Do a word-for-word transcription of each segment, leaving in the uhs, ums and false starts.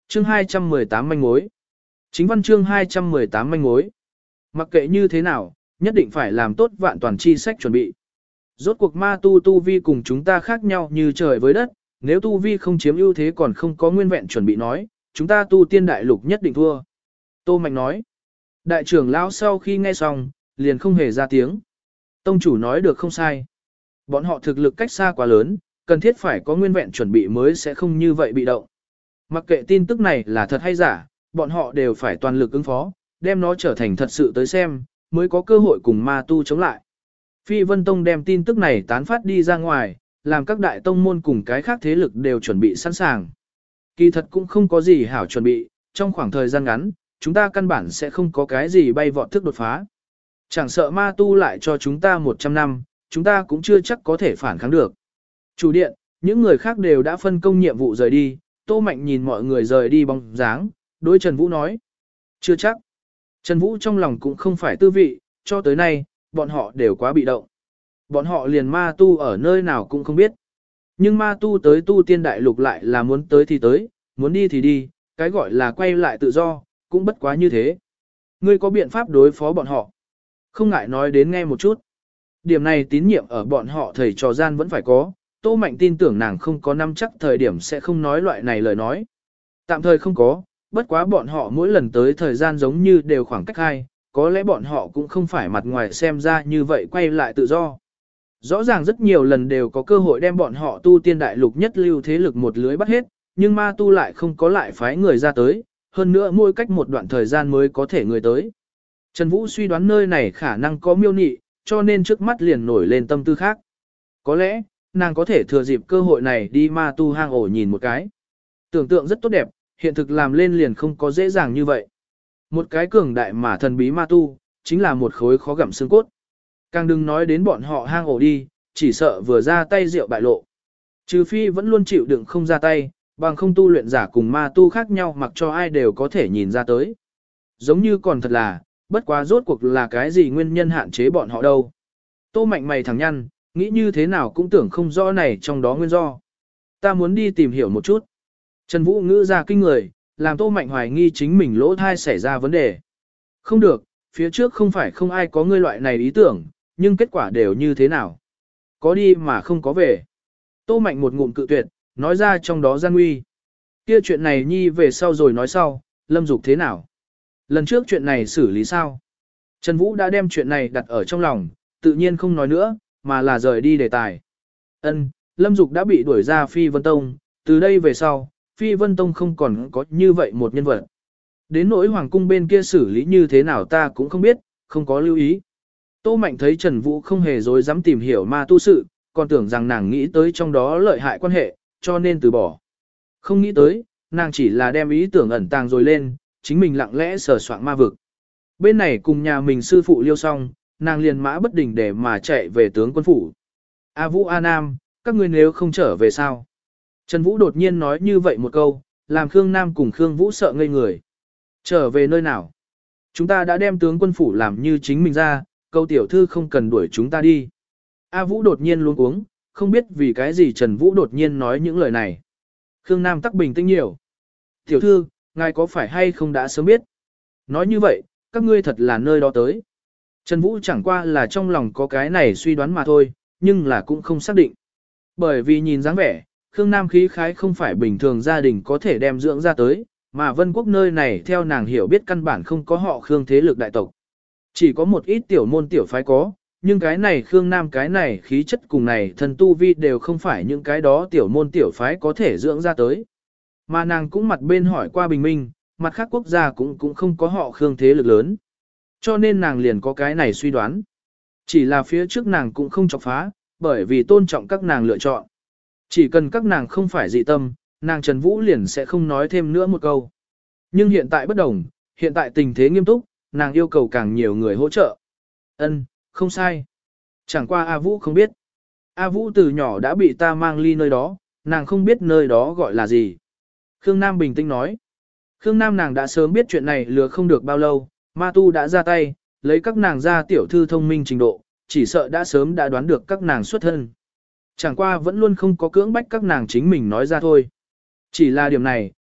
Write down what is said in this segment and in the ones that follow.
Chương hai trăm mười tám manh mối. Chính văn chương hai trăm mười tám manh mối. Mặc kệ như thế nào, nhất định phải làm tốt vạn toàn chi sách chuẩn bị. Rốt cuộc ma tu tu vi cùng chúng ta khác nhau như trời với đất, nếu tu vi không chiếm ưu thế còn không có nguyên vẹn chuẩn bị nói, chúng ta tu tiên đại lục nhất định thua. Tô Mạnh nói. Đại trưởng lão sau khi nghe xong, liền không hề ra tiếng. Tông chủ nói được không sai. Bọn họ thực lực cách xa quá lớn, cần thiết phải có nguyên vẹn chuẩn bị mới sẽ không như vậy bị động. Mặc kệ tin tức này là thật hay giả, bọn họ đều phải toàn lực ứng phó, đem nó trở thành thật sự tới xem, mới có cơ hội cùng ma tu chống lại. Phi Vân Tông đem tin tức này tán phát đi ra ngoài, làm các đại tông môn cùng cái khác thế lực đều chuẩn bị sẵn sàng. Kỳ thật cũng không có gì hảo chuẩn bị, trong khoảng thời gian ngắn, chúng ta căn bản sẽ không có cái gì bay vọt thức đột phá. Chẳng sợ ma tu lại cho chúng ta một trăm năm, chúng ta cũng chưa chắc có thể phản kháng được. Chủ điện, những người khác đều đã phân công nhiệm vụ rời đi, Tô Mạnh nhìn mọi người rời đi bóng dáng, đối Trần Vũ nói. Chưa chắc. Trần Vũ trong lòng cũng không phải tư vị, cho tới nay, bọn họ đều quá bị động. Bọn họ liền ma tu ở nơi nào cũng không biết. Nhưng ma tu tới tu tiên đại lục lại là muốn tới thì tới, muốn đi thì đi, cái gọi là quay lại tự do, cũng bất quá như thế. Ngươi có biện pháp đối phó bọn họ. Không ngại nói đến nghe một chút. Điểm này tín nhiệm ở bọn họ thầy trò gian vẫn phải có, Tô Mạnh tin tưởng nàng không có nắm chắc thời điểm sẽ không nói loại này lời nói. Tạm thời không có, bất quá bọn họ mỗi lần tới thời gian giống như đều khoảng cách hai, có lẽ bọn họ cũng không phải mặt ngoài xem ra như vậy quay lại tự do. Rõ ràng rất nhiều lần đều có cơ hội đem bọn họ tu tiên đại lục nhất lưu thế lực một lưới bắt hết, nhưng ma tu lại không có lại phái người ra tới, hơn nữa mỗi cách một đoạn thời gian mới có thể người tới. Trần Vũ suy đoán nơi này khả năng có miêu nị, cho nên trước mắt liền nổi lên tâm tư khác. Có lẽ, nàng có thể thừa dịp cơ hội này đi ma tu hang ổ nhìn một cái. Tưởng tượng rất tốt đẹp, hiện thực làm lên liền không có dễ dàng như vậy. Một cái cường đại mà thần bí ma tu, chính là một khối khó gặm xương cốt. Càng đừng nói đến bọn họ hang ổ đi, chỉ sợ vừa ra tay rượu bại lộ. Trừ phi vẫn luôn chịu đựng không ra tay, bằng không tu luyện giả cùng ma tu khác nhau mặc cho ai đều có thể nhìn ra tới. Giống như còn thật là, bất quá rốt cuộc là cái gì nguyên nhân hạn chế bọn họ đâu. Tô Mạnh mày thẳng nhăn, nghĩ như thế nào cũng tưởng không rõ này trong đó nguyên do. Ta muốn đi tìm hiểu một chút. Trần Vũ ngữ ra kinh người, làm Tô Mạnh hoài nghi chính mình lỗ thai xảy ra vấn đề. Không được, phía trước không phải không ai có ngươi loại này ý tưởng, nhưng kết quả đều như thế nào. Có đi mà không có về. Tô Mạnh một ngụm cự tuyệt, nói ra trong đó gian nguy. Kia chuyện này nhi về sau rồi nói sau, Lâm Dục thế nào? Lần trước chuyện này xử lý sao? Trần Vũ đã đem chuyện này đặt ở trong lòng, tự nhiên không nói nữa, mà là rời đi đề tài. Ân, Lâm Dục đã bị đuổi ra Phi Vân Tông, từ đây về sau, Phi Vân Tông không còn có như vậy một nhân vật. Đến nỗi hoàng cung bên kia xử lý như thế nào ta cũng không biết, không có lưu ý. Tô Mạnh thấy Trần Vũ không hề dối dám tìm hiểu ma tu sự, còn tưởng rằng nàng nghĩ tới trong đó lợi hại quan hệ, cho nên từ bỏ. Không nghĩ tới, nàng chỉ là đem ý tưởng ẩn tàng rồi lên, chính mình lặng lẽ sờ soạn ma vực. Bên này cùng nhà mình sư phụ liêu xong, nàng liền mã bất đình để mà chạy về tướng quân phủ. A Vũ A Nam, các ngươi nếu không trở về sao? Trần Vũ đột nhiên nói như vậy một câu, làm Khương Nam cùng Khương Vũ sợ ngây người. Trở về nơi nào? Chúng ta đã đem tướng quân phủ làm như chính mình ra, câu tiểu thư không cần đuổi chúng ta đi. A Vũ đột nhiên luống cuống, không biết vì cái gì Trần Vũ đột nhiên nói những lời này. Khương Nam tắc bình tĩnh nhiều. Tiểu thư, ngài có phải hay không đã sớm biết? Nói như vậy, các ngươi thật là nơi đó tới. Trần Vũ chẳng qua là trong lòng có cái này suy đoán mà thôi, nhưng là cũng không xác định. Bởi vì nhìn dáng vẻ, Khương Nam khí khái không phải bình thường gia đình có thể đem dưỡng ra tới, mà Vân Quốc nơi này theo nàng hiểu biết căn bản không có họ Khương thế lực đại tộc. Chỉ có một ít tiểu môn tiểu phái có, nhưng cái này Khương Nam cái này khí chất cùng này thần tu vi đều không phải những cái đó tiểu môn tiểu phái có thể dưỡng ra tới. Mà nàng cũng mặt bên hỏi qua bình minh, mặt khác quốc gia cũng cũng không có họ Khương thế lực lớn. Cho nên nàng liền có cái này suy đoán. Chỉ là phía trước nàng cũng không chọc phá, bởi vì tôn trọng các nàng lựa chọn. Chỉ cần các nàng không phải dị tâm, nàng Trần Vũ liền sẽ không nói thêm nữa một câu. Nhưng hiện tại bất đồng, hiện tại tình thế nghiêm túc, nàng yêu cầu càng nhiều người hỗ trợ. Ân, không sai. Chẳng qua A Vũ không biết. A Vũ từ nhỏ đã bị ta mang ly nơi đó, nàng không biết nơi đó gọi là gì. Khương Nam bình tĩnh nói. Khương Nam nàng đã sớm biết chuyện này lừa không được bao lâu, ma tu đã ra tay, lấy các nàng ra tiểu thư thông minh trình độ, chỉ sợ đã sớm đã đoán được các nàng xuất thân. Chẳng qua vẫn luôn không có cưỡng bách các nàng chính mình nói ra thôi. Chỉ là điểm này,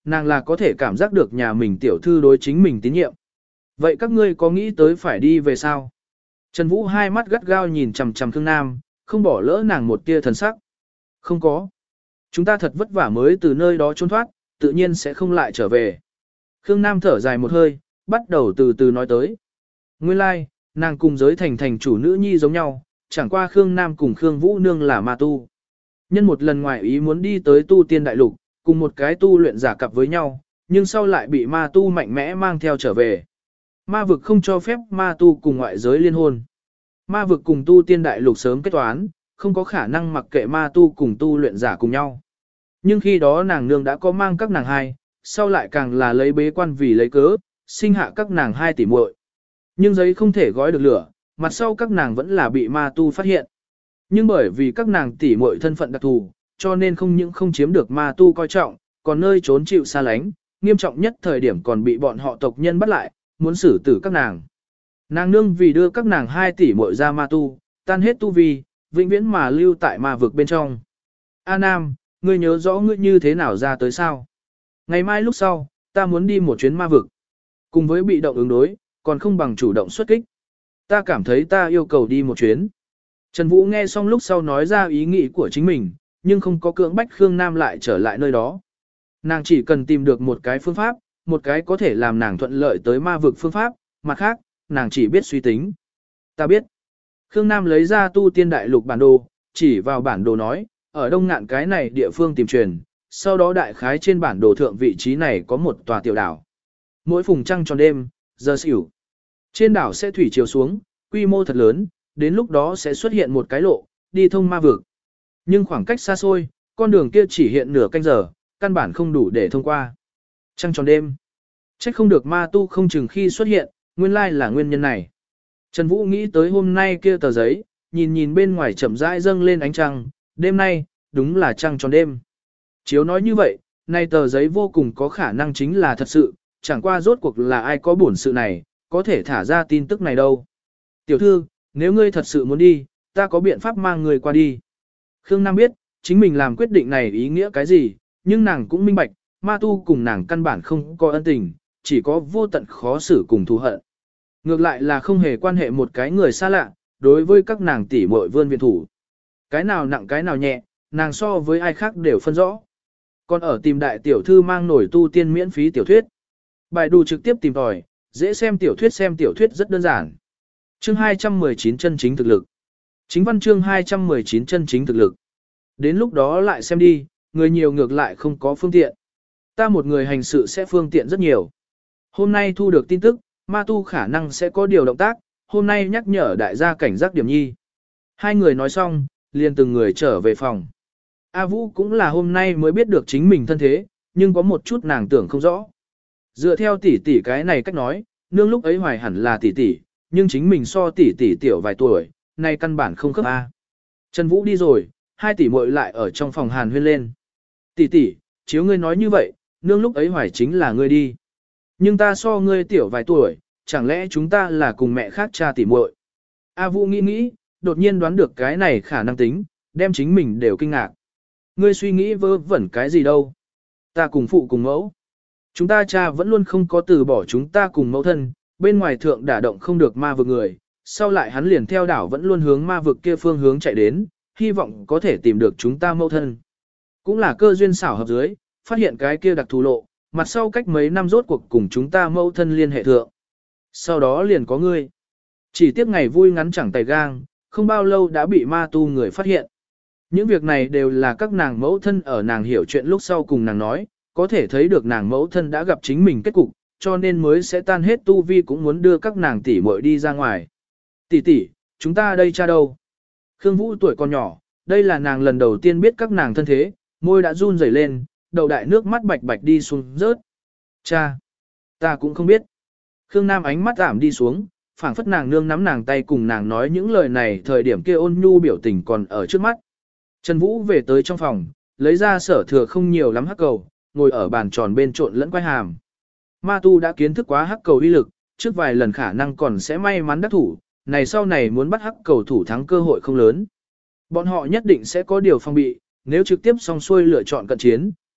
nàng là có thể cảm giác được nhà mình tiểu thư đối chính mình tín nhiệm. Vậy các ngươi có nghĩ tới phải đi về sao? Trần Vũ hai mắt gắt gao nhìn chằm chằm Khương Nam, không bỏ lỡ nàng một tia thần sắc. Không có. Chúng ta thật vất vả mới từ nơi đó trốn thoát, tự nhiên sẽ không lại trở về. Khương Nam thở dài một hơi, bắt đầu từ từ nói tới. Nguyên lai, like, nàng cùng giới thành thành chủ nữ nhi giống nhau, chẳng qua Khương Nam cùng Khương Vũ Nương là ma tu. Nhân một lần ngoài ý muốn đi tới tu tiên đại lục, cùng một cái tu luyện giả cặp với nhau, nhưng sau lại bị ma tu mạnh mẽ mang theo trở về. Ma vực không cho phép ma tu cùng ngoại giới liên hôn. Ma vực cùng tu tiên đại lục sớm kết toán, không có khả năng mặc kệ ma tu cùng tu luyện giả cùng nhau. Nhưng khi đó nàng nương đã có mang các nàng hai, sau lại càng là lấy bế quan vì lấy cớ, sinh hạ các nàng hai tỷ muội. Nhưng giấy không thể gói được lửa, mặt sau các nàng vẫn là bị ma tu phát hiện. Nhưng bởi vì các nàng tỷ muội thân phận đặc thù, cho nên không những không chiếm được ma tu coi trọng, còn nơi trốn chịu xa lánh, nghiêm trọng nhất thời điểm còn bị bọn họ tộc nhân bắt lại, muốn xử tử các nàng. Nàng nương vì đưa các nàng hai tỷ muội ra ma tu, tan hết tu vi, vĩnh viễn mà lưu tại ma vực bên trong. A Nam, ngươi nhớ rõ ngươi như thế nào ra tới sao? Ngày mai lúc sau, ta muốn đi một chuyến ma vực. Cùng với bị động ứng đối, còn không bằng chủ động xuất kích. Ta cảm thấy ta yêu cầu đi một chuyến. Trần Vũ nghe xong lúc sau nói ra ý nghĩ của chính mình, nhưng không có cưỡng bách Khương Nam lại trở lại nơi đó. Nàng chỉ cần tìm được một cái phương pháp, một cái có thể làm nàng thuận lợi tới ma vực phương pháp, mặt khác, nàng chỉ biết suy tính. Ta biết. Khương Nam lấy ra tu tiên đại lục bản đồ, chỉ vào bản đồ nói, ở đông ngạn cái này địa phương tìm truyền, sau đó đại khái trên bản đồ thượng vị trí này có một tòa tiểu đảo. Mỗi phùng trăng tròn đêm, giờ xỉu. Trên đảo sẽ thủy chiều xuống, quy mô thật lớn, đến lúc đó sẽ xuất hiện một cái lộ, đi thông ma vực. Nhưng khoảng cách xa xôi, con đường kia chỉ hiện nửa canh giờ, căn bản không đủ để thông qua. Trăng tròn đêm. Trách không được ma tu không chừng khi xuất hiện, nguyên lai là nguyên nhân này. Trần Vũ nghĩ tới hôm nay kia tờ giấy, nhìn nhìn bên ngoài chậm rãi dâng lên ánh trăng, đêm nay, đúng là trăng tròn đêm. Chiếu nói như vậy, nay tờ giấy vô cùng có khả năng chính là thật sự, chẳng qua rốt cuộc là ai có bổn sự này, có thể thả ra tin tức này đâu. Tiểu thư, nếu ngươi thật sự muốn đi, ta có biện pháp mang người qua đi. Khương Nam biết, chính mình làm quyết định này ý nghĩa cái gì, nhưng nàng cũng minh bạch, ma tu cùng nàng căn bản không có ân tình, chỉ có vô tận khó xử cùng thù hận. Ngược lại là không hề quan hệ một cái người xa lạ, đối với các nàng tỷ muội vươn viện thủ. Cái nào nặng cái nào nhẹ, nàng so với ai khác đều phân rõ. Còn ở tìm đại tiểu thư mang nổi tu tiên miễn phí tiểu thuyết. Bài đù trực tiếp tìm tòi, dễ xem tiểu thuyết xem tiểu thuyết rất đơn giản. Chương hai trăm mười chín chân chính thực lực. Chính văn chương hai trăm mười chín chân chính thực lực. Đến lúc đó lại xem đi, người nhiều ngược lại không có phương tiện. Ta một người hành sự sẽ phương tiện rất nhiều. Hôm nay thu được tin tức, ma tu khả năng sẽ có điều động tác, hôm nay nhắc nhở đại gia cảnh giác điểm nhi. Hai người nói xong, liền từng người trở về phòng. A Vũ cũng là hôm nay mới biết được chính mình thân thế, nhưng có một chút nàng tưởng không rõ. Dựa theo tỷ tỷ cái này cách nói, nương lúc ấy hoài hẳn là tỷ tỷ, nhưng chính mình so tỷ tỷ tiểu vài tuổi, nay căn bản không khớp A. Trần Vũ đi rồi, hai tỷ muội lại ở trong phòng hàn huyên lên. Tỷ tỷ, chiếu ngươi nói như vậy, nương lúc ấy hoài chính là ngươi đi. Nhưng ta so ngươi tiểu vài tuổi, chẳng lẽ chúng ta là cùng mẹ khác cha tỷ muội? A Vũ nghĩ nghĩ, đột nhiên đoán được cái này khả năng tính, đem chính mình đều kinh ngạc. Ngươi suy nghĩ vớ vẩn cái gì đâu? Ta cùng phụ cùng mẫu. Chúng ta cha vẫn luôn không có từ bỏ chúng ta cùng mẫu thân, bên ngoài thượng đả động không được ma vực người, sau lại hắn liền theo đảo vẫn luôn hướng ma vực kia phương hướng chạy đến, hy vọng có thể tìm được chúng ta mẫu thân. Cũng là cơ duyên xảo hợp dưới, phát hiện cái kia đặc thù lộ, mặt sau cách mấy năm rốt cuộc cùng chúng ta mẫu thân liên hệ thượng. Sau đó liền có ngươi. Chỉ tiếc ngày vui ngắn chẳng tay gang, không bao lâu đã bị ma tu người phát hiện. Những việc này đều là các nàng mẫu thân ở nàng hiểu chuyện lúc sau cùng nàng nói, có thể thấy được nàng mẫu thân đã gặp chính mình kết cục, cho nên mới sẽ tan hết tu vi cũng muốn đưa các nàng tỷ muội đi ra ngoài. Tỷ tỷ, chúng ta đây cha đâu? Khương Vũ tuổi còn nhỏ, đây là nàng lần đầu tiên biết các nàng thân thế, môi đã run rẩy lên, đầu đại nước mắt bạch bạch đi xuống rớt. Cha, ta cũng không biết. Khương Nam ánh mắt ảm đi xuống, phảng phất nàng nương nắm nàng tay cùng nàng nói những lời này thời điểm kia ôn nhu biểu tình còn ở trước mắt. Trần Vũ về tới trong phòng, lấy ra sở thừa không nhiều lắm hắc cầu, ngồi ở bàn tròn bên trộn lẫn quay hàm. Ma tu đã kiến thức quá hắc cầu uy lực, trước vài lần khả năng còn sẽ may mắn đắc thủ, này sau này muốn bắt hắc cầu thủ thắng cơ hội không lớn. Bọn họ nhất định sẽ có điều phong bị, nếu trực tiếp song xuôi lựa chọn cận chiến,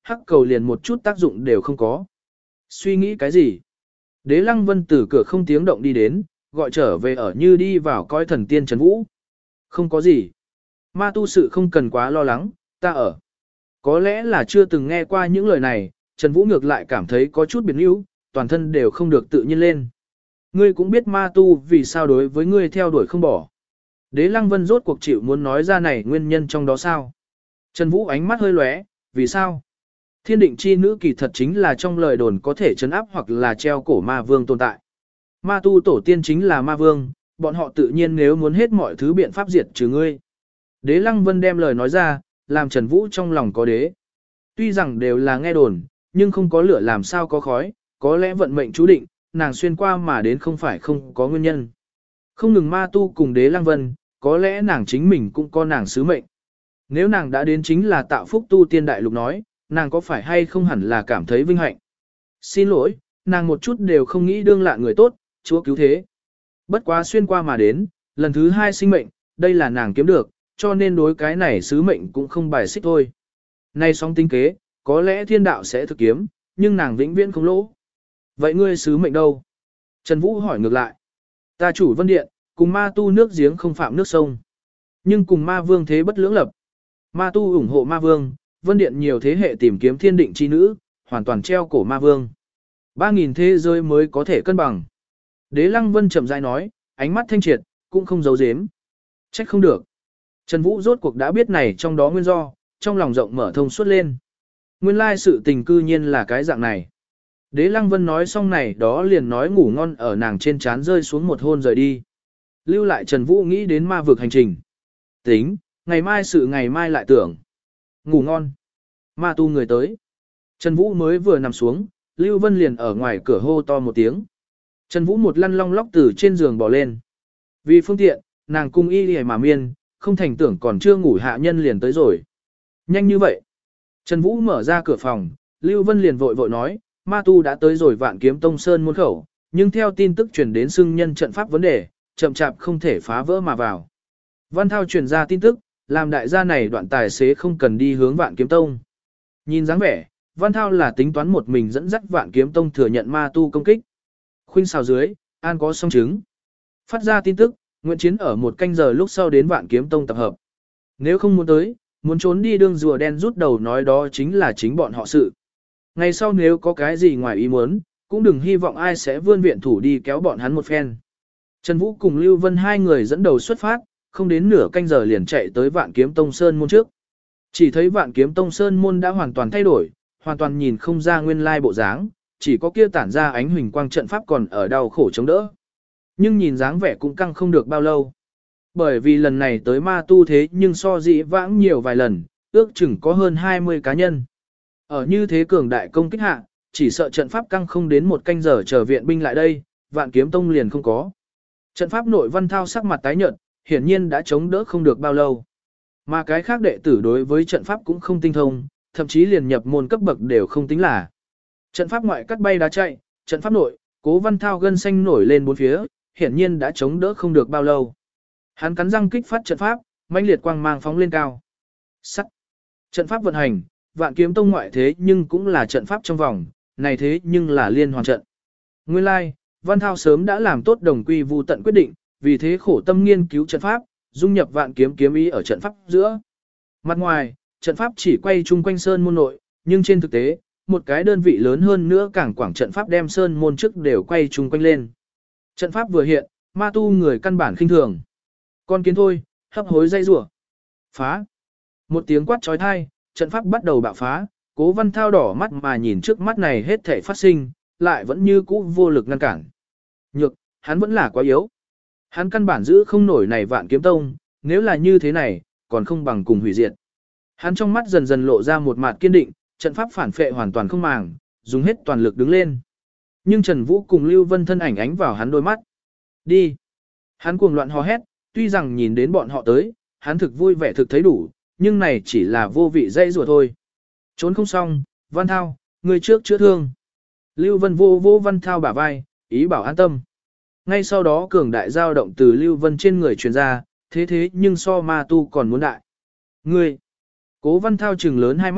hắc cầu liền một chút tác dụng đều không có. Suy nghĩ cái gì? Đế Lăng Vân từ cửa không tiếng động đi đến, gọi trở về ở như đi vào coi thần tiên Trần Vũ. Không có gì. Ma tu sự không cần quá lo lắng, ta ở. Có lẽ là chưa từng nghe qua những lời này, Trần Vũ ngược lại cảm thấy có chút biến yếu, toàn thân đều không được tự nhiên lên. Ngươi cũng biết ma tu vì sao đối với ngươi theo đuổi không bỏ. Đế Lăng Vân rốt cuộc chịu muốn nói ra này nguyên nhân trong đó sao? Trần Vũ ánh mắt hơi lóe, vì sao? Thiên định chi nữ kỳ thật chính là trong lời đồn có thể trấn áp hoặc là treo cổ ma vương tồn tại. Ma tu tổ tiên chính là ma vương, bọn họ tự nhiên nếu muốn hết mọi thứ biện pháp diệt trừ ngươi. Đế Lăng Vân đem lời nói ra, làm Trần Vũ trong lòng có đế. Tuy rằng đều là nghe đồn, nhưng không có lửa làm sao có khói, có lẽ vận mệnh chú định, nàng xuyên qua mà đến không phải không có nguyên nhân. Không ngừng ma tu cùng Đế Lăng Vân, có lẽ nàng chính mình cũng có nàng sứ mệnh. Nếu nàng đã đến chính là tạo phúc tu tiên đại lục nói, nàng có phải hay không hẳn là cảm thấy vinh hạnh. Xin lỗi, nàng một chút đều không nghĩ đương lạ người tốt, Chúa cứu thế. Bất quá xuyên qua mà đến, lần thứ hai sinh mệnh, đây là nàng kiếm được, cho nên đối cái này sứ mệnh cũng không bài xích thôi. Nay song tính kế, có lẽ thiên đạo sẽ thực kiếm, nhưng nàng vĩnh viễn không lỗ. Vậy ngươi sứ mệnh đâu? Trần Vũ hỏi ngược lại. Ta chủ Vân Điện, cùng ma tu nước giếng không phạm nước sông. Nhưng cùng ma vương thế bất lưỡng lập. Ma tu ủng hộ ma vương, Vân Điện nhiều thế hệ tìm kiếm thiên định chi nữ, hoàn toàn treo cổ ma vương. Ba nghìn thế giới mới có thể cân bằng. Đế Lăng Vân chậm rãi nói, ánh mắt thanh triệt, cũng không giấu giếm. Trách không được. Trần Vũ rốt cuộc đã biết này trong đó nguyên do, trong lòng rộng mở thông suốt lên. Nguyên lai sự tình cư nhiên là cái dạng này. Đế Lăng Vân nói xong này đó liền nói ngủ ngon ở nàng trên trán rơi xuống một hôn rời đi. Lưu lại Trần Vũ nghĩ đến ma vực hành trình. Tính, ngày mai sự ngày mai lại tưởng. Ngủ ngon. Ma tu người tới. Trần Vũ mới vừa nằm xuống, Lưu Vân liền ở ngoài cửa hô to một tiếng. Trần Vũ một lăn long lóc từ trên giường bỏ lên. Vì phương tiện, nàng cung y lìa mà miên, không thành tưởng còn chưa ngủ hạ nhân liền tới rồi. Nhanh như vậy. Trần Vũ mở ra cửa phòng, Lưu Vân liền vội vội nói, ma tu đã tới rồi Vạn Kiếm Tông Sơn môn khẩu, nhưng theo tin tức truyền đến xưng nhân trận pháp vấn đề, chậm chạp không thể phá vỡ mà vào. Văn Thao truyền ra tin tức, làm đại gia này đoạn tài xế không cần đi hướng Vạn Kiếm Tông. Nhìn dáng vẻ, Văn Thao là tính toán một mình dẫn dắt Vạn Kiếm Tông thừa nhận ma tu công kích. Khuynh xào dưới, an có song chứng. Phát ra tin tức, nguyện chiến ở một canh giờ lúc sau đến Vạn Kiếm Tông tập hợp. Nếu không muốn tới, muốn trốn đi đương rùa đen rút đầu nói đó chính là chính bọn họ sự. Ngày sau nếu có cái gì ngoài ý muốn, cũng đừng hy vọng ai sẽ vươn viện thủ đi kéo bọn hắn một phen. Trần Vũ cùng Lưu Vân hai người dẫn đầu xuất phát, không đến nửa canh giờ liền chạy tới Vạn Kiếm Tông Sơn môn trước. Chỉ thấy Vạn Kiếm Tông Sơn môn đã hoàn toàn thay đổi, hoàn toàn nhìn không ra nguyên lai bộ dáng, chỉ có kia tản ra ánh huỳnh quang trận pháp còn ở đau khổ chống đỡ. Nhưng nhìn dáng vẻ cũng căng không được bao lâu. Bởi vì lần này tới ma tu thế nhưng so dĩ vãng nhiều vài lần, ước chừng có hơn hai mươi cá nhân. Ở như thế cường đại công kích hạ, chỉ sợ trận pháp căng không đến một canh giờ chờ viện binh lại đây, Vạn Kiếm Tông liền không có. Trận pháp nội Văn Thao sắc mặt tái nhợt, hiển nhiên đã chống đỡ không được bao lâu. Mà cái khác đệ tử đối với trận pháp cũng không tinh thông, thậm chí liền nhập môn cấp bậc đều không tính là. Trận pháp ngoại cắt bay đá chạy, trận pháp nội, Cố Văn Thao gân xanh nổi lên bốn phía, hiển nhiên đã chống đỡ không được bao lâu. Hắn cắn răng kích phát trận pháp, mãnh liệt quang mang phóng lên cao. Sắt. Trận pháp vận hành, Vạn Kiếm Tông ngoại thế nhưng cũng là trận pháp trong vòng, này thế nhưng là liên hoàn trận. Nguyên lai, Văn Thao sớm đã làm tốt đồng quy vu tận quyết định, vì thế khổ tâm nghiên cứu trận pháp, dung nhập Vạn Kiếm kiếm ý ở trận pháp giữa. Mặt ngoài, trận pháp chỉ quay chung quanh sơn môn nội, nhưng trên thực tế, một cái đơn vị lớn hơn nữa cảng quảng trận pháp đem sơn môn trước đều quay chung quanh lên. Trận pháp vừa hiện, ma tu người căn bản khinh thường. Con kiến thôi, hấp hối dây rủa. Phá. Một tiếng quát trói thai, trận pháp bắt đầu bạo phá, Cố Văn Thao đỏ mắt mà nhìn trước mắt này hết thể phát sinh, lại vẫn như cũ vô lực ngăn cản. Nhược, hắn vẫn là quá yếu. Hắn căn bản giữ không nổi này Vạn Kiếm Tông, nếu là như thế này, còn không bằng cùng hủy diệt. Hắn trong mắt dần dần lộ ra một mặt kiên định, trận pháp phản phệ hoàn toàn không màng, dùng hết toàn lực đứng lên. Nhưng Trần Vũ cùng Lưu Vân thân ảnh ánh vào hắn đôi mắt. Đi. Hắn cuồng loạn hò hét, tuy rằng nhìn đến bọn họ tới, hắn thực vui vẻ thực thấy đủ, nhưng này chỉ là vô vị dây rùa thôi. Trốn không xong, Văn Thao, người trước chữa thương. Lưu Vân vô vô Văn Thao bả vai, ý bảo an tâm. Ngay sau đó cường đại dao động từ Lưu Vân trên người truyền ra, thế thế nhưng so ma tu còn muốn đại. Ngươi. Cố Văn Thao trừng lớn hai mắt,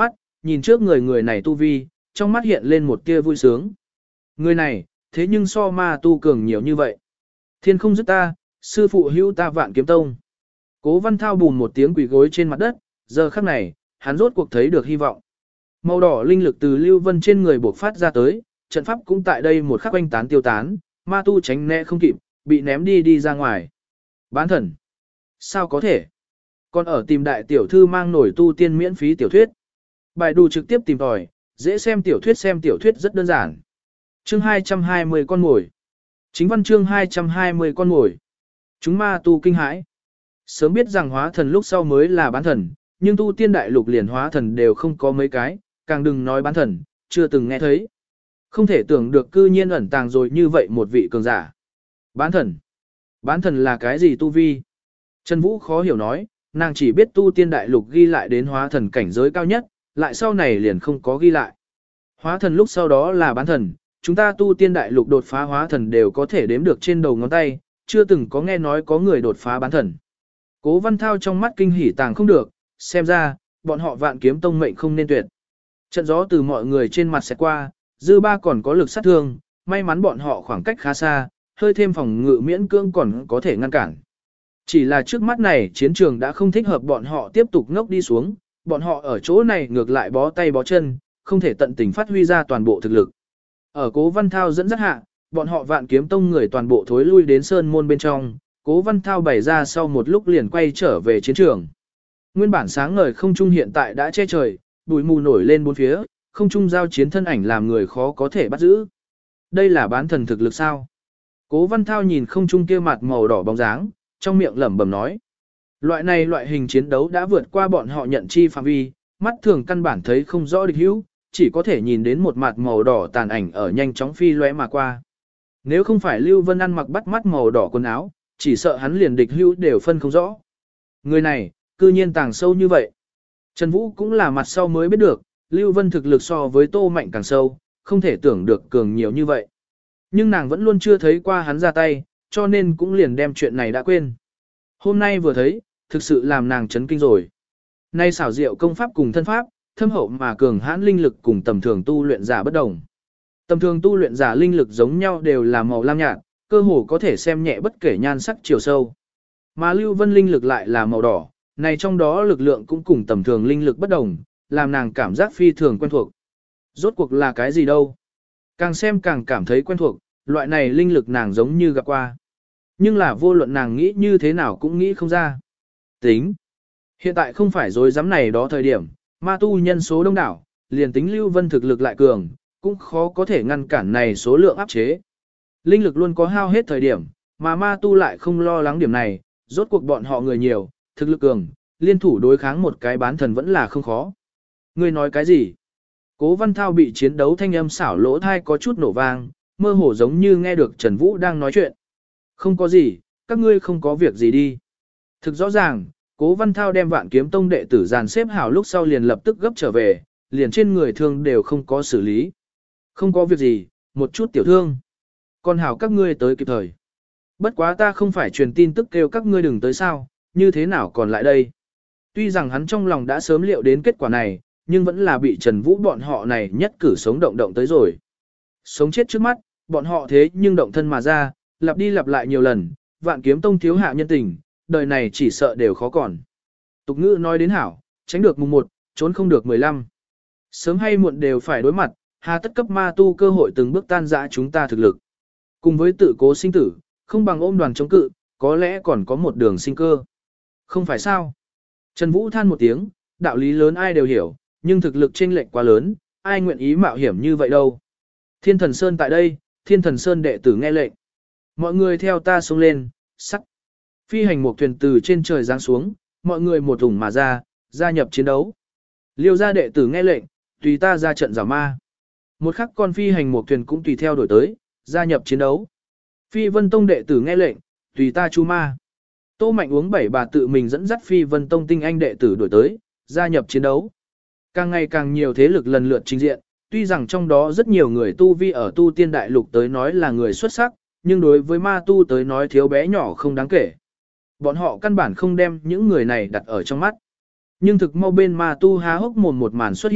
nhìn trước người người này tu vi, trong mắt hiện lên một tia vui sướng. Người này, thế nhưng so ma tu cường nhiều như vậy. Thiên không dứt ta, sư phụ hữu ta vạn kiếm tông. Cố Văn Thao bùn một tiếng quỳ gối trên mặt đất, giờ khắc này, hắn rốt cuộc thấy được hy vọng. Màu đỏ linh lực từ Lưu Vân trên người bộc phát ra tới, trận pháp cũng tại đây một khắc oanh tán tiêu tán, ma tu tránh né không kịp, bị ném đi đi ra ngoài. Bán thần. Sao có thể? Còn ở tìm đại tiểu thư mang nổi tu tiên miễn phí tiểu thuyết. Bài đù trực tiếp tìm tòi, dễ xem tiểu thuyết xem tiểu thuyết rất đơn giản. Chương hai trăm hai mươi con mồi. Chính văn chương hai trăm hai mươi con mồi. Chúng ma tu kinh hãi. Sớm biết rằng hóa thần lúc sau mới là bán thần, nhưng tu tiên đại lục liền hóa thần đều không có mấy cái, càng đừng nói bán thần, chưa từng nghe thấy. Không thể tưởng được cư nhiên ẩn tàng rồi như vậy một vị cường giả. Bán thần. Bán thần là cái gì tu vi? Trần Vũ khó hiểu nói, nàng chỉ biết tu tiên đại lục ghi lại đến hóa thần cảnh giới cao nhất, lại sau này liền không có ghi lại. Hóa thần lúc sau đó là bán thần, chúng ta tu tiên đại lục đột phá hóa thần đều có thể đếm được trên đầu ngón tay, chưa từng có nghe nói có người đột phá bán thần. Cố Văn Thao trong mắt kinh hỉ tàng không được, xem ra, bọn họ vạn kiếm tông mệnh không nên tuyệt. Trận gió từ mọi người trên mặt sẽ qua, dư ba còn có lực sát thương, may mắn bọn họ khoảng cách khá xa, hơi thêm phòng ngự miễn cưỡng còn có thể ngăn cản. Chỉ là trước mắt này chiến trường đã không thích hợp bọn họ tiếp tục ngốc đi xuống, bọn họ ở chỗ này ngược lại bó tay bó chân, không thể tận tình phát huy ra toàn bộ thực lực. Ở Cố Văn Thao dẫn dắt hạ, bọn họ vạn kiếm tông người toàn bộ thối lui đến sơn môn bên trong, Cố Văn Thao bày ra sau một lúc liền quay trở về chiến trường. Nguyên bản sáng ngời không trung hiện tại đã che trời, bụi mù nổi lên bốn phía, không trung giao chiến thân ảnh làm người khó có thể bắt giữ. Đây là bán thần thực lực sao? Cố Văn Thao nhìn không trung kia mặt màu đỏ bóng dáng, trong miệng lẩm bẩm nói. Loại này loại hình chiến đấu đã vượt qua bọn họ nhận chi phạm vi, mắt thường căn bản thấy không rõ địch hữu, chỉ có thể nhìn đến một mặt màu đỏ tàn ảnh ở nhanh chóng phi lóe mà qua. Nếu không phải Lưu Vân ăn mặc bắt mắt màu đỏ quần áo, chỉ sợ hắn liền địch hữu đều phân không rõ. Người này, cư nhiên tàng sâu như vậy. Trần Vũ cũng là mặt sau mới biết được, Lưu Vân thực lực so với Tô Mạnh càng sâu, không thể tưởng được cường nhiều như vậy. Nhưng nàng vẫn luôn chưa thấy qua hắn ra tay, cho nên cũng liền đem chuyện này đã quên. Hôm nay vừa thấy, thực sự làm nàng chấn kinh rồi. Nay xảo diệu công pháp cùng thân pháp, thâm hậu mà cường hãn linh lực cùng tầm thường tu luyện giả bất đồng. Tầm thường tu luyện giả linh lực giống nhau đều là màu lam nhạt, cơ hồ có thể xem nhẹ bất kể nhan sắc chiều sâu. Mà Lưu Vân linh lực lại là màu đỏ, này trong đó lực lượng cũng cùng tầm thường linh lực bất đồng, làm nàng cảm giác phi thường quen thuộc. Rốt cuộc là cái gì đâu? Càng xem càng cảm thấy quen thuộc, loại này linh lực nàng giống như gặp qua. Nhưng là vô luận nàng nghĩ như thế nào cũng nghĩ không ra. Tính. Hiện tại không phải dối dám này đó thời điểm, ma tu nhân số đông đảo, liền tính Lưu Vân thực lực lại cường, cũng khó có thể ngăn cản này số lượng áp chế. Linh lực luôn có hao hết thời điểm, mà ma tu lại không lo lắng điểm này, rốt cuộc bọn họ người nhiều, thực lực cường, liên thủ đối kháng một cái bán thần vẫn là không khó. Ngươi nói cái gì? Cố Văn Thao bị chiến đấu thanh âm xảo lỗ thai có chút nổ vang, mơ hồ giống như nghe được Trần Vũ đang nói chuyện. Không có gì, các ngươi không có việc gì đi. Thực rõ ràng, Cố Văn Thao đem vạn kiếm tông đệ tử dàn xếp hảo lúc sau liền lập tức gấp trở về, liền trên người thương đều không có xử lý. Không có việc gì, một chút tiểu thương. Còn hảo các ngươi tới kịp thời. Bất quá ta không phải truyền tin tức kêu các ngươi đừng tới sao, như thế nào còn lại đây. Tuy rằng hắn trong lòng đã sớm liệu đến kết quả này, nhưng vẫn là bị Trần Vũ bọn họ này nhất cử sống động động tới rồi. Sống chết trước mắt, bọn họ thế nhưng động thân mà ra, lặp đi lặp lại nhiều lần, vạn kiếm tông thiếu hạ nhân tình, đời này chỉ sợ đều khó còn. Tục ngữ nói đến hảo, tránh được mùng một, trốn không được mười lăm. Sớm hay muộn đều phải đối mặt, hà tất cấp ma tu cơ hội từng bước tan rã chúng ta thực lực. Cùng với tự cố sinh tử, không bằng ôm đoàn chống cự, có lẽ còn có một đường sinh cơ. Không phải sao? Trần Vũ than một tiếng, đạo lý lớn ai đều hiểu, nhưng thực lực chênh lệch quá lớn, ai nguyện ý mạo hiểm như vậy đâu. Thiên Thần Sơn tại đây, Thiên Thần Sơn đệ tử nghe lệnh. Mọi người theo ta xuống lên, sắc. Phi hành một thuyền từ trên trời giáng xuống, mọi người một thủng mà ra, gia nhập chiến đấu. Liêu gia đệ tử nghe lệnh, tùy ta ra trận giảo ma. Một khắc con phi hành một thuyền cũng tùy theo đổi tới, gia nhập chiến đấu. Phi Vân Tông đệ tử nghe lệnh, tùy ta chu ma. Tô Mạnh uống bảy bà tự mình dẫn dắt Phi Vân Tông tinh anh đệ tử đổi tới, gia nhập chiến đấu. Càng ngày càng nhiều thế lực lần lượt trình diện, tuy rằng trong đó rất nhiều người tu vi ở tu tiên đại lục tới nói là người xuất sắc, nhưng đối với ma tu tới nói thiếu bé nhỏ không đáng kể. Bọn họ căn bản không đem những người này đặt ở trong mắt. Nhưng thực mau bên ma tu há hốc mồm một màn xuất hiện,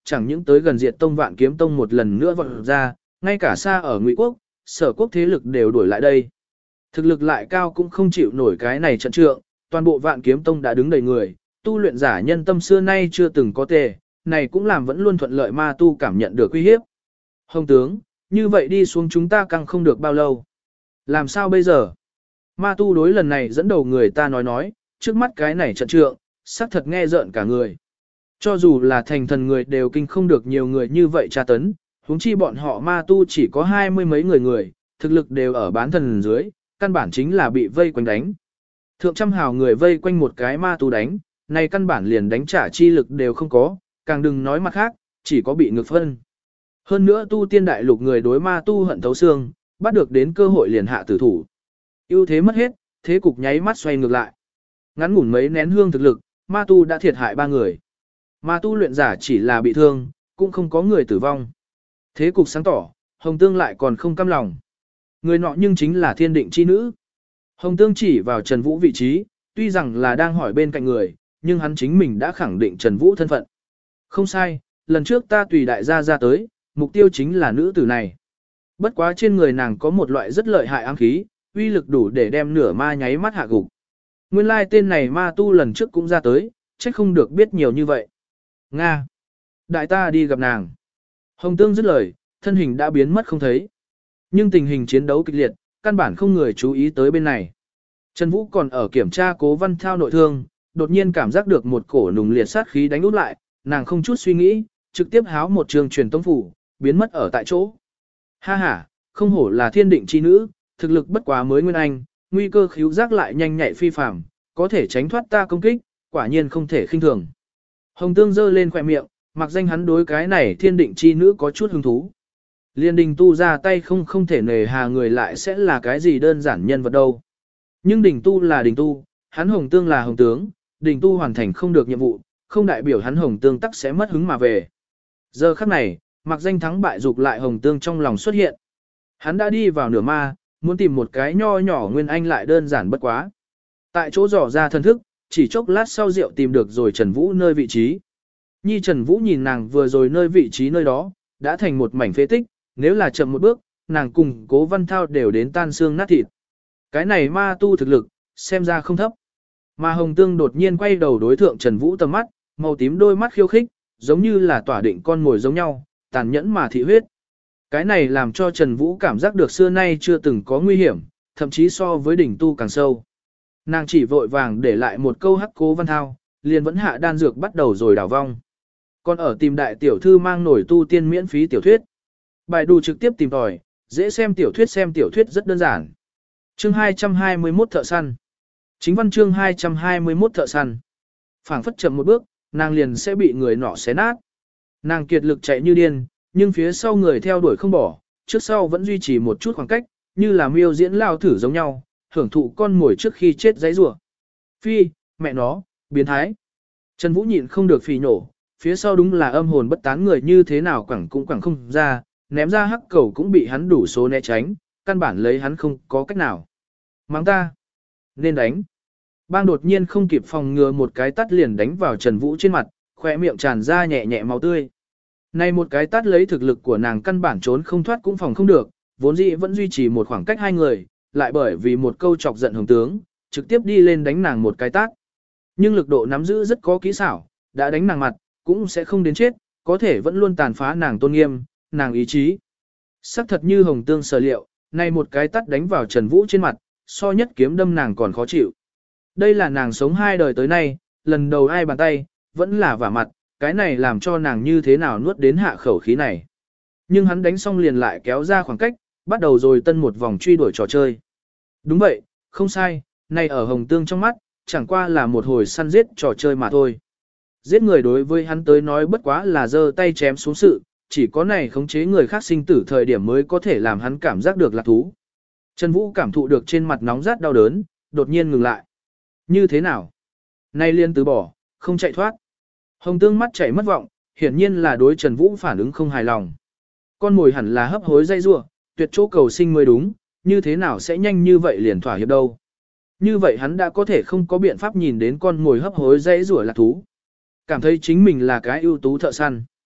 chẳng những tới gần Diệt Tông Vạn Kiếm Tông một lần nữa vọt ra, ngay cả xa ở Ngụy Quốc, Sở Quốc thế lực đều đuổi lại đây. Thực lực lại cao cũng không chịu nổi cái này trận trượng, toàn bộ Vạn Kiếm Tông đã đứng đầy người, tu luyện giả nhân tâm xưa nay chưa từng có tề, này cũng làm vẫn luôn thuận lợi ma tu cảm nhận được uy hiếp. Hồng tướng, như vậy đi xuống chúng ta càng không được bao lâu. Làm sao bây giờ? Ma tu đối lần này dẫn đầu người ta nói nói, trước mắt cái này trận trượng, xác thật nghe rợn cả người. Cho dù là thành thần người đều kinh không được nhiều người như vậy tra tấn, huống chi bọn họ ma tu chỉ có hai mươi mấy người người, thực lực đều ở bán thần dưới, căn bản chính là bị vây quanh đánh. Thượng trăm hào người vây quanh một cái ma tu đánh, này căn bản liền đánh trả chi lực đều không có, càng đừng nói mặt khác, chỉ có bị ngược phân. Hơn nữa tu tiên đại lục người đối ma tu hận thấu xương, bắt được đến cơ hội liền hạ tử thủ. ưu thế mất hết, thế cục nháy mắt xoay ngược lại. Ngắn ngủn mấy nén hương thực lực, ma tu đã thiệt hại ba người. Ma tu luyện giả chỉ là bị thương, cũng không có người tử vong. Thế cục sáng tỏ, Hồng Tương lại còn không cam lòng. Người nọ nhưng chính là thiên định chi nữ. Hồng Tương chỉ vào Trần Vũ vị trí, tuy rằng là đang hỏi bên cạnh người, nhưng hắn chính mình đã khẳng định Trần Vũ thân phận. Không sai, lần trước ta tùy đại gia ra tới, mục tiêu chính là nữ tử này. Bất quá trên người nàng có một loại rất lợi hại ám khí, uy lực đủ để đem nửa ma nháy mắt hạ gục. Nguyên lai tên này ma tu lần trước cũng ra tới, trách không được biết nhiều như vậy. Nga! Đại ta đi gặp nàng. Hồng Tương dứt lời, thân hình đã biến mất không thấy. Nhưng tình hình chiến đấu kịch liệt, căn bản không người chú ý tới bên này. Trần Vũ còn ở kiểm tra Cố Văn Thao nội thương, đột nhiên cảm giác được một cổ nùng liệt sát khí đánh út lại, nàng không chút suy nghĩ, trực tiếp háo một trường truyền tông phủ, biến mất ở tại chỗ. Ha ha, không hổ là thiên định chi nữ, thực lực bất quá mới nguyên anh, nguy cơ khíu giác lại nhanh nhạy phi phàm, có thể tránh thoát ta công kích, quả nhiên không thể khinh thường. Hồng Tương giơ lên khỏe miệng, mặc danh hắn đối cái này thiên định chi nữ có chút hứng thú. Liên đình tu ra tay không không thể nề hà người lại sẽ là cái gì đơn giản nhân vật đâu. Nhưng đình tu là đình tu, hắn Hồng Tương là Hồng Tướng, đình tu hoàn thành không được nhiệm vụ, không đại biểu hắn Hồng Tương tắc sẽ mất hứng mà về. Giờ khắc này, mặc danh thắng bại dục lại Hồng Tương trong lòng xuất hiện. Hắn đã đi vào nửa ma, muốn tìm một cái nho nhỏ nguyên anh lại đơn giản bất quá. Tại chỗ dò ra thân thức, chỉ chốc lát sau rượu tìm được rồi Trần Vũ nơi vị trí. Nhi Trần Vũ nhìn nàng vừa rồi nơi vị trí nơi đó, đã thành một mảnh phế tích, nếu là chậm một bước, nàng cùng Cố Văn Thao đều đến tan xương nát thịt. Cái này ma tu thực lực, xem ra không thấp. Mà Hồng Tương đột nhiên quay đầu đối thượng Trần Vũ tầm mắt, màu tím đôi mắt khiêu khích, giống như là tỏa định con ngồi giống nhau, tàn nhẫn mà thị huyết. Cái này làm cho Trần Vũ cảm giác được xưa nay chưa từng có nguy hiểm, thậm chí so với đỉnh tu càng sâu. Nàng chỉ vội vàng để lại một câu hắc Cố Văn Thao, liền vẫn hạ đan dược bắt đầu rồi đảo vong. Còn ở tìm đại tiểu thư mang nổi tu tiên miễn phí tiểu thuyết. Bài đù trực tiếp tìm tòi, dễ xem tiểu thuyết xem tiểu thuyết rất đơn giản. Chương hai trăm hai mươi mốt thợ săn. Chính văn chương hai trăm hai mươi mốt thợ săn. Phảng phất chậm một bước, nàng liền sẽ bị người nọ xé nát. Nàng kiệt lực chạy như điên, nhưng phía sau người theo đuổi không bỏ, trước sau vẫn duy trì một chút khoảng cách, như là miêu diễn lao thử giống nhau, hưởng thụ con mồi trước khi chết giấy rủa. Phi, mẹ nó, biến thái. Trần Vũ nhịn không được phì nổ, phía sau đúng là âm hồn bất tán người như thế nào quẳng cũng quẳng không ra, ném ra hắc cầu cũng bị hắn đủ số né tránh, căn bản lấy hắn không có cách nào. Mắng ta, nên đánh. Bang đột nhiên không kịp phòng ngừa một cái tắt liền đánh vào Trần Vũ trên mặt, khỏe miệng tràn ra nhẹ nhẹ máu tươi. Này một cái tắt lấy thực lực của nàng căn bản trốn không thoát cũng phòng không được, vốn dĩ vẫn duy trì một khoảng cách hai người, lại bởi vì một câu chọc giận Hồng Tướng, trực tiếp đi lên đánh nàng một cái tát. Nhưng lực độ nắm giữ rất có kỹ xảo, đã đánh nàng mặt, cũng sẽ không đến chết, có thể vẫn luôn tàn phá nàng tôn nghiêm, nàng ý chí. Sắc thật như Hồng Tương sở liệu, này một cái tát đánh vào Trần Vũ trên mặt, so nhất kiếm đâm nàng còn khó chịu. Đây là nàng sống hai đời tới nay, lần đầu ai bàn tay, vẫn là vả mặt, cái này làm cho nàng như thế nào nuốt đến hạ khẩu khí này. Nhưng hắn đánh xong liền lại kéo ra khoảng cách, bắt đầu rồi tân một vòng truy đuổi trò chơi. Đúng vậy, không sai, này ở Hồng Tương trong mắt, chẳng qua là một hồi săn giết trò chơi mà thôi. Giết người đối với hắn tới nói bất quá là giơ tay chém xuống sự, chỉ có này khống chế người khác sinh tử thời điểm mới có thể làm hắn cảm giác được lạc thú. Trần Vũ cảm thụ được trên mặt nóng rát đau đớn, đột nhiên ngừng lại. Như thế nào? Nay liên từ bỏ, không chạy thoát. Hồng Tương mắt chảy mất vọng, hiển nhiên là đối Trần Vũ phản ứng không hài lòng. Con mồi hẳn là hấp hối dây rua, tuyệt chỗ cầu sinh mới đúng, như thế nào sẽ nhanh như vậy liền thỏa hiệp đâu. Như vậy hắn đã có thể không có biện pháp nhìn đến con mồi hấp hối dây rủa lạc thú. Cảm thấy chính mình là cái ưu tú thợ săn.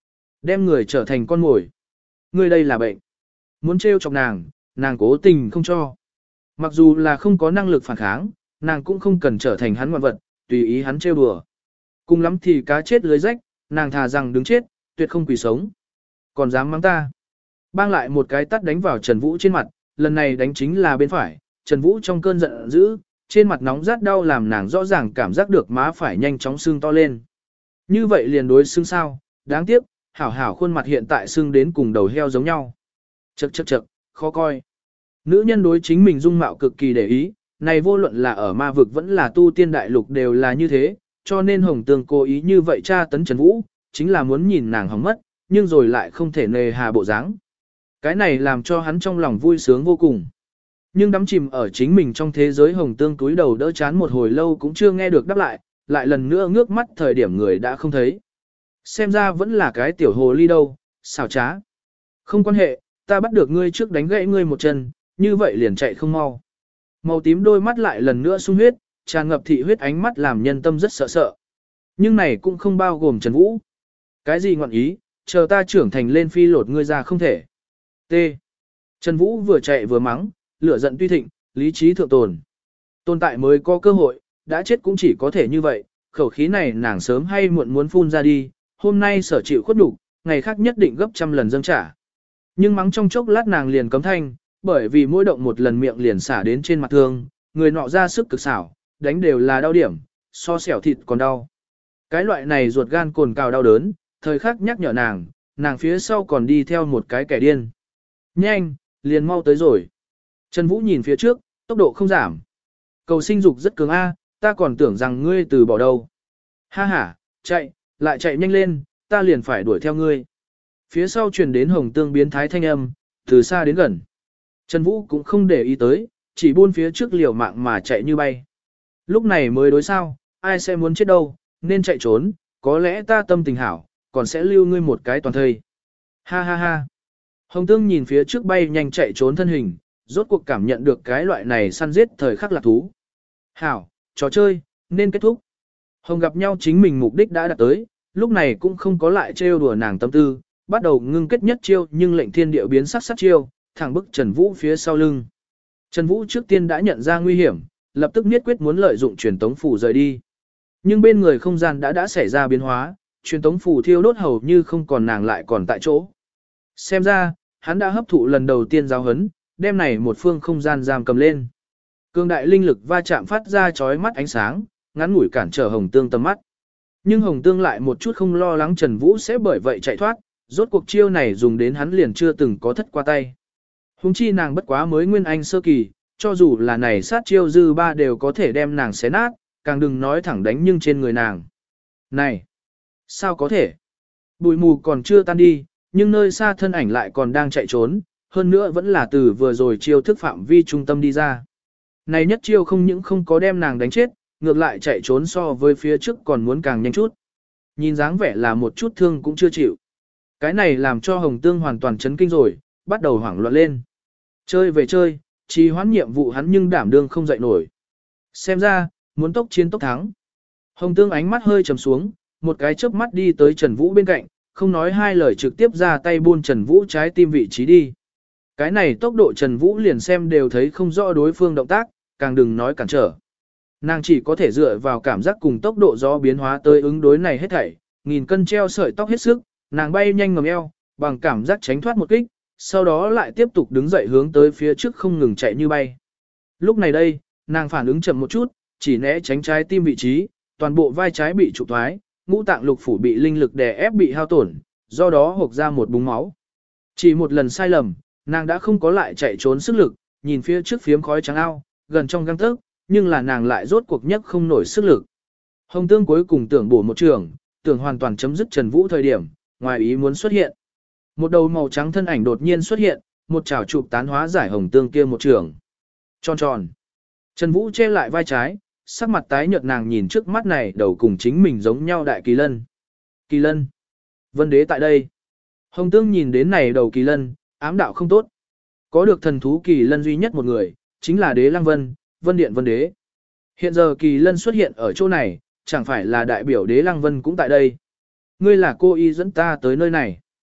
Đem người trở thành con mồi. Ngươi đây là bệnh. Muốn trêu chọc nàng, nàng cố tình không cho. Mặc dù là không có năng lực phản kháng, nàng cũng không cần trở thành hắn ngoạn vật, tùy ý hắn trêu đùa. Cùng lắm thì cá chết lưới rách, nàng thà rằng đứng chết, tuyệt không quỳ sống. Còn dám mắng ta. Bang lại một cái tắt đánh vào Trần Vũ trên mặt, lần này đánh chính là bên phải. Trần Vũ trong cơn giận dữ, trên mặt nóng rát đau làm nàng rõ ràng cảm giác được má phải nhanh chóng sưng to lên. Như vậy liền đối xưng sao, đáng tiếc, hảo hảo khuôn mặt hiện tại sưng đến cùng đầu heo giống nhau. Chậc chậc chậc, khó coi. Nữ nhân đối chính mình dung mạo cực kỳ để ý, này vô luận là ở ma vực vẫn là tu tiên đại lục đều là như thế, cho nên Hồng Tương cố ý như vậy tra tấn Trần Vũ, chính là muốn nhìn nàng hỏng mất, nhưng rồi lại không thể nề hà bộ dáng. Cái này làm cho hắn trong lòng vui sướng vô cùng. Nhưng đắm chìm ở chính mình trong thế giới Hồng Tương túi đầu đỡ chán một hồi lâu cũng chưa nghe được đáp lại, lại lần nữa ngước mắt thời điểm người đã không thấy. Xem ra vẫn là cái tiểu hồ ly đâu, xảo trá. Không quan hệ, ta bắt được ngươi trước đánh gãy ngươi một chân, như vậy liền chạy không mau. Màu tím đôi mắt lại lần nữa sung huyết, tràn ngập thị huyết ánh mắt làm nhân tâm rất sợ sợ. Nhưng này cũng không bao gồm Trần Vũ. Cái gì ngọn ý, chờ ta trưởng thành lên phi lột ngươi ra không thể. T. Trần Vũ vừa chạy vừa mắng, lửa giận tuy thịnh, lý trí thượng tồn. Tồn tại mới có cơ hội, đã chết cũng chỉ có thể như vậy, khẩu khí này nàng sớm hay muộn muốn phun ra đi, hôm nay sở chịu khuất nhục, ngày khác nhất định gấp trăm lần dâng trả. Nhưng mắng trong chốc lát nàng liền cấm thanh, bởi vì mỗi động một lần miệng liền xả đến trên mặt thương, người nọ ra sức cực xảo, đánh đều là đau điểm, so xẻo thịt còn đau. Cái loại này ruột gan cồn cào đau đớn, thời khắc nhắc nhở nàng, nàng phía sau còn đi theo một cái kẻ điên. Nhanh, liền mau tới rồi. Trần Vũ nhìn phía trước, tốc độ không giảm. Cầu sinh dục rất cường A, ta còn tưởng rằng ngươi từ bỏ đâu. Ha ha, chạy, lại chạy nhanh lên, ta liền phải đuổi theo ngươi. Phía sau truyền đến Hồng Tương biến thái thanh âm, từ xa đến gần. Trần Vũ cũng không để ý tới, chỉ buôn phía trước liều mạng mà chạy như bay. Lúc này mới đối sao, ai sẽ muốn chết đâu, nên chạy trốn, có lẽ ta tâm tình hảo, còn sẽ lưu ngươi một cái toàn thây. Ha ha ha. Hồng Tương nhìn phía trước bay nhanh chạy trốn thân hình, rốt cuộc cảm nhận được cái loại này săn giết thời khắc lạc thú. Hảo, trò chơi, nên kết thúc. Hồng gặp nhau chính mình mục đích đã đạt tới, lúc này cũng không có lại trêu đùa nàng tâm tư, bắt đầu ngưng kết nhất chiêu nhưng lệnh thiên địa biến sắc sắc chiêu, thẳng bức Trần Vũ phía sau lưng. Trần Vũ trước tiên đã nhận ra nguy hiểm, lập tức niết quyết muốn lợi dụng truyền tống phủ rời đi. Nhưng bên người không gian đã đã xảy ra biến hóa, truyền tống phủ thiêu đốt hầu như không còn nàng lại còn tại chỗ. Xem ra, hắn đã hấp thụ lần đầu tiên giáo hấn, đem này một phương không gian giam cầm lên. Cương đại linh lực va chạm phát ra chói mắt ánh sáng, ngắn ngủi cản trở Hồng Tương tầm mắt. Nhưng Hồng Tương lại một chút không lo lắng Trần Vũ sẽ bởi vậy chạy thoát, rốt cuộc chiêu này dùng đến hắn liền chưa từng có thất qua tay. Hùng chi nàng bất quá mới nguyên anh sơ kỳ, cho dù là này sát chiêu dư ba đều có thể đem nàng xé nát, càng đừng nói thẳng đánh nhưng trên người nàng. Này! Sao có thể? Bụi mù còn chưa tan đi, nhưng nơi xa thân ảnh lại còn đang chạy trốn, hơn nữa vẫn là từ vừa rồi chiêu thức phạm vi trung tâm đi ra. Này nhất chiêu không những không có đem nàng đánh chết, ngược lại chạy trốn so với phía trước còn muốn càng nhanh chút. Nhìn dáng vẻ là một chút thương cũng chưa chịu. Cái này làm cho Hồng Tương hoàn toàn chấn kinh rồi, bắt đầu hoảng loạn lên. Chơi về chơi, trì hoãn nhiệm vụ hắn nhưng đảm đương không dậy nổi. Xem ra, muốn tốc chiến tốc thắng. Hồng Tương ánh mắt hơi trầm xuống, một cái chớp mắt đi tới Trần Vũ bên cạnh, không nói hai lời trực tiếp ra tay buôn Trần Vũ trái tim vị trí đi. Cái này tốc độ Trần Vũ liền xem đều thấy không rõ đối phương động tác, càng đừng nói cản trở. Nàng chỉ có thể dựa vào cảm giác cùng tốc độ gió biến hóa tới ứng đối này hết thảy, nghìn cân treo sợi tóc hết sức, nàng bay nhanh ngầm eo, bằng cảm giác tránh thoát một kích, sau đó lại tiếp tục đứng dậy hướng tới phía trước không ngừng chạy như bay. Lúc này đây, nàng phản ứng chậm một chút, chỉ né tránh trái tim vị trí, toàn bộ vai trái bị trục thoái, ngũ tạng lục phủ bị linh lực đè ép bị hao tổn, do đó hộc ra một búng máu. Chỉ một lần sai lầm, nàng đã không có lại chạy trốn sức lực, nhìn phía trước phiếm khói trắng ao, gần trong gang tấc, nhưng là nàng lại rốt cuộc nhất không nổi sức lực. Hồng Tương cuối cùng tưởng bổ một trường, tưởng hoàn toàn chấm dứt Trần Vũ thời điểm, ngoài ý muốn xuất hiện. Một đầu màu trắng thân ảnh đột nhiên xuất hiện, một chảo chụp tán hóa giải Hồng Tương kia một trường. Tròn tròn. Trần Vũ che lại vai trái, sắc mặt tái nhợt nàng nhìn trước mắt này đầu cùng chính mình giống nhau đại kỳ lân. Kỳ lân. Vân đế tại đây. Hồng Tương nhìn đến này đầu kỳ lân, ám đạo không tốt. Có được thần thú kỳ lân duy nhất một người, chính là đế Lăng Vân, Vân Điện Vân Đế. Hiện giờ kỳ lân xuất hiện ở chỗ này, chẳng phải là đại biểu đế Lăng Vân cũng tại đây. Ngươi là cô y dẫn ta tới nơi này.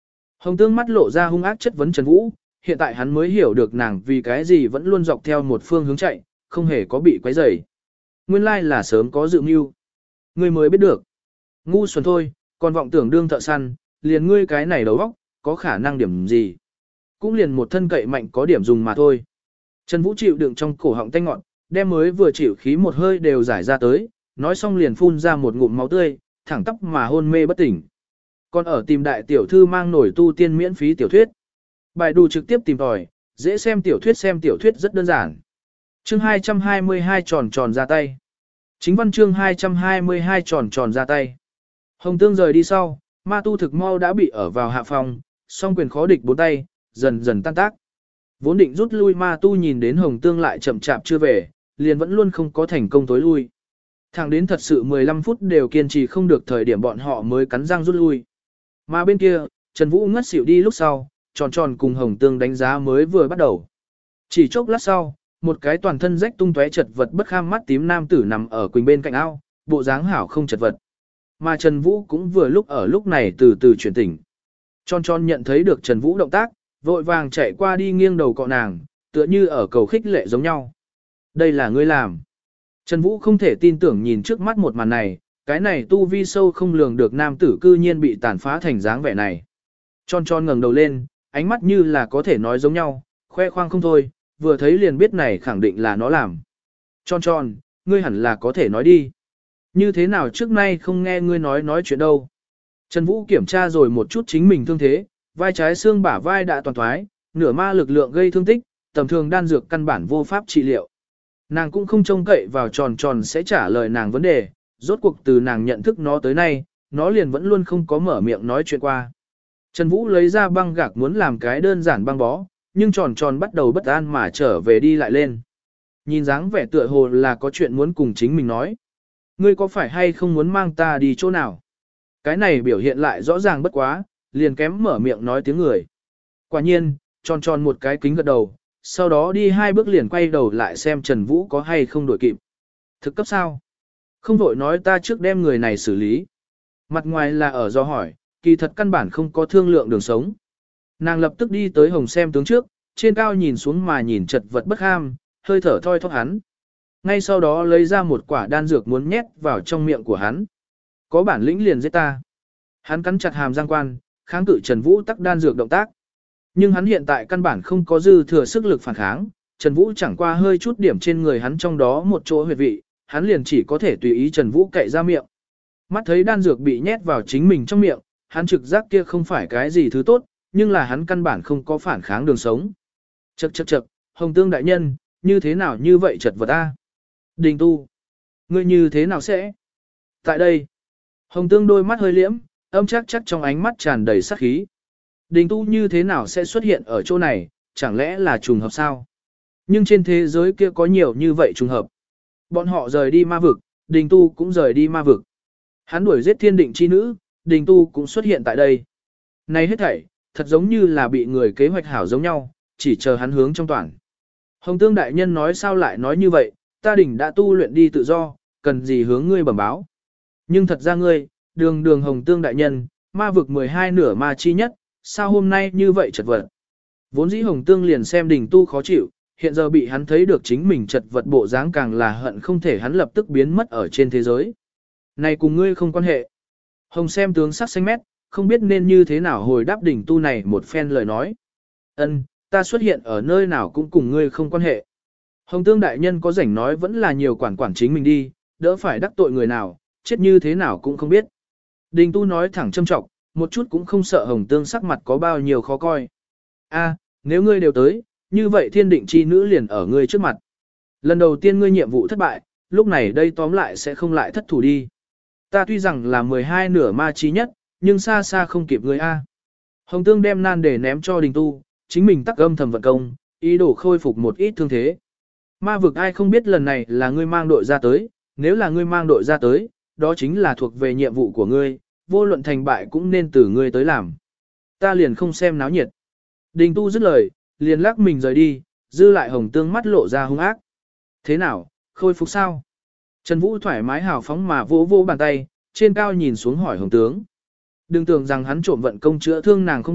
Hồng Tương mắt lộ ra hung ác chất vấn Trần Vũ, hiện tại hắn mới hiểu được nàng vì cái gì vẫn luôn dọc theo một phương hướng chạy, không hề có bị quấy rầy. Nguyên lai là sớm có dự mưu. Ngươi mới biết được. Ngu xuẩn thôi, còn vọng tưởng đương thợ săn, liền ngươi cái này đầu óc, có khả năng điểm gì. Cũng liền một thân cậy mạnh có điểm dùng mà thôi. Trần Vũ chịu đựng trong cổ họng tanh ngọn, đem mới vừa chịu khí một hơi đều giải ra tới, nói xong liền phun ra một ngụm máu tươi, thẳng tóc mà hôn mê bất tỉnh. Còn ở tìm đại tiểu thư mang nổi tu tiên miễn phí tiểu thuyết. Bài đủ trực tiếp tìm tòi, dễ xem tiểu thuyết xem tiểu thuyết rất đơn giản. Chương hai trăm hai mươi hai tròn tròn ra tay. Chính văn chương hai trăm hai mươi hai tròn tròn ra tay. Hồng Tương rời đi sau, ma tu thực mau đã bị ở vào hạ phòng, song quyền khó địch bốn tay, dần dần tan tác. Vốn định rút lui ma tu nhìn đến Hồng Tương lại chậm chạp chưa về, liền vẫn luôn không có thành công tối lui. Thẳng đến thật sự mười lăm phút đều kiên trì không được thời điểm bọn họ mới cắn răng rút lui. Mà bên kia, Trần Vũ ngất xỉu đi lúc sau, tròn tròn cùng Hồng Tương đánh giá mới vừa bắt đầu. Chỉ chốc lát sau, một cái toàn thân rách tung tóe chật vật bất kham mắt tím nam tử nằm ở quỳnh bên cạnh ao, bộ dáng hảo không chật vật. Mà Trần Vũ cũng vừa lúc ở lúc này từ từ chuyển tỉnh. Tròn tròn nhận thấy được Trần Vũ động tác, vội vàng chạy qua đi nghiêng đầu cọ nàng, tựa như ở cầu khích lệ giống nhau. Đây là ngươi làm. Trần Vũ không thể tin tưởng nhìn trước mắt một màn này, cái này tu vi sâu không lường được nam tử cư nhiên bị tàn phá thành dáng vẻ này. Tròn tròn ngẩng đầu lên, ánh mắt như là có thể nói giống nhau, khoe khoang không thôi, vừa thấy liền biết này khẳng định là nó làm. Tròn tròn, ngươi hẳn là có thể nói đi. Như thế nào trước nay không nghe ngươi nói nói chuyện đâu. Trần Vũ kiểm tra rồi một chút chính mình thương thế, vai trái xương bả vai đã toàn thoái, nửa ma lực lượng gây thương tích, tầm thường đan dược căn bản vô pháp trị liệu. Nàng cũng không trông cậy vào tròn tròn sẽ trả lời nàng vấn đề, rốt cuộc từ nàng nhận thức nó tới nay, nó liền vẫn luôn không có mở miệng nói chuyện qua. Trần Vũ lấy ra băng gạc muốn làm cái đơn giản băng bó, nhưng tròn tròn bắt đầu bất an mà trở về đi lại lên. Nhìn dáng vẻ tựa hồ là có chuyện muốn cùng chính mình nói. Ngươi có phải hay không muốn mang ta đi chỗ nào? Cái này biểu hiện lại rõ ràng bất quá, liền kém mở miệng nói tiếng người. Quả nhiên, tròn tròn một cái kính gật đầu, sau đó đi hai bước liền quay đầu lại xem Trần Vũ có hay không đổi kịp. Thực cấp sao? Không vội nói ta trước đem người này xử lý. Mặt ngoài là ở do hỏi, kỳ thật căn bản không có thương lượng đường sống. Nàng lập tức đi tới Hồng xem tướng trước, trên cao nhìn xuống mà nhìn chật vật bất ham, hơi thở thoi thóp hắn. Ngay sau đó lấy ra một quả đan dược muốn nhét vào trong miệng của hắn. Có bản lĩnh liền giết ta. Hắn cắn chặt hàm răng quan, kháng cự Trần Vũ tắc đan dược động tác. Nhưng hắn hiện tại căn bản không có dư thừa sức lực phản kháng, Trần Vũ chẳng qua hơi chút điểm trên người hắn trong đó một chỗ huyệt vị, hắn liền chỉ có thể tùy ý Trần Vũ cậy ra miệng. Mắt thấy đan dược bị nhét vào chính mình trong miệng, hắn trực giác kia không phải cái gì thứ tốt, nhưng là hắn căn bản không có phản kháng đường sống. Chậc chậc chậc, Hồng Tương đại nhân, như thế nào như vậy chật vật ta? Đình tu, ngươi như thế nào sẽ? Tại đây, Hồng Tương đôi mắt hơi liễm, âm chắc chắc trong ánh mắt tràn đầy sát khí. Đình tu như thế nào sẽ xuất hiện ở chỗ này, chẳng lẽ là trùng hợp sao? Nhưng trên thế giới kia có nhiều như vậy trùng hợp. Bọn họ rời đi ma vực, đình tu cũng rời đi ma vực. Hắn đuổi giết thiên định chi nữ, đình tu cũng xuất hiện tại đây. Này hết thảy, thật giống như là bị người kế hoạch hảo giống nhau, chỉ chờ hắn hướng trong toàn. Hồng Tương đại nhân nói sao lại nói như vậy, ta đỉnh đã tu luyện đi tự do, cần gì hướng ngươi bẩm báo. Nhưng thật ra ngươi, đường đường Hồng Tương đại nhân, ma vực mười hai nửa ma chi nhất, sao hôm nay như vậy chật vật. Vốn dĩ Hồng Tương liền xem đình tu khó chịu, hiện giờ bị hắn thấy được chính mình chật vật bộ dáng càng là hận không thể hắn lập tức biến mất ở trên thế giới. Này cùng ngươi không quan hệ. Hồng xem tướng sắc xanh mét, không biết nên như thế nào hồi đáp đỉnh tu này một phen lời nói. Ân, ta xuất hiện ở nơi nào cũng cùng ngươi không quan hệ. Hồng Tương đại nhân có rảnh nói vẫn là nhiều quản quản chính mình đi, đỡ phải đắc tội người nào, chết như thế nào cũng không biết. Đình tu nói thẳng châm trọng, một chút cũng không sợ Hồng Tương sắc mặt có bao nhiêu khó coi. A, nếu ngươi đều tới, như vậy thiên định chi nữ liền ở ngươi trước mặt. Lần đầu tiên ngươi nhiệm vụ thất bại, lúc này đây tóm lại sẽ không lại thất thủ đi. Ta tuy rằng là mười hai nửa ma chi nhất, nhưng xa xa không kịp ngươi A. Hồng Tương đem nan để ném cho đình tu, chính mình tắc âm thầm vận công, ý đồ khôi phục một ít thương thế. Ma vực ai không biết lần này là ngươi mang đội ra tới, nếu là ngươi mang đội ra tới, đó chính là thuộc về nhiệm vụ của ngươi, vô luận thành bại cũng nên từ ngươi tới làm. Ta liền không xem náo nhiệt. Đình tu dứt lời, liền lắc mình rời đi, dư lại Hồng Tương mắt lộ ra hung ác. Thế nào, khôi phục sao? Trần Vũ thoải mái hào phóng mà vỗ vỗ bàn tay, trên cao nhìn xuống hỏi Hồng Tướng. Đừng tưởng rằng hắn trộm vận công chữa thương nàng không biết,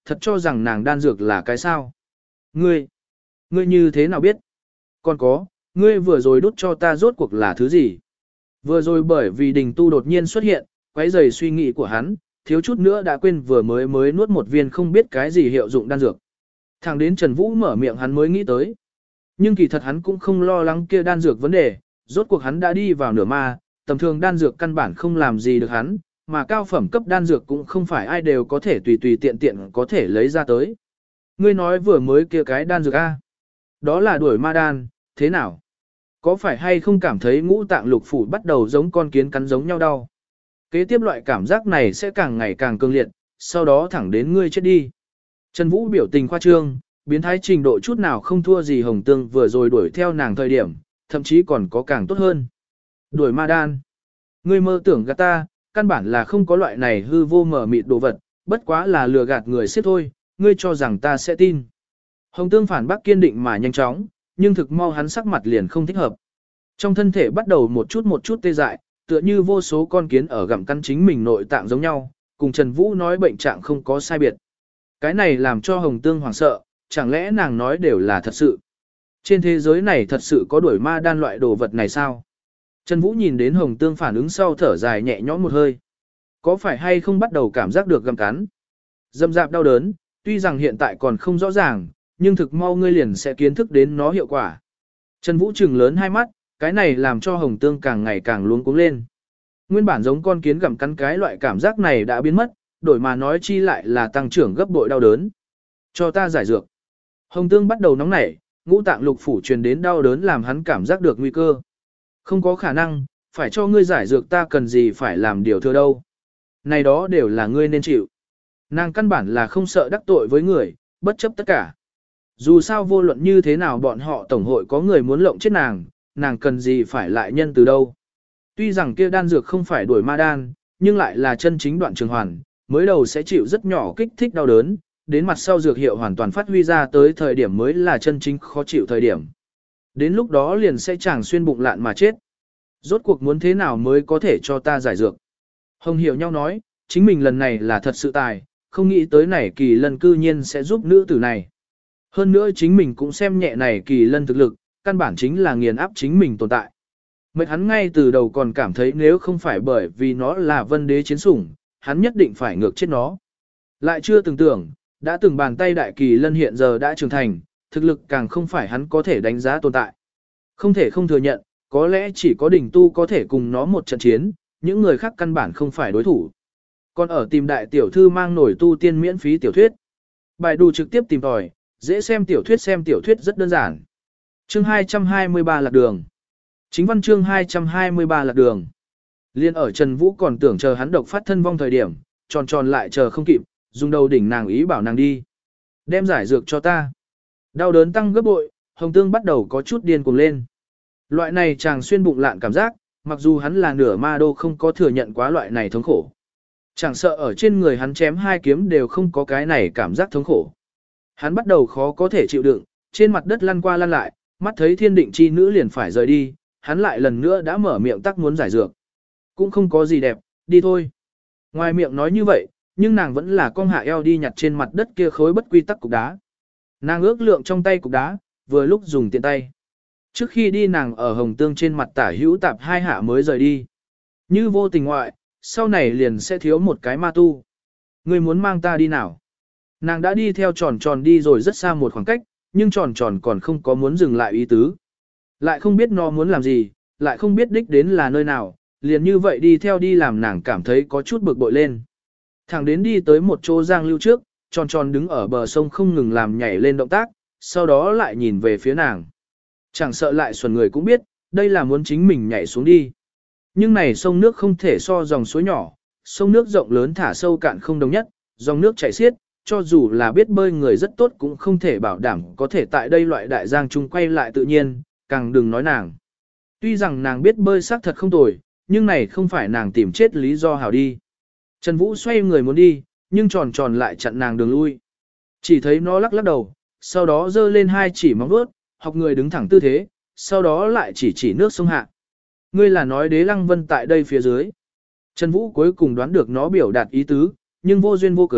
thật cho rằng nàng đan dược là cái sao. Ngươi, ngươi như thế nào biết? Còn có, ngươi vừa rồi đút cho ta rốt cuộc là thứ gì? Vừa rồi bởi vì đình tu đột nhiên xuất hiện, quấy rầy suy nghĩ của hắn, thiếu chút nữa đã quên vừa mới mới nuốt một viên không biết cái gì hiệu dụng đan dược. Thẳng đến Trần Vũ mở miệng hắn mới nghĩ tới. Nhưng kỳ thật hắn cũng không lo lắng kia đan dược vấn đề, rốt cuộc hắn đã đi vào nửa ma, tầm thường đan dược căn bản không làm gì được hắn, mà cao phẩm cấp đan dược cũng không phải ai đều có thể tùy tùy tiện tiện có thể lấy ra tới. Ngươi nói vừa mới kia cái đan dược A. Đó là đuổi ma đan, thế nào? Có phải hay không cảm thấy ngũ tạng lục phủ bắt đầu giống con kiến cắn giống nhau đau? Kế tiếp loại cảm giác này sẽ càng ngày càng cường liệt, sau đó thẳng đến ngươi chết đi. Trần Vũ biểu tình khoa trương, biến thái trình độ chút nào không thua gì Hồng Tương vừa rồi đuổi theo nàng thời điểm, thậm chí còn có càng tốt hơn. Đuổi ma đan. Ngươi mơ tưởng gạt ta, căn bản là không có loại này hư vô mở mịt đồ vật, bất quá là lừa gạt người xếp thôi, ngươi cho rằng ta sẽ tin. Hồng Tương phản bác kiên định mà nhanh chóng, nhưng thực mau hắn sắc mặt liền không thích hợp. Trong thân thể bắt đầu một chút một chút tê dại, tựa như vô số con kiến ở gặm cắn chính mình nội tạng giống nhau, cùng Trần Vũ nói bệnh trạng không có sai biệt. Cái này làm cho Hồng Tương hoảng sợ, chẳng lẽ nàng nói đều là thật sự. Trên thế giới này thật sự có đuổi ma đan loại đồ vật này sao? Trần Vũ nhìn đến Hồng Tương phản ứng sau thở dài nhẹ nhõm một hơi. Có phải hay không bắt đầu cảm giác được gặm cắn? Dâm dạp đau đớn, tuy rằng hiện tại còn không rõ ràng, nhưng thực mau ngươi liền sẽ kiến thức đến nó hiệu quả. Trần Vũ trừng lớn hai mắt, cái này làm cho Hồng Tương càng ngày càng luống cuống lên. Nguyên bản giống con kiến gặm cắn cái loại cảm giác này đã biến mất, đổi mà nói chi lại là tăng trưởng gấp bội đau đớn. Cho ta giải dược. Hồng Tương bắt đầu nóng nảy, ngũ tạng lục phủ truyền đến đau đớn làm hắn cảm giác được nguy cơ. Không có khả năng, phải cho ngươi giải dược ta cần gì phải làm điều thừa đâu. Này đó đều là ngươi nên chịu. Nàng căn bản là không sợ đắc tội với người, bất chấp tất cả. Dù sao vô luận như thế nào bọn họ tổng hội có người muốn lộng chết nàng, nàng cần gì phải lại nhân từ đâu. Tuy rằng kia đan dược không phải đuổi ma đan, nhưng lại là chân chính đoạn trường hoàn, mới đầu sẽ chịu rất nhỏ kích thích đau đớn, đến mặt sau dược hiệu hoàn toàn phát huy ra tới thời điểm mới là chân chính khó chịu thời điểm. Đến lúc đó liền sẽ chẳng xuyên bụng lạn mà chết. Rốt cuộc muốn thế nào mới có thể cho ta giải dược. Hồng hiểu nhau nói, chính mình lần này là thật sự tài, không nghĩ tới này kỳ lân cư nhiên sẽ giúp nữ tử này. Hơn nữa chính mình cũng xem nhẹ này kỳ lân thực lực, căn bản chính là nghiền áp chính mình tồn tại. Mệt hắn ngay từ đầu còn cảm thấy nếu không phải bởi vì nó là vân đế chiến sủng, hắn nhất định phải ngược chết nó. Lại chưa từng tưởng, đã từng bàn tay đại kỳ lân hiện giờ đã trưởng thành, thực lực càng không phải hắn có thể đánh giá tồn tại. Không thể không thừa nhận, có lẽ chỉ có đỉnh tu có thể cùng nó một trận chiến, những người khác căn bản không phải đối thủ. Còn ở tìm đại tiểu thư mang nổi tu tiên miễn phí tiểu thuyết. Bài đù trực tiếp tìm tòi, dễ xem tiểu thuyết xem tiểu thuyết rất đơn giản. Chương hai trăm hai mươi ba lạc đường. Chính văn chương hai trăm hai mươi ba lạc đường. Liên ở Trần Vũ còn tưởng chờ hắn độc phát thân vong thời điểm, tròn tròn lại chờ không kịp, dùng đầu đỉnh nàng ý bảo nàng đi. Đem giải dược cho ta. Đau đớn tăng gấp bội, Hồng Tương bắt đầu có chút điên cuồng lên. Loại này chàng xuyên bụng lạn cảm giác, mặc dù hắn là nửa ma đô không có thừa nhận quá loại này thống khổ. Chẳng sợ ở trên người hắn chém hai kiếm đều không có cái này cảm giác thống khổ. Hắn bắt đầu khó có thể chịu đựng, trên mặt đất lăn qua lăn lại, mắt thấy thiên định chi nữ liền phải rời đi, hắn lại lần nữa đã mở miệng tắc muốn giải dược. Cũng không có gì đẹp, đi thôi. Ngoài miệng nói như vậy, nhưng nàng vẫn là cong hạ eo đi nhặt trên mặt đất kia khối bất quy tắc cục đá. Nàng ước lượng trong tay cục đá, vừa lúc dùng tiện tay. Trước khi đi nàng ở Hồng Tương trên mặt tả hữu tạp hai hạ mới rời đi. Như vô tình ngoại, sau này liền sẽ thiếu một cái ma tu. Ngươi muốn mang ta đi nào? Nàng đã đi theo tròn tròn đi rồi rất xa một khoảng cách, nhưng tròn tròn còn không có muốn dừng lại ý tứ. Lại không biết nó muốn làm gì, lại không biết đích đến là nơi nào, liền như vậy đi theo đi làm nàng cảm thấy có chút bực bội lên. Thẳng đến đi tới một chỗ giang lưu trước, tròn tròn đứng ở bờ sông không ngừng làm nhảy lên động tác, sau đó lại nhìn về phía nàng. Chẳng sợ lại xuẩn người cũng biết, đây là muốn chính mình nhảy xuống đi. Nhưng này sông nước không thể so dòng suối nhỏ, sông nước rộng lớn thả sâu cạn không đồng nhất, dòng nước chảy xiết, cho dù là biết bơi người rất tốt cũng không thể bảo đảm có thể tại đây loại đại giang chung quay lại tự nhiên, càng đừng nói nàng. Tuy rằng nàng biết bơi xác thật không tồi, nhưng này không phải nàng tìm chết lý do hảo đi. Trần Vũ xoay người muốn đi, nhưng tròn tròn lại chặn nàng đường lui. Chỉ thấy nó lắc lắc đầu, sau đó giơ lên hai chỉ móng vuốt, học người đứng thẳng tư thế, sau đó lại chỉ chỉ nước sông hạ. Ngươi là nói Đế Lăng Vân tại đây phía dưới. Trần Vũ cuối cùng đoán được nó biểu đạt ý tứ, nhưng vô duyên vô cớ,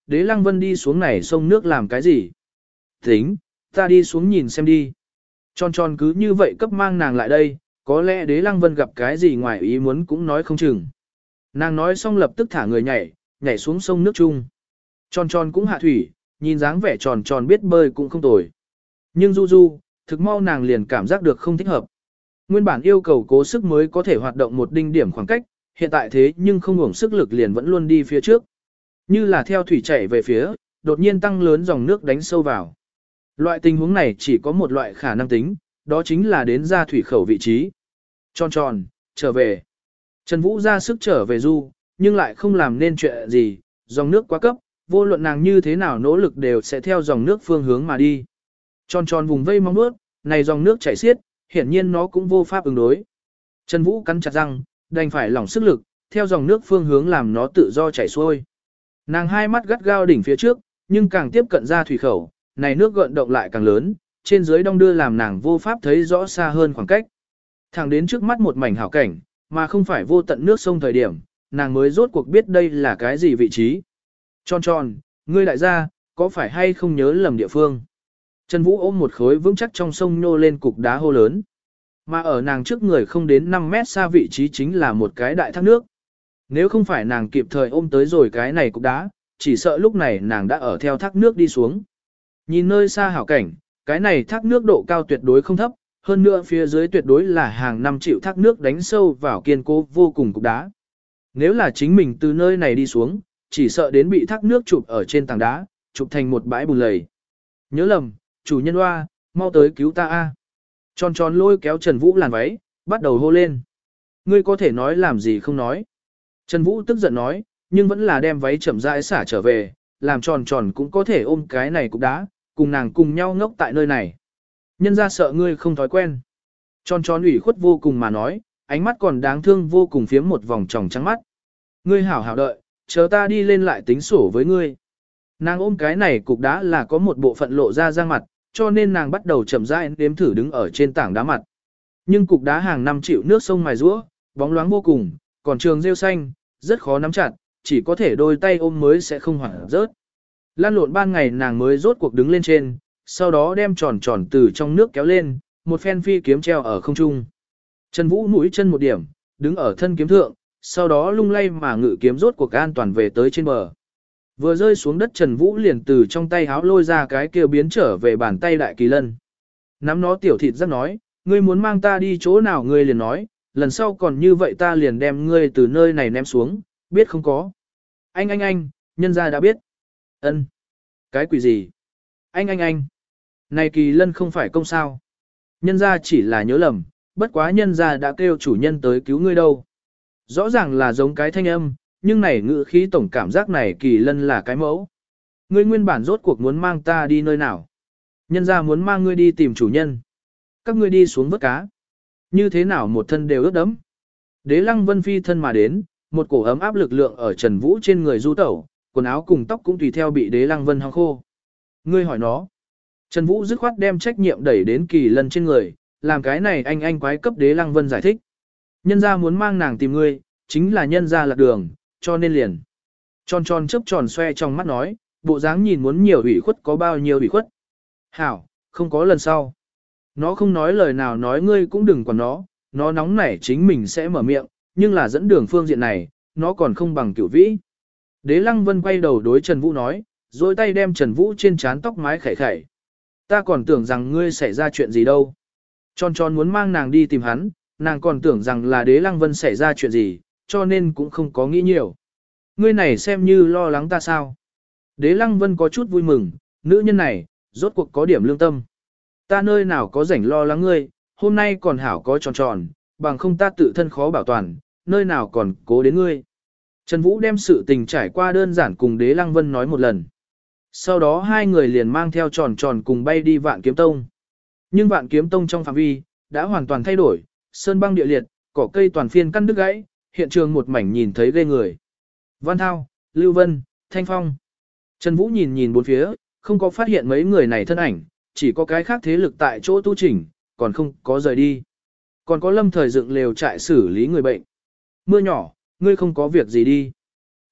Đế Lăng Vân đi xuống này sông nước làm cái gì? Tính, ta đi xuống nhìn xem đi. Tròn tròn cứ như vậy cấp mang nàng lại đây, có lẽ Đế Lăng Vân gặp cái gì ngoài ý muốn cũng nói không chừng. Nàng nói xong lập tức thả người nhảy, nhảy xuống sông nước chung. Tròn tròn cũng hạ thủy, nhìn dáng vẻ tròn tròn biết bơi cũng không tồi. Nhưng Du Du, thực mau nàng liền cảm giác được không thích hợp. Nguyên bản yêu cầu cố sức mới có thể hoạt động một đinh điểm khoảng cách, hiện tại thế nhưng không hưởng sức lực liền vẫn luôn đi phía trước. Như là theo thủy chảy về phía, đột nhiên tăng lớn dòng nước đánh sâu vào. Loại tình huống này chỉ có một loại khả năng tính, đó chính là đến ra thủy khẩu vị trí. Tròn tròn, trở về. Trần Vũ ra sức trở về Du, nhưng lại không làm nên chuyện gì, dòng nước quá cấp, vô luận nàng như thế nào nỗ lực đều sẽ theo dòng nước phương hướng mà đi. Tròn tròn vùng vây mong bước, này dòng nước chảy xiết, hiển nhiên nó cũng vô pháp ứng đối. Trần Vũ cắn chặt răng, đành phải lỏng sức lực, theo dòng nước phương hướng làm nó tự do chảy xuôi. Nàng hai mắt gắt gao đỉnh phía trước, nhưng càng tiếp cận ra thủy khẩu, này nước gợn động lại càng lớn, trên dưới đong đưa làm nàng vô pháp thấy rõ xa hơn khoảng cách. Thẳng đến trước mắt một mảnh hảo cảnh, mà không phải vô tận nước sông thời điểm, nàng mới rốt cuộc biết đây là cái gì vị trí. Tròn tròn, ngươi đại gia, có phải hay không nhớ lầm địa phương? Trần Vũ ôm một khối vững chắc trong sông nhô lên cục đá hô lớn. Mà ở nàng trước người không đến năm mét xa vị trí chính là một cái đại thác nước. Nếu không phải nàng kịp thời ôm tới rồi cái này cục đá, chỉ sợ lúc này nàng đã ở theo thác nước đi xuống. Nhìn nơi xa hảo cảnh, cái này thác nước độ cao tuyệt đối không thấp, hơn nữa phía dưới tuyệt đối là hàng năm triệu thác nước đánh sâu vào kiên cố vô cùng cục đá. Nếu là chính mình từ nơi này đi xuống, chỉ sợ đến bị thác nước chụp ở trên tảng đá, chụp thành một bãi bùn lầy. Nhớ lầm, chủ nhân hoa, mau tới cứu ta a! Tròn tròn lôi kéo Trần Vũ làn váy, bắt đầu hô lên. Ngươi có thể nói làm gì không nói. Trần Vũ tức giận nói, nhưng vẫn là đem váy chậm rãi xả trở về, làm tròn tròn cũng có thể ôm cái này cục đá, cùng nàng cùng nhau ngốc tại nơi này. Nhân ra sợ ngươi không thói quen. Tròn tròn ủy khuất vô cùng mà nói, ánh mắt còn đáng thương vô cùng phiếm một vòng tròng trắng mắt. Ngươi hảo hảo đợi, chờ ta đi lên lại tính sổ với ngươi. Nàng ôm cái này cục đá là có một bộ phận lộ ra ra mặt, cho nên nàng bắt đầu chậm rãi đếm thử đứng ở trên tảng đá mặt. Nhưng cục đá hàng năm chịu nước sông mài rũa, bóng loáng vô cùng, còn trường rêu xanh, rất khó nắm chặt, chỉ có thể đôi tay ôm mới sẽ không hoảng rớt. Lan lộn ban ngày nàng mới rốt cuộc đứng lên trên, sau đó đem tròn tròn từ trong nước kéo lên, một phen phi kiếm treo ở không trung. Trần Vũ mũi chân một điểm, đứng ở thân kiếm thượng, sau đó lung lay mà ngự kiếm rốt cuộc an toàn về tới trên bờ. Vừa rơi xuống đất Trần Vũ liền từ trong tay háo lôi ra cái kia biến trở về bàn tay đại kỳ lân. Nắm nó tiểu thịt rất nói, ngươi muốn mang ta đi chỗ nào ngươi liền nói, lần sau còn như vậy ta liền đem ngươi từ nơi này ném xuống, biết không có. Anh anh anh, nhân gia đã biết. Ân. Cái quỷ gì? Anh anh anh. Này kỳ lân không phải công sao. Nhân gia chỉ là nhớ lầm, bất quá nhân gia đã kêu chủ nhân tới cứu ngươi đâu. Rõ ràng là giống cái thanh âm, nhưng này ngữ khí tổng cảm giác này kỳ lân là cái mẫu. Ngươi nguyên bản rốt cuộc muốn mang ta đi nơi nào? Nhân gia muốn mang ngươi đi tìm chủ nhân. Các ngươi đi xuống vớt cá. Như thế nào một thân đều ướt đẫm. Đế Lăng Vân phi thân mà đến, một cổ ấm áp lực lượng ở Trần Vũ trên người du tẩu, quần áo cùng tóc cũng tùy theo bị Đế Lăng Vân hong khô. Ngươi hỏi nó. Trần Vũ dứt khoát đem trách nhiệm đẩy đến kỳ lân trên người, làm cái này anh anh quái cấp Đế Lăng Vân giải thích. Nhân gia muốn mang nàng tìm ngươi, chính là nhân gia lạc đường, cho nên liền. Tròn tròn chớp tròn xoe trong mắt nói, bộ dáng nhìn muốn nhiều ủy khuất có bao nhiêu ủy khuất. Hảo, không có lần sau. Nó không nói lời nào nói ngươi cũng đừng quản nó, nó nóng nảy chính mình sẽ mở miệng, nhưng là dẫn đường phương diện này, nó còn không bằng cửu vĩ. Đế Lăng Vân quay đầu đối Trần Vũ nói, rồi tay đem Trần Vũ trên trán tóc mái khẩy khẩy. Ta còn tưởng rằng ngươi xảy ra chuyện gì đâu. Tròn tròn muốn mang nàng đi tìm hắn, nàng còn tưởng rằng là Đế Lăng Vân xảy ra chuyện gì, cho nên cũng không có nghĩ nhiều. Ngươi này xem như lo lắng ta sao. Đế Lăng Vân có chút vui mừng, nữ nhân này, rốt cuộc có điểm lương tâm. Ta nơi nào có rảnh lo lắng ngươi, hôm nay còn hảo có tròn tròn, bằng không ta tự thân khó bảo toàn, nơi nào còn cố đến ngươi. Trần Vũ đem sự tình trải qua đơn giản cùng Đế Lăng Vân nói một lần. Sau đó hai người liền mang theo tròn tròn cùng bay đi Vạn Kiếm Tông. Nhưng Vạn Kiếm Tông trong phạm vi, đã hoàn toàn thay đổi, sơn băng địa liệt, cỏ cây toàn phiên căn đứt gãy, hiện trường một mảnh nhìn thấy ghê người. Văn Thao, Lưu Vân, Thanh Phong. Trần Vũ nhìn nhìn bốn phía, không có phát hiện mấy người này thân ảnh, chỉ có cái khác thế lực tại chỗ tu chỉnh, còn không có rời đi. Còn có Lâm Thời dựng lều trại xử lý người bệnh. Mưa nhỏ, ngươi không có việc gì đi.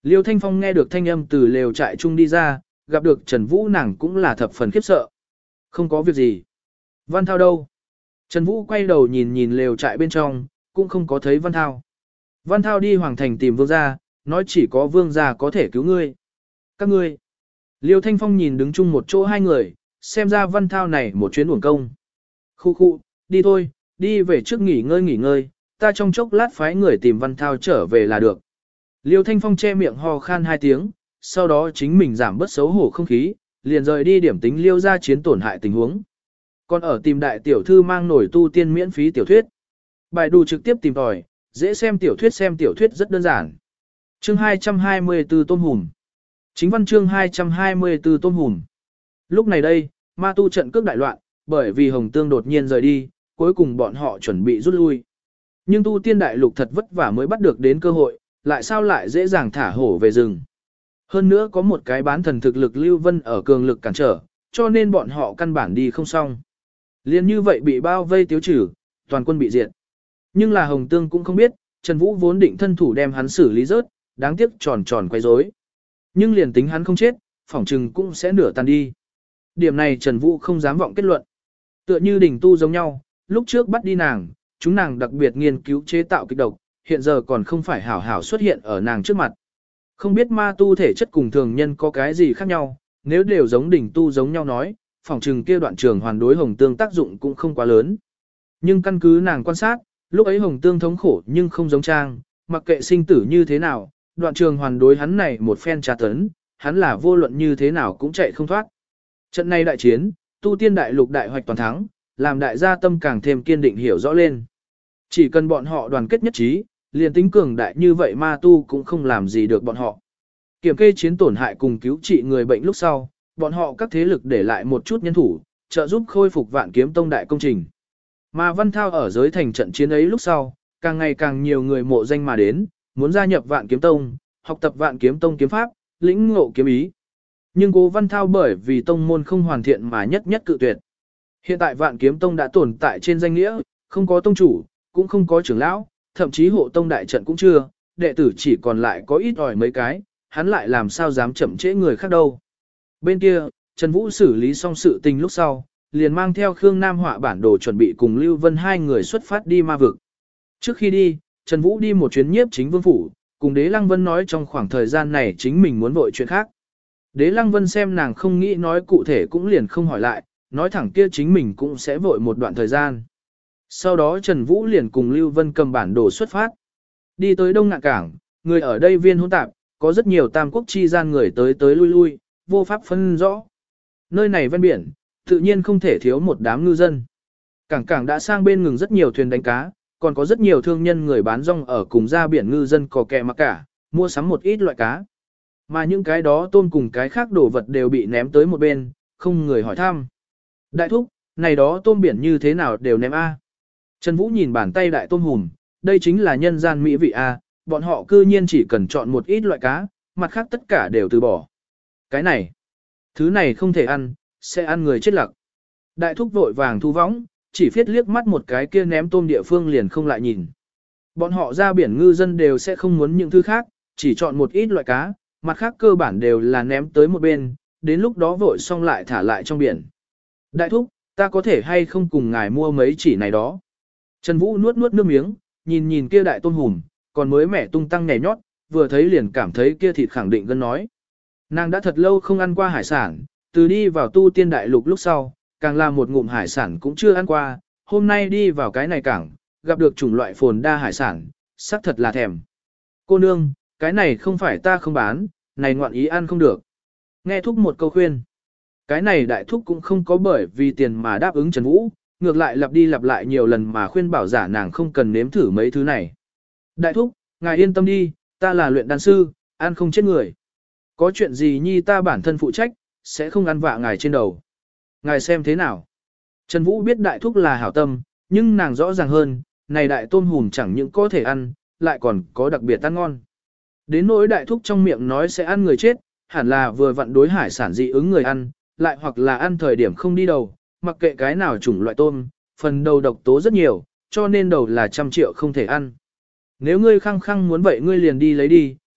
Liêu Thanh Phong nghe được thanh âm từ lều trại chung đi ra, gặp được Trần Vũ nàng cũng là thập phần khiếp sợ. Không có việc gì. Văn Thao đâu? Trần Vũ quay đầu nhìn nhìn lều trại bên trong, cũng không có thấy Văn Thao. Văn Thao đi Hoàng Thành tìm vương gia, nói chỉ có vương gia có thể cứu ngươi. Các ngươi. Liêu Thanh Phong nhìn đứng chung một chỗ hai người, xem ra Văn Thao này một chuyến uổng công. Khu khu, đi thôi, đi về trước nghỉ ngơi nghỉ ngơi, ta trong chốc lát phái người tìm Văn Thao trở về là được. Liêu Thanh Phong che miệng ho khan hai tiếng, sau đó chính mình giảm bớt xấu hổ không khí, liền rời đi điểm tính Liêu ra chiến tổn hại tình huống. Còn ở tìm đại tiểu thư mang nổi tu tiên miễn phí tiểu thuyết. Bài đù trực tiếp tìm tòi, dễ xem tiểu thuyết xem tiểu thuyết rất đơn giản. Chương hai trăm hai mươi tư Tôm Hùm. Chính văn chương hai trăm hai mươi tư Tôm Hùm. Lúc này đây, ma tu trận cước đại loạn, bởi vì Hồng Tương đột nhiên rời đi, cuối cùng bọn họ chuẩn bị rút lui. Nhưng tu tiên đại lục thật vất vả mới bắt được đến cơ hội, lại sao lại dễ dàng thả hổ về rừng. Hơn nữa có một cái bán thần thực lực Lưu Vân ở cường lực cản trở, cho nên bọn họ căn bản đi không xong. Liên như vậy bị bao vây tiêu trừ, toàn quân bị diệt. Nhưng là Hồng Tương cũng không biết, Trần Vũ vốn định thân thủ đem hắn xử lý rớt, đáng tiếc tròn tròn quay rối. Nhưng liền tính hắn không chết, phỏng trừng cũng sẽ nửa tan đi. Điểm này Trần Vũ không dám vọng kết luận. Tựa như đỉnh tu giống nhau, lúc trước bắt đi nàng, chúng nàng đặc biệt nghiên cứu chế tạo kịch độc, hiện giờ còn không phải hảo hảo xuất hiện ở nàng trước mặt. Không biết ma tu thể chất cùng thường nhân có cái gì khác nhau, nếu đều giống đỉnh tu giống nhau nói, phỏng trừng kia đoạn trường hoàn đối Hồng Tương tác dụng cũng không quá lớn. Nhưng căn cứ nàng quan sát, lúc ấy Hồng Tương thống khổ nhưng không giống trang, mặc kệ sinh tử như thế nào, đoạn trường hoàn đối hắn này một phen tra tấn, hắn là vô luận như thế nào cũng chạy không thoát. Trận này đại chiến, tu tiên đại lục đại hoạch toàn thắng, làm đại gia tâm càng thêm kiên định hiểu rõ lên. Chỉ cần bọn họ đoàn kết nhất trí, liền tính cường đại như vậy ma tu cũng không làm gì được bọn họ. Kiểm kê chiến tổn hại cùng cứu trị người bệnh lúc sau, bọn họ các thế lực để lại một chút nhân thủ, trợ giúp khôi phục Vạn Kiếm Tông đại công trình. Mà Văn Thao ở giới thành trận chiến ấy lúc sau, càng ngày càng nhiều người mộ danh mà đến, muốn gia nhập Vạn Kiếm Tông, học tập Vạn Kiếm Tông kiếm pháp, lĩnh ngộ kiếm ý. Nhưng Cố Văn Thao bởi vì tông môn không hoàn thiện mà nhất nhất cự tuyệt. Hiện tại Vạn Kiếm Tông đã tồn tại trên danh nghĩa, không có tông chủ, cũng không có trưởng lão, thậm chí hộ tông đại trận cũng chưa, đệ tử chỉ còn lại có ít ỏi mấy cái, hắn lại làm sao dám chậm trễ người khác đâu. Bên kia, Trần Vũ xử lý xong sự tình lúc sau, liền mang theo Khương Nam Họa bản đồ chuẩn bị cùng Lưu Vân hai người xuất phát đi ma vực. Trước khi đi, Trần Vũ đi một chuyến nhiếp chính vương phủ, cùng Đế Lăng Vân nói trong khoảng thời gian này chính mình muốn vội chuyện khác. Đế Lăng Vân xem nàng không nghĩ nói cụ thể cũng liền không hỏi lại, nói thẳng kia chính mình cũng sẽ vội một đoạn thời gian. Sau đó Trần Vũ liền cùng Lưu Vân cầm bản đồ xuất phát. Đi tới Đông Ngạn Cảng, người ở đây viên hỗn tạp, có rất nhiều tam quốc chi gian người tới tới lui lui, vô pháp phân rõ. Nơi này ven biển, tự nhiên không thể thiếu một đám ngư dân. Cảng cảng đã sang bên ngừng rất nhiều thuyền đánh cá, còn có rất nhiều thương nhân người bán rong ở cùng ra biển ngư dân có kẹ mặc cả, mua sắm một ít loại cá. Mà những cái đó tôm cùng cái khác đồ vật đều bị ném tới một bên, không người hỏi thăm. Đại thúc, này đó tôm biển như thế nào đều ném A. Trần Vũ nhìn bàn tay đại tôm hùm, đây chính là nhân gian mỹ vị A, bọn họ cư nhiên chỉ cần chọn một ít loại cá, mặt khác tất cả đều từ bỏ. Cái này, thứ này không thể ăn, sẽ ăn người chết lặc. Đại thúc vội vàng thu võng, chỉ phiết liếc mắt một cái kia ném tôm địa phương liền không lại nhìn. Bọn họ ra biển ngư dân đều sẽ không muốn những thứ khác, chỉ chọn một ít loại cá, mặt khác cơ bản đều là ném tới một bên, đến lúc đó vội xong lại thả lại trong biển. Đại thúc, ta có thể hay không cùng ngài mua mấy chỉ này đó. Trần Vũ nuốt nuốt nước miếng, nhìn nhìn kia đại tôm hùm, còn mới mẻ tung tăng nhảy nhót, vừa thấy liền cảm thấy kia thịt khẳng định gân nói. Nàng đã thật lâu không ăn qua hải sản, từ đi vào tu tiên đại lục lúc sau, càng là một ngụm hải sản cũng chưa ăn qua, hôm nay đi vào cái này cảng, gặp được chủng loại phồn đa hải sản, xác thật là thèm. Cô nương, cái này không phải ta không bán, này ngoạn ý ăn không được. Nghe thúc một câu khuyên. Cái này đại thúc cũng không có bởi vì tiền mà đáp ứng Trần Vũ, ngược lại lặp đi lặp lại nhiều lần mà khuyên bảo giả nàng không cần nếm thử mấy thứ này. Đại thúc, ngài yên tâm đi, ta là luyện đan sư, ăn không chết người. Có chuyện gì nhi ta bản thân phụ trách, sẽ không ăn vạ ngài trên đầu. Ngài xem thế nào. Trần Vũ biết đại thúc là hảo tâm, nhưng nàng rõ ràng hơn, này đại tôm hùm chẳng những có thể ăn, lại còn có đặc biệt ăn ngon. Đến nỗi đại thúc trong miệng nói sẽ ăn người chết, hẳn là vừa vặn đối hải sản dị ứng người ăn, lại hoặc là ăn thời điểm không đi đầu, mặc kệ cái nào chủng loại tôm, phần đầu độc tố rất nhiều, cho nên đầu là trăm triệu không thể ăn. Nếu ngươi khăng khăng muốn vậy ngươi liền đi lấy đi,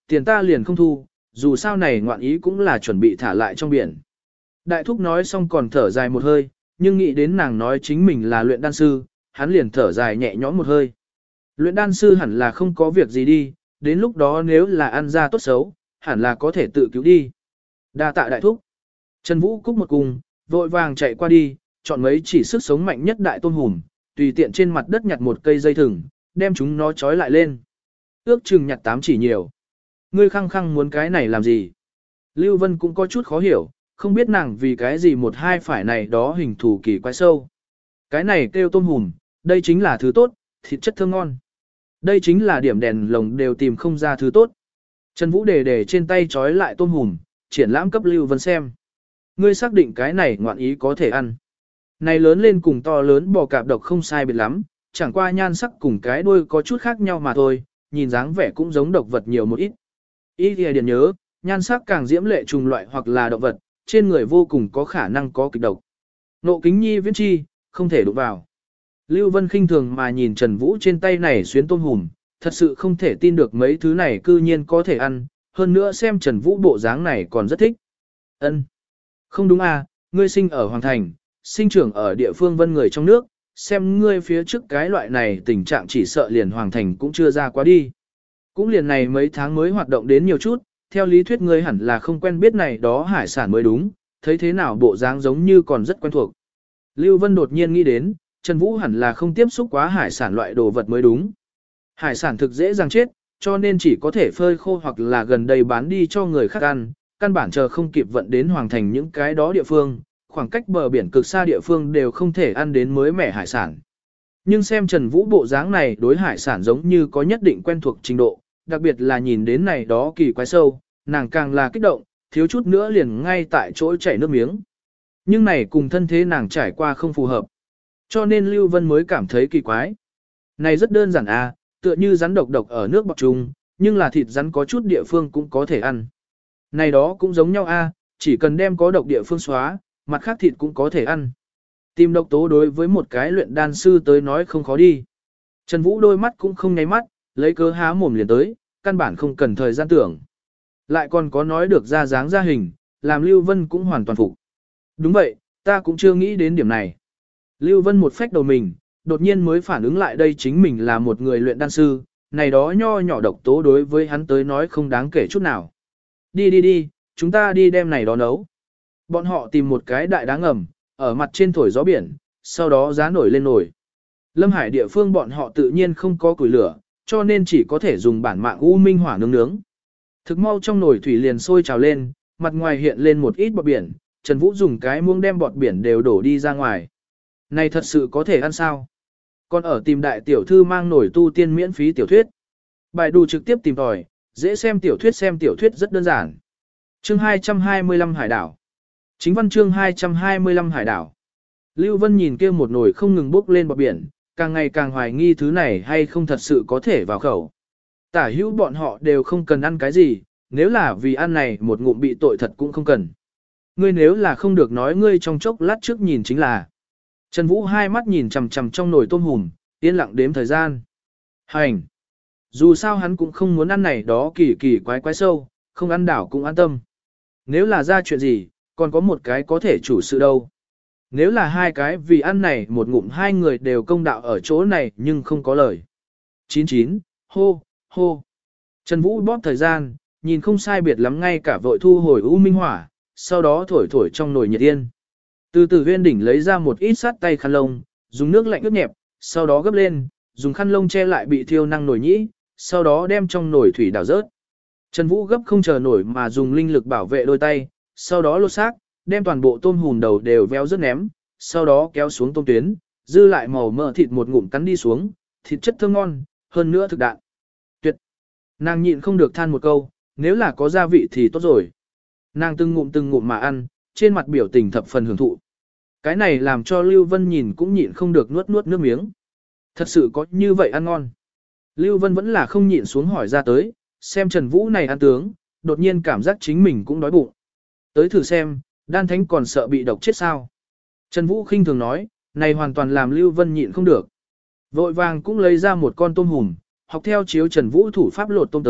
tiền ta liền không thu, dù sao này ngoạn ý cũng là chuẩn bị thả lại trong biển. Đại thúc nói xong còn thở dài một hơi, nhưng nghĩ đến nàng nói chính mình là luyện đan sư, hắn liền thở dài nhẹ nhõm một hơi. Luyện đan sư hẳn là không có việc gì đi, đến lúc đó nếu là ăn ra tốt xấu, hẳn là có thể tự cứu đi. Đa tạ đại thúc. Trần Vũ cúc một cùng, vội vàng chạy qua đi, chọn mấy chỉ sức sống mạnh nhất đại tôm hùm, tùy tiện trên mặt đất nhặt một cây dây thừng, đem chúng nó trói lại lên. Ước chừng nhặt tám chỉ nhiều. Ngươi khăng khăng muốn cái này làm gì? Lưu Vân cũng có chút khó hiểu, không biết nàng vì cái gì một hai phải này đó hình thù kỳ quái sâu. Cái này kêu tôm hùm, đây chính là thứ tốt, thịt chất thơm ngon. Đây chính là điểm đèn lồng đều tìm không ra thứ tốt. Trần Vũ đề đề trên tay trói lại tôm hùm, triển lãm cấp Lưu Vân xem. Ngươi xác định cái này ngoạn ý có thể ăn. Này lớn lên cùng to lớn bò cạp độc không sai biệt lắm, chẳng qua nhan sắc cùng cái đuôi có chút khác nhau mà thôi, nhìn dáng vẻ cũng giống độc vật nhiều một ít. Ý thì điện nhớ, nhan sắc càng diễm lệ trùng loại hoặc là động vật, trên người vô cùng có khả năng có kịch độc. Nộ kính nhi viễn chi, không thể đụng vào. Lưu Vân khinh thường mà nhìn Trần Vũ trên tay này xuyến tôm hùm, thật sự không thể tin được mấy thứ này cư nhiên có thể ăn, hơn nữa xem Trần Vũ bộ dáng này còn rất thích. Ân, không đúng à, ngươi sinh ở Hoàng Thành, sinh trưởng ở địa phương vân người trong nước, xem ngươi phía trước cái loại này tình trạng chỉ sợ liền Hoàng Thành cũng chưa ra quá đi. Cũng liền này mấy tháng mới hoạt động đến nhiều chút, theo lý thuyết ngươi hẳn là không quen biết này đó hải sản mới đúng, thấy thế nào bộ dáng giống như còn rất quen thuộc. Lưu Vân đột nhiên nghĩ đến, Trần Vũ hẳn là không tiếp xúc quá hải sản loại đồ vật mới đúng. Hải sản thực dễ dàng chết, cho nên chỉ có thể phơi khô hoặc là gần đây bán đi cho người khác ăn, căn bản chờ không kịp vận đến Hoàng Thành những cái đó địa phương, khoảng cách bờ biển cực xa địa phương đều không thể ăn đến mới mẻ hải sản. Nhưng xem Trần Vũ bộ dáng này đối hải sản giống như có nhất định quen thuộc trình độ, đặc biệt là nhìn đến này đó kỳ quái sâu, nàng càng là kích động, thiếu chút nữa liền ngay tại chỗ chảy nước miếng. Nhưng này cùng thân thế nàng trải qua không phù hợp. Cho nên Lưu Vân mới cảm thấy kỳ quái. Này rất đơn giản à, tựa như rắn độc độc ở nước bọt trùng, nhưng là thịt rắn có chút địa phương cũng có thể ăn. Này đó cũng giống nhau a, chỉ cần đem có độc địa phương xóa, mặt khác thịt cũng có thể ăn. Tìm độc tố đối với một cái luyện đan sư tới nói không khó đi. Trần Vũ đôi mắt cũng không nháy mắt, lấy cớ há mồm liền tới, căn bản không cần thời gian tưởng. Lại còn có nói được ra dáng ra hình, làm Lưu Vân cũng hoàn toàn phục. Đúng vậy, ta cũng chưa nghĩ đến điểm này. Lưu Vân một phách đầu mình, đột nhiên mới phản ứng lại đây chính mình là một người luyện đan sư, này đó nho nhỏ độc tố đối với hắn tới nói không đáng kể chút nào. Đi đi đi, chúng ta đi đem này đó nấu. Bọn họ tìm một cái đại đá ngầm, ở mặt trên thổi gió biển, sau đó giá nổi lên nổi. Lâm Hải địa phương bọn họ tự nhiên không có củi lửa, cho nên chỉ có thể dùng bản mạng u minh hỏa nướng nướng. Thực mau trong nồi thủy liền sôi trào lên, mặt ngoài hiện lên một ít bọt biển, Trần Vũ dùng cái muông đem bọt biển đều đổ đi ra ngoài. Này thật sự có thể ăn sao? Còn ở tìm đại tiểu thư mang nổi tu tiên miễn phí tiểu thuyết. Bài đù trực tiếp tìm tòi, dễ xem tiểu thuyết xem tiểu thuyết rất đơn giản. Chương hai trăm hai mươi lăm Hải đảo. Chính văn chương hai trăm hai mươi lăm Hải đảo. Lưu Vân nhìn kia một nồi không ngừng bốc lên bọt biển, càng ngày càng hoài nghi thứ này hay không thật sự có thể vào khẩu. Tả hữu bọn họ đều không cần ăn cái gì, nếu là vì ăn này một ngụm bị tội thật cũng không cần. Ngươi nếu là không được nói ngươi trong chốc lát trước nhìn chính là. Trần Vũ hai mắt nhìn chằm chằm trong nồi tôm hùm, yên lặng đếm thời gian. Hành! Dù sao hắn cũng không muốn ăn này đó kỳ kỳ quái quái sâu, không ăn đảo cũng an tâm. Nếu là ra chuyện gì, còn có một cái có thể chủ sự đâu. Nếu là hai cái vì ăn này một ngụm hai người đều công đạo ở chỗ này nhưng không có lời. chín chín, hô, hô. Trần Vũ bóp thời gian, nhìn không sai biệt lắm ngay cả vội thu hồi u minh hỏa, sau đó thổi thổi trong nồi nhiệt yên. Từ từ huyên đỉnh lấy ra một ít sát tay khăn lông, dùng nước lạnh ướt nhẹp, sau đó gấp lên, dùng khăn lông che lại bị thiêu năng nồi nhĩ, sau đó đem trong nồi thủy đảo rớt. Trần Vũ gấp không chờ nổi mà dùng linh lực bảo vệ đôi tay, sau đó lột xác, đem toàn bộ tôm hùm đầu đều véo rớt ném, sau đó kéo xuống tôm tuyến, dư lại màu mỡ thịt một ngụm cắn đi xuống, thịt chất thơm ngon, hơn nữa thực đạn. Tuyệt! Nàng nhịn không được than một câu, nếu là có gia vị thì tốt rồi. Nàng từng ngụm từng ngụm mà ăn, trên mặt biểu tình thập phần hưởng thụ. Cái này làm cho Lưu Vân nhìn cũng nhịn không được nuốt nuốt nước miếng. Thật sự có như vậy ăn ngon. Lưu Vân vẫn là không nhịn xuống hỏi ra tới, xem Trần Vũ này ăn tướng, đột nhiên cảm giác chính mình cũng đói bụng. Tới thử xem, đan thánh còn sợ bị độc chết sao. Trần Vũ khinh thường nói, này hoàn toàn làm Lưu Vân nhịn không được. Vội vàng cũng lấy ra một con tôm hùm, học theo chiếu Trần Vũ thủ pháp lột tôm tới,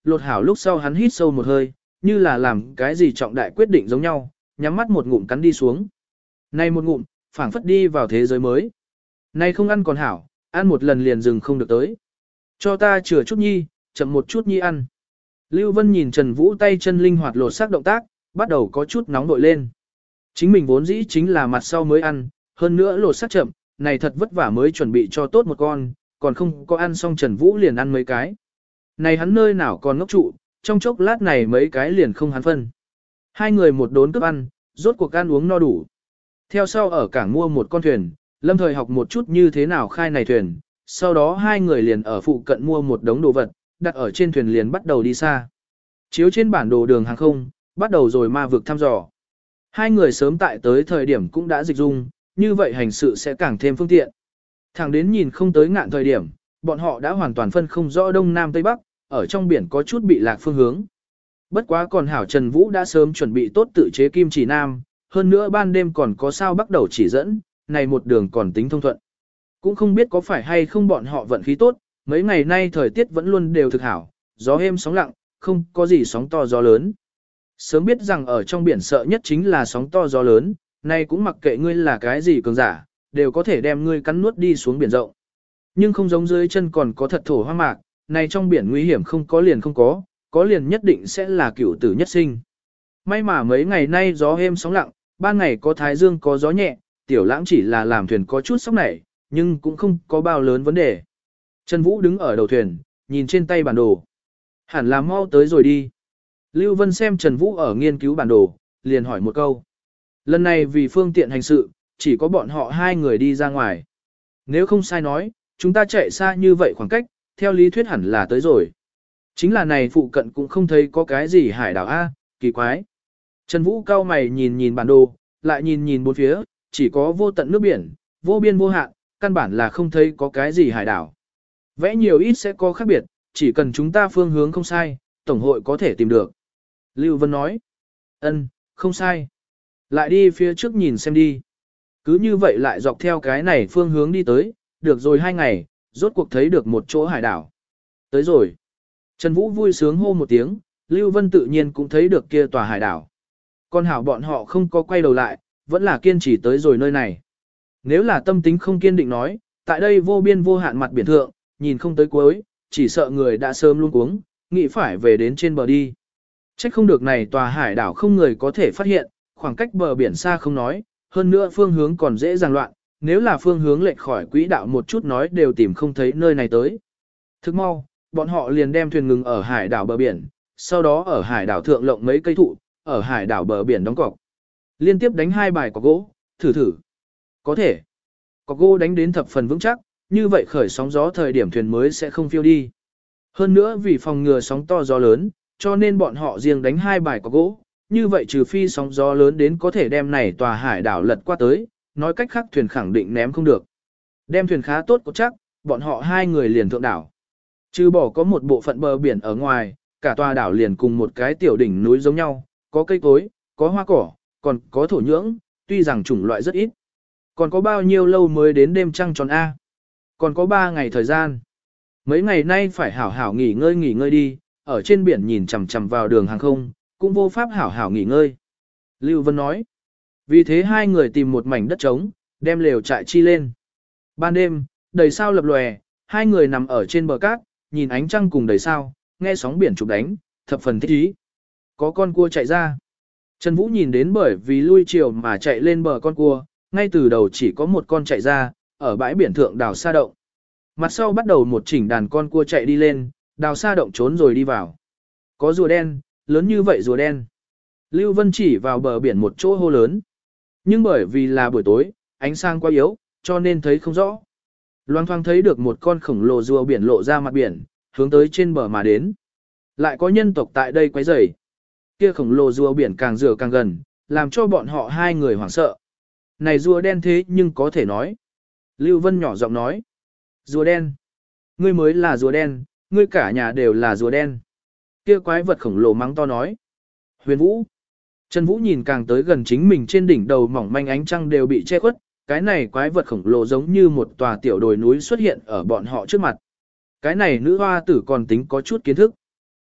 lột hảo lúc sau hắn hít sâu một hơi, như là làm cái gì trọng đại quyết định giống nhau, nhắm mắt một ngụm cắn đi xuống. Này một ngụm, phảng phất đi vào thế giới mới. Này không ăn còn hảo, ăn một lần liền dừng không được tới. Cho ta chừa chút nhi, chậm một chút nhi ăn. Lưu Vân nhìn Trần Vũ tay chân linh hoạt lột xác động tác, bắt đầu có chút nóng nội lên. Chính mình vốn dĩ chính là mặt sau mới ăn, hơn nữa lột xác chậm, này thật vất vả mới chuẩn bị cho tốt một con, còn không có ăn xong Trần Vũ liền ăn mấy cái. Này hắn nơi nào còn ngốc trụ, trong chốc lát này mấy cái liền không hắn phân. Hai người một đốn cướp ăn, rốt cuộc ăn uống no đủ. Theo sau ở cảng mua một con thuyền, Lâm Thời học một chút như thế nào khai này thuyền, sau đó hai người liền ở phụ cận mua một đống đồ vật, đặt ở trên thuyền liền bắt đầu đi xa. Chiếu trên bản đồ đường hàng không, bắt đầu rồi ma vực thăm dò. Hai người sớm tại tới thời điểm cũng đã dịch dung, như vậy hành sự sẽ càng thêm phương tiện. Thẳng đến nhìn không tới ngạn thời điểm, bọn họ đã hoàn toàn phân không rõ đông nam tây bắc, ở trong biển có chút bị lạc phương hướng. Bất quá còn hảo Trần Vũ đã sớm chuẩn bị tốt tự chế kim chỉ nam, hơn nữa ban đêm còn có sao bắt đầu chỉ dẫn, này một đường còn tính thông thuận. Cũng không biết có phải hay không bọn họ vận khí tốt, mấy ngày nay thời tiết vẫn luôn đều thực hảo, gió êm sóng lặng, không có gì sóng to gió lớn. Sớm biết rằng ở trong biển sợ nhất chính là sóng to gió lớn, nay cũng mặc kệ ngươi là cái gì cường giả, đều có thể đem ngươi cắn nuốt đi xuống biển rộng. Nhưng không giống dưới chân còn có thật thổ hoa mạc, này trong biển nguy hiểm không có liền không có, có liền nhất định sẽ là cửu tử nhất sinh. May mà mấy ngày nay gió êm sóng lặng, ban ngày có thái dương có gió nhẹ, tiểu lãng chỉ là làm thuyền có chút sóc nảy, nhưng cũng không có bao lớn vấn đề. Trần Vũ đứng ở đầu thuyền, nhìn trên tay bản đồ. Hẳn là mau tới rồi đi. Lưu Vân xem Trần Vũ ở nghiên cứu bản đồ, liền hỏi một câu. Lần này vì phương tiện hành sự, chỉ có bọn họ hai người đi ra ngoài. Nếu không sai nói, chúng ta chạy xa như vậy khoảng cách, theo lý thuyết hẳn là tới rồi. Chính là này phụ cận cũng không thấy có cái gì hải đảo A, kỳ quái. Trần Vũ cao mày nhìn nhìn bản đồ, lại nhìn nhìn bốn phía, chỉ có vô tận nước biển, vô biên vô hạn, căn bản là không thấy có cái gì hải đảo. Vẽ nhiều ít sẽ có khác biệt, chỉ cần chúng ta phương hướng không sai, Tổng hội có thể tìm được. Lưu Vân nói, ân, không sai. Lại đi phía trước nhìn xem đi. Cứ như vậy lại dọc theo cái này phương hướng đi tới, được rồi hai ngày, rốt cuộc thấy được một chỗ hải đảo. Tới rồi. Trần Vũ vui sướng hô một tiếng, Lưu Vân tự nhiên cũng thấy được kia tòa hải đảo. Còn hảo bọn họ không có quay đầu lại, vẫn là kiên trì tới rồi nơi này. Nếu là tâm tính không kiên định nói, tại đây vô biên vô hạn mặt biển thượng, nhìn không tới cuối, chỉ sợ người đã sớm luôn cuống, nghĩ phải về đến trên bờ đi. Trách không được này tòa hải đảo không người có thể phát hiện, khoảng cách bờ biển xa không nói, hơn nữa phương hướng còn dễ dàng loạn, nếu là phương hướng lệch khỏi quỹ đạo một chút nói đều tìm không thấy nơi này tới. Thức mau, bọn họ liền đem thuyền ngừng ở hải đảo bờ biển, sau đó ở hải đảo thượng lộng mấy cây thụ, ở hải đảo bờ biển đóng cọc. Liên tiếp đánh hai bài cọc gỗ, thử thử. Có thể. Cọc gỗ đánh đến thập phần vững chắc, như vậy khởi sóng gió thời điểm thuyền mới sẽ không phiêu đi. Hơn nữa vì phòng ngừa sóng to gió lớn, cho nên bọn họ riêng đánh hai bài cọc gỗ, như vậy trừ phi sóng gió lớn đến có thể đem này tòa hải đảo lật qua tới, nói cách khác thuyền khẳng định ném không được. Đem thuyền khá tốt có chắc, bọn họ hai người liền thượng đảo. Trừ bỏ có một bộ phận bờ biển ở ngoài, cả tòa đảo liền cùng một cái tiểu đỉnh núi giống nhau, có cây cối, có hoa cỏ, còn có thổ nhưỡng, tuy rằng chủng loại rất ít. Còn có bao nhiêu lâu mới đến đêm trăng tròn A? Còn có ba ngày thời gian. Mấy ngày nay phải hảo hảo nghỉ ngơi nghỉ ngơi đi, ở trên biển nhìn chằm chằm vào đường hàng không, cũng vô pháp hảo hảo nghỉ ngơi. Lưu Vân nói. Vì thế hai người tìm một mảnh đất trống, đem lều trại chi lên. Ban đêm, đầy sao lập lòe, hai người nằm ở trên bờ cát, nhìn ánh trăng cùng đầy sao, nghe sóng biển chụp đánh, thập phần thích ý. Có con cua chạy ra. Trần Vũ nhìn đến bởi vì lui chiều mà chạy lên bờ con cua, ngay từ đầu chỉ có một con chạy ra, ở bãi biển thượng đào sa động. Mặt sau bắt đầu một chỉnh đàn con cua chạy đi lên, đào sa động trốn rồi đi vào. Có rùa đen, lớn như vậy rùa đen. Lưu Vân chỉ vào bờ biển một chỗ hô lớn. Nhưng bởi vì là buổi tối, ánh sáng quá yếu, cho nên thấy không rõ. Loan thoáng thấy được một con khổng lồ rùa biển lộ ra mặt biển, hướng tới trên bờ mà đến. Lại có nhân tộc tại đây quấy rầy. Kia khổng lồ rùa biển càng rửa càng gần, làm cho bọn họ hai người hoảng sợ. Này rùa đen thế nhưng có thể nói. Lưu Vân nhỏ giọng nói. Rùa đen. Ngươi mới là rùa đen, ngươi cả nhà đều là rùa đen. Kia quái vật khổng lồ mắng to nói. Huyền Vũ. Trần Vũ nhìn càng tới gần chính mình trên đỉnh đầu mỏng manh ánh trăng đều bị che khuất, cái này quái vật khổng lồ giống như một tòa tiểu đồi núi xuất hiện ở bọn họ trước mặt. Cái này nữ hoa tử còn tính có chút kiến thức.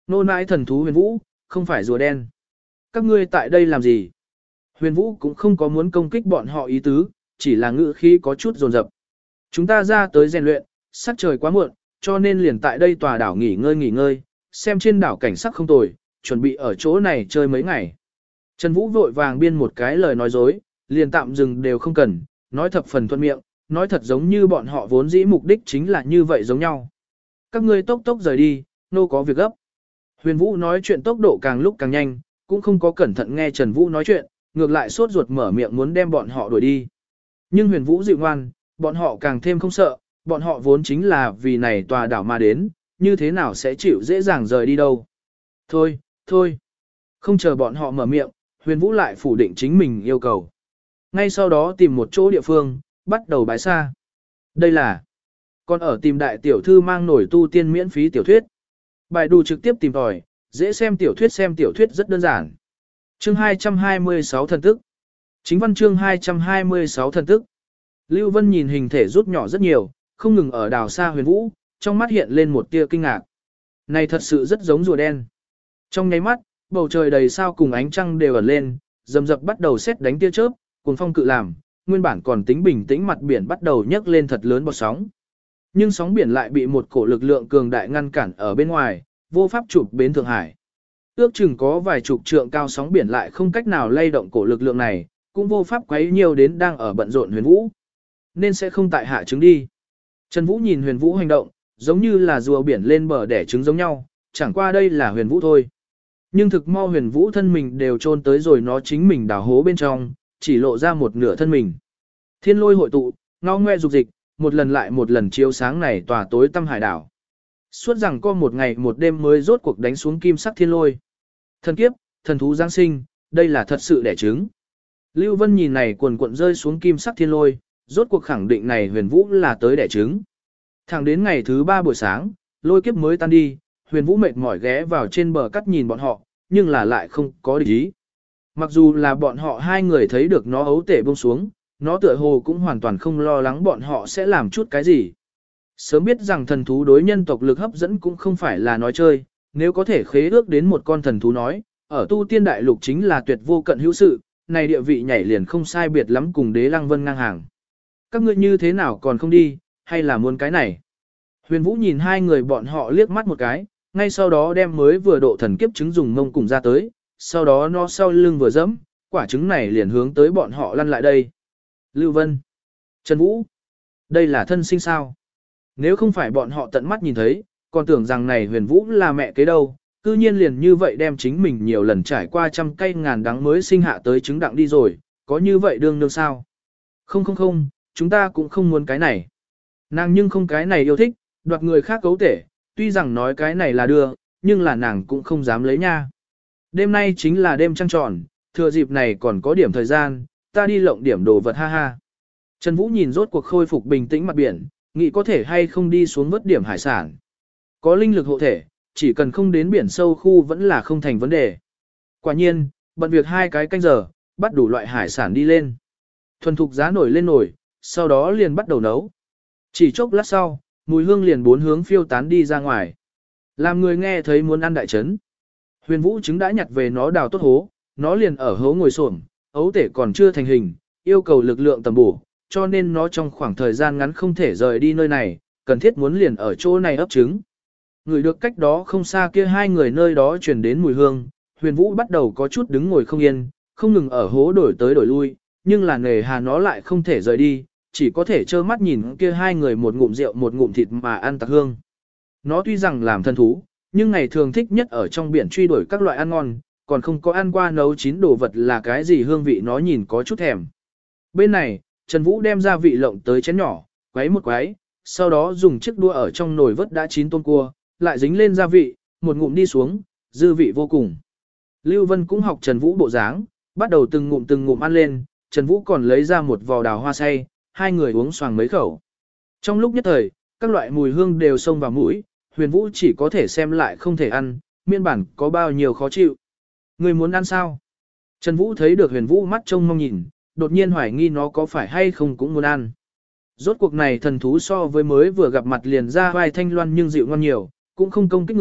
Nô nãi thần thú huyền vũ, không phải rùa đen. Các ngươi tại đây làm gì? Huyền vũ cũng không có muốn công kích bọn họ ý tứ, chỉ là ngữ khí có chút dồn dập. Chúng ta ra tới rèn luyện, sắc trời quá muộn, cho nên liền tại đây tòa đảo nghỉ ngơi nghỉ ngơi, xem trên đảo cảnh sắc không tồi, chuẩn bị ở chỗ này chơi mấy ngày. Trần Vũ vội vàng biên một cái lời nói dối, liền tạm dừng đều không cần, nói thập phần thuận miệng, nói thật giống như bọn họ vốn dĩ mục đích chính là như vậy giống nhau. Các ngươi tốc tốc rời đi, nô có việc gấp. Huyền Vũ nói chuyện tốc độ càng lúc càng nhanh, cũng không có cẩn thận nghe Trần Vũ nói chuyện, ngược lại sốt ruột mở miệng muốn đem bọn họ đuổi đi. Nhưng Huyền Vũ dịu ngoan, bọn họ càng thêm không sợ, bọn họ vốn chính là vì này tòa đảo mà đến, như thế nào sẽ chịu dễ dàng rời đi đâu. Thôi, thôi. Không chờ bọn họ mở miệng, Huyền Vũ lại phủ định chính mình yêu cầu. Ngay sau đó tìm một chỗ địa phương, bắt đầu bái xa. Đây là, còn ở tìm đại tiểu thư mang nổi tu tiên miễn phí tiểu thuyết. Bài đù trực tiếp tìm tòi, dễ xem tiểu thuyết xem tiểu thuyết rất đơn giản. Chương hai trăm hai mươi sáu thần tức. Chính văn chương hai trăm hai mươi sáu thần tức. Lưu Vân nhìn hình thể rút nhỏ rất nhiều, không ngừng ở đào xa Huyền Vũ, trong mắt hiện lên một tia kinh ngạc. Này thật sự rất giống rùa đen. Trong nháy mắt, bầu trời đầy sao cùng ánh trăng đều ẩn lên, rầm rập bắt đầu xét đánh tia chớp, cuồng phong cự làm, nguyên bản còn tính bình tĩnh mặt biển bắt đầu nhấc lên thật lớn bọt sóng. Nhưng sóng biển lại bị một cổ lực lượng cường đại ngăn cản ở bên ngoài, vô pháp chụp bến Thượng Hải. Ước chừng có vài chục trượng cao sóng biển lại không cách nào lay động cổ lực lượng này, cũng vô pháp quấy nhiều đến đang ở bận rộn Huyền Vũ. Nên sẽ không tại hạ trứng đi. Trần Vũ nhìn Huyền Vũ hành động, giống như là rùa biển lên bờ đẻ trứng giống nhau, chẳng qua đây là Huyền Vũ thôi. Nhưng thực mau Huyền Vũ thân mình đều chôn tới rồi nó chính mình đào hố bên trong, chỉ lộ ra một nửa thân mình. Thiên lôi hội tụ, ngao ngoe dục dịch, một lần lại một lần chiếu sáng này tòa tối tăm hải đảo. Suốt rằng có một ngày một đêm mới rốt cuộc đánh xuống kim sắc thiên lôi. Thần kiếp, thần thú giáng sinh, đây là thật sự đẻ trứng. Lưu Vân nhìn này cuồn cuộn rơi xuống kim sắc thiên lôi, rốt cuộc khẳng định này Huyền Vũ là tới đẻ trứng. Thẳng đến ngày thứ ba buổi sáng, lôi kiếp mới tan đi, Huyền Vũ mệt mỏi ghé vào trên bờ cắt nhìn bọn họ, nhưng là lại không có địch ý. Mặc dù là bọn họ hai người thấy được nó ấu tể buông xuống, nó tựa hồ cũng hoàn toàn không lo lắng bọn họ sẽ làm chút cái gì. Sớm biết rằng thần thú đối nhân tộc lực hấp dẫn cũng không phải là nói chơi, nếu có thể khế ước đến một con thần thú nói, ở tu tiên đại lục chính là tuyệt vô cận hữu sự, này địa vị nhảy liền không sai biệt lắm cùng Đế Lăng Vân ngang hàng. Các ngươi như thế nào còn không đi, hay là muốn cái này? Huyền Vũ nhìn hai người bọn họ liếc mắt một cái, ngay sau đó đem mới vừa độ thần kiếp trứng dùng mông cùng ra tới, sau đó nó sau lưng vừa dẫm, quả trứng này liền hướng tới bọn họ lăn lại đây. Lưu Vân, Trần Vũ, đây là thân sinh sao? Nếu không phải bọn họ tận mắt nhìn thấy, còn tưởng rằng này Huyền Vũ là mẹ kế đâu, cư nhiên liền như vậy đem chính mình nhiều lần trải qua trăm cây ngàn đắng mới sinh hạ tới trứng đặng đi rồi, có như vậy đương đương sao? Không không không, chúng ta cũng không muốn cái này. Nàng nhưng không cái này yêu thích, đoạt người khác cấu tể, tuy rằng nói cái này là đưa, nhưng là nàng cũng không dám lấy nha. Đêm nay chính là đêm trăng tròn, thừa dịp này còn có điểm thời gian, ta đi lộng điểm đồ vật ha ha. Trần Vũ nhìn rốt cuộc khôi phục bình tĩnh mặt biển, nghĩ có thể hay không đi xuống vớt điểm hải sản. Có linh lực hộ thể, chỉ cần không đến biển sâu khu vẫn là không thành vấn đề. Quả nhiên, bận việc hai cái canh giờ, bắt đủ loại hải sản đi lên. Thuần thục giá nổi lên nổi, sau đó liền bắt đầu nấu. Chỉ chốc lát sau, mùi hương liền bốn hướng phiêu tán đi ra ngoài. Làm người nghe thấy muốn ăn đại trấn. Huyền Vũ trứng đã nhặt về nó đào tốt hố, nó liền ở hố ngồi xổm, ấu tể còn chưa thành hình, yêu cầu lực lượng tầm bổ, cho nên nó trong khoảng thời gian ngắn không thể rời đi nơi này, cần thiết muốn liền ở chỗ này ấp trứng. Người được cách đó không xa kia hai người nơi đó truyền đến mùi hương, Huyền Vũ bắt đầu có chút đứng ngồi không yên, không ngừng ở hố đổi tới đổi lui, nhưng là nề hà nó lại không thể rời đi, chỉ có thể trơ mắt nhìn kia hai người một ngụm rượu một ngụm thịt mà ăn tạc hương. Nó tuy rằng làm thân thú, nhưng ngày thường thích nhất ở trong biển truy đuổi các loại ăn ngon, còn không có ăn qua nấu chín đồ vật là cái gì hương vị nó nhìn có chút thèm. Bên này, Trần Vũ đem gia vị lộng tới chén nhỏ, quấy một quấy, sau đó dùng chiếc đũa ở trong nồi vớt đã chín tôm cua, lại dính lên gia vị, một ngụm đi xuống, dư vị vô cùng. Lưu Vân cũng học Trần Vũ bộ dáng, bắt đầu từng ngụm từng ngụm ăn lên, Trần Vũ còn lấy ra một vò đào hoa say, hai người uống xoàng mấy khẩu. Trong lúc nhất thời, các loại mùi hương đều xông vào mũi, Huyền Vũ chỉ có thể xem lại không thể ăn, miên bản có bao nhiêu khó chịu. Người muốn ăn sao? Trần Vũ thấy được Huyền Vũ mắt trông mong nhìn, đột nhiên hoài nghi nó có phải hay không cũng muốn ăn. Rốt cuộc này thần thú so với mới vừa gặp mặt liền ra vai thanh loan nhưng dịu ngon nhiều, cũng không công kích người,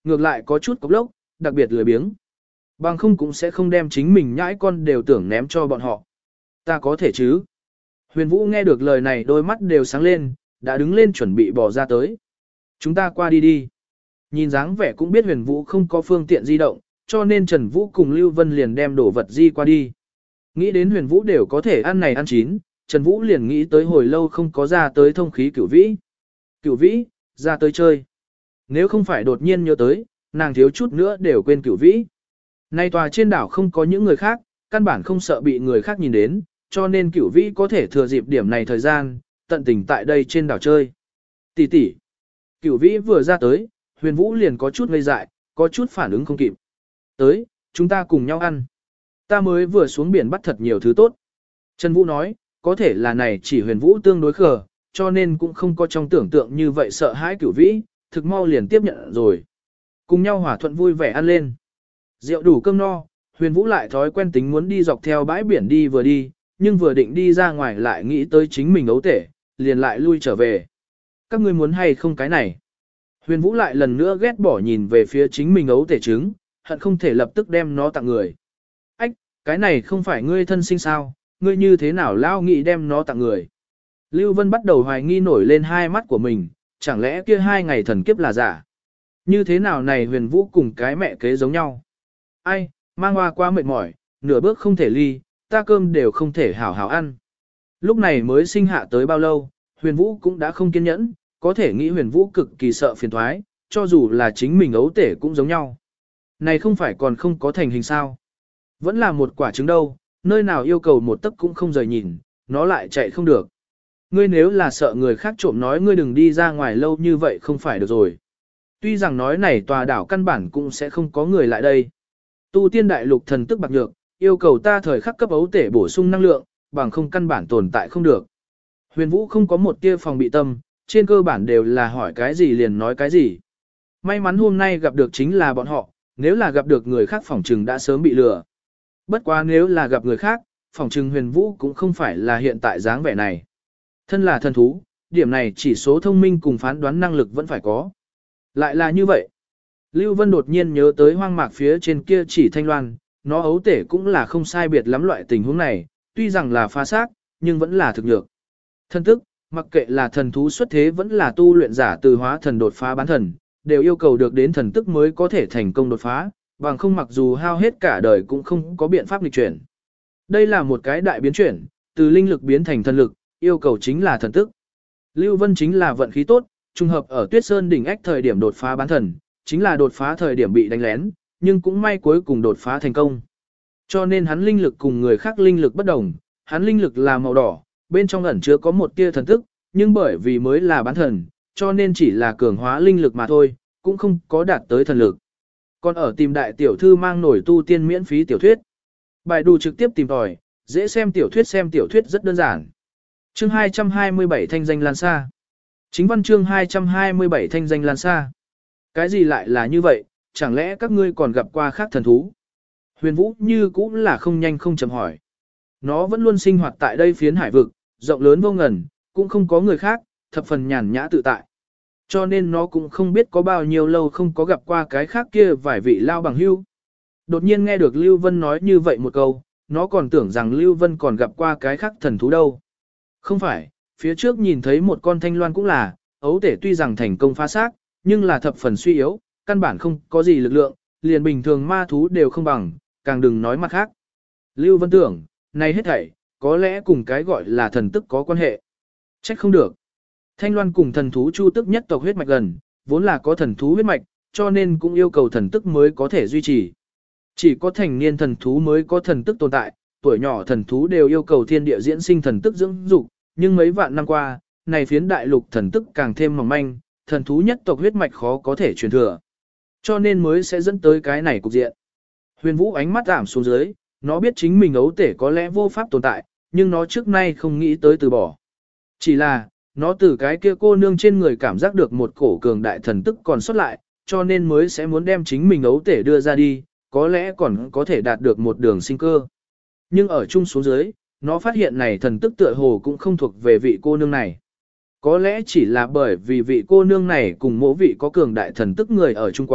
ngược lại có chút cốc lốc, đặc biệt lười biếng. Bằng không cũng sẽ không đem chính mình nhãi con đều tưởng ném cho bọn họ. Ta có thể chứ? Huyền Vũ nghe được lời này đôi mắt đều sáng lên, đã đứng lên chuẩn bị bỏ ra tới. Chúng ta qua đi đi. Nhìn dáng vẻ cũng biết Huyền Vũ không có phương tiện di động, cho nên Trần Vũ cùng Lưu Vân liền đem đồ vật di qua đi. Nghĩ đến Huyền Vũ đều có thể ăn này ăn chín, Trần Vũ liền nghĩ tới hồi lâu không có ra tới thông khí cửu vĩ. Cửu vĩ, ra tới chơi. Nếu không phải đột nhiên nhớ tới, nàng thiếu chút nữa đều quên cửu vĩ. Nay tòa trên đảo không có những người khác, căn bản không sợ bị người khác nhìn đến, cho nên cửu vĩ có thể thừa dịp điểm này thời gian, tận tình tại đây trên đảo chơi. Tỷ tỷ. Cửu vĩ vừa ra tới, Huyền Vũ liền có chút ngây dại, có chút phản ứng không kịp. Tới, chúng ta cùng nhau ăn. Ta mới vừa xuống biển bắt thật nhiều thứ tốt. Trần Vũ nói, có thể là này chỉ Huyền Vũ tương đối khờ, cho nên cũng không có trong tưởng tượng như vậy sợ hãi cửu vĩ, thực mau liền tiếp nhận rồi. Cùng nhau hòa thuận vui vẻ ăn lên. Rượu đủ cơm no, Huyền Vũ lại thói quen tính muốn đi dọc theo bãi biển đi vừa đi, nhưng vừa định đi ra ngoài lại nghĩ tới chính mình ấu tể, liền lại lui trở về. Các ngươi muốn hay không cái này? Huyền Vũ lại lần nữa ghét bỏ nhìn về phía chính mình ấu tể trứng, hận không thể lập tức đem nó tặng người. Ách, cái này không phải ngươi thân sinh sao, ngươi như thế nào lao nghĩ đem nó tặng người? Lưu Vân bắt đầu hoài nghi nổi lên hai mắt của mình, chẳng lẽ kia hai ngày thần kiếp là giả? Như thế nào này Huyền Vũ cùng cái mẹ kế giống nhau? Ai, mang hoa quá mệt mỏi, nửa bước không thể ly, ta cơm đều không thể hảo hảo ăn. Lúc này mới sinh hạ tới bao lâu, Huyền Vũ cũng đã không kiên nhẫn, có thể nghĩ Huyền Vũ cực kỳ sợ phiền thoái, cho dù là chính mình ấu tể cũng giống nhau. Này không phải còn không có thành hình sao? Vẫn là một quả trứng đâu, nơi nào yêu cầu một tấc cũng không rời nhìn, nó lại chạy không được. Ngươi nếu là sợ người khác trộm nói ngươi đừng đi ra ngoài lâu như vậy không phải được rồi. Tuy rằng nói này tòa đảo căn bản cũng sẽ không có người lại đây. Tu tiên đại lục thần tức bạc nhược, yêu cầu ta thời khắc cấp ấu tể bổ sung năng lượng, bằng không căn bản tồn tại không được. Huyền Vũ không có một tia phòng bị tâm, trên cơ bản đều là hỏi cái gì liền nói cái gì. May mắn hôm nay gặp được chính là bọn họ, nếu là gặp được người khác phỏng trừng đã sớm bị lừa. Bất quá nếu là gặp người khác, phỏng trừng Huyền Vũ cũng không phải là hiện tại dáng vẻ này. Thân là thần thú, điểm này chỉ số thông minh cùng phán đoán năng lực vẫn phải có. Lại là như vậy. Lưu Vân đột nhiên nhớ tới hoang mạc phía trên kia chỉ thanh loan, nó ấu tể cũng là không sai biệt lắm loại tình huống này, tuy rằng là phá xác, nhưng vẫn là thực nhược. Thân tức, mặc kệ là thần thú xuất thế vẫn là tu luyện giả từ hóa thần đột phá bán thần, đều yêu cầu được đến thần tức mới có thể thành công đột phá, bằng không mặc dù hao hết cả đời cũng không có biện pháp nghịch chuyển. Đây là một cái đại biến chuyển, từ linh lực biến thành thần lực, yêu cầu chính là thần tức. Lưu Vân chính là vận khí tốt, trùng hợp ở Tuyết Sơn đỉnh ách thời điểm đột phá bán thần, chính là đột phá thời điểm bị đánh lén, nhưng cũng may cuối cùng đột phá thành công. Cho nên hắn linh lực cùng người khác linh lực bất đồng, hắn linh lực là màu đỏ, bên trong ẩn chứa có một tia thần tức, nhưng bởi vì mới là bán thần, cho nên chỉ là cường hóa linh lực mà thôi, cũng không có đạt tới thần lực. Còn ở tìm đại tiểu thư mang nổi tu tiên miễn phí tiểu thuyết. Bài đủ trực tiếp tìm tòi, dễ xem tiểu thuyết xem tiểu thuyết rất đơn giản. Chương hai trăm hai mươi bảy thanh danh lan xa. Chính văn chương hai trăm hai mươi bảy thanh danh lan xa. Cái gì lại là như vậy, chẳng lẽ các ngươi còn gặp qua khác thần thú? Huyền Vũ như cũng là không nhanh không chậm hỏi. Nó vẫn luôn sinh hoạt tại đây phiến hải vực, rộng lớn vô ngần, cũng không có người khác, thập phần nhàn nhã tự tại. Cho nên nó cũng không biết có bao nhiêu lâu không có gặp qua cái khác kia vài vị lao bằng hưu. Đột nhiên nghe được Lưu Vân nói như vậy một câu, nó còn tưởng rằng Lưu Vân còn gặp qua cái khác thần thú đâu. Không phải, phía trước nhìn thấy một con thanh loan cũng là, ấu tể tuy rằng thành công phá xác, nhưng là thập phần suy yếu, căn bản không có gì lực lượng, liền bình thường ma thú đều không bằng, càng đừng nói mặt khác. Lưu Vân tưởng, này hết thảy, có lẽ cùng cái gọi là thần tức có quan hệ. Trách không được. Thanh loan cùng thần thú chu tức nhất tộc huyết mạch gần, vốn là có thần thú huyết mạch, cho nên cũng yêu cầu thần tức mới có thể duy trì. Chỉ có thành niên thần thú mới có thần tức tồn tại, tuổi nhỏ thần thú đều yêu cầu thiên địa diễn sinh thần tức dưỡng dục, nhưng mấy vạn năm qua, này phiến đại lục thần tức càng thêm mỏng manh, thần thú nhất tộc huyết mạch khó có thể truyền thừa. Cho nên mới sẽ dẫn tới cái này cục diện. Huyền Vũ ánh mắt giảm xuống dưới, nó biết chính mình ấu tể có lẽ vô pháp tồn tại, nhưng nó trước nay không nghĩ tới từ bỏ. Chỉ là, nó từ cái kia cô nương trên người cảm giác được một cổ cường đại thần tức còn sót lại, cho nên mới sẽ muốn đem chính mình ấu tể đưa ra đi, có lẽ còn có thể đạt được một đường sinh cơ. Nhưng ở chung xuống dưới, nó phát hiện này thần tức tựa hồ cũng không thuộc về vị cô nương này. Có lẽ chỉ là bởi vì vị cô nương này cùng mỗi vị có cường đại thần tức người ở chung quá,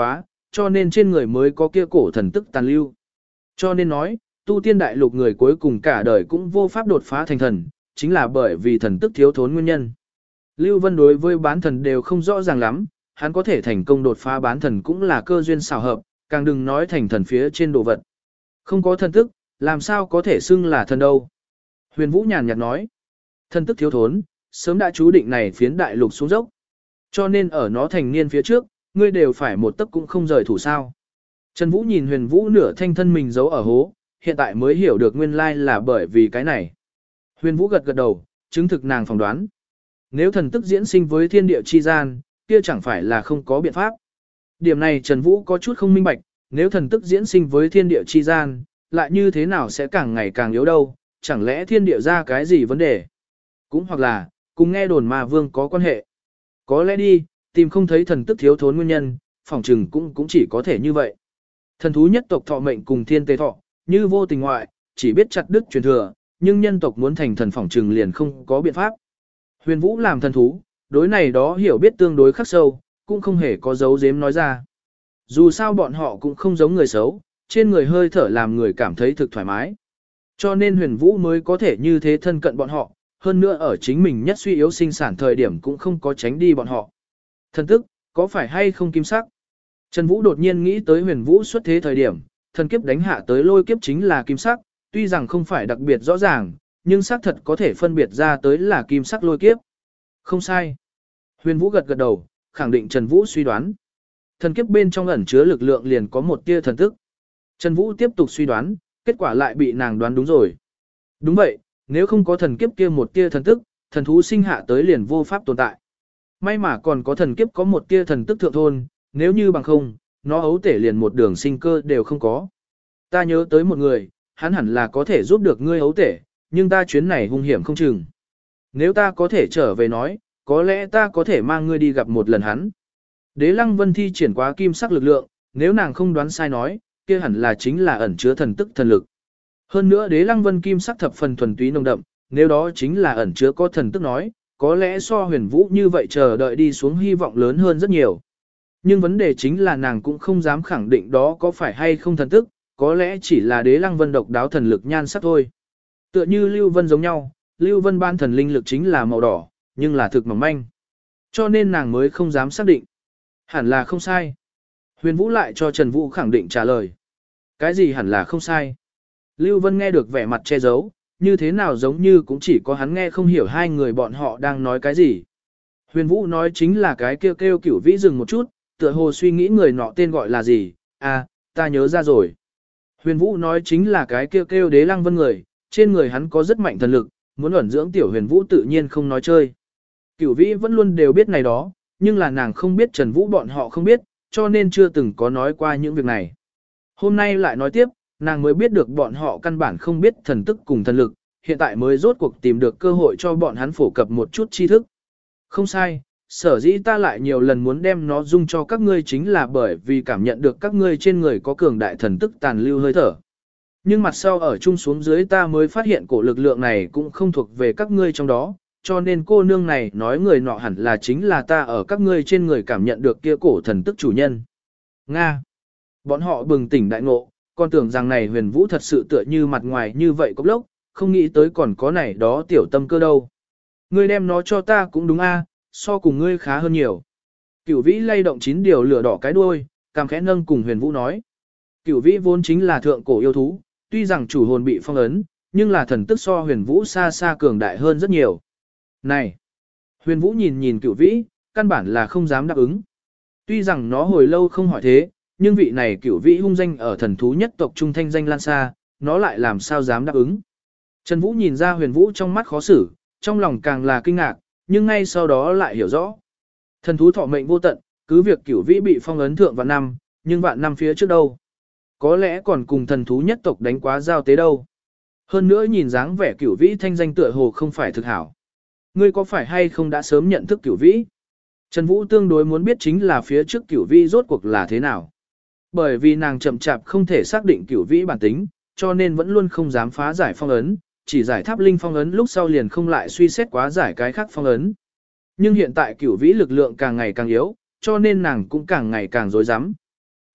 cho nên trên người mới có kia cổ thần tức tàn lưu. Cho nên nói, tu tiên đại lục người cuối cùng cả đời cũng vô pháp đột phá thành thần, chính là bởi vì thần tức thiếu thốn nguyên nhân. Lưu Vân đối với bán thần đều không rõ ràng lắm, hắn có thể thành công đột phá bán thần cũng là cơ duyên xảo hợp, càng đừng nói thành thần phía trên đồ vật. Không có thần tức, làm sao có thể xưng là thần đâu. Huyền Vũ nhàn nhạt nói, thần tức thiếu thốn, sớm đã chú định này phiến đại lục xuống dốc. Cho nên ở nó thành niên phía trước, ngươi đều phải một tấc cũng không rời thủ sao. Trần Vũ nhìn Huyền Vũ nửa thanh thân mình giấu ở hố, hiện tại mới hiểu được nguyên lai là bởi vì cái này. Huyền Vũ gật gật đầu, chứng thực nàng phỏng đoán. Nếu thần tức diễn sinh với thiên địa chi gian, kia chẳng phải là không có biện pháp. Điểm này Trần Vũ có chút không minh bạch, nếu thần tức diễn sinh với thiên địa chi gian, lại như thế nào sẽ càng ngày càng yếu đâu, chẳng lẽ thiên địa ra cái gì vấn đề? Cũng hoặc là, cùng nghe đồn ma vương có quan hệ. Có lẽ đi, tìm không thấy thần tức thiếu thốn nguyên nhân, phỏng trừng cũng cũng chỉ có thể như vậy. Thần thú nhất tộc thọ mệnh cùng thiên tế thọ, như vô tình ngoại, chỉ biết chặt đứt truyền thừa, nhưng nhân tộc muốn thành thần phỏng trừng liền không có biện pháp. Huyền Vũ làm thần thú, đối này đó hiểu biết tương đối khắc sâu, cũng không hề có dấu giếm nói ra. Dù sao bọn họ cũng không giống người xấu, trên người hơi thở làm người cảm thấy thực thoải mái. Cho nên Huyền Vũ mới có thể như thế thân cận bọn họ, hơn nữa ở chính mình nhất suy yếu sinh sản thời điểm cũng không có tránh đi bọn họ. Thần tức, có phải hay không kim sắc? Trần Vũ đột nhiên nghĩ tới Huyền Vũ xuất thế thời điểm, thần kiếp đánh hạ tới lôi kiếp chính là kim sắc, tuy rằng không phải đặc biệt rõ ràng, nhưng xác thật có thể phân biệt ra tới là kim sắc lôi kiếp. Không sai. Huyền Vũ gật gật đầu, khẳng định Trần Vũ suy đoán. Thần kiếp bên trong ẩn chứa lực lượng liền có một tia thần tức. Trần Vũ tiếp tục suy đoán, kết quả lại bị nàng đoán đúng rồi. Đúng vậy, nếu không có thần kiếp kia một tia thần tức, thần thú sinh hạ tới liền vô pháp tồn tại. May mà còn có thần kiếp có một tia thần tức thượng thôn, nếu như bằng không, nó ấu tể liền một đường sinh cơ đều không có. Ta nhớ tới một người, hắn hẳn là có thể giúp được ngươi ấu tể, nhưng ta chuyến này hung hiểm không chừng. Nếu ta có thể trở về nói, có lẽ ta có thể mang ngươi đi gặp một lần hắn. Đế Lăng Vân thi triển quá kim sắc lực lượng, nếu nàng không đoán sai nói, kia hẳn là chính là ẩn chứa thần tức thần lực. Hơn nữa Đế Lăng Vân kim sắc thập phần thuần túy nồng đậm, nếu đó chính là ẩn chứa có thần tức nói, có lẽ so Huyền Vũ như vậy chờ đợi đi xuống hy vọng lớn hơn rất nhiều. Nhưng vấn đề chính là nàng cũng không dám khẳng định đó có phải hay không thần tức, có lẽ chỉ là Đế Lăng Vân độc đáo thần lực nhan sắc thôi. Tựa như Lưu Vân giống nhau, Lưu Vân ban thần linh lực chính là màu đỏ, nhưng là thực mỏng manh. Cho nên nàng mới không dám xác định. Hẳn là không sai. Huyền Vũ lại cho Trần Vũ khẳng định trả lời. Cái gì hẳn là không sai? Lưu Vân nghe được vẻ mặt che giấu, như thế nào giống như cũng chỉ có hắn nghe không hiểu hai người bọn họ đang nói cái gì. Huyền Vũ nói chính là cái kêu kêu Cửu Vĩ dừng một chút, tựa hồ suy nghĩ người nọ tên gọi là gì, à, ta nhớ ra rồi. Huyền Vũ nói chính là cái kêu kêu Đế Lăng Vân người, trên người hắn có rất mạnh thần lực, muốn ẩn dưỡng tiểu Huyền Vũ tự nhiên không nói chơi. Cửu Vĩ vẫn luôn đều biết này đó, nhưng là nàng không biết Trần Vũ bọn họ không biết, cho nên chưa từng có nói qua những việc này. Hôm nay lại nói tiếp, nàng mới biết được bọn họ căn bản không biết thần tức cùng thần lực, hiện tại mới rốt cuộc tìm được cơ hội cho bọn hắn phổ cập một chút tri thức. Không sai, sở dĩ ta lại nhiều lần muốn đem nó dung cho các ngươi chính là bởi vì cảm nhận được các ngươi trên người có cường đại thần tức tàn lưu hơi thở. Nhưng mặt sau ở chung xuống dưới ta mới phát hiện cổ lực lượng này cũng không thuộc về các ngươi trong đó, cho nên cô nương này nói người nọ hẳn là chính là ta ở các ngươi trên người cảm nhận được kia cổ thần tức chủ nhân. Nga. Bọn họ bừng tỉnh đại ngộ, còn tưởng rằng này Huyền Vũ thật sự tựa như mặt ngoài như vậy cốc lốc, không nghĩ tới còn có này đó tiểu tâm cơ đâu. Ngươi đem nó cho ta cũng đúng a, so cùng ngươi khá hơn nhiều. Cửu Vĩ lay động chín điều lửa đỏ cái đuôi, cằm khẽ nâng cùng Huyền Vũ nói. Cửu Vĩ vốn chính là thượng cổ yêu thú, tuy rằng chủ hồn bị phong ấn, nhưng là thần tức so Huyền Vũ xa xa cường đại hơn rất nhiều. Này! Huyền Vũ nhìn nhìn Cửu Vĩ, căn bản là không dám đáp ứng. Tuy rằng nó hồi lâu không hỏi thế, nhưng vị này Cửu Vĩ hung danh ở thần thú nhất tộc trung thanh danh lan xa, nó lại làm sao dám đáp ứng. Trần Vũ nhìn ra Huyền Vũ trong mắt khó xử, trong lòng càng là kinh ngạc, nhưng ngay sau đó lại hiểu rõ. Thần thú thọ mệnh vô tận, cứ việc Cửu Vĩ bị phong ấn thượng vạn năm, nhưng vạn năm phía trước đâu. Có lẽ còn cùng thần thú nhất tộc đánh quá giao tế đâu. Hơn nữa nhìn dáng vẻ Cửu Vĩ thanh danh tựa hồ không phải thực hảo. Ngươi có phải hay không đã sớm nhận thức Cửu Vĩ? Trần Vũ tương đối muốn biết chính là phía trước Cửu Vĩ rốt cuộc là thế nào. Bởi vì nàng chậm chạp không thể xác định Cửu Vĩ bản tính, cho nên vẫn luôn không dám phá giải phong ấn, chỉ giải tháp linh phong ấn lúc sau liền không lại suy xét quá giải cái khác phong ấn. Nhưng hiện tại Cửu Vĩ lực lượng càng ngày càng yếu, cho nên nàng cũng càng ngày càng rối rắm.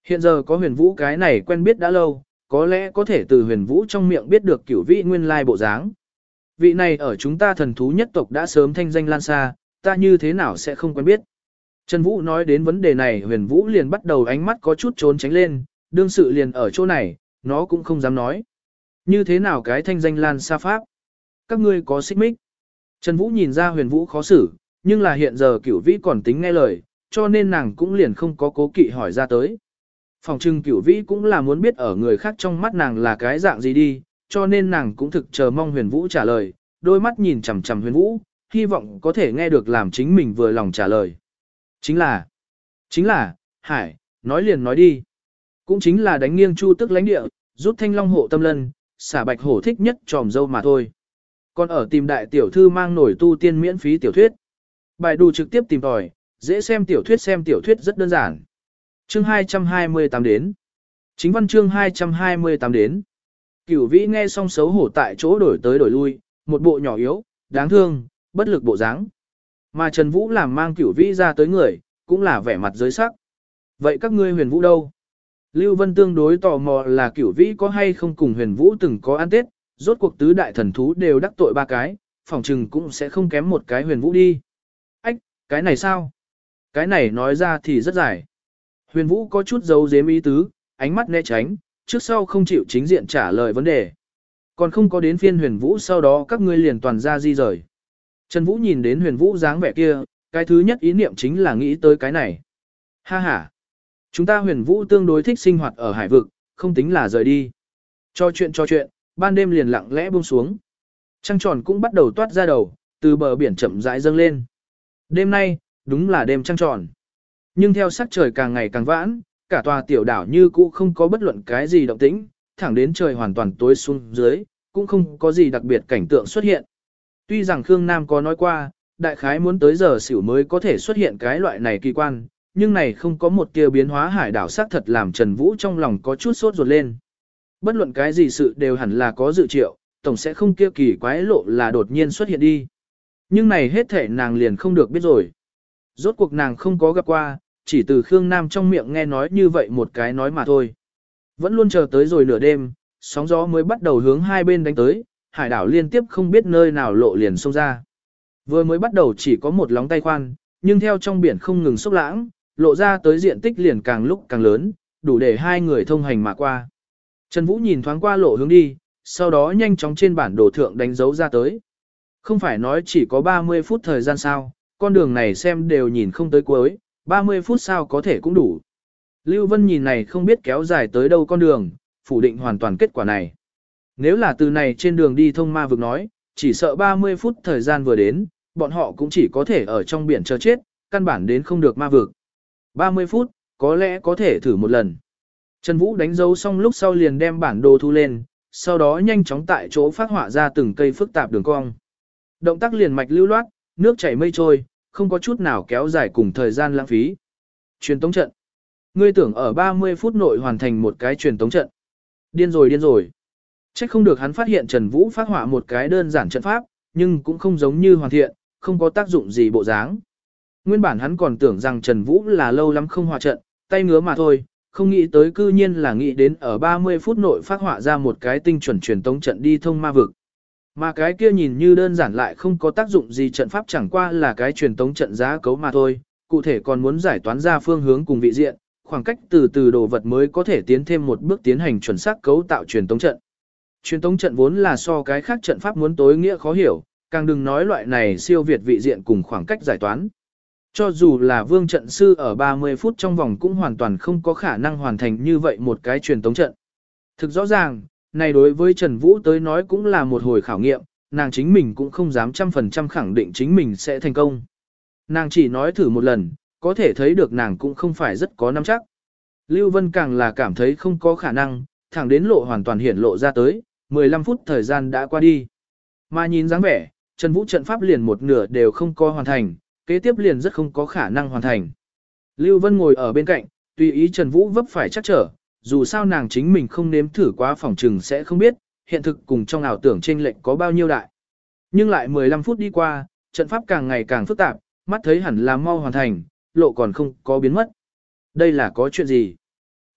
Hiện giờ có huyền vũ cái này quen biết đã lâu, có lẽ có thể từ huyền vũ trong miệng biết được cửu vĩ nguyên lai bộ dáng. Vị này ở chúng ta thần thú nhất tộc đã sớm thanh danh lan xa, ta như thế nào sẽ không quen biết. Trần Vũ nói đến vấn đề này, huyền vũ liền bắt đầu ánh mắt có chút trốn tránh lên, đương sự liền ở chỗ này, nó cũng không dám nói. Như thế nào cái thanh danh lan xa pháp? Các ngươi có xích mích. Trần Vũ nhìn ra huyền vũ khó xử, nhưng là hiện giờ cửu vĩ còn tính nghe lời, cho nên nàng cũng liền không có cố kỵ hỏi ra tới. Phòng trưng cửu vĩ cũng là muốn biết ở người khác trong mắt nàng là cái dạng gì đi, cho nên nàng cũng thực chờ mong huyền vũ trả lời, đôi mắt nhìn chằm chằm huyền vũ, hy vọng có thể nghe được làm chính mình vừa lòng trả lời. Chính là, chính là, hải, nói liền nói đi. Cũng chính là đánh nghiêng chu tức lãnh địa, rút thanh long hộ tâm lân, xả bạch hổ thích nhất tròm dâu mà thôi. Còn ở tìm đại tiểu thư mang nổi tu tiên miễn phí tiểu thuyết. Bài đù trực tiếp tìm tòi, dễ xem tiểu thuyết xem tiểu thuyết rất đơn giản. Chương hai trăm hai mươi tám đến. Chính văn chương hai trăm hai mươi tám đến. Cửu vĩ nghe xong xấu hổ tại chỗ đổi tới đổi lui, một bộ nhỏ yếu, đáng thương, bất lực bộ dáng. Mà Trần Vũ làm mang cửu vĩ ra tới người, cũng là vẻ mặt giới sắc. Vậy các ngươi huyền vũ đâu? Lưu Vân tương đối tò mò là cửu vĩ có hay không cùng huyền vũ từng có ăn tết, rốt cuộc tứ đại thần thú đều đắc tội ba cái, phòng trừng cũng sẽ không kém một cái huyền vũ đi. Ách, cái này sao? Cái này nói ra thì rất dài. Huyền vũ có chút giấu giếm ý tứ, ánh mắt né tránh, trước sau không chịu chính diện trả lời vấn đề. Còn không có đến phiên huyền vũ sau đó các ngươi liền toàn ra di rời. Trần Vũ nhìn đến huyền vũ dáng vẻ kia, cái thứ nhất ý niệm chính là nghĩ tới cái này. Ha ha! Chúng ta huyền vũ tương đối thích sinh hoạt ở hải vực, không tính là rời đi. Cho chuyện cho chuyện, ban đêm liền lặng lẽ buông xuống. Trăng tròn cũng bắt đầu toát ra đầu, từ bờ biển chậm rãi dâng lên. Đêm nay, đúng là đêm trăng tròn. Nhưng theo sắc trời càng ngày càng vãn, cả tòa tiểu đảo như cũ không có bất luận cái gì động tĩnh, thẳng đến trời hoàn toàn tối xuống dưới, cũng không có gì đặc biệt cảnh tượng xuất hiện. Tuy rằng Khương Nam có nói qua, đại khái muốn tới giờ xỉu mới có thể xuất hiện cái loại này kỳ quan, nhưng này không có một tia biến hóa hải đảo xác thật làm Trần Vũ trong lòng có chút sốt ruột lên. Bất luận cái gì sự đều hẳn là có dự triệu, tổng sẽ không kia kỳ quái lộ là đột nhiên xuất hiện đi. Nhưng này hết thể nàng liền không được biết rồi. Rốt cuộc nàng không có gặp qua, chỉ từ Khương Nam trong miệng nghe nói như vậy một cái nói mà thôi. Vẫn luôn chờ tới rồi nửa đêm, sóng gió mới bắt đầu hướng hai bên đánh tới, hải đảo liên tiếp không biết nơi nào lộ liền xông ra. Vừa mới bắt đầu chỉ có một lóng tay khoan, nhưng theo trong biển không ngừng xốc lãng, lộ ra tới diện tích liền càng lúc càng lớn, đủ để hai người thông hành mà qua. Trần Vũ nhìn thoáng qua lộ hướng đi, sau đó nhanh chóng trên bản đồ thượng đánh dấu ra tới. Không phải nói chỉ có ba mươi phút thời gian sao, con đường này xem đều nhìn không tới cuối, ba mươi phút sao có thể cũng đủ. Lưu Vân nhìn này không biết kéo dài tới đâu con đường, phủ định hoàn toàn kết quả này. Nếu là từ này trên đường đi thông ma vực nói, chỉ sợ ba mươi phút thời gian vừa đến, bọn họ cũng chỉ có thể ở trong biển chờ chết, căn bản đến không được ma vực. ba mươi phút, có lẽ có thể thử một lần. Trần Vũ đánh dấu xong lúc sau liền đem bản đồ thu lên, sau đó nhanh chóng tại chỗ phát họa ra từng cây phức tạp đường cong. Động tác liền mạch lưu loát, nước chảy mây trôi, không có chút nào kéo dài cùng thời gian lãng phí. Truyền tống trận. Ngươi tưởng ở ba mươi phút nội hoàn thành một cái truyền tống trận. Điên rồi điên rồi. Chắc không được hắn phát hiện Trần Vũ phát họa một cái đơn giản trận pháp, nhưng cũng không giống như hoàn thiện, không có tác dụng gì bộ dáng. Nguyên bản hắn còn tưởng rằng Trần Vũ là lâu lắm không họa trận, tay ngứa mà thôi, không nghĩ tới cư nhiên là nghĩ đến ở ba mươi phút nội phát họa ra một cái tinh chuẩn truyền tống trận đi thông ma vực. Mà cái kia nhìn như đơn giản lại không có tác dụng gì trận pháp chẳng qua là cái truyền tống trận giá cấu mà thôi, cụ thể còn muốn giải toán ra phương hướng cùng vị diện, khoảng cách từ từ đồ vật mới có thể tiến thêm một bước tiến hành chuẩn xác cấu tạo truyền tống trận. Truyền tống trận vốn là so cái khác trận pháp muốn tối nghĩa khó hiểu, càng đừng nói loại này siêu việt vị diện cùng khoảng cách giải toán. Cho dù là vương trận sư ở ba mươi phút trong vòng cũng hoàn toàn không có khả năng hoàn thành như vậy một cái truyền tống trận. Thực rõ ràng, này đối với Trần Vũ tới nói cũng là một hồi khảo nghiệm, nàng chính mình cũng không dám trăm phần trăm khẳng định chính mình sẽ thành công. Nàng chỉ nói thử một lần, có thể thấy được nàng cũng không phải rất có nắm chắc. Lưu Vân càng là cảm thấy không có khả năng, thẳng đến lộ hoàn toàn hiển lộ ra tới, mười lăm phút thời gian đã qua đi. Mà nhìn dáng vẻ, Trần Vũ trận pháp liền một nửa đều không có hoàn thành, kế tiếp liền rất không có khả năng hoàn thành. Lưu Vân ngồi ở bên cạnh, tùy ý Trần Vũ vấp phải chắc trở, dù sao nàng chính mình không nếm thử quá phòng trừng sẽ không biết, hiện thực cùng trong ảo tưởng chênh lệch có bao nhiêu đại. Nhưng lại mười lăm phút đi qua, trận pháp càng ngày càng phức tạp, mắt thấy hẳn là mau hoàn thành, lộ còn không có biến mất. Đây là có chuyện gì?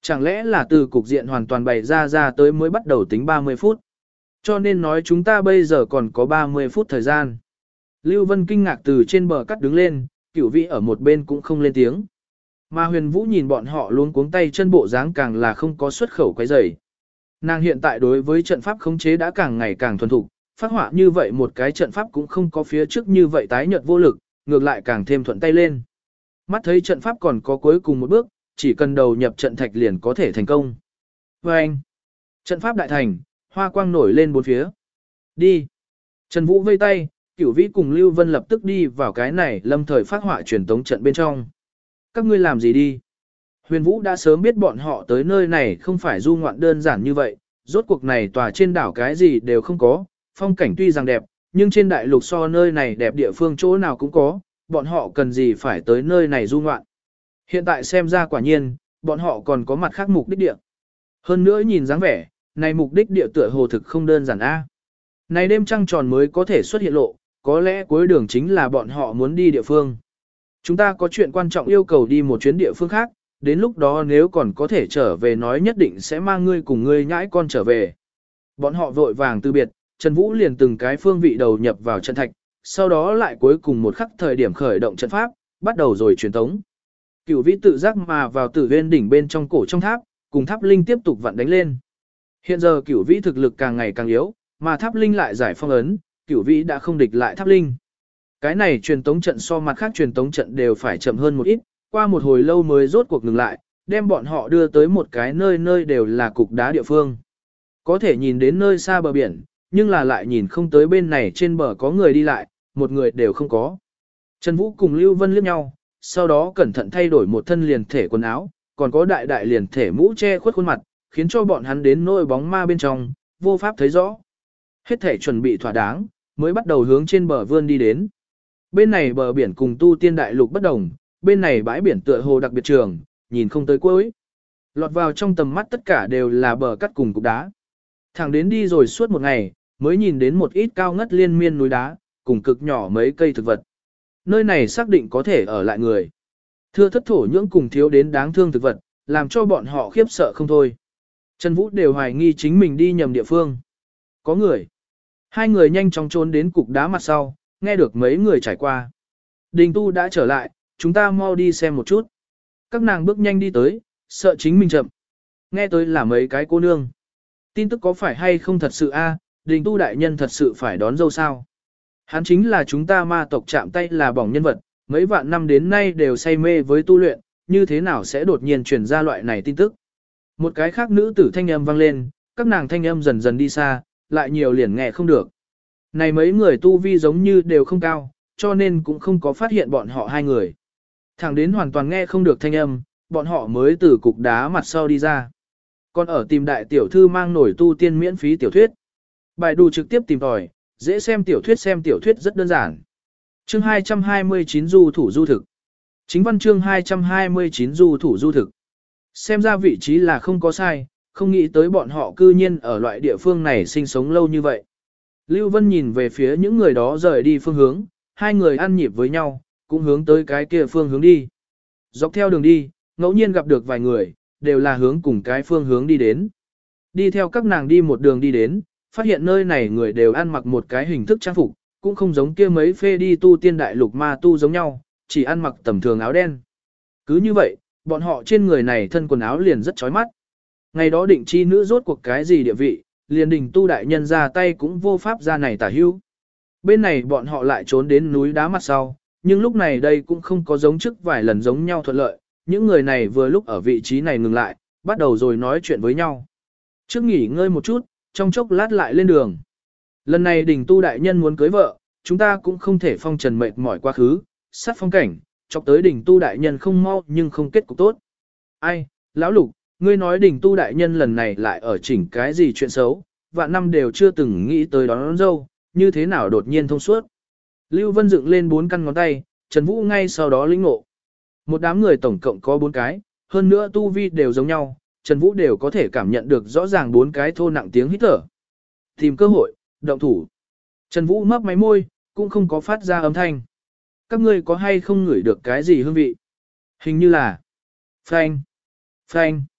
Chẳng lẽ là từ cục diện hoàn toàn bày ra ra tới mới bắt đầu tính ba mươi phút. Cho nên nói chúng ta bây giờ còn có ba mươi phút thời gian. Lưu Vân kinh ngạc từ trên bờ cắt đứng lên, Cửu Vĩ ở một bên cũng không lên tiếng. Mà Huyền Vũ nhìn bọn họ luống cuống tay chân bộ dáng càng là không có xuất khẩu quấy rầy. Nàng hiện tại đối với trận pháp khống chế đã càng ngày càng thuần thục, phát họa như vậy một cái trận pháp cũng không có phía trước như vậy tái nhợt vô lực, ngược lại càng thêm thuận tay lên. Mắt thấy trận pháp còn có cuối cùng một bước, chỉ cần đầu nhập trận thạch liền có thể thành công. Và anh, trận pháp đại thành, hoa quang nổi lên bốn phía. Đi. Trần Vũ vây tay, Cửu Vĩ cùng Lưu Vân lập tức đi vào cái này lâm thời phát họa truyền tống trận bên trong. Các ngươi làm gì đi? Huyền Vũ đã sớm biết bọn họ tới nơi này không phải du ngoạn đơn giản như vậy, rốt cuộc này tòa trên đảo cái gì đều không có, phong cảnh tuy rằng đẹp, nhưng trên đại lục so nơi này đẹp địa phương chỗ nào cũng có, bọn họ cần gì phải tới nơi này du ngoạn. Hiện tại xem ra quả nhiên, bọn họ còn có mặt khác mục đích địa. Hơn nữa nhìn dáng vẻ, này mục đích địa tựa hồ thực không đơn giản a. Này đêm trăng tròn mới có thể xuất hiện lộ, có lẽ cuối đường chính là bọn họ muốn đi địa phương. Chúng ta có chuyện quan trọng yêu cầu đi một chuyến địa phương khác, đến lúc đó nếu còn có thể trở về nói nhất định sẽ mang ngươi cùng ngươi nhãi con trở về. Bọn họ vội vàng từ biệt, Trần Vũ liền từng cái phương vị đầu nhập vào trận thạch, sau đó lại cuối cùng một khắc thời điểm khởi động trận pháp, bắt đầu rồi truyền tống. Cửu Vĩ tự giác mà vào Tử Viên đỉnh bên trong cổ trong tháp, cùng tháp linh tiếp tục vặn đánh lên. Hiện giờ Cửu Vĩ thực lực càng ngày càng yếu, mà tháp linh lại giải phong ấn, Cửu Vĩ đã không địch lại tháp linh. Cái này truyền tống trận so mặt khác truyền tống trận đều phải chậm hơn một ít, qua một hồi lâu mới rốt cuộc ngừng lại, đem bọn họ đưa tới một cái nơi nơi đều là cục đá địa phương. Có thể nhìn đến nơi xa bờ biển, nhưng là lại nhìn không tới bên này trên bờ có người đi lại, một người đều không có. Trần Vũ cùng Lưu Vân liếc nhau, sau đó cẩn thận thay đổi một thân liền thể quần áo, còn có đại đại liền thể mũ che khuất khuôn mặt, khiến cho bọn hắn đến nỗi bóng ma bên trong, vô pháp thấy rõ. Hết thể chuẩn bị thỏa đáng, mới bắt đầu hướng trên bờ vươn đi đến. Bên này bờ biển cùng tu tiên đại lục bất đồng, bên này bãi biển tựa hồ đặc biệt trường, nhìn không tới cuối. Lọt vào trong tầm mắt tất cả đều là bờ cắt cùng cục đá. Thẳng đến đi rồi suốt một ngày, mới nhìn đến một ít cao ngất liên miên núi đá, cùng cực nhỏ mấy cây thực vật. Nơi này xác định có thể ở lại người. Thưa thất thổ nhưỡng cùng thiếu đến đáng thương thực vật, làm cho bọn họ khiếp sợ không thôi. Trần Vũ đều hoài nghi chính mình đi nhầm địa phương. Có người. Hai người nhanh chóng trốn đến cục đá mặt sau, nghe được mấy người trải qua. Đình Tu đã trở lại, chúng ta mau đi xem một chút. Các nàng bước nhanh đi tới, sợ chính mình chậm. Nghe tới là mấy cái cô nương. Tin tức có phải hay không thật sự a? Đình Tu đại nhân thật sự phải đón dâu sao? Hắn chính là chúng ta ma tộc chạm tay là bỏng nhân vật, mấy vạn năm đến nay đều say mê với tu luyện, như thế nào sẽ đột nhiên truyền ra loại này tin tức? Một cái khác nữ tử thanh âm vang lên, các nàng thanh âm dần dần đi xa, lại nhiều liền nghe không được. Này mấy người tu vi giống như đều không cao, cho nên cũng không có phát hiện bọn họ hai người. Thẳng đến hoàn toàn nghe không được thanh âm, bọn họ mới từ cục đá mặt sau đi ra. Còn ở tìm đại tiểu thư mang nổi tu tiên miễn phí tiểu thuyết. Bài đủ trực tiếp tìm tòi, dễ xem tiểu thuyết xem tiểu thuyết rất đơn giản. Chương hai trăm hai mươi chín du thủ du thực. Chính văn chương hai trăm hai mươi chín du thủ du thực. Xem ra vị trí là không có sai, không nghĩ tới bọn họ cư nhiên ở loại địa phương này sinh sống lâu như vậy. Lưu Vân nhìn về phía những người đó rời đi phương hướng, hai người ăn nhịp với nhau, cũng hướng tới cái kia phương hướng đi. Dọc theo đường đi, ngẫu nhiên gặp được vài người, đều là hướng cùng cái phương hướng đi đến. Đi theo các nàng đi một đường đi đến, phát hiện nơi này người đều ăn mặc một cái hình thức trang phục, cũng không giống kia mấy phê đi tu tiên đại lục ma tu giống nhau, chỉ ăn mặc tầm thường áo đen. Cứ như vậy, bọn họ trên người này thân quần áo liền rất chói mắt. Ngày đó định chi nữ rốt cuộc cái gì địa vị, liền đình tu đại nhân ra tay cũng vô pháp ra này tả hữu. Bên này bọn họ lại trốn đến núi đá mặt sau, nhưng lúc này đây cũng không có giống trước vài lần giống nhau thuận lợi, những người này vừa lúc ở vị trí này ngừng lại, bắt đầu rồi nói chuyện với nhau. Trước nghỉ ngơi một chút, trong chốc lát lại lên đường. Lần này đình tu đại nhân muốn cưới vợ, chúng ta cũng không thể phong trần mệt mỏi quá khứ, sát phong cảnh, chọc tới đình tu đại nhân không mau nhưng không kết cục tốt. Ai, lão lục, ngươi nói đình tu đại nhân lần này lại ở chỉnh cái gì chuyện xấu, vạn năm đều chưa từng nghĩ tới đón, đón dâu, như thế nào đột nhiên thông suốt. Lưu Vân dựng lên bốn căn ngón tay, Trần Vũ ngay sau đó lĩnh ngộ. Một đám người tổng cộng có bốn cái, hơn nữa tu vi đều giống nhau, Trần Vũ đều có thể cảm nhận được rõ ràng bốn cái thô nặng tiếng hít thở. Tìm cơ hội, động thủ. Trần Vũ mấp máy môi, cũng không có phát ra âm thanh. Các ngươi có hay không ngửi được cái gì hương vị? Hình như là phanh, phanh.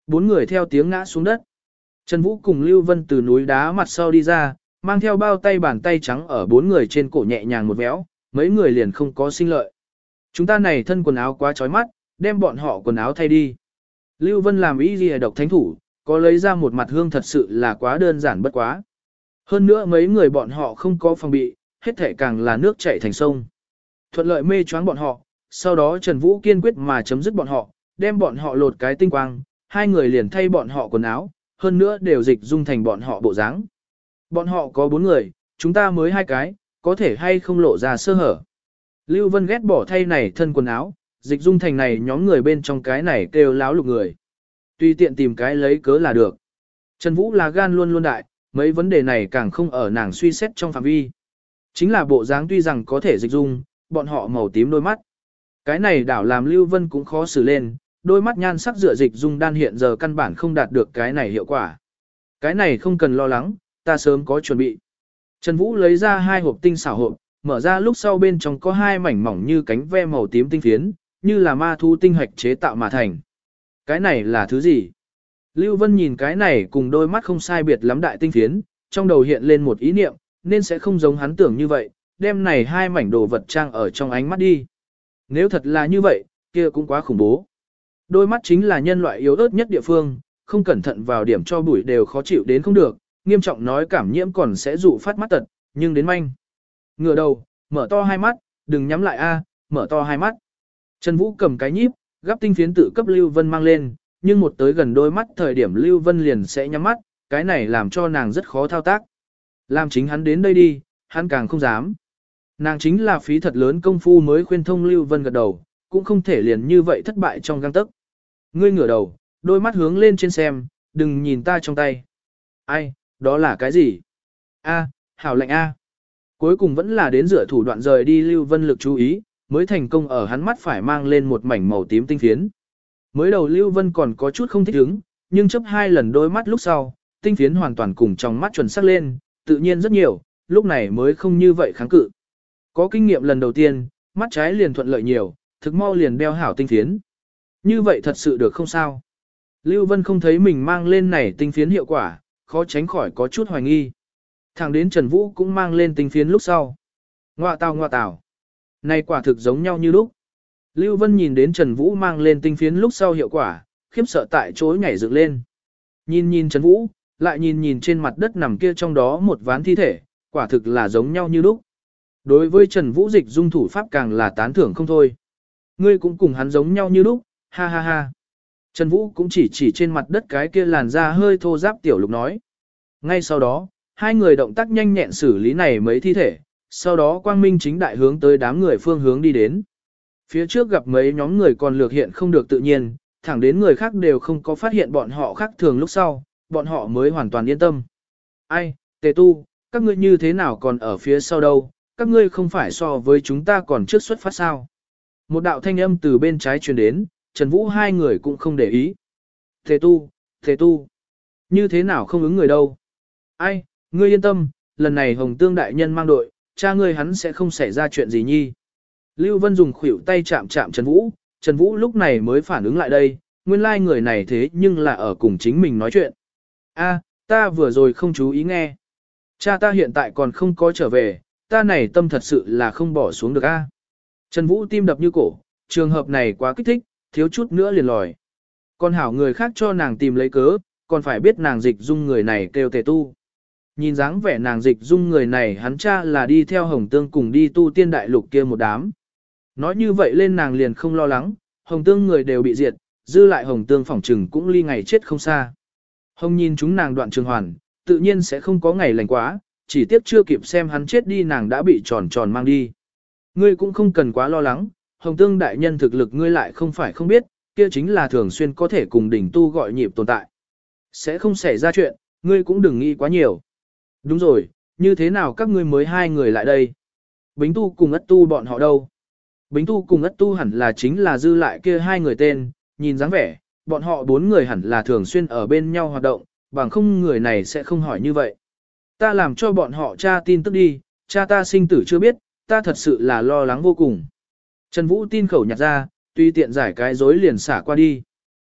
Bốn người theo tiếng ngã xuống đất. Trần Vũ cùng Lưu Vân từ núi đá mặt sau đi ra, mang theo bao tay bàn tay trắng ở bốn người trên cổ nhẹ nhàng một véo, mấy người liền không có sinh lợi. Chúng ta này thân quần áo quá chói mắt, đem bọn họ quần áo thay đi. Lưu Vân làm ý gì độc thánh thủ, có lấy ra một mặt hương thật sự là quá đơn giản bất quá. Hơn nữa mấy người bọn họ không có phòng bị, hết thể càng là nước chảy thành sông. Thuận lợi mê choáng bọn họ, sau đó Trần Vũ kiên quyết mà chấm dứt bọn họ, đem bọn họ lột cái tinh quang, hai người liền thay bọn họ quần áo, hơn nữa đều dịch dung thành bọn họ bộ dáng. Bọn họ có bốn người, chúng ta mới hai cái, có thể hay không lộ ra sơ hở. Lưu Vân ghét bỏ thay này thân quần áo, dịch dung thành này nhóm người bên trong cái này kêu láo lục người. Tùy tiện tìm cái lấy cớ là được. Trần Vũ là gan luôn luôn đại, mấy vấn đề này càng không ở nàng suy xét trong phạm vi. Chính là bộ dáng tuy rằng có thể dịch dung, bọn họ màu tím đôi mắt. Cái này đảo làm Lưu Vân cũng khó xử lên, đôi mắt nhan sắc dựa dịch dung đan hiện giờ căn bản không đạt được cái này hiệu quả. Cái này không cần lo lắng, ta sớm có chuẩn bị. Trần Vũ lấy ra hai hộp tinh xảo hộp, mở ra lúc sau bên trong có hai mảnh mỏng như cánh ve màu tím tinh phiến, như là ma thu tinh hạch chế tạo mà thành. Cái này là thứ gì? Lưu Vân nhìn cái này cùng đôi mắt không sai biệt lắm đại tinh phiến, trong đầu hiện lên một ý niệm, nên sẽ không giống hắn tưởng như vậy, đem này hai mảnh đồ vật trang ở trong ánh mắt đi. Nếu thật là như vậy, kia cũng quá khủng bố. Đôi mắt chính là nhân loại yếu ớt nhất địa phương, không cẩn thận vào điểm cho bụi đều khó chịu đến không được, nghiêm trọng nói cảm nhiễm còn sẽ dụ phát mắt tật, nhưng đến manh. Ngửa đầu, mở to hai mắt, đừng nhắm lại a, mở to hai mắt. Trần Vũ cầm cái nhíp, gắp tinh phiến tự cấp Lưu Vân mang lên, nhưng một tới gần đôi mắt thời điểm Lưu Vân liền sẽ nhắm mắt, cái này làm cho nàng rất khó thao tác. Làm chính hắn đến đây đi, hắn càng không dám. Nàng chính là phí thật lớn công phu mới khuyên thông Lưu Vân gật đầu, cũng không thể liền như vậy thất bại trong gang tấc. Ngươi ngửa đầu, đôi mắt hướng lên trên xem, đừng nhìn ta trong tay. Ai, đó là cái gì? A, hảo lạnh A. Cuối cùng vẫn là đến rửa thủ đoạn rời đi Lưu Vân lực chú ý, mới thành công ở hắn mắt phải mang lên một mảnh màu tím tinh phiến. Mới đầu Lưu Vân còn có chút không thích ứng, nhưng chấp hai lần đôi mắt lúc sau, tinh phiến hoàn toàn cùng trong mắt chuẩn xác lên, tự nhiên rất nhiều, lúc này mới không như vậy kháng cự. Có kinh nghiệm lần đầu tiên, mắt trái liền thuận lợi nhiều, thực mau liền đeo hảo tinh phiến. Như vậy thật sự được không sao? Lưu Vân không thấy mình mang lên này tinh phiến hiệu quả, khó tránh khỏi có chút hoài nghi. Thẳng đến Trần Vũ cũng mang lên tinh phiến lúc sau. Ngoạ tào ngoạ tào. Này quả thực giống nhau như lúc. Lưu Vân nhìn đến Trần Vũ mang lên tinh phiến lúc sau hiệu quả, khiếp sợ tại chỗ nhảy dựng lên. Nhìn nhìn Trần Vũ, lại nhìn nhìn trên mặt đất nằm kia trong đó một ván thi thể, quả thực là giống nhau như lúc. Đối với Trần Vũ dịch dung thủ pháp càng là tán thưởng không thôi. Ngươi cũng cùng hắn giống nhau như lúc, ha ha ha. Trần Vũ cũng chỉ chỉ trên mặt đất cái kia làn da hơi thô ráp tiểu lục nói. Ngay sau đó, hai người động tác nhanh nhẹn xử lý này mấy thi thể, sau đó quang minh chính đại hướng tới đám người phương hướng đi đến. Phía trước gặp mấy nhóm người còn lược hiện không được tự nhiên, thẳng đến người khác đều không có phát hiện bọn họ khác thường lúc sau, bọn họ mới hoàn toàn yên tâm. Ai, Tề Tu, các ngươi như thế nào còn ở phía sau đâu, các ngươi không phải so với chúng ta còn trước xuất phát sao. Một đạo thanh âm từ bên trái truyền đến, Trần Vũ hai người cũng không để ý. Tề Tu, Tề Tu, như thế nào không ứng người đâu. Ai, ngươi yên tâm, lần này Hồng Tương đại nhân mang đội, cha ngươi hắn sẽ không xảy ra chuyện gì nhi. Lưu Vân dùng khuỷu tay chạm chạm Trần Vũ, Trần Vũ lúc này mới phản ứng lại đây, nguyên lai like người này thế nhưng là ở cùng chính mình nói chuyện. A, ta vừa rồi không chú ý nghe. Cha ta hiện tại còn không có trở về, ta này tâm thật sự là không bỏ xuống được a. Trần Vũ tim đập như cổ, trường hợp này quá kích thích, thiếu chút nữa liền lòi. Còn hảo người khác cho nàng tìm lấy cớ, còn phải biết nàng dịch dung người này kêu Tề Tu. Nhìn dáng vẻ nàng dịch dung người này hắn cha là đi theo Hồng Tương cùng đi tu tiên đại lục kia một đám. Nói như vậy lên nàng liền không lo lắng, Hồng Tương người đều bị diệt, dư lại Hồng Tương phỏng trừng cũng ly ngày chết không xa. Hồng nhìn chúng nàng đoạn trường hoàn, tự nhiên sẽ không có ngày lành quá, chỉ tiếc chưa kịp xem hắn chết đi nàng đã bị tròn tròn mang đi. Ngươi cũng không cần quá lo lắng, Hồng Tương đại nhân thực lực ngươi lại không phải không biết, kia chính là thường xuyên có thể cùng đỉnh tu gọi nhịp tồn tại. Sẽ không xảy ra chuyện, ngươi cũng đừng nghĩ quá nhiều. Đúng rồi, như thế nào các ngươi mới hai người lại đây? Bính tu cùng ất tu bọn họ đâu? Bính tu cùng ất tu hẳn là chính là dư lại kia hai người tên, nhìn dáng vẻ, bọn họ bốn người hẳn là thường xuyên ở bên nhau hoạt động, bằng không người này sẽ không hỏi như vậy. Ta làm cho bọn họ tra tin tức đi, cha ta sinh tử chưa biết, ta thật sự là lo lắng vô cùng. Trần Vũ tin khẩu nhặt ra, tuy tiện giải cái dối liền xả qua đi.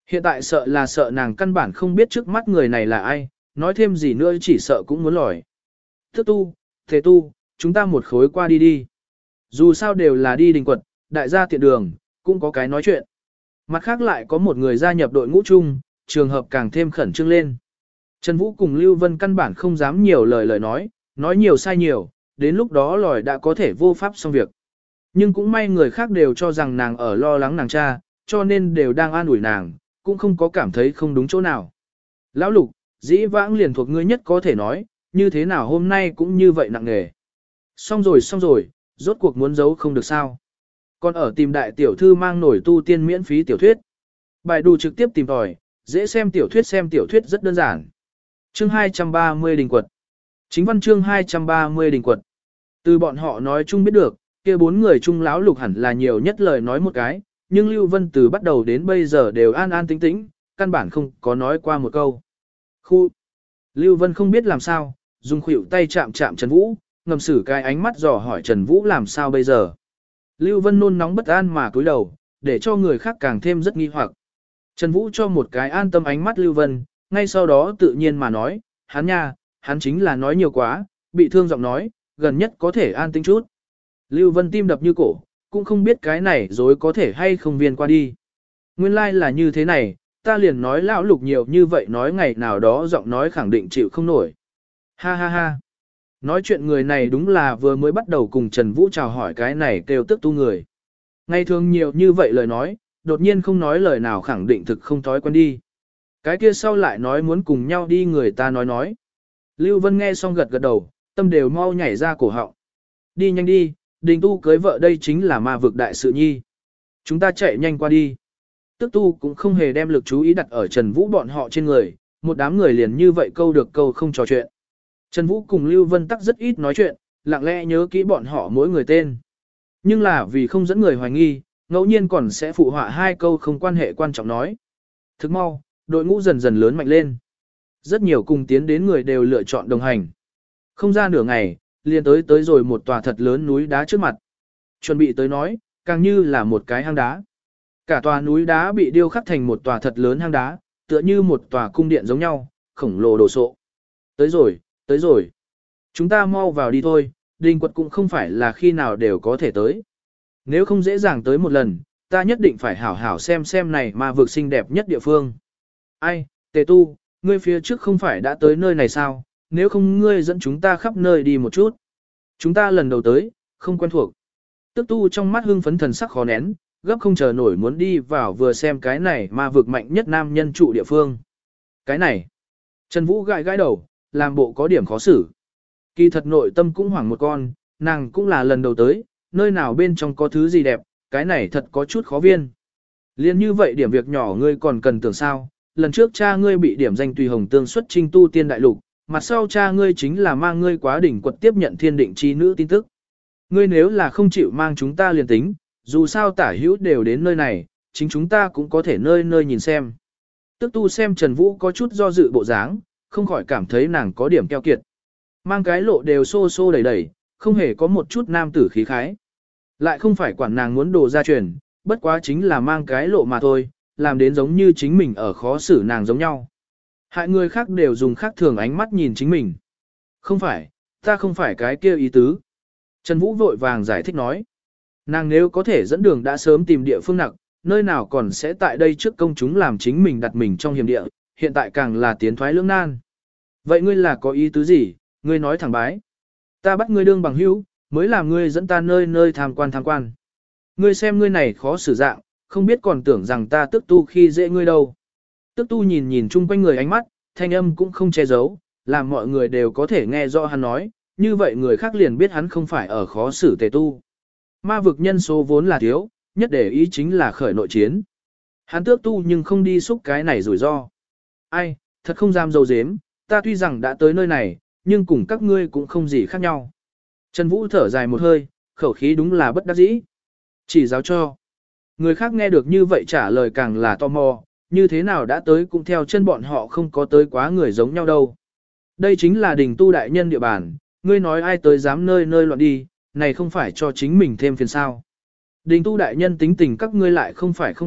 Hiện tại sợ là sợ nàng căn bản không biết trước mắt người này là ai, nói thêm gì nữa chỉ sợ cũng muốn lòi. Thức tu, thế tu, chúng ta một khối qua đi đi. Dù sao đều là đi đình quật, đại gia tiện đường, cũng có cái nói chuyện. Mặt khác lại có một người gia nhập đội ngũ chung, trường hợp càng thêm khẩn trương lên. Trần Vũ cùng Lưu Vân căn bản không dám nhiều lời lời nói, nói nhiều sai nhiều, đến lúc đó lòi đã có thể vô pháp xong việc. Nhưng cũng may người khác đều cho rằng nàng ở lo lắng nàng cha, cho nên đều đang an ủi nàng, cũng không có cảm thấy không đúng chỗ nào. Lão Lục, dĩ vãng liền thuộc ngươi nhất có thể nói, như thế nào hôm nay cũng như vậy nặng nề. Xong rồi xong rồi, rốt cuộc muốn giấu không được sao. Còn ở tìm đại tiểu thư mang nổi tu tiên miễn phí tiểu thuyết. Bài đủ trực tiếp tìm tòi, dễ xem tiểu thuyết xem tiểu thuyết rất đơn giản. Chương hai trăm ba mươi Đình Quật. Chính văn chương hai trăm ba mươi Đình Quật. Từ bọn họ nói chung biết được, kia bốn người chung lão Lục hẳn là nhiều nhất lời nói một cái, nhưng Lưu Vân từ bắt đầu đến bây giờ đều an an tĩnh tĩnh, căn bản không có nói qua một câu. Khu. Lưu Vân không biết làm sao, dùng khuỷu tay chạm chạm Trần Vũ, ngầm xử cái ánh mắt dò hỏi Trần Vũ làm sao bây giờ. Lưu Vân nôn nóng bất an mà cúi đầu, để cho người khác càng thêm rất nghi hoặc. Trần Vũ cho một cái an tâm ánh mắt Lưu Vân, ngay sau đó tự nhiên mà nói, hắn nha, hắn chính là nói nhiều quá, bị thương giọng nói, gần nhất có thể an tĩnh chút. Lưu Vân tim đập như cổ, cũng không biết cái này dối có thể hay không viên qua đi. Nguyên lai like là như thế này, ta liền nói lão Lục nhiều như vậy nói ngày nào đó giọng nói khẳng định chịu không nổi. Ha ha ha. Nói chuyện người này đúng là vừa mới bắt đầu cùng Trần Vũ chào hỏi cái này kêu tức tu người. Ngày thường nhiều như vậy lời nói, đột nhiên không nói lời nào khẳng định thực không thói quen đi. Cái kia sau lại nói muốn cùng nhau đi người ta nói nói. Lưu Vân nghe xong gật gật đầu, tâm đều mau nhảy ra cổ họng. Đi nhanh đi, Đình tu cưới vợ đây chính là ma vực đại sự nhi. Chúng ta chạy nhanh qua đi. Tức tu cũng không hề đem lực chú ý đặt ở Trần Vũ bọn họ trên người, một đám người liền như vậy câu được câu không trò chuyện. Trần Vũ cùng Lưu Vân tắc rất ít nói chuyện, lặng lẽ nhớ kỹ bọn họ mỗi người tên. Nhưng là vì không dẫn người hoài nghi, ngẫu nhiên còn sẽ phụ họa hai câu không quan hệ quan trọng nói. Thức mau, đội ngũ dần dần lớn mạnh lên. Rất nhiều cùng tiến đến người đều lựa chọn đồng hành. Không ra nửa ngày, liền tới tới rồi một tòa thật lớn núi đá trước mặt. Chuẩn bị tới nói, càng như là một cái hang đá. Cả tòa núi đá bị điêu khắc thành một tòa thật lớn hang đá, tựa như một tòa cung điện giống nhau, khổng lồ đồ sộ. Tới rồi, tới rồi. Chúng ta mau vào đi thôi, Đình Quật cũng không phải là khi nào đều có thể tới. Nếu không dễ dàng tới một lần, ta nhất định phải hảo hảo xem xem này ma vực xinh đẹp nhất địa phương. Ai, Tề Tu, ngươi phía trước không phải đã tới nơi này sao, nếu không ngươi dẫn chúng ta khắp nơi đi một chút. Chúng ta lần đầu tới, không quen thuộc. Tức Tu trong mắt hưng phấn thần sắc khó nén, gấp không chờ nổi muốn đi vào vừa xem cái này ma vực mạnh nhất nam nhân trụ địa phương. Cái này, Trần Vũ gãi gãi đầu, làm bộ có điểm khó xử. Kỳ thật nội tâm cũng hoảng một con, nàng cũng là lần đầu tới, nơi nào bên trong có thứ gì đẹp, cái này thật có chút khó viên. Liên như vậy điểm việc nhỏ ngươi còn cần tưởng sao, lần trước cha ngươi bị điểm danh tùy hồng tương xuất trinh tu tiên đại lục, mặt sau cha ngươi chính là mang ngươi quá đỉnh quật tiếp nhận thiên định chi nữ tin tức. Ngươi nếu là không chịu mang chúng ta liền tính, dù sao tả hữu đều đến nơi này, chính chúng ta cũng có thể nơi nơi nhìn xem. Tức tu xem Trần Vũ có chút do dự bộ dáng, không khỏi cảm thấy nàng có điểm keo kiệt. Mang cái lộ đều xô xô đẩy đẩy, không hề có một chút nam tử khí khái. Lại không phải quản nàng muốn đồ ra truyền, bất quá chính là mang cái lộ mà thôi, làm đến giống như chính mình ở khó xử nàng giống nhau. Hại người khác đều dùng khác thường ánh mắt nhìn chính mình. Không phải, ta không phải cái kia ý tứ. Trần Vũ vội vàng giải thích nói. Nàng nếu có thể dẫn đường đã sớm tìm địa phương nặc, nơi nào còn sẽ tại đây trước công chúng làm chính mình đặt mình trong hiểm địa, hiện tại càng là tiến thoái lưỡng nan. Vậy ngươi là có ý tứ gì, ngươi nói thẳng bái. Ta bắt ngươi đương bằng hữu, mới làm ngươi dẫn ta nơi nơi tham quan tham quan. Ngươi xem ngươi này khó xử dạng, không biết còn tưởng rằng ta tức tu khi dễ ngươi đâu. Tức tu nhìn nhìn chung quanh người ánh mắt, thanh âm cũng không che giấu, làm mọi người đều có thể nghe rõ hắn nói, như vậy người khác liền biết hắn không phải ở khó xử Tề tu. Ma vực nhân số vốn là thiếu, nhất để ý chính là khởi nội chiến. Hắn tước tu nhưng không đi xúc cái này rủi ro. Ai, thật không dám dâu dếm, ta tuy rằng đã tới nơi này, nhưng cùng các ngươi cũng không gì khác nhau. Trần Vũ thở dài một hơi, khẩu khí đúng là bất đắc dĩ. Chỉ giáo cho. Người khác nghe được như vậy trả lời càng là tò mò, như thế nào đã tới cũng theo chân bọn họ không có tới quá người giống nhau đâu. Đây chính là Đình tu đại nhân địa bàn, ngươi nói ai tới dám nơi nơi loạn đi, này không phải cho chính mình thêm phiền sao. Đình tu đại nhân tính tình các ngươi lại không phải không biết,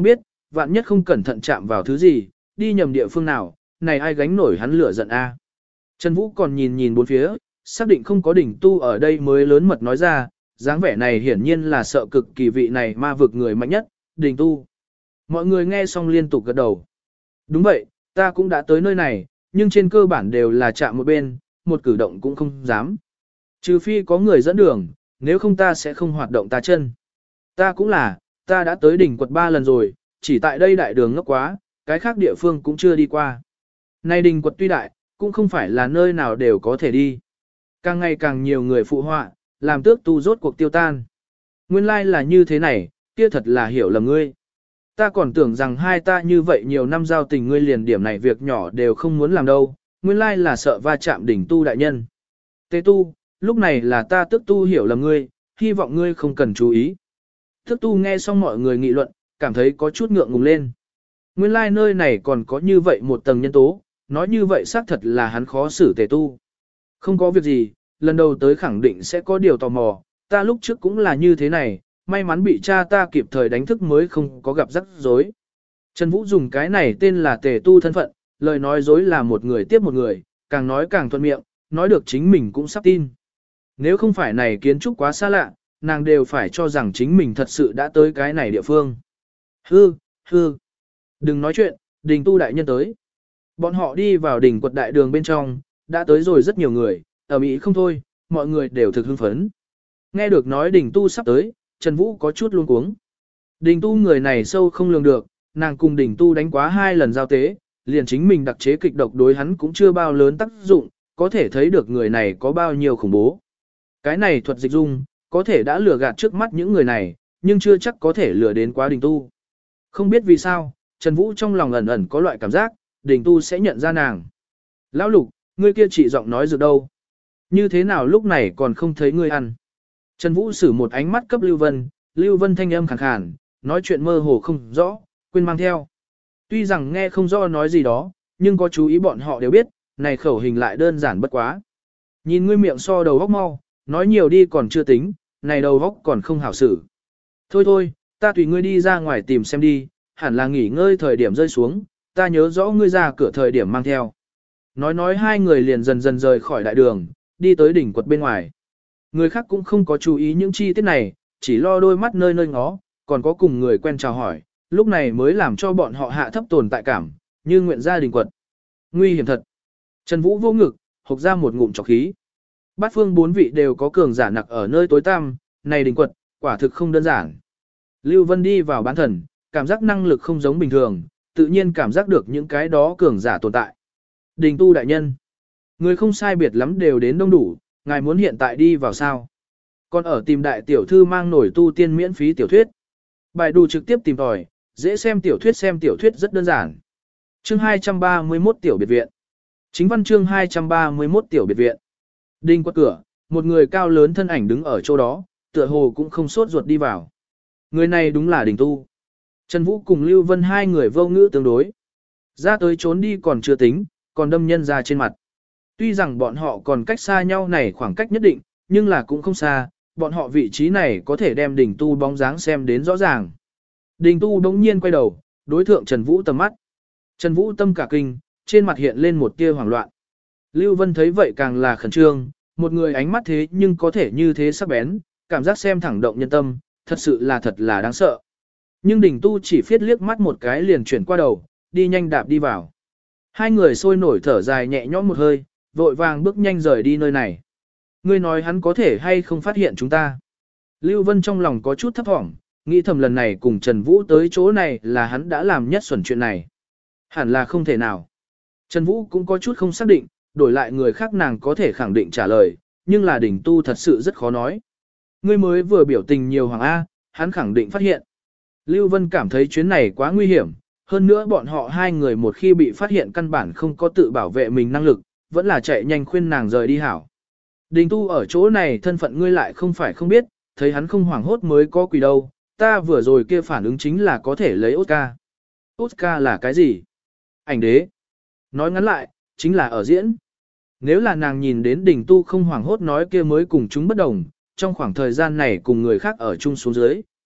vạn nhất không cẩn thận chạm vào thứ gì, đi nhầm địa phương nào, này ai gánh nổi hắn lửa giận a. Trần Vũ còn nhìn nhìn bốn phía, xác định không có đỉnh tu ở đây mới lớn mật nói ra, dáng vẻ này hiển nhiên là sợ cực kỳ vị này ma vực người mạnh nhất, đỉnh tu. Mọi người nghe xong liên tục gật đầu. Đúng vậy, ta cũng đã tới nơi này, nhưng trên cơ bản đều là chạm một bên, một cử động cũng không dám. Trừ phi có người dẫn đường, nếu không ta sẽ không hoạt động ta chân. Ta cũng là, ta đã tới đỉnh quật ba lần rồi, chỉ tại đây đại đường ngốc quá, cái khác địa phương cũng chưa đi qua. Nay đỉnh quật tuy đại, cũng không phải là nơi nào đều có thể đi. Càng ngày càng nhiều người phụ họa, làm tước tu rốt cuộc tiêu tan. Nguyên lai là như thế này, kia thật là hiểu lầm ngươi. Ta còn tưởng rằng hai ta như vậy nhiều năm giao tình ngươi liền điểm này việc nhỏ đều không muốn làm đâu, nguyên lai là sợ va chạm đỉnh tu đại nhân. Tế tu, lúc này là ta tước tu hiểu lầm ngươi, hy vọng ngươi không cần chú ý. Tước tu nghe xong mọi người nghị luận, cảm thấy có chút ngượng ngùng lên. Nguyên lai nơi này còn có như vậy một tầng nhân tố, nói như vậy xác thật là hắn khó xử tề tu. Không có việc gì, lần đầu tới khẳng định sẽ có điều tò mò, ta lúc trước cũng là như thế này, may mắn bị cha ta kịp thời đánh thức mới không có gặp rắc rối. Trần Vũ dùng cái này tên là tề tu thân phận, lời nói dối là một người tiếp một người, càng nói càng thuận miệng, nói được chính mình cũng sắp tin. Nếu không phải này kiến trúc quá xa lạ, nàng đều phải cho rằng chính mình thật sự đã tới cái này địa phương. Hư, hư, đừng nói chuyện, đình tu đại nhân tới. Bọn họ đi vào đỉnh quật đại đường bên trong, đã tới rồi rất nhiều người, ở Mỹ không thôi, mọi người đều thực hưng phấn. Nghe được nói đỉnh tu sắp tới, Trần Vũ có chút luống cuống. Đỉnh tu người này sâu không lường được, nàng cùng đỉnh tu đánh quá hai lần giao tế, liền chính mình đặc chế kịch độc đối hắn cũng chưa bao lớn tác dụng, có thể thấy được người này có bao nhiêu khủng bố. Cái này thuật dịch dung, có thể đã lừa gạt trước mắt những người này, nhưng chưa chắc có thể lừa đến quá đỉnh tu. Không biết vì sao, Trần Vũ trong lòng ẩn ẩn có loại cảm giác, đỉnh tu sẽ nhận ra nàng. Lão Lục, ngươi kia chỉ giọng nói dược đâu? Như thế nào lúc này còn không thấy ngươi ăn? Trần Vũ sử một ánh mắt cấp Lưu Vân, Lưu Vân thanh âm khàn khàn, nói chuyện mơ hồ không rõ, quên mang theo. Tuy rằng nghe không rõ nói gì đó, nhưng có chú ý bọn họ đều biết, này khẩu hình lại đơn giản bất quá. Nhìn ngươi miệng so đầu góc mau, nói nhiều đi còn chưa tính, này đầu góc còn không hảo xử. Thôi thôi, ta tùy ngươi đi ra ngoài tìm xem đi, hẳn là nghỉ ngơi thời điểm rơi xuống, ta nhớ rõ ngươi ra cửa thời điểm mang theo. Nói nói hai người liền dần dần rời khỏi đại đường, đi tới đỉnh quật bên ngoài. Người khác cũng không có chú ý những chi tiết này, chỉ lo đôi mắt nơi nơi ngó, còn có cùng người quen chào hỏi, lúc này mới làm cho bọn họ hạ thấp tồn tại cảm, như nguyện ra đỉnh quật. Nguy hiểm thật. Trần Vũ vô ngực, hộc ra một ngụm trọc khí. Bát phương bốn vị đều có cường giả nặc ở nơi tối tăm, này đỉnh quật, quả thực không đơn giản. Lưu Vân đi vào bán thần, cảm giác năng lực không giống bình thường, tự nhiên cảm giác được những cái đó cường giả tồn tại. Đình tu đại nhân. Người không sai biệt lắm đều đến đông đủ, ngài muốn hiện tại đi vào sao. Còn ở tìm đại tiểu thư mang nổi tu tiên miễn phí tiểu thuyết. Bài đù trực tiếp tìm tòi, dễ xem tiểu thuyết xem tiểu thuyết rất đơn giản. Chương hai trăm ba mươi mốt tiểu biệt viện. Chính văn chương hai trăm ba mươi mốt tiểu biệt viện. Đinh qua cửa, một người cao lớn thân ảnh đứng ở chỗ đó, tựa hồ cũng không sốt ruột đi vào. Người này đúng là Đình tu. Trần Vũ cùng Lưu Vân hai người vô ngữ tương đối. Ra tới trốn đi còn chưa tính, còn đâm nhân ra trên mặt. Tuy rằng bọn họ còn cách xa nhau này khoảng cách nhất định, nhưng là cũng không xa, bọn họ vị trí này có thể đem Đình tu bóng dáng xem đến rõ ràng. Đình tu đống nhiên quay đầu, đối thượng Trần Vũ tầm mắt. Trần Vũ tâm cả kinh, trên mặt hiện lên một tia hoảng loạn. Lưu Vân thấy vậy càng là khẩn trương, một người ánh mắt thế nhưng có thể như thế sắc bén, cảm giác xem thẳng động nhân tâm, thật sự là thật là đáng sợ. Nhưng Đình tu chỉ phiết liếc mắt một cái liền chuyển qua đầu, đi nhanh đạp đi vào. Hai người sôi nổi thở dài nhẹ nhõm một hơi, vội vàng bước nhanh rời đi nơi này. Ngươi nói hắn có thể hay không phát hiện chúng ta. Lưu Vân trong lòng có chút thấp thỏm, nghĩ thầm lần này cùng Trần Vũ tới chỗ này là hắn đã làm nhất xuẩn chuyện này. Hẳn là không thể nào. Trần Vũ cũng có chút không xác định, đổi lại người khác nàng có thể khẳng định trả lời, nhưng là Đình tu thật sự rất khó nói. Ngươi mới vừa biểu tình nhiều hoàng A, hắn khẳng định phát hiện. Lưu Vân cảm thấy chuyến này quá nguy hiểm, hơn nữa bọn họ hai người một khi bị phát hiện căn bản không có tự bảo vệ mình năng lực, vẫn là chạy nhanh khuyên nàng rời đi hảo. Đình tu ở chỗ này thân phận ngươi lại không phải không biết, thấy hắn không hoảng hốt mới có quỷ đâu, ta vừa rồi kia phản ứng chính là có thể lấy Oscar. Oscar là cái gì? Ảnh đế. Nói ngắn lại, chính là ở diễn. Nếu là nàng nhìn đến Đình tu không hoảng hốt nói kia mới cùng chúng bất đồng, trong khoảng thời gian này cùng người khác ở chung xuống dưới,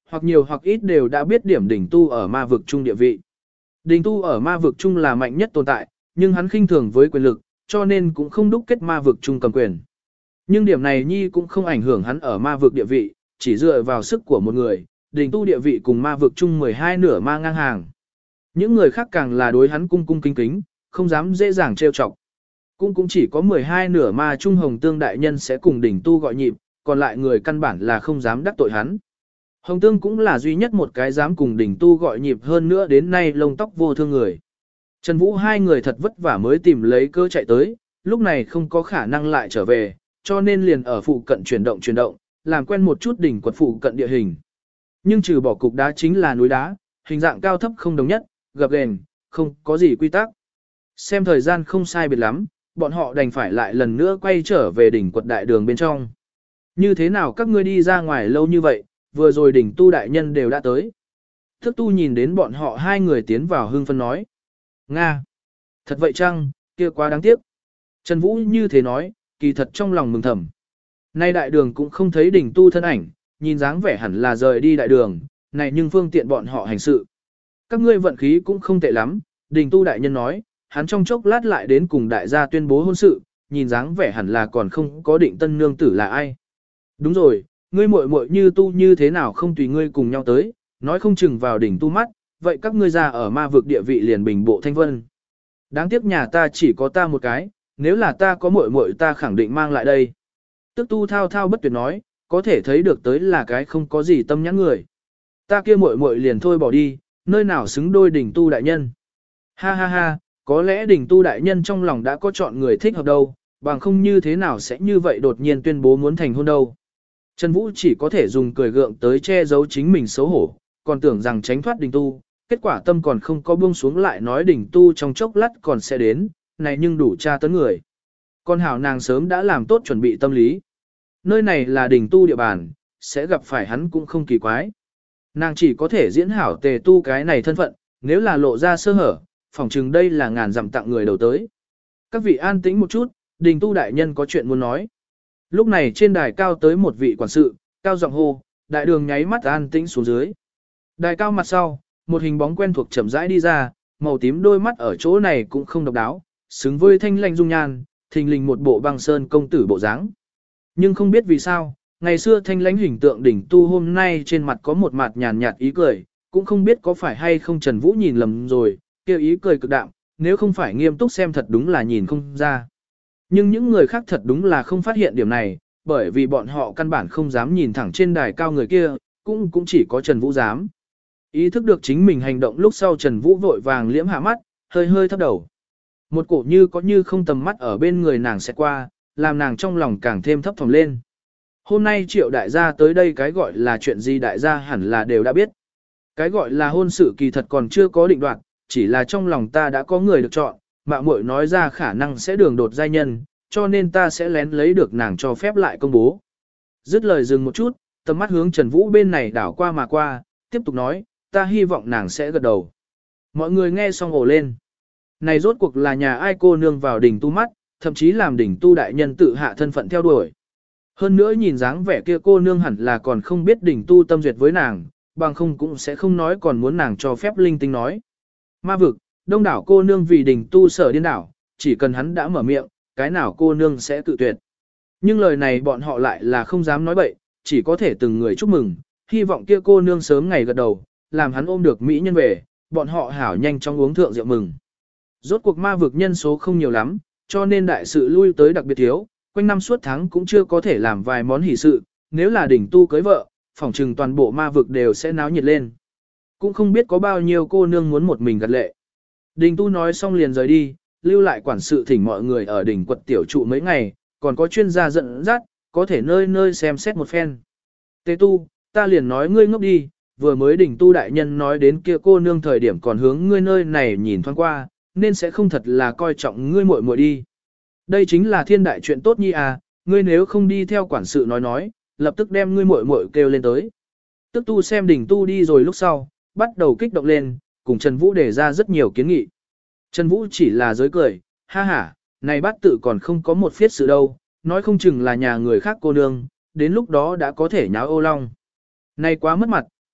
hoặc nhiều hoặc ít đều đã biết điểm đỉnh tu ở ma vực trung địa vị. Đỉnh tu ở ma vực trung là mạnh nhất tồn tại, nhưng hắn khinh thường với quyền lực, cho nên cũng không đúc kết ma vực trung cầm quyền. Nhưng điểm này nhi cũng không ảnh hưởng hắn ở ma vực địa vị, chỉ dựa vào sức của một người, đỉnh tu địa vị cùng ma vực chung mười hai nửa ma ngang hàng. Những người khác càng là đối hắn cung cung kính kính, không dám dễ dàng trêu chọc. Cũng cũng chỉ có mười hai nửa ma trung hồng tương đại nhân sẽ cùng đỉnh tu gọi nhịp, còn lại người căn bản là không dám đắc tội hắn. Hồng tương cũng là duy nhất một cái dám cùng đỉnh tu gọi nhịp hơn nữa đến nay lông tóc vô thương người. Trần Vũ hai người thật vất vả mới tìm lấy cơ chạy tới, lúc này không có khả năng lại trở về, cho nên liền ở phụ cận chuyển động chuyển động, làm quen một chút đỉnh quật phụ cận địa hình. Nhưng trừ bỏ cục đá chính là núi đá, hình dạng cao thấp không đồng nhất, gập ghềnh, không có gì quy tắc. Xem thời gian không sai biệt lắm, bọn họ đành phải lại lần nữa quay trở về đỉnh quật đại đường bên trong. Như thế nào các ngươi đi ra ngoài lâu như vậy, vừa rồi đỉnh tu đại nhân đều đã tới. Thức tu nhìn đến bọn họ hai người tiến vào hương phân nói. Nga! Thật vậy chăng, kia quá đáng tiếc. Trần Vũ như thế nói, kỳ thật trong lòng mừng thầm. Nay đại đường cũng không thấy đỉnh tu thân ảnh, nhìn dáng vẻ hẳn là rời đi đại đường, này nhưng phương tiện bọn họ hành sự. Các ngươi vận khí cũng không tệ lắm, đỉnh tu đại nhân nói, hắn trong chốc lát lại đến cùng đại gia tuyên bố hôn sự, nhìn dáng vẻ hẳn là còn không có định tân nương tử là ai. Đúng rồi, ngươi muội muội như tu như thế nào không tùy ngươi cùng nhau tới, nói không chừng vào đỉnh tu mắt, vậy các ngươi ra ở ma vực địa vị liền bình bộ thanh vân. Đáng tiếc nhà ta chỉ có ta một cái, nếu là ta có muội muội ta khẳng định mang lại đây. Tức tu thao thao bất tuyệt nói, có thể thấy được tới là cái không có gì tâm nhãn người. Ta kia muội muội liền thôi bỏ đi, nơi nào xứng đôi đỉnh tu đại nhân. Ha ha ha, có lẽ đỉnh tu đại nhân trong lòng đã có chọn người thích hợp đâu, bằng không như thế nào sẽ như vậy đột nhiên tuyên bố muốn thành hôn đâu. Trần Vũ chỉ có thể dùng cười gượng tới che giấu chính mình xấu hổ, còn tưởng rằng tránh thoát đỉnh tu, kết quả tâm còn không có buông xuống lại nói đỉnh tu trong chốc lát còn sẽ đến, này nhưng đủ tra tấn người. Con hảo nàng sớm đã làm tốt chuẩn bị tâm lý. Nơi này là đỉnh tu địa bàn, sẽ gặp phải hắn cũng không kỳ quái. Nàng chỉ có thể diễn hảo tề tu cái này thân phận, nếu là lộ ra sơ hở, phỏng chừng đây là ngàn dặm tặng người đầu tới. Các vị an tĩnh một chút, đỉnh tu đại nhân có chuyện muốn nói. Lúc này trên đài cao tới một vị quản sự, cao giọng hô, đại đường nháy mắt an tĩnh xuống dưới. Đài cao mặt sau, một hình bóng quen thuộc chậm rãi đi ra, màu tím đôi mắt ở chỗ này cũng không độc đáo, xứng với thanh lanh dung nhan, thình lình một bộ băng sơn công tử bộ dáng. Nhưng không biết vì sao, ngày xưa thanh lãnh hình tượng đỉnh tu hôm nay trên mặt có một mặt nhàn nhạt ý cười, cũng không biết có phải hay không Trần Vũ nhìn lầm rồi, kêu ý cười cực đạm, nếu không phải nghiêm túc xem thật đúng là nhìn không ra. Nhưng những người khác thật đúng là không phát hiện điểm này, bởi vì bọn họ căn bản không dám nhìn thẳng trên đài cao người kia, cũng cũng chỉ có Trần Vũ dám. Ý thức được chính mình hành động lúc sau Trần Vũ vội vàng liễm hạ mắt, hơi hơi thấp đầu. Một cổ như có như không tầm mắt ở bên người nàng sẽ qua, làm nàng trong lòng càng thêm thấp thỏm lên. Hôm nay triệu đại gia tới đây cái gọi là chuyện gì đại gia hẳn là đều đã biết. Cái gọi là hôn sự kỳ thật còn chưa có định đoạt, chỉ là trong lòng ta đã có người được chọn, mạo muội nói ra khả năng sẽ đường đột giai nhân, cho nên ta sẽ lén lấy được nàng cho phép lại công bố. Dứt lời dừng một chút, tầm mắt hướng Trần Vũ bên này đảo qua mà qua, tiếp tục nói, ta hy vọng nàng sẽ gật đầu. Mọi người nghe xong ồ lên. Này rốt cuộc là nhà ai cô nương vào đỉnh tu mắt, thậm chí làm đỉnh tu đại nhân tự hạ thân phận theo đuổi. Hơn nữa nhìn dáng vẻ kia cô nương hẳn là còn không biết đỉnh tu tâm duyệt với nàng, bằng không cũng sẽ không nói còn muốn nàng cho phép linh tinh nói. Ma vực, đông đảo cô nương vì đỉnh tu sở điên đảo, chỉ cần hắn đã mở miệng, cái nào cô nương sẽ tự tuyệt. Nhưng lời này bọn họ lại là không dám nói bậy, chỉ có thể từng người chúc mừng, hy vọng kia cô nương sớm ngày gật đầu, làm hắn ôm được mỹ nhân về, bọn họ hảo nhanh trong uống thượng rượu mừng. Rốt cuộc ma vực nhân số không nhiều lắm, cho nên đại sự lui tới đặc biệt thiếu, quanh năm suốt tháng cũng chưa có thể làm vài món hỷ sự, nếu là đỉnh tu cưới vợ, phỏng chừng toàn bộ ma vực đều sẽ náo nhiệt lên. Cũng không biết có bao nhiêu cô nương muốn một mình gật lệ. Đỉnh tu nói xong liền rời đi, lưu lại quản sự thỉnh mọi người ở đỉnh quật tiểu trụ mấy ngày, còn có chuyên gia dẫn dắt, có thể nơi nơi xem xét một phen. Tế tu, ta liền nói ngươi ngốc đi, vừa mới đỉnh tu đại nhân nói đến kia cô nương thời điểm còn hướng ngươi nơi này nhìn thoáng qua, nên sẽ không thật là coi trọng ngươi muội muội đi. Đây chính là thiên đại chuyện tốt nhi à, ngươi nếu không đi theo quản sự nói nói, lập tức đem ngươi muội muội kêu lên tới. Tức tu xem đỉnh tu đi rồi lúc sau, bắt đầu kích động lên, cùng Trần Vũ đề ra rất nhiều kiến nghị. Trần Vũ chỉ là giới cười, ha ha, này bát tự còn không có một phiết sự đâu, nói không chừng là nhà người khác cô nương, đến lúc đó đã có thể nháo ô long. Này quá mất mặt,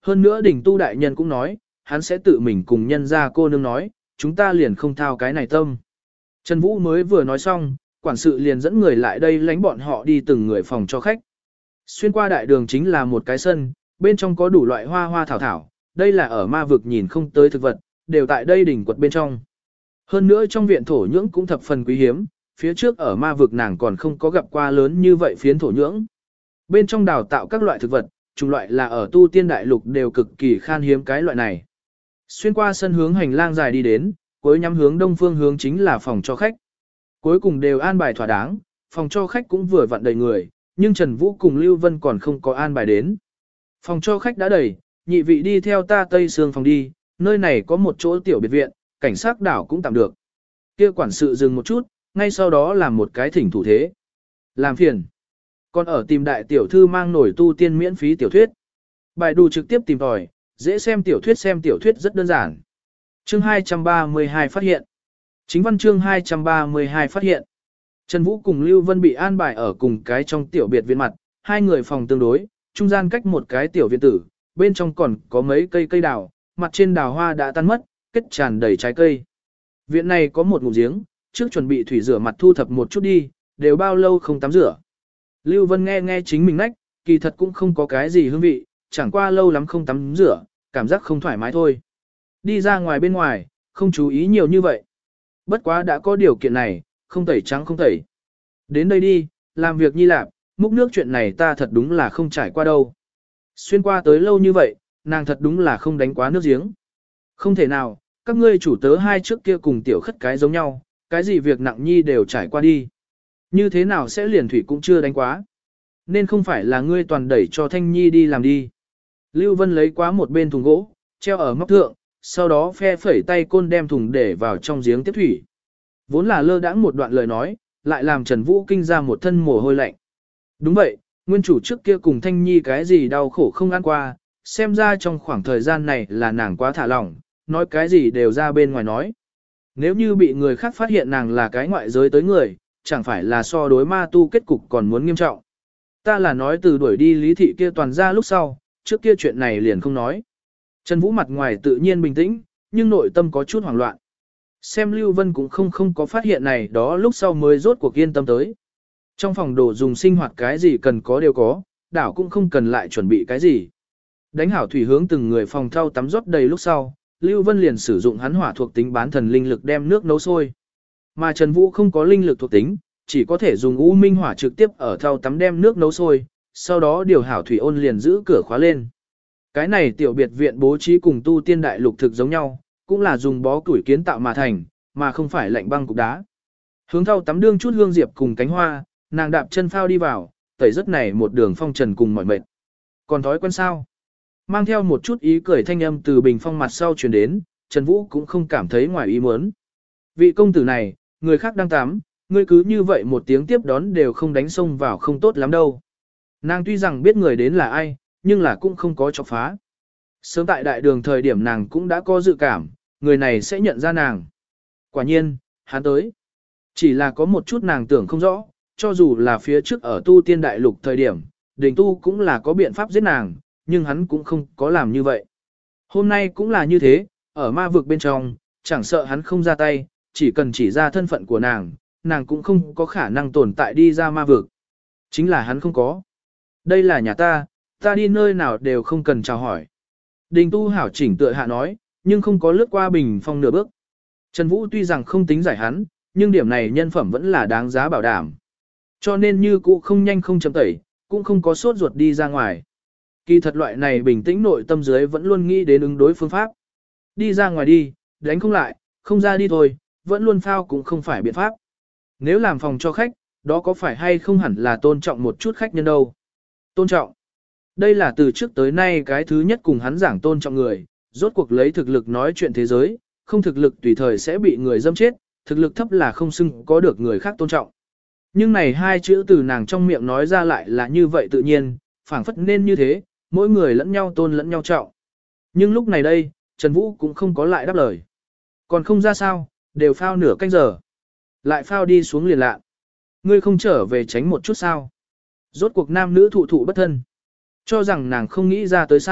Hơn nữa đỉnh tu đại nhân cũng nói, hắn sẽ tự mình cùng nhân ra cô nương nói, chúng ta liền không thao cái này tâm. Trần Vũ mới vừa nói xong, quản sự liền dẫn người lại đây lánh bọn họ đi từng người phòng cho khách. Xuyên qua đại đường chính là một cái sân, bên trong có đủ loại hoa hoa thảo thảo, đây là ở ma vực nhìn không tới thực vật, đều tại đây đỉnh quật bên trong. Hơn nữa trong viện thổ nhưỡng cũng thập phần quý hiếm, phía trước ở ma vực nàng còn không có gặp qua lớn như vậy phiến thổ nhưỡng. Bên trong đào tạo các loại thực vật, chủng loại là ở tu tiên đại lục đều cực kỳ khan hiếm cái loại này. Xuyên qua sân hướng hành lang dài đi đến, cuối nhắm hướng đông phương hướng chính là phòng cho khách. Cuối cùng đều an bài thỏa đáng, phòng cho khách cũng vừa vặn đầy người, nhưng Trần Vũ cùng Lưu Vân còn không có an bài đến. Phòng cho khách đã đầy, nhị vị đi theo ta tây sương phòng đi, nơi này có một chỗ tiểu biệt viện, cảnh sát đảo cũng tạm được. Kia quản sự dừng một chút, ngay sau đó làm một cái thỉnh thủ thế. Làm phiền. Còn ở tìm đại tiểu thư mang nổi tu tiên miễn phí tiểu thuyết. Bài đủ trực tiếp tìm tòi, dễ xem tiểu thuyết xem tiểu thuyết rất đơn giản. Chương hai trăm ba mươi hai phát hiện. Chính văn chương hai trăm ba mươi hai phát hiện. Trần Vũ cùng Lưu Vân bị an bài ở cùng cái trong tiểu biệt viện mặt, hai người phòng tương đối, trung gian cách một cái tiểu viện tử, bên trong còn có mấy cây cây đào, mặt trên đào hoa đã tan mất, kết tràn đầy trái cây. Viện này có một ngụm giếng, trước chuẩn bị thủy rửa mặt thu thập một chút đi, đều bao lâu không tắm rửa. Lưu Vân nghe nghe chính mình nách, kỳ thật cũng không có cái gì hương vị, chẳng qua lâu lắm không tắm rửa, cảm giác không thoải mái thôi. Đi ra ngoài bên ngoài, không chú ý nhiều như vậy. Bất quá đã có điều kiện này, không tẩy trắng không tẩy. Đến đây đi, làm việc nhi lạp, múc nước chuyện này ta thật đúng là không trải qua đâu. Xuyên qua tới lâu như vậy, nàng thật đúng là không đánh quá nước giếng. Không thể nào, các ngươi chủ tớ hai trước kia cùng tiểu khất cái giống nhau, cái gì việc nặng nhi đều trải qua đi. Như thế nào sẽ liền thủy cũng chưa đánh quá. Nên không phải là ngươi toàn đẩy cho Thanh Nhi đi làm đi. Lưu Vân lấy quá một bên thùng gỗ, treo ở móc thượng, sau đó phe phẩy tay côn đem thùng để vào trong giếng tiếp thủy. Vốn là lơ đãng một đoạn lời nói, lại làm Trần Vũ kinh ra một thân mồ hôi lạnh. Đúng vậy, nguyên chủ trước kia cùng Thanh Nhi cái gì đau khổ không ăn qua, xem ra trong khoảng thời gian này là nàng quá thả lỏng, nói cái gì đều ra bên ngoài nói. Nếu như bị người khác phát hiện nàng là cái ngoại giới tới người, chẳng phải là so đối ma tu kết cục còn muốn nghiêm trọng. Ta là nói từ đuổi đi lý thị kia toàn ra lúc sau, trước kia chuyện này liền không nói. Trần Vũ mặt ngoài tự nhiên bình tĩnh, nhưng nội tâm có chút hoảng loạn. Xem Lưu Vân cũng không không có phát hiện này đó lúc sau mới rốt cuộc yên tâm tới. Trong phòng đồ dùng sinh hoạt cái gì cần có đều có, đảo cũng không cần lại chuẩn bị cái gì. Đánh hảo thủy hướng từng người phòng thau tắm rót đầy lúc sau, Lưu Vân liền sử dụng hắn hỏa thuộc tính bán thần linh lực đem nước nấu sôi. Mà Trần Vũ không có linh lực thuộc tính, chỉ có thể dùng u minh hỏa trực tiếp ở thau tắm đem nước nấu sôi, sau đó điều hảo thủy ôn liền giữ cửa khóa lên. Cái này tiểu biệt viện bố trí cùng tu tiên đại lục thực giống nhau, cũng là dùng bó củi kiến tạo mà thành, mà không phải lạnh băng cục đá. Hướng thau tắm đương chút hương diệp cùng cánh hoa, nàng đạp chân phao đi vào, tẩy rất này một đường phong trần cùng mỏi mệt. Còn thói quen sao? Mang theo một chút ý cười thanh âm từ bình phong mặt sau truyền đến, Trần Vũ cũng không cảm thấy ngoài ý muốn. Vị công tử này, người khác đang tắm, ngươi cứ như vậy một tiếng tiếp đón đều không đánh sông vào không tốt lắm đâu. Nàng tuy rằng biết người đến là ai, nhưng là cũng không có chọc phá. Sớm tại đại đường thời điểm nàng cũng đã có dự cảm, người này sẽ nhận ra nàng. Quả nhiên, hắn tới. Chỉ là có một chút nàng tưởng không rõ, cho dù là phía trước ở tu tiên đại lục thời điểm, đình tu cũng là có biện pháp giết nàng, nhưng hắn cũng không có làm như vậy. Hôm nay cũng là như thế, ở ma vực bên trong, chẳng sợ hắn không ra tay, chỉ cần chỉ ra thân phận của nàng, nàng cũng không có khả năng tồn tại đi ra ma vực. Chính là hắn không có. Đây là nhà ta, ta đi nơi nào đều không cần chào hỏi. Đình tu hảo chỉnh tựa hạ nói, nhưng không có lướt qua bình phong nửa bước. Trần Vũ tuy rằng không tính giải hắn, nhưng điểm này nhân phẩm vẫn là đáng giá bảo đảm. Cho nên như cũ không nhanh không chậm tẩy, cũng không có sốt ruột đi ra ngoài. Kỳ thật loại này bình tĩnh nội tâm dưới vẫn luôn nghĩ đến ứng đối phương pháp. Đi ra ngoài đi, đánh không lại, không ra đi thôi, vẫn luôn phao cũng không phải biện pháp. Nếu làm phòng cho khách, đó có phải hay không hẳn là tôn trọng một chút khách nhân đâu. Tôn trọng. Đây là từ trước tới nay cái thứ nhất cùng hắn giảng tôn trọng người, rốt cuộc lấy thực lực nói chuyện thế giới, không thực lực tùy thời sẽ bị người dâm chết, thực lực thấp là không xưng có được người khác tôn trọng. Nhưng này hai chữ từ nàng trong miệng nói ra lại là như vậy tự nhiên, phảng phất nên như thế, mỗi người lẫn nhau tôn lẫn nhau trọng. Nhưng lúc này đây, Trần Vũ cũng không có lại đáp lời. Còn không ra sao, đều phao nửa canh giờ. Lại phao đi xuống liền lạ. Ngươi không trở về tránh một chút sao. Rốt cuộc nam nữ thụ thụ bất thân. Cho rằng nàng không nghĩ ra tới sao,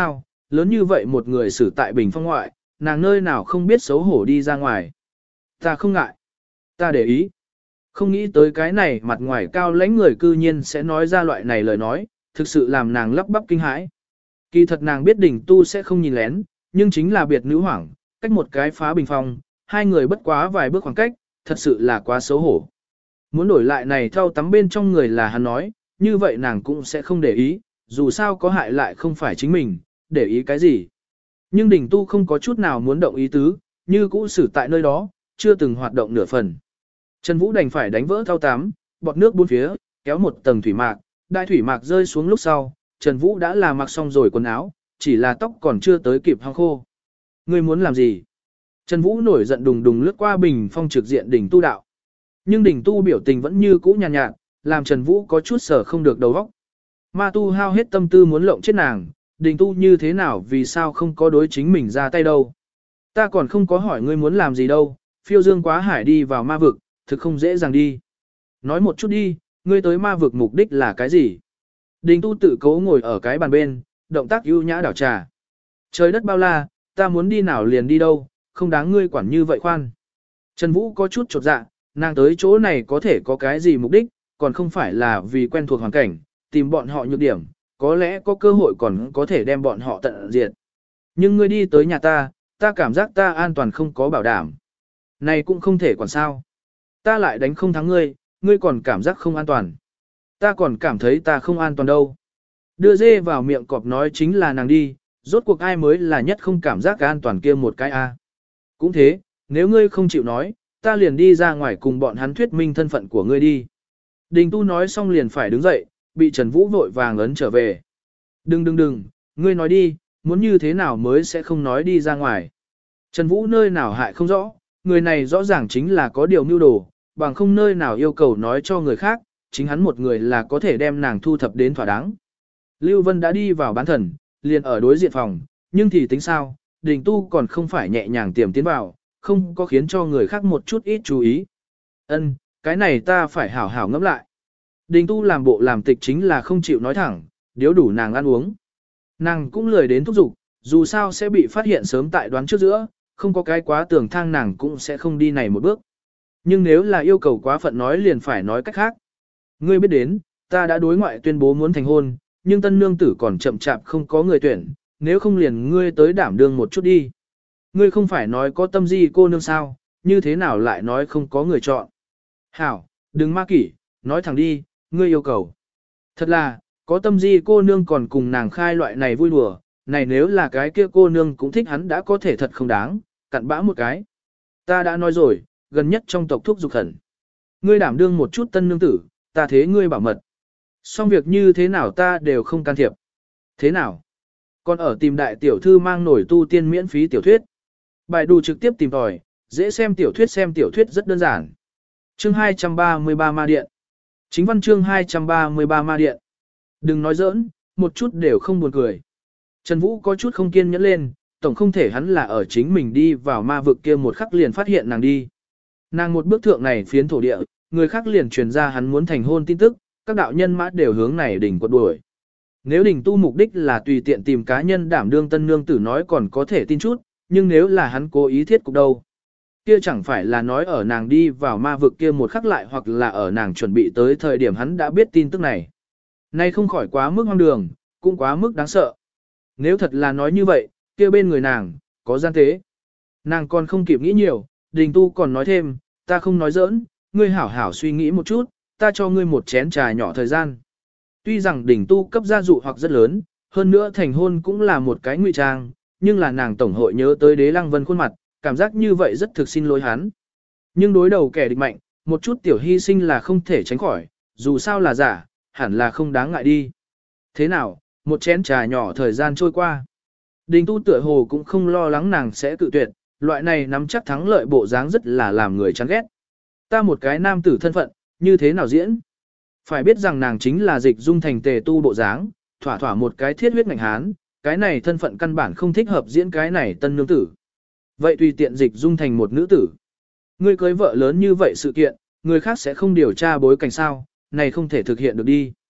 lớn như vậy một người xử tại bình phong ngoại, nàng nơi nào không biết xấu hổ đi ra ngoài. Ta không ngại. Ta để ý. Không nghĩ tới cái này mặt ngoài cao lãnh người cư nhiên sẽ nói ra loại này lời nói, thực sự làm nàng lắp bắp kinh hãi. Kỳ thật nàng biết đỉnh tu sẽ không nhìn lén, nhưng chính là biệt nữ hoảng, cách một cái phá bình phong, hai người bất quá vài bước khoảng cách, thật sự là quá xấu hổ. Muốn đổi lại này theo tắm bên trong người là hắn nói, như vậy nàng cũng sẽ không để ý, dù sao có hại lại không phải chính mình, để ý cái gì. Nhưng đỉnh tu không có chút nào muốn động ý tứ, như cũ xử tại nơi đó, chưa từng hoạt động nửa phần. Trần Vũ đành phải đánh vỡ thao tắm, bọt nước bốn phía, kéo một tầng thủy mạc, đại thủy mạc rơi xuống lúc sau, Trần Vũ đã là mặc xong rồi quần áo, chỉ là tóc còn chưa tới kịp hong khô. Ngươi muốn làm gì? Trần Vũ nổi giận đùng đùng lướt qua bình phong trực diện đỉnh tu đạo. Nhưng đỉnh tu biểu tình vẫn như cũ nhàn nhạt, nhạt, làm Trần Vũ có chút sở không được đầu óc. Ma tu hao hết tâm tư muốn lộng chết nàng, đỉnh tu như thế nào vì sao không có đối chính mình ra tay đâu. Ta còn không có hỏi ngươi muốn làm gì đâu, phiêu dương quá hải đi vào ma vực, thực không dễ dàng đi. Nói một chút đi, ngươi tới ma vực mục đích là cái gì? Đỉnh tu tự cố ngồi ở cái bàn bên, động tác ưu nhã đảo trà. Trời đất bao la, ta muốn đi nào liền đi đâu, không đáng ngươi quản như vậy khoan. Trần Vũ có chút chột dạ, nàng tới chỗ này có thể có cái gì mục đích, còn không phải là vì quen thuộc hoàn cảnh, tìm bọn họ nhược điểm, có lẽ có cơ hội còn có thể đem bọn họ tận diệt. Nhưng ngươi đi tới nhà ta, ta cảm giác ta an toàn không có bảo đảm. Này cũng không thể quản sao. Ta lại đánh không thắng ngươi, ngươi còn cảm giác không an toàn. Ta còn cảm thấy ta không an toàn đâu. Đưa dê vào miệng cọp nói chính là nàng đi, rốt cuộc ai mới là nhất không cảm giác an toàn kia một cái a. Cũng thế, nếu ngươi không chịu nói, ta liền đi ra ngoài cùng bọn hắn thuyết minh thân phận của ngươi đi. Đình tu nói xong liền phải đứng dậy, bị Trần Vũ vội vàng ấn trở về. Đừng đừng đừng, ngươi nói đi, muốn như thế nào mới sẽ không nói đi ra ngoài. Trần Vũ nơi nào hại không rõ, người này rõ ràng chính là có điều mưu đồ, bằng không nơi nào yêu cầu nói cho người khác, chính hắn một người là có thể đem nàng thu thập đến thỏa đáng. Lưu Vân đã đi vào bán thần, liền ở đối diện phòng, nhưng thì tính sao, đình tu còn không phải nhẹ nhàng tiềm tiến vào, không có khiến cho người khác một chút ít chú ý. Ân, cái này ta phải hảo hảo ngẫm lại. Đình tu làm bộ làm tịch chính là không chịu nói thẳng, điếu đủ nàng ăn uống. Nàng cũng lười đến thúc giục, dù sao sẽ bị phát hiện sớm tại đoán trước giữa, không có cái quá tưởng thang nàng cũng sẽ không đi này một bước. Nhưng nếu là yêu cầu quá phận nói liền phải nói cách khác. Ngươi biết đến, ta đã đối ngoại tuyên bố muốn thành hôn, nhưng tân nương tử còn chậm chạp không có người tuyển, nếu không liền ngươi tới đảm đương một chút đi. Ngươi không phải nói có tâm gì cô nương sao, như thế nào lại nói không có người chọn. Hảo, đừng ma kỷ, nói thẳng đi, ngươi yêu cầu. Thật là, có tâm gì cô nương còn cùng nàng khai loại này vui đùa, này nếu là cái kia cô nương cũng thích hắn đã có thể thật không đáng, cặn bã một cái. Ta đã nói rồi, gần nhất trong tộc thúc dục khẩn. Ngươi đảm đương một chút tân nương tử, ta thế ngươi bảo mật. Xong việc như thế nào ta đều không can thiệp. Thế nào? Còn ở tìm đại tiểu thư mang nổi tu tiên miễn phí tiểu thuyết. Bài đủ trực tiếp tìm tòi, dễ xem tiểu thuyết xem tiểu thuyết rất đơn giản. Chương hai trăm ba mươi ba Ma Điện. Chính văn chương hai trăm ba mươi ba Ma Điện. Đừng nói giỡn, một chút đều không buồn cười. Trần Vũ có chút không kiên nhẫn lên, tổng không thể hắn là ở chính mình đi vào ma vực kia một khắc liền phát hiện nàng đi. Nàng một bước thượng này phiến thổ địa, người khác liền truyền ra hắn muốn thành hôn tin tức, các đạo nhân mã đều hướng này đỉnh quật đuổi. Nếu đỉnh tu mục đích là tùy tiện tìm cá nhân đảm đương tân nương tử nói còn có thể tin chút, nhưng nếu là hắn cố ý thiết cục đâu. Kia chẳng phải là nói ở nàng đi vào ma vực kia một khắc lại hoặc là ở nàng chuẩn bị tới thời điểm hắn đã biết tin tức này. Nay không khỏi quá mức hoang đường, cũng quá mức đáng sợ. Nếu thật là nói như vậy, kia bên người nàng, có gian tế. Nàng còn không kịp nghĩ nhiều, đình tu còn nói thêm, ta không nói giỡn, ngươi hảo hảo suy nghĩ một chút, ta cho ngươi một chén trà nhỏ thời gian. Tuy rằng đỉnh tu cấp gia dụ hoặc rất lớn, hơn nữa thành hôn cũng là một cái ngụy trang, nhưng là nàng tổng hội nhớ tới đế lăng vân khuôn mặt, cảm giác như vậy rất thực xin lỗi hắn. Nhưng đối đầu kẻ địch mạnh, một chút tiểu hy sinh là không thể tránh khỏi, dù sao là giả, hẳn là không đáng ngại đi. Thế nào, một chén trà nhỏ thời gian trôi qua. Đình tu tựa hồ cũng không lo lắng nàng sẽ tự tuyệt, loại này nắm chắc thắng lợi bộ dáng rất là làm người chán ghét. Ta một cái nam tử thân phận, như thế nào diễn? Phải biết rằng nàng chính là dịch dung thành tề tu bộ dáng, thỏa thỏa một cái thiết huyết ngạnh hán, cái này thân phận căn bản không thích hợp diễn cái này tân nương tử. Vậy tùy tiện dịch dung thành một nữ tử. Ngươi cưới vợ lớn như vậy sự kiện, người khác sẽ không điều tra bối cảnh sao, này không thể thực hiện được đi.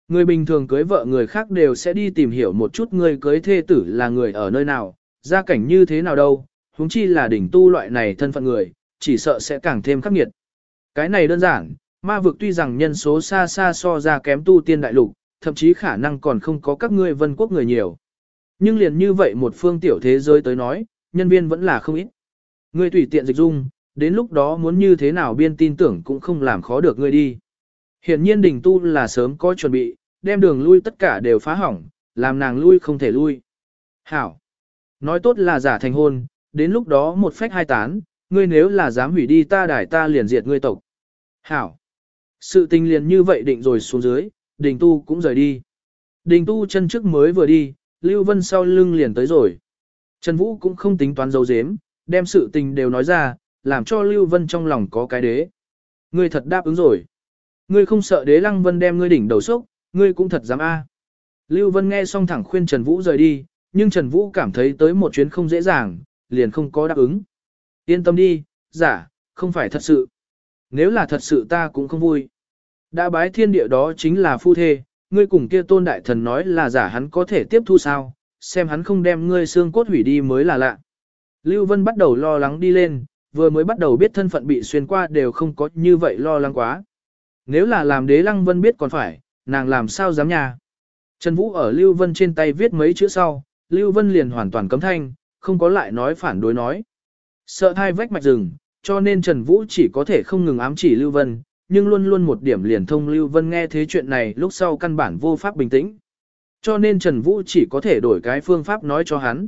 Người bình thường cưới vợ người khác đều sẽ đi tìm hiểu một chút người cưới thê tử là người ở nơi nào, gia cảnh như thế nào đâu, huống chi là đỉnh tu loại này thân phận người, chỉ sợ sẽ càng thêm khắc nghiệt. Cái này đơn giản, ma vực tuy rằng nhân số xa xa so ra kém tu tiên đại lục, thậm chí khả năng còn không có các ngươi vân quốc người nhiều. Nhưng liền như vậy một phương tiểu thế giới tới nói, nhân viên vẫn là không ít. Ngươi tùy tiện dịch dung, đến lúc đó muốn như thế nào biên tin tưởng cũng không làm khó được ngươi đi. Hiển nhiên đình tu là sớm có chuẩn bị, đem đường lui tất cả đều phá hỏng, làm nàng lui không thể lui. Hảo! Nói tốt là giả thành hôn, đến lúc đó một phách hai tán, ngươi nếu là dám hủy đi ta đài ta liền diệt ngươi tộc. Hảo! Sự tình liền như vậy định rồi xuống dưới, đình tu cũng rời đi. Đình tu chân trước mới vừa đi, Lưu Vân sau lưng liền tới rồi. Trần Vũ cũng không tính toán dấu dếm, đem sự tình đều nói ra, làm cho Lưu Vân trong lòng có cái đế. Ngươi thật đáp ứng rồi. Ngươi không sợ đế lăng vân đem ngươi đỉnh đầu sốc, ngươi cũng thật dám a. Lưu Vân nghe xong thẳng khuyên Trần Vũ rời đi, nhưng Trần Vũ cảm thấy tới một chuyến không dễ dàng, liền không có đáp ứng. Yên tâm đi, giả, không phải thật sự. Nếu là thật sự ta cũng không vui. Đã bái thiên địa đó chính là phu thê, ngươi cùng kia tôn đại thần nói là giả hắn có thể tiếp thu sao, xem hắn không đem ngươi xương cốt hủy đi mới là lạ. Lưu Vân bắt đầu lo lắng đi lên, vừa mới bắt đầu biết thân phận bị xuyên qua đều không có như vậy lo lắng quá. Nếu là làm đế lăng vân biết còn phải, nàng làm sao dám nhà. Trần Vũ ở Lưu Vân trên tay viết mấy chữ sau, Lưu Vân liền hoàn toàn cấm thanh, không có lại nói phản đối nói. Sợ thai vách mạch rừng, cho nên Trần Vũ chỉ có thể không ngừng ám chỉ Lưu Vân, nhưng luôn luôn một điểm liền thông Lưu Vân nghe thế chuyện này lúc sau căn bản vô pháp bình tĩnh. Cho nên Trần Vũ chỉ có thể đổi cái phương pháp nói cho hắn.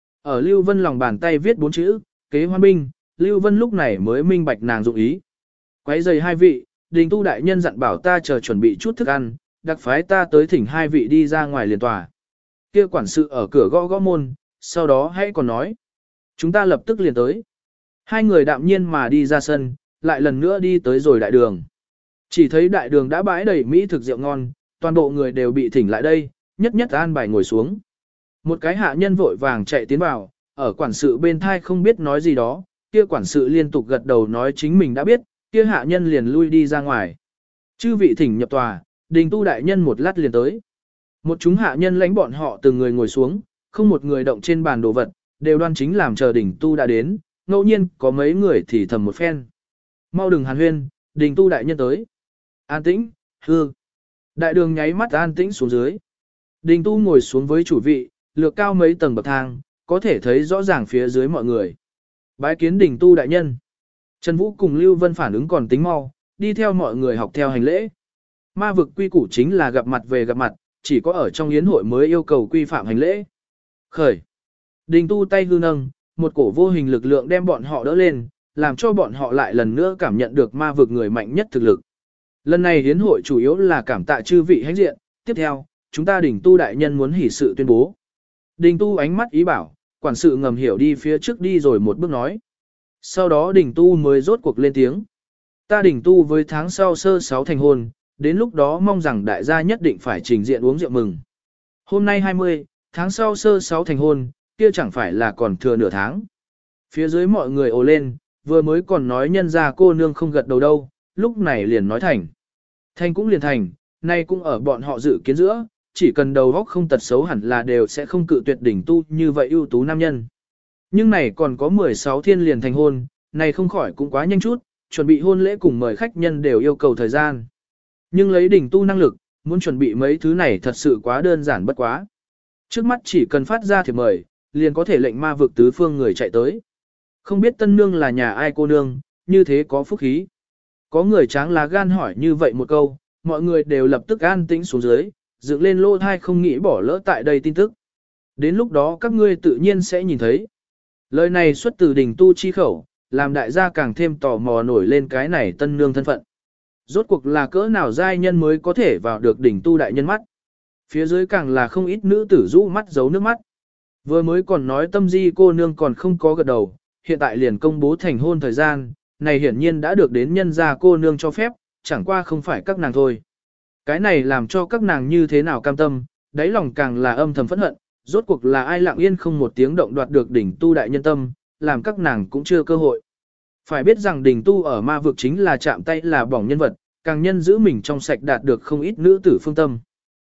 Ở Lưu Vân lòng bàn tay viết bốn chữ, kế hoan binh, Lưu Vân lúc này mới minh bạch nàng dụng ý. Quấy giày hai vị, đình tu đại nhân dặn bảo ta chờ chuẩn bị chút thức ăn, đặc phái ta tới thỉnh hai vị đi ra ngoài liền tòa. Kia quản sự ở cửa gõ gõ môn, sau đó hãy còn nói. Chúng ta lập tức liền tới. Hai người đạm nhiên mà đi ra sân, lại lần nữa đi tới rồi đại đường. Chỉ thấy đại đường đã bãi đầy mỹ thực rượu ngon, toàn bộ người đều bị thỉnh lại đây, nhất nhất an bài ngồi xuống. Một cái hạ nhân vội vàng chạy tiến vào, ở quản sự bên thai không biết nói gì đó, kia quản sự liên tục gật đầu nói chính mình đã biết, kia hạ nhân liền lui đi ra ngoài. Chư vị thỉnh nhập tòa, đình tu đại nhân một lát liền tới. Một chúng hạ nhân lãnh bọn họ từng người ngồi xuống, không một người động trên bàn đồ vật, đều đoan chính làm chờ đình tu đã đến, ngẫu nhiên có mấy người thì thầm một phen. Mau đừng hàn huyên, đình tu đại nhân tới. An tĩnh, hư. Đại đường nháy mắt an tĩnh xuống dưới. Đình tu ngồi xuống với chủ vị, lược cao mấy tầng bậc thang, có thể thấy rõ ràng phía dưới mọi người. Bái kiến đình tu đại nhân. Trần Vũ cùng Lưu Vân phản ứng còn tính mau, đi theo mọi người học theo hành lễ. Ma vực quy củ chính là gặp mặt về gặp mặt, chỉ có ở trong yến hội mới yêu cầu quy phạm hành lễ. Khởi. Đình tu tay hư nâng, một cổ vô hình lực lượng đem bọn họ đỡ lên, làm cho bọn họ lại lần nữa cảm nhận được ma vực người mạnh nhất thực lực. Lần này yến hội chủ yếu là cảm tạ chư vị hãnh diện, tiếp theo, chúng ta đình tu đại nhân muốn hỷ sự tuyên bố. Đình tu ánh mắt ý bảo, quản sự ngầm hiểu đi phía trước đi rồi một bước nói. Sau đó đình tu mới rốt cuộc lên tiếng. Ta đình tu với tháng sau sơ sáu thành hôn, đến lúc đó mong rằng đại gia nhất định phải trình diện uống rượu mừng. Hôm nay hai mươi, tháng sau sơ sáu thành hôn, kia chẳng phải là còn thừa nửa tháng. Phía dưới mọi người ồ lên, vừa mới còn nói nhân ra cô nương không gật đầu đâu, lúc này liền nói thành. Thành cũng liền thành, nay cũng ở bọn họ dự kiến giữa, chỉ cần đầu óc không tật xấu hẳn là đều sẽ không cự tuyệt đỉnh tu như vậy ưu tú nam nhân. Nhưng này còn có mười sáu thiên liền thành hôn, này không khỏi cũng quá nhanh chút, chuẩn bị hôn lễ cùng mời khách nhân đều yêu cầu thời gian. Nhưng lấy đỉnh tu năng lực, muốn chuẩn bị mấy thứ này thật sự quá đơn giản bất quá. Trước mắt chỉ cần phát ra thiệp mời, liền có thể lệnh ma vực tứ phương người chạy tới. Không biết tân nương là nhà ai cô nương, như thế có phúc khí. Có người tráng lá gan hỏi như vậy một câu, mọi người đều lập tức an tĩnh xuống dưới, dựng lên lô thai không nghĩ bỏ lỡ tại đây tin tức. Đến lúc đó các ngươi tự nhiên sẽ nhìn thấy. Lời này xuất từ đỉnh tu chi khẩu, làm đại gia càng thêm tò mò nổi lên cái này tân nương thân phận. Rốt cuộc là cỡ nào giai nhân mới có thể vào được đỉnh tu đại nhân mắt. Phía dưới càng là không ít nữ tử rũ mắt giấu nước mắt. Vừa mới còn nói tâm di cô nương còn không có gật đầu, hiện tại liền công bố thành hôn thời gian, này hiển nhiên đã được đến nhân gia cô nương cho phép, chẳng qua không phải các nàng thôi. Cái này làm cho các nàng như thế nào cam tâm, đáy lòng càng là âm thầm phẫn hận, rốt cuộc là ai lặng yên không một tiếng động đoạt được đỉnh tu đại nhân tâm, làm các nàng cũng chưa cơ hội. Phải biết rằng đỉnh tu ở ma vực chính là chạm tay là bỏng nhân vật, càng nhân giữ mình trong sạch đạt được không ít nữ tử phương tâm.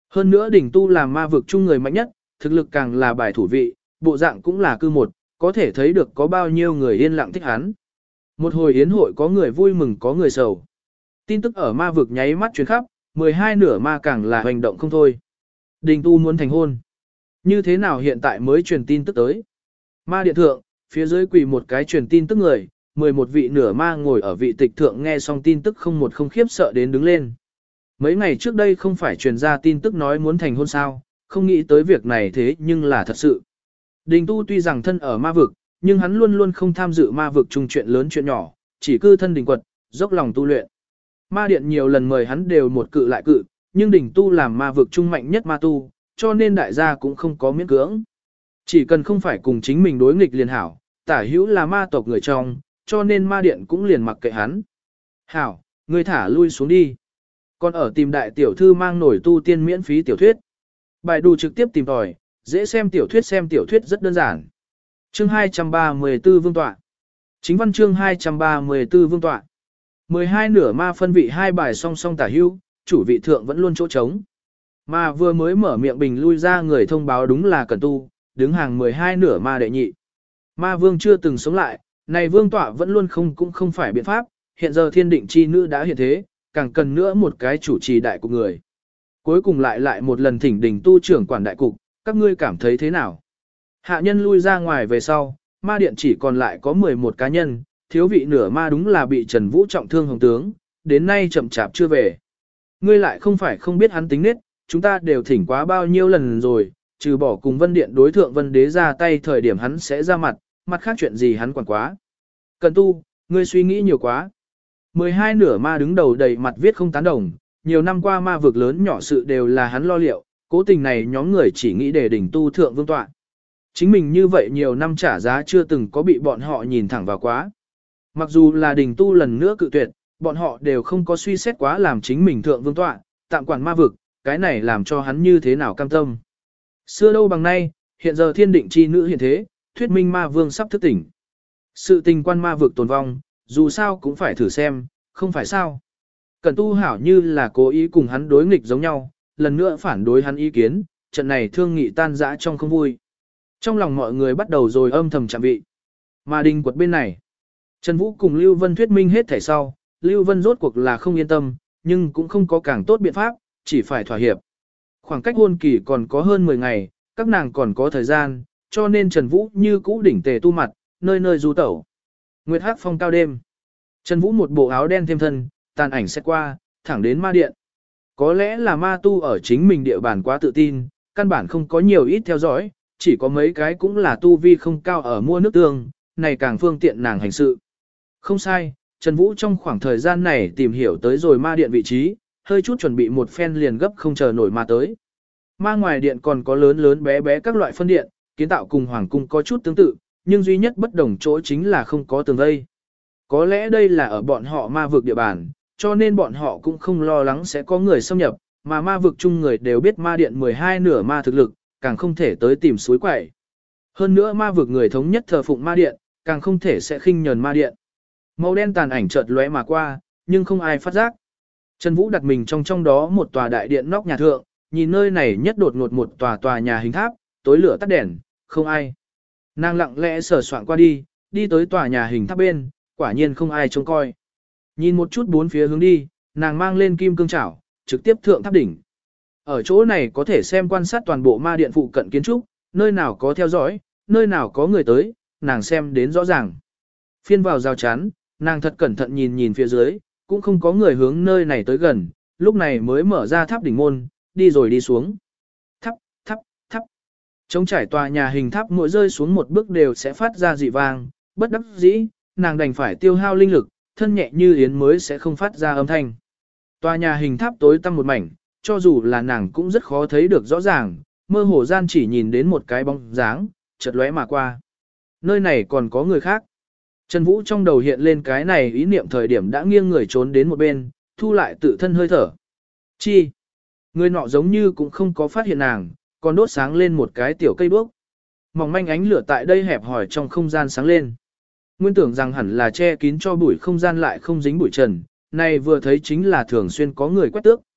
Hơn nữa đỉnh tu làm ma vực chung người mạnh nhất, thực lực càng là bài thủ vị, bộ dạng cũng là cư một, có thể thấy được có bao nhiêu người yên lặng thích hắn. Một hồi yến hội có người vui mừng có người sầu. Tin tức ở ma vực nháy mắt truyền khắp, mười hai nửa ma càng là hành động không thôi. Đình tu muốn thành hôn. Như thế nào hiện tại mới truyền tin tức tới? Ma điện thượng, phía dưới quỳ một cái truyền tin tức người, mười một vị nửa ma ngồi ở vị tịch thượng nghe xong tin tức không một không khiếp sợ đến đứng lên. Mấy ngày trước đây không phải truyền ra tin tức nói muốn thành hôn sao, không nghĩ tới việc này thế nhưng là thật sự. Đình tu tuy rằng thân ở ma vực, nhưng hắn luôn luôn không tham dự ma vực chung chuyện lớn chuyện nhỏ, chỉ cư thân đình quật, dốc lòng tu luyện. Ma điện nhiều lần mời hắn đều một cự lại cự, nhưng đỉnh tu làm ma vực trung mạnh nhất ma tu, cho nên đại gia cũng không có miễn cưỡng. Chỉ cần không phải cùng chính mình đối nghịch liền hảo, tả hữu là ma tộc người trong, cho nên ma điện cũng liền mặc kệ hắn. Hảo, ngươi thả lui xuống đi. Còn ở tìm đại tiểu thư mang nổi tu tiên miễn phí tiểu thuyết. Bài đù trực tiếp tìm tòi, dễ xem tiểu thuyết xem tiểu thuyết rất đơn giản. Chương hai trăm ba mươi tư Vương Tọa. Chính văn chương hai trăm ba mươi tư Vương Tọa. mười hai nửa ma phân vị hai bài song song tả hữu, chủ vị thượng vẫn luôn chỗ trống. Mà vừa mới mở miệng bình lui ra người thông báo đúng là Cẩn Tu, đứng hàng mười hai nửa ma đệ nhị. Ma vương chưa từng sống lại, này vương tọa vẫn luôn không cũng không phải biện pháp, hiện giờ thiên định chi nữ đã hiện thế, càng cần nữa một cái chủ trì đại cục người. Cuối cùng lại lại một lần thỉnh đỉnh tu trưởng quản đại cục, các ngươi cảm thấy thế nào? Hạ nhân lui ra ngoài về sau, ma điện chỉ còn lại có mười một cá nhân, thiếu vị nửa ma đúng là bị Trần Vũ trọng thương hồng tướng, đến nay chậm chạp chưa về. Ngươi lại không phải không biết hắn tính nết, chúng ta đều thỉnh quá bao nhiêu lần rồi, trừ bỏ cùng Vân Điện đối thượng Vân Đế ra tay thời điểm hắn sẽ ra mặt, mặt khác chuyện gì hắn quản quá. Cần tu, ngươi suy nghĩ nhiều quá. mười hai nửa ma đứng đầu đầy mặt viết không tán đồng, nhiều năm qua ma vực lớn nhỏ sự đều là hắn lo liệu, cố tình này nhóm người chỉ nghĩ để đỉnh tu thượng vương tọa. Chính mình như vậy nhiều năm trả giá chưa từng có bị bọn họ nhìn thẳng vào quá. Mặc dù là đỉnh tu lần nữa cự tuyệt, bọn họ đều không có suy xét quá làm chính mình thượng vương tọa, tạm quản ma vực, cái này làm cho hắn như thế nào cam tâm. Xưa đâu bằng nay, hiện giờ thiên định chi nữ hiện thế, thuyết minh ma vương sắp thức tỉnh. Sự tình quan ma vực tồn vong, dù sao cũng phải thử xem, không phải sao. Cẩn tu hảo như là cố ý cùng hắn đối nghịch giống nhau, lần nữa phản đối hắn ý kiến, trận này thương nghị tan rã trong không vui. Trong lòng mọi người bắt đầu rồi âm thầm chạm vị. Mà đình quật bên này, Trần Vũ cùng Lưu Vân thuyết minh hết thảy sau, Lưu Vân rốt cuộc là không yên tâm, nhưng cũng không có càng tốt biện pháp, chỉ phải thỏa hiệp. Khoảng cách hôn kỳ còn có hơn mười ngày, các nàng còn có thời gian, cho nên Trần Vũ như cũ đỉnh tề tu mặt, nơi nơi du tẩu. Nguyệt hắc phong cao đêm. Trần Vũ một bộ áo đen thêm thân, tàn ảnh xét qua, thẳng đến ma điện. Có lẽ là ma tu ở chính mình địa bàn quá tự tin, căn bản không có nhiều ít theo dõi, chỉ có mấy cái cũng là tu vi không cao ở mua nước tương, này càng phương tiện nàng hành sự. Không sai, Trần Vũ trong khoảng thời gian này tìm hiểu tới rồi ma điện vị trí, hơi chút chuẩn bị một phen liền gấp không chờ nổi ma tới. Ma ngoài điện còn có lớn lớn bé bé các loại phân điện, kiến tạo cùng hoàng cung có chút tương tự, nhưng duy nhất bất đồng chỗ chính là không có tường vây. Có lẽ đây là ở bọn họ ma vực địa bàn, cho nên bọn họ cũng không lo lắng sẽ có người xâm nhập, mà ma vực chung người đều biết ma điện mười hai nửa ma thực lực, càng không thể tới tìm suối quẩy. Hơn nữa ma vực người thống nhất thờ phụng ma điện, càng không thể sẽ khinh nhờn ma điện. Màu đen tàn ảnh chợt lóe mà qua, nhưng không ai phát giác. Trần Vũ đặt mình trong trong đó một tòa đại điện nóc nhà thượng, nhìn nơi này nhất đột ngột một tòa tòa nhà hình tháp, tối lửa tắt đèn, không ai. Nàng lặng lẽ sờ soạn qua đi, đi tới tòa nhà hình tháp bên, quả nhiên không ai trông coi. Nhìn một chút bốn phía hướng đi, nàng mang lên kim cương chảo, trực tiếp thượng tháp đỉnh. Ở chỗ này có thể xem quan sát toàn bộ ma điện phụ cận kiến trúc, nơi nào có theo dõi, nơi nào có người tới, nàng xem đến rõ ràng. Phiên vào rào chắn, nàng thật cẩn thận nhìn nhìn phía dưới, cũng không có người hướng nơi này tới gần, lúc này mới mở ra tháp đỉnh môn, đi rồi đi xuống. Tháp, tháp, tháp. Trống trải tòa nhà hình tháp mỗi rơi xuống một bước đều sẽ phát ra dị vang, bất đắc dĩ, nàng đành phải tiêu hao linh lực, thân nhẹ như yến mới sẽ không phát ra âm thanh. Tòa nhà hình tháp tối tăm một mảnh, cho dù là nàng cũng rất khó thấy được rõ ràng, mơ hồ gian chỉ nhìn đến một cái bóng dáng, chợt lóe mà qua. Nơi này còn có người khác. Trần Vũ trong đầu hiện lên cái này ý niệm thời điểm đã nghiêng người trốn đến một bên, thu lại tự thân hơi thở. Chi? Người nọ giống như cũng không có phát hiện nàng, còn đốt sáng lên một cái tiểu cây đuốc. Mỏng manh ánh lửa tại đây hẹp hỏi trong không gian sáng lên. Nguyên tưởng rằng hẳn là che kín cho bụi không gian lại không dính bụi trần, này vừa thấy chính là thường xuyên có người quét tước.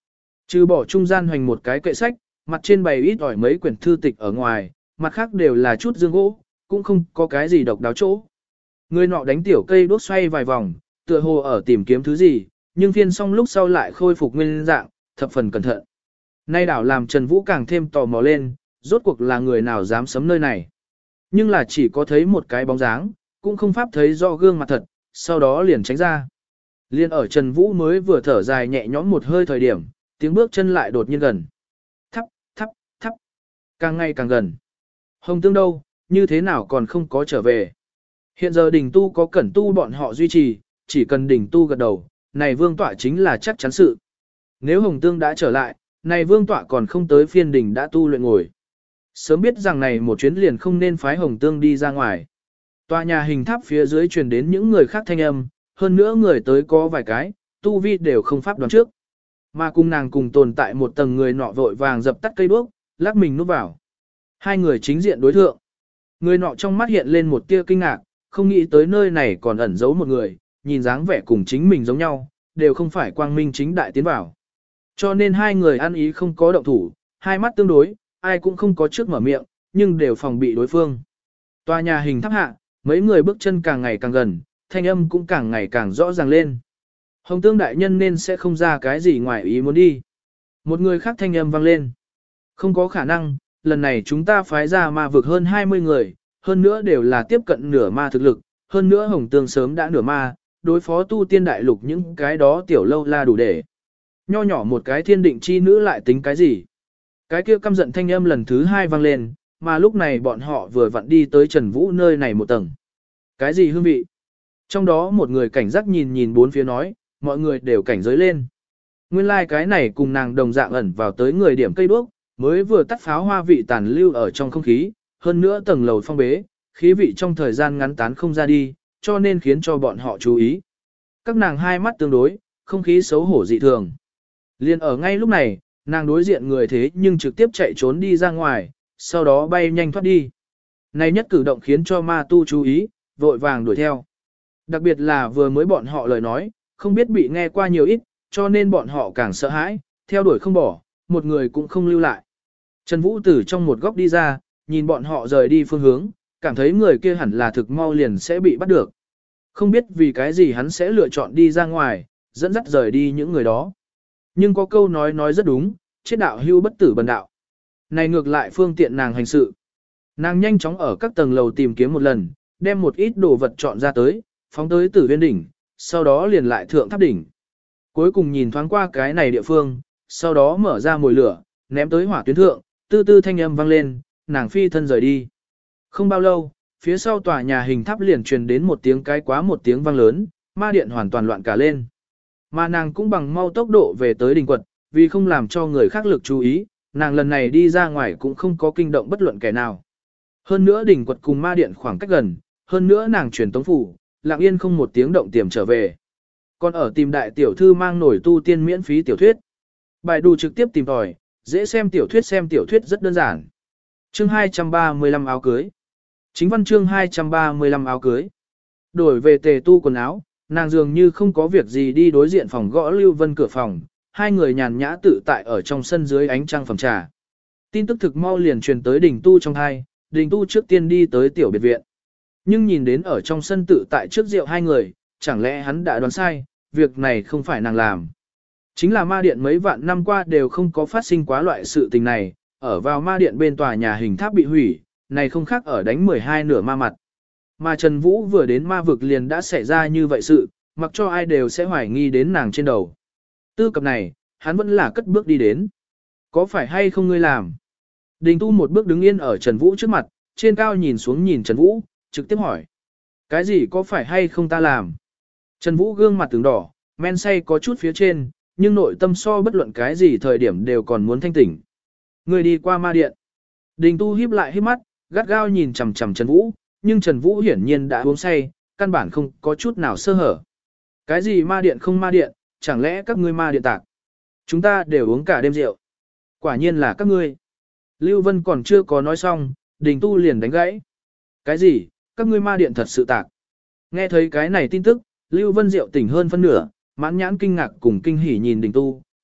Trừ bỏ trung gian hoành một cái kệ sách, mặt trên bày ít ỏi mấy quyển thư tịch ở ngoài, mặt khác đều là chút dương gỗ, cũng không có cái gì độc đáo chỗ. Người nọ đánh tiểu cây đốt xoay vài vòng, tựa hồ ở tìm kiếm thứ gì, nhưng phiên xong lúc sau lại khôi phục nguyên dạng, thập phần cẩn thận. Nay đảo làm Trần Vũ càng thêm tò mò lên, rốt cuộc là người nào dám sấm nơi này. Nhưng là chỉ có thấy một cái bóng dáng, cũng không pháp thấy rõ gương mặt thật, sau đó liền tránh ra. Liên ở Trần Vũ mới vừa thở dài nhẹ nhõm một hơi thời điểm, tiếng bước chân lại đột nhiên gần. Thắp, thắp, thắp. Càng ngày càng gần. Hồng Tương đâu, như thế nào còn không có trở về. Hiện giờ đỉnh tu có cẩn tu bọn họ duy trì, chỉ cần đỉnh tu gật đầu, này vương tọa chính là chắc chắn sự. Nếu Hồng Tương đã trở lại, này vương tọa còn không tới phiên đỉnh đã tu luyện ngồi. Sớm biết rằng này một chuyến liền không nên phái Hồng Tương đi ra ngoài. Tòa nhà hình tháp phía dưới truyền đến những người khác thanh âm, hơn nữa người tới có vài cái, tu vi đều không pháp đoán trước. Mà cùng nàng cùng tồn tại một tầng người nọ vội vàng dập tắt cây đuốc, lắc mình núp vào. Hai người chính diện đối thượng. Người nọ trong mắt hiện lên một tia kinh ngạc, không nghĩ tới nơi này còn ẩn giấu một người, nhìn dáng vẻ cùng chính mình giống nhau, đều không phải quang minh chính đại tiến vào. Cho nên hai người ăn ý không có động thủ, hai mắt tương đối, ai cũng không có trước mở miệng, nhưng đều phòng bị đối phương. Tòa nhà hình tháp hạ, mấy người bước chân càng ngày càng gần, thanh âm cũng càng ngày càng rõ ràng lên. Hồng Tương đại nhân nên sẽ không ra cái gì ngoài ý muốn đi. Một người khác thanh âm vang lên. Không có khả năng, lần này chúng ta phái ra ma vực hơn hai mươi người, hơn nữa đều là tiếp cận nửa ma thực lực, hơn nữa Hồng Tương sớm đã nửa ma, đối phó tu tiên đại lục những cái đó tiểu lâu la đủ để. Nho nhỏ một cái thiên định chi nữ lại tính cái gì? Cái kia căm giận thanh âm lần thứ hai vang lên, mà lúc này bọn họ vừa vặn đi tới Trần Vũ nơi này một tầng. Cái gì hương vị? Trong đó một người cảnh giác nhìn nhìn bốn phía nói, mọi người đều cảnh giới lên. Nguyên lai like cái này cùng nàng đồng dạng ẩn vào tới người điểm cây đuốc, mới vừa tắt pháo hoa vị tàn lưu ở trong không khí, hơn nữa tầng lầu phong bế, khí vị trong thời gian ngắn tán không ra đi, cho nên khiến cho bọn họ chú ý. Các nàng hai mắt tương đối, không khí xấu hổ dị thường. Liên ở ngay lúc này, nàng đối diện người thế nhưng trực tiếp chạy trốn đi ra ngoài, sau đó bay nhanh thoát đi. Này nhất cử động khiến cho ma tu chú ý, vội vàng đuổi theo. Đặc biệt là vừa mới bọn họ lời nói, không biết bị nghe qua nhiều ít, cho nên bọn họ càng sợ hãi, theo đuổi không bỏ, một người cũng không lưu lại. Trần Vũ từ trong một góc đi ra, nhìn bọn họ rời đi phương hướng, cảm thấy người kia hẳn là thực mau liền sẽ bị bắt được. Không biết vì cái gì hắn sẽ lựa chọn đi ra ngoài, dẫn dắt rời đi những người đó. Nhưng có câu nói nói rất đúng, chết đạo hưu bất tử bần đạo. Này ngược lại phương tiện nàng hành sự. Nàng nhanh chóng ở các tầng lầu tìm kiếm một lần, đem một ít đồ vật chọn ra tới, phóng tới Tử Viên đỉnh, sau đó liền lại thượng tháp đỉnh. Cuối cùng nhìn thoáng qua cái này địa phương, sau đó mở ra mồi lửa, ném tới hỏa tuyến thượng, tư tư thanh âm vang lên, nàng phi thân rời đi. Không bao lâu, phía sau tòa nhà hình tháp liền truyền đến một tiếng cái quá một tiếng vang lớn, ma điện hoàn toàn loạn cả lên. Mà nàng cũng bằng mau tốc độ về tới đỉnh quật, vì không làm cho người khác lực chú ý, nàng lần này đi ra ngoài cũng không có kinh động bất luận kẻ nào. Hơn nữa đỉnh quật cùng ma điện khoảng cách gần, hơn nữa nàng truyền tống phủ, lặng yên không một tiếng động tiềm trở về. Còn ở tìm đại tiểu thư mang nổi tu tiên miễn phí tiểu thuyết. Bài đù trực tiếp tìm tòi, dễ xem tiểu thuyết xem tiểu thuyết rất đơn giản. Chương hai trăm ba mươi lăm áo cưới. Chính văn chương hai trăm ba mươi lăm áo cưới. Đổi về tề tu quần áo, nàng dường như không có việc gì đi đối diện phòng gõ Lưu Vân cửa phòng, hai người nhàn nhã tự tại ở trong sân dưới ánh trăng phẩm trà. Tin tức thực mau liền truyền tới Đình Tu trong hai, Đình Tu trước tiên đi tới tiểu biệt viện. Nhưng nhìn đến ở trong sân tự tại trước rượu hai người, chẳng lẽ hắn đã đoán sai, việc này không phải nàng làm. Chính là ma điện mấy vạn năm qua đều không có phát sinh quá loại sự tình này, ở vào ma điện bên tòa nhà hình tháp bị hủy, này không khác ở đánh mười hai nửa ma mặt. Mà Trần Vũ vừa đến ma vực liền đã xảy ra như vậy sự, mặc cho ai đều sẽ hoài nghi đến nàng trên đầu. Tư cập này, hắn vẫn là cất bước đi đến. Có phải hay không ngươi làm? Đình Tu một bước đứng yên ở Trần Vũ trước mặt, trên cao nhìn xuống nhìn Trần Vũ, trực tiếp hỏi. Cái gì có phải hay không ta làm? Trần Vũ gương mặt tướng đỏ, men say có chút phía trên, nhưng nội tâm so bất luận cái gì thời điểm đều còn muốn thanh tỉnh. Người đi qua ma điện. Đình Tu híp lại híp mắt, gắt gao nhìn chằm chằm Trần Vũ, nhưng Trần Vũ hiển nhiên đã uống say, căn bản không có chút nào sơ hở. Cái gì ma điện không ma điện, chẳng lẽ các ngươi ma điện tạc? Chúng ta đều uống cả đêm rượu. Quả nhiên là các ngươi. Lưu Vân còn chưa có nói xong, Đình Tu liền đánh gãy. Cái gì, các ngươi ma điện thật sự tạc? Nghe thấy cái này tin tức, Lưu Vân Diệu tỉnh hơn phân nửa, mãn nhãn kinh ngạc cùng kinh hỉ nhìn Đình Tu,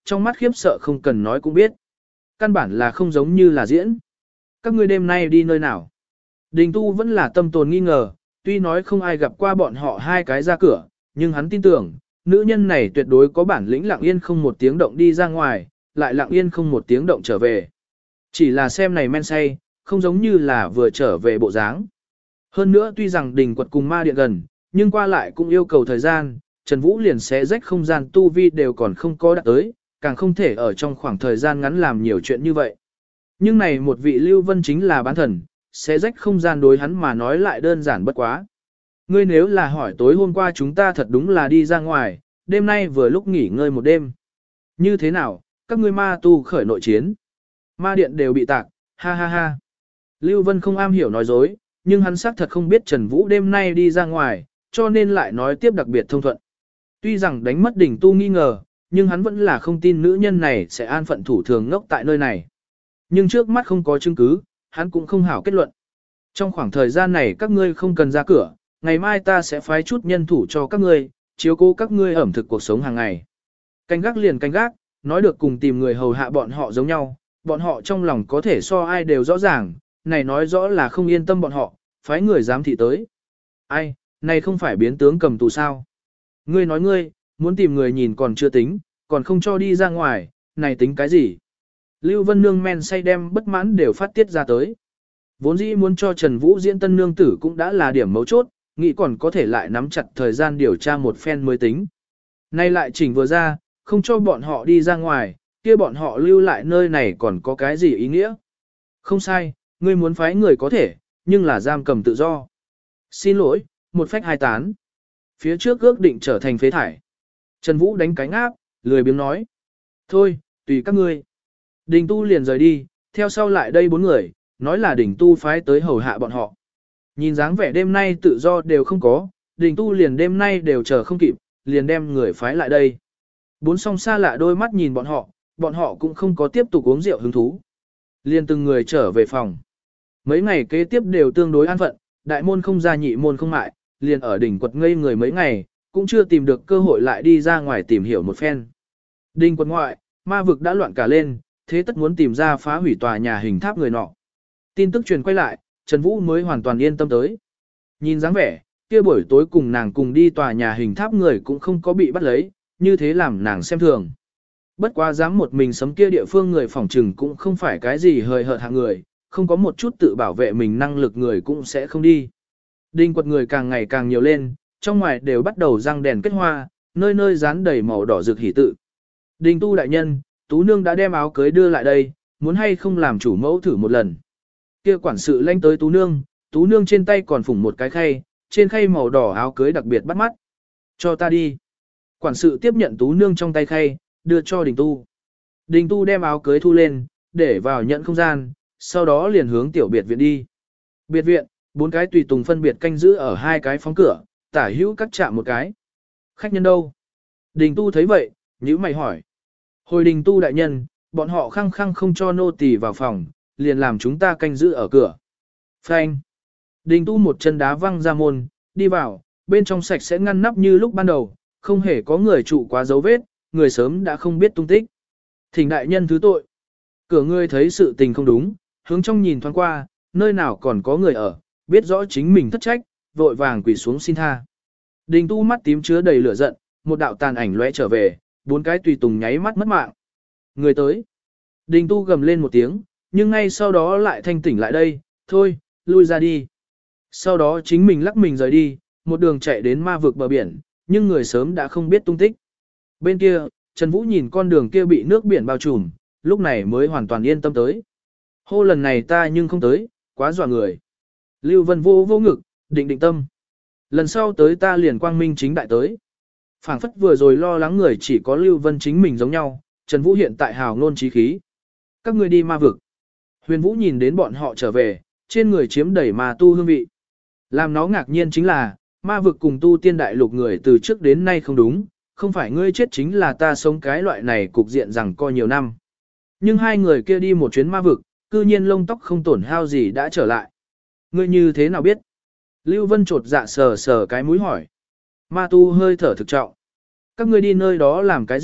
trong mắt khiếp sợ không cần nói cũng biết. Căn bản là không giống như là diễn. Các ngươi đêm nay đi nơi nào? Đình Tu vẫn là tâm tồn nghi ngờ, tuy nói không ai gặp qua bọn họ hai cái ra cửa, nhưng hắn tin tưởng, nữ nhân này tuyệt đối có bản lĩnh lặng yên không một tiếng động đi ra ngoài, lại lặng yên không một tiếng động trở về. Chỉ là xem này men say, không giống như là vừa trở về bộ dáng. Hơn nữa tuy rằng đình quật cùng ma điện gần, nhưng qua lại cũng yêu cầu thời gian, Trần Vũ liền sẽ rách không gian tu vi đều còn không có đạt tới, càng không thể ở trong khoảng thời gian ngắn làm nhiều chuyện như vậy. Nhưng này một vị Lưu Vân chính là bán thần, sẽ rách không gian đối hắn mà nói lại đơn giản bất quá. Ngươi nếu là hỏi tối hôm qua chúng ta thật đúng là đi ra ngoài, đêm nay vừa lúc nghỉ ngơi một đêm. Như thế nào, các ngươi ma tu khởi nội chiến. Ma điện đều bị tạc, ha ha ha. Lưu Vân không am hiểu nói dối, nhưng hắn xác thật không biết Trần Vũ đêm nay đi ra ngoài, cho nên lại nói tiếp đặc biệt thông thuận. Tuy rằng đánh mất đỉnh tu nghi ngờ, nhưng hắn vẫn là không tin nữ nhân này sẽ an phận thủ thường ngốc tại nơi này. Nhưng trước mắt không có chứng cứ, hắn cũng không hảo kết luận. Trong khoảng thời gian này các ngươi không cần ra cửa, ngày mai ta sẽ phái chút nhân thủ cho các ngươi, chiếu cố các ngươi ẩm thực cuộc sống hàng ngày. Canh gác liền canh gác, nói được cùng tìm người hầu hạ bọn họ giống nhau, bọn họ trong lòng có thể so ai đều rõ ràng, này nói rõ là không yên tâm bọn họ, phái người giám thị tới. Ai, này không phải biến tướng cầm tù sao? Ngươi nói ngươi, muốn tìm người nhìn còn chưa tính, còn không cho đi ra ngoài, này tính cái gì? Lưu Vân Nương men say đem bất mãn đều phát tiết ra tới. Vốn dĩ muốn cho Trần Vũ diễn tân nương tử cũng đã là điểm mấu chốt, nghĩ còn có thể lại nắm chặt thời gian điều tra một phen mới tính. Nay lại chỉnh vừa ra, không cho bọn họ đi ra ngoài, kia bọn họ lưu lại nơi này còn có cái gì ý nghĩa? Không sai, ngươi muốn phái người có thể, nhưng là giam cầm tự do. Xin lỗi, một phách hai tán. Phía trước ước định trở thành phế thải. Trần Vũ đánh cánh áp, lười biếng nói. Thôi, tùy các ngươi. Đình tu liền rời đi, theo sau lại đây bốn người, nói là đình tu phái tới hầu hạ bọn họ. Nhìn dáng vẻ đêm nay tự do đều không có, đình tu liền đêm nay đều chờ không kịp, liền đem người phái lại đây. Bốn song xa lạ đôi mắt nhìn bọn họ, bọn họ cũng không có tiếp tục uống rượu hứng thú. Liền từng người trở về phòng. Mấy ngày kế tiếp đều tương đối an phận, đại môn không ra nhị môn không mại, liền ở đỉnh quật ngây người mấy ngày, cũng chưa tìm được cơ hội lại đi ra ngoài tìm hiểu một phen. Đỉnh quật ngoại, ma vực đã loạn cả lên, thế tất muốn tìm ra phá hủy tòa nhà hình tháp người nọ. Tin tức truyền quay lại, Trần Vũ mới hoàn toàn yên tâm tới. Nhìn dáng vẻ, kia buổi tối cùng nàng cùng đi tòa nhà hình tháp người cũng không có bị bắt lấy, như thế làm nàng xem thường. Bất quá dám một mình sấm kia địa phương người phỏng trừng cũng không phải cái gì hời hợt hạng người, không có một chút tự bảo vệ mình năng lực người cũng sẽ không đi. Đinh quật người càng ngày càng nhiều lên, trong ngoài đều bắt đầu răng đèn kết hoa, nơi nơi dán đầy màu đỏ rực hỉ tự. Đinh tu đại nhân, Tú Nương đã đem áo cưới đưa lại đây, muốn hay không làm chủ mẫu thử một lần. Kia quản sự lanh tới Tú Nương, Tú Nương trên tay còn phủng một cái khay, trên khay màu đỏ áo cưới đặc biệt bắt mắt. Cho ta đi. Quản sự tiếp nhận Tú Nương trong tay khay, đưa cho Đình Tu. Đình Tu đem áo cưới thu lên, để vào nhận không gian, sau đó liền hướng tiểu biệt viện đi. Biệt viện, bốn cái tùy tùng phân biệt canh giữ ở hai cái phóng cửa, tả hữu cắt chạm một cái. Khách nhân đâu? Đình Tu thấy vậy, nhíu mày hỏi. Hồi Đình Tu đại nhân, bọn họ khăng khăng không cho nô tỳ vào phòng, liền làm chúng ta canh giữ ở cửa. Phanh. Đình Tu một chân đá văng ra môn, đi vào, bên trong sạch sẽ ngăn nắp như lúc ban đầu, không hề có người trụ quá dấu vết, người sớm đã không biết tung tích. Thỉnh đại nhân thứ tội. Cửa ngươi thấy sự tình không đúng, hướng trong nhìn thoáng qua, nơi nào còn có người ở, biết rõ chính mình thất trách, vội vàng quỳ xuống xin tha. Đình Tu mắt tím chứa đầy lửa giận, một đạo tàn ảnh lóe trở về, bốn cái tùy tùng nháy mắt mất mạng. Người tới. Đình Tu gầm lên một tiếng, nhưng ngay sau đó lại thanh tỉnh lại đây, thôi, lui ra đi. Sau đó chính mình lắc mình rời đi, một đường chạy đến ma vực bờ biển, nhưng người sớm đã không biết tung tích. Bên kia, Trần Vũ nhìn con đường kia bị nước biển bao trùm, lúc này mới hoàn toàn yên tâm tới. Hô lần này ta nhưng không tới, quá dọa người. Lưu Vân vô vô ngực, định định tâm. Lần sau tới ta liền quang minh chính đại tới. Phảng phất vừa rồi lo lắng người chỉ có Lưu Vân chính mình giống nhau, Trần Vũ hiện tại hào ngôn trí khí. Các ngươi đi ma vực. Huyền Vũ nhìn đến bọn họ trở về, trên người chiếm đầy ma tu hương vị. Làm nó ngạc nhiên chính là, ma vực cùng tu tiên đại lục người từ trước đến nay không đúng, không phải ngươi chết chính là ta sống cái loại này cục diện rằng coi nhiều năm. Nhưng hai người kia đi một chuyến ma vực, cư nhiên lông tóc không tổn hao gì đã trở lại. Ngươi như thế nào biết? Lưu Vân trột dạ sờ sờ cái mũi hỏi. Ma tu hơi thở thực trọng. Các ngươi đi nơi đó làm cái gì,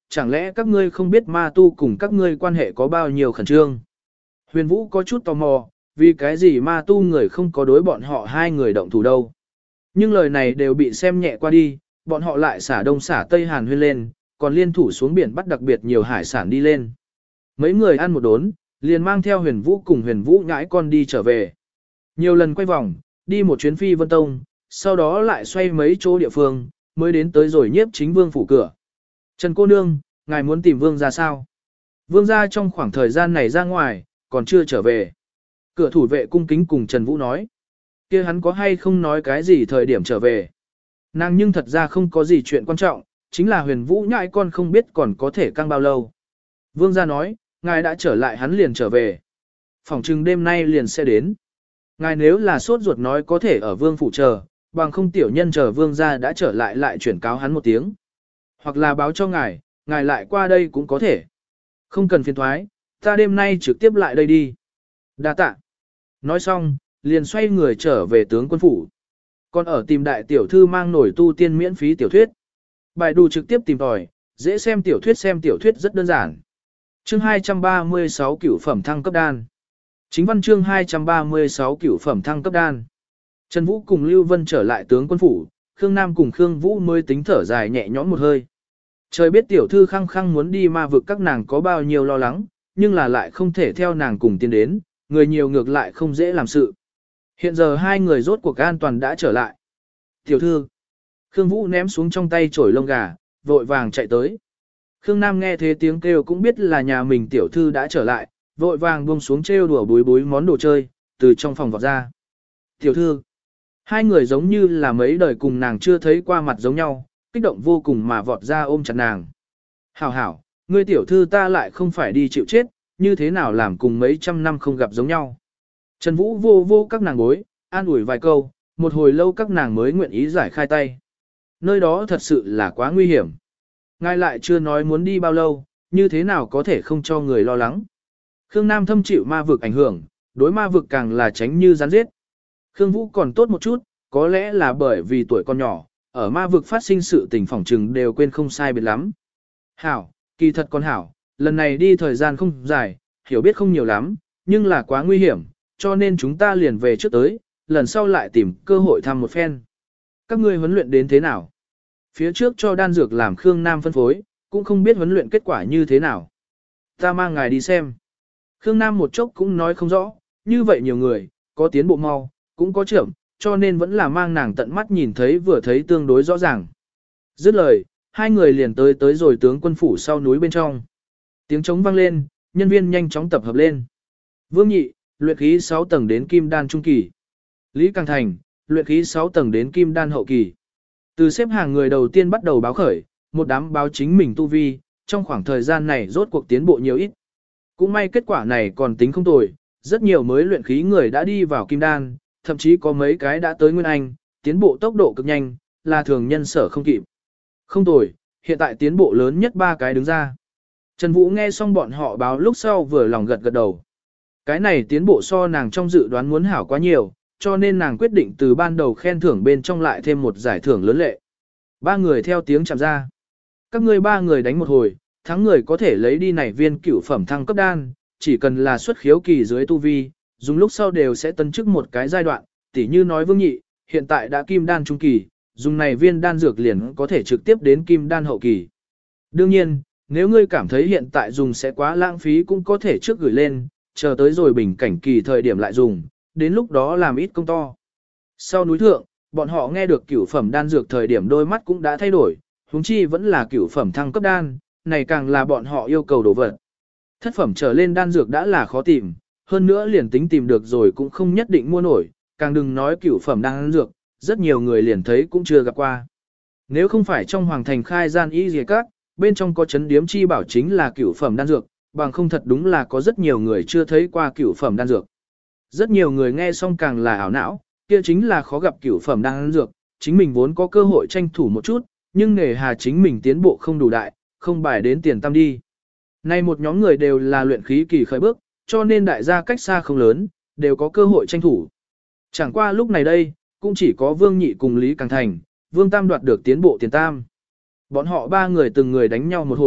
chẳng lẽ các ngươi không biết ma tu cùng các ngươi quan hệ có bao nhiêu khẩn trương? Huyền Vũ có chút tò mò, vì cái gì ma tu người không có đối bọn họ hai người động thủ đâu. Nhưng lời này đều bị xem nhẹ qua đi, bọn họ lại xả đông xả tây hàn huyên lên, còn liên thủ xuống biển bắt đặc biệt nhiều hải sản đi lên. Mấy người ăn một đốn, liền mang theo Huyền Vũ cùng Huyền Vũ nhãi con đi trở về. Nhiều lần quay vòng, đi một chuyến phi vân tông, sau đó lại xoay mấy chỗ địa phương, mới đến tới rồi nhiếp chính vương phủ cửa. Trần cô nương, ngài muốn tìm vương ra sao? Vương ra trong khoảng thời gian này ra ngoài, còn chưa trở về. Cửa thủ vệ cung kính cùng Trần Vũ nói. Kia hắn có hay không nói cái gì thời điểm trở về? Nàng nhưng thật ra không có gì chuyện quan trọng, chính là Huyền Vũ nhãi con không biết còn có thể căng bao lâu. Vương gia nói, ngài đã trở lại hắn liền trở về. Phỏng chừng đêm nay liền sẽ đến. Ngài nếu là sốt ruột nói có thể ở vương phủ chờ, bằng không tiểu nhân chờ vương gia đã trở lại lại chuyển cáo hắn một tiếng. Hoặc là báo cho ngài, ngài lại qua đây cũng có thể. Không cần phiền thoái, ta đêm nay trực tiếp lại đây đi. Đa tạ. Nói xong, liền xoay người trở về tướng quân phủ. Còn ở tìm đại tiểu thư mang nổi tu tiên miễn phí tiểu thuyết. Bài đủ trực tiếp tìm tòi, dễ xem tiểu thuyết xem tiểu thuyết rất đơn giản. Chương hai trăm ba mươi sáu cửu phẩm thăng cấp đan. Chính văn chương hai trăm ba mươi sáu cửu phẩm thăng cấp đan. Trần Vũ cùng Lưu Vân trở lại tướng quân phủ, Khương Nam cùng Khương Vũ mới tính thở dài nhẹ nhõm một hơi. Trời biết tiểu thư khăng khăng muốn đi ma vực các nàng có bao nhiêu lo lắng, nhưng là lại không thể theo nàng cùng tiến đến, người nhiều ngược lại không dễ làm sự. Hiện giờ hai người rốt cuộc an toàn đã trở lại. Tiểu thư. Khương Vũ ném xuống trong tay chổi lông gà, vội vàng chạy tới. Khương Nam nghe thế tiếng kêu cũng biết là nhà mình tiểu thư đã trở lại, vội vàng buông xuống trêu đùa búi búi món đồ chơi, từ trong phòng vọt ra. Tiểu thư. Hai người giống như là mấy đời cùng nàng chưa thấy qua mặt giống nhau, kích động vô cùng mà vọt ra ôm chặt nàng. Hảo hảo, ngươi tiểu thư ta lại không phải đi chịu chết, như thế nào làm cùng mấy trăm năm không gặp giống nhau. Trần Vũ vô vô các nàng bối, an ủi vài câu, một hồi lâu các nàng mới nguyện ý giải khai tay. Nơi đó thật sự là quá nguy hiểm. Ngài lại chưa nói muốn đi bao lâu, như thế nào có thể không cho người lo lắng. Khương Nam thâm chịu ma vực ảnh hưởng, đối ma vực càng là tránh như rắn giết. Khương Vũ còn tốt một chút, có lẽ là bởi vì tuổi còn nhỏ, ở ma vực phát sinh sự tình phỏng trừng đều quên không sai biệt lắm. Hảo, kỳ thật con hảo, lần này đi thời gian không dài, hiểu biết không nhiều lắm, nhưng là quá nguy hiểm, cho nên chúng ta liền về trước tới, lần sau lại tìm cơ hội thăm một phen. Các ngươi huấn luyện đến thế nào? Phía trước cho đan dược làm Khương Nam phân phối, cũng không biết huấn luyện kết quả như thế nào. Ta mang ngài đi xem. Khương Nam một chốc cũng nói không rõ, như vậy nhiều người, có tiến bộ mau, cũng có chậm, cho nên vẫn là mang nàng tận mắt nhìn thấy vừa thấy tương đối rõ ràng. Dứt lời, hai người liền tới tới rồi tướng quân phủ sau núi bên trong. Tiếng trống vang lên, nhân viên nhanh chóng tập hợp lên. Vương Nhị, luyện khí sáu tầng đến kim đan trung kỳ. Lý Càng Thành, luyện khí sáu tầng đến kim đan hậu kỳ. Từ xếp hàng người đầu tiên bắt đầu báo khởi, một đám báo chính mình tu vi, trong khoảng thời gian này rốt cuộc tiến bộ nhiều ít. Cũng may kết quả này còn tính không tồi, rất nhiều mới luyện khí người đã đi vào kim đan, thậm chí có mấy cái đã tới Nguyên Anh, tiến bộ tốc độ cực nhanh, là thường nhân sở không kịp. Không tồi, hiện tại tiến bộ lớn nhất ba cái đứng ra. Trần Vũ nghe xong bọn họ báo lúc sau vừa lòng gật gật đầu. Cái này tiến bộ so nàng trong dự đoán muốn hảo quá nhiều, cho nên nàng quyết định từ ban đầu khen thưởng bên trong lại thêm một giải thưởng lớn lệ. Ba người theo tiếng chạm ra. Các ngươi ba người đánh một hồi, thắng người có thể lấy đi này viên cửu phẩm thăng cấp đan, chỉ cần là xuất khiếu kỳ dưới tu vi, dùng lúc sau đều sẽ tấn chức một cái giai đoạn, tỉ như nói Vương Nhị, hiện tại đã kim đan trung kỳ, dùng này viên đan dược liền có thể trực tiếp đến kim đan hậu kỳ. Đương nhiên, nếu ngươi cảm thấy hiện tại dùng sẽ quá lãng phí cũng có thể trước gửi lên, chờ tới rồi bình cảnh kỳ thời điểm lại dùng, đến lúc đó làm ít công to. Sau núi thượng, bọn họ nghe được cửu phẩm đan dược thời điểm đôi mắt cũng đã thay đổi, huống chi vẫn là cửu phẩm thăng cấp đan, này càng là bọn họ yêu cầu đồ vật. Thất phẩm trở lên đan dược đã là khó tìm, hơn nữa liền tính tìm được rồi cũng không nhất định mua nổi, càng đừng nói cửu phẩm đan dược, rất nhiều người liền thấy cũng chưa gặp qua. Nếu không phải trong hoàng thành khai gian y dìa các, bên trong có chấn điếm chi bảo chính là cửu phẩm đan dược, bằng không thật đúng là có rất nhiều người chưa thấy qua cửu phẩm đan dược. Rất nhiều người nghe xong càng là ảo não, kia chính là khó gặp cửu phẩm đan dược, chính mình vốn có cơ hội tranh thủ một chút, nhưng nề hà chính mình tiến bộ không đủ đại, không bài đến tiền tam đi. Nay một nhóm người đều là luyện khí kỳ khởi bước, cho nên đại gia cách xa không lớn, đều có cơ hội tranh thủ. Chẳng qua lúc này đây, cũng chỉ có Vương Nhị cùng Lý Càng Thành, Vương Tam đoạt được tiến bộ tiền tam. Bọn họ ba người từng người đánh nhau một hồi,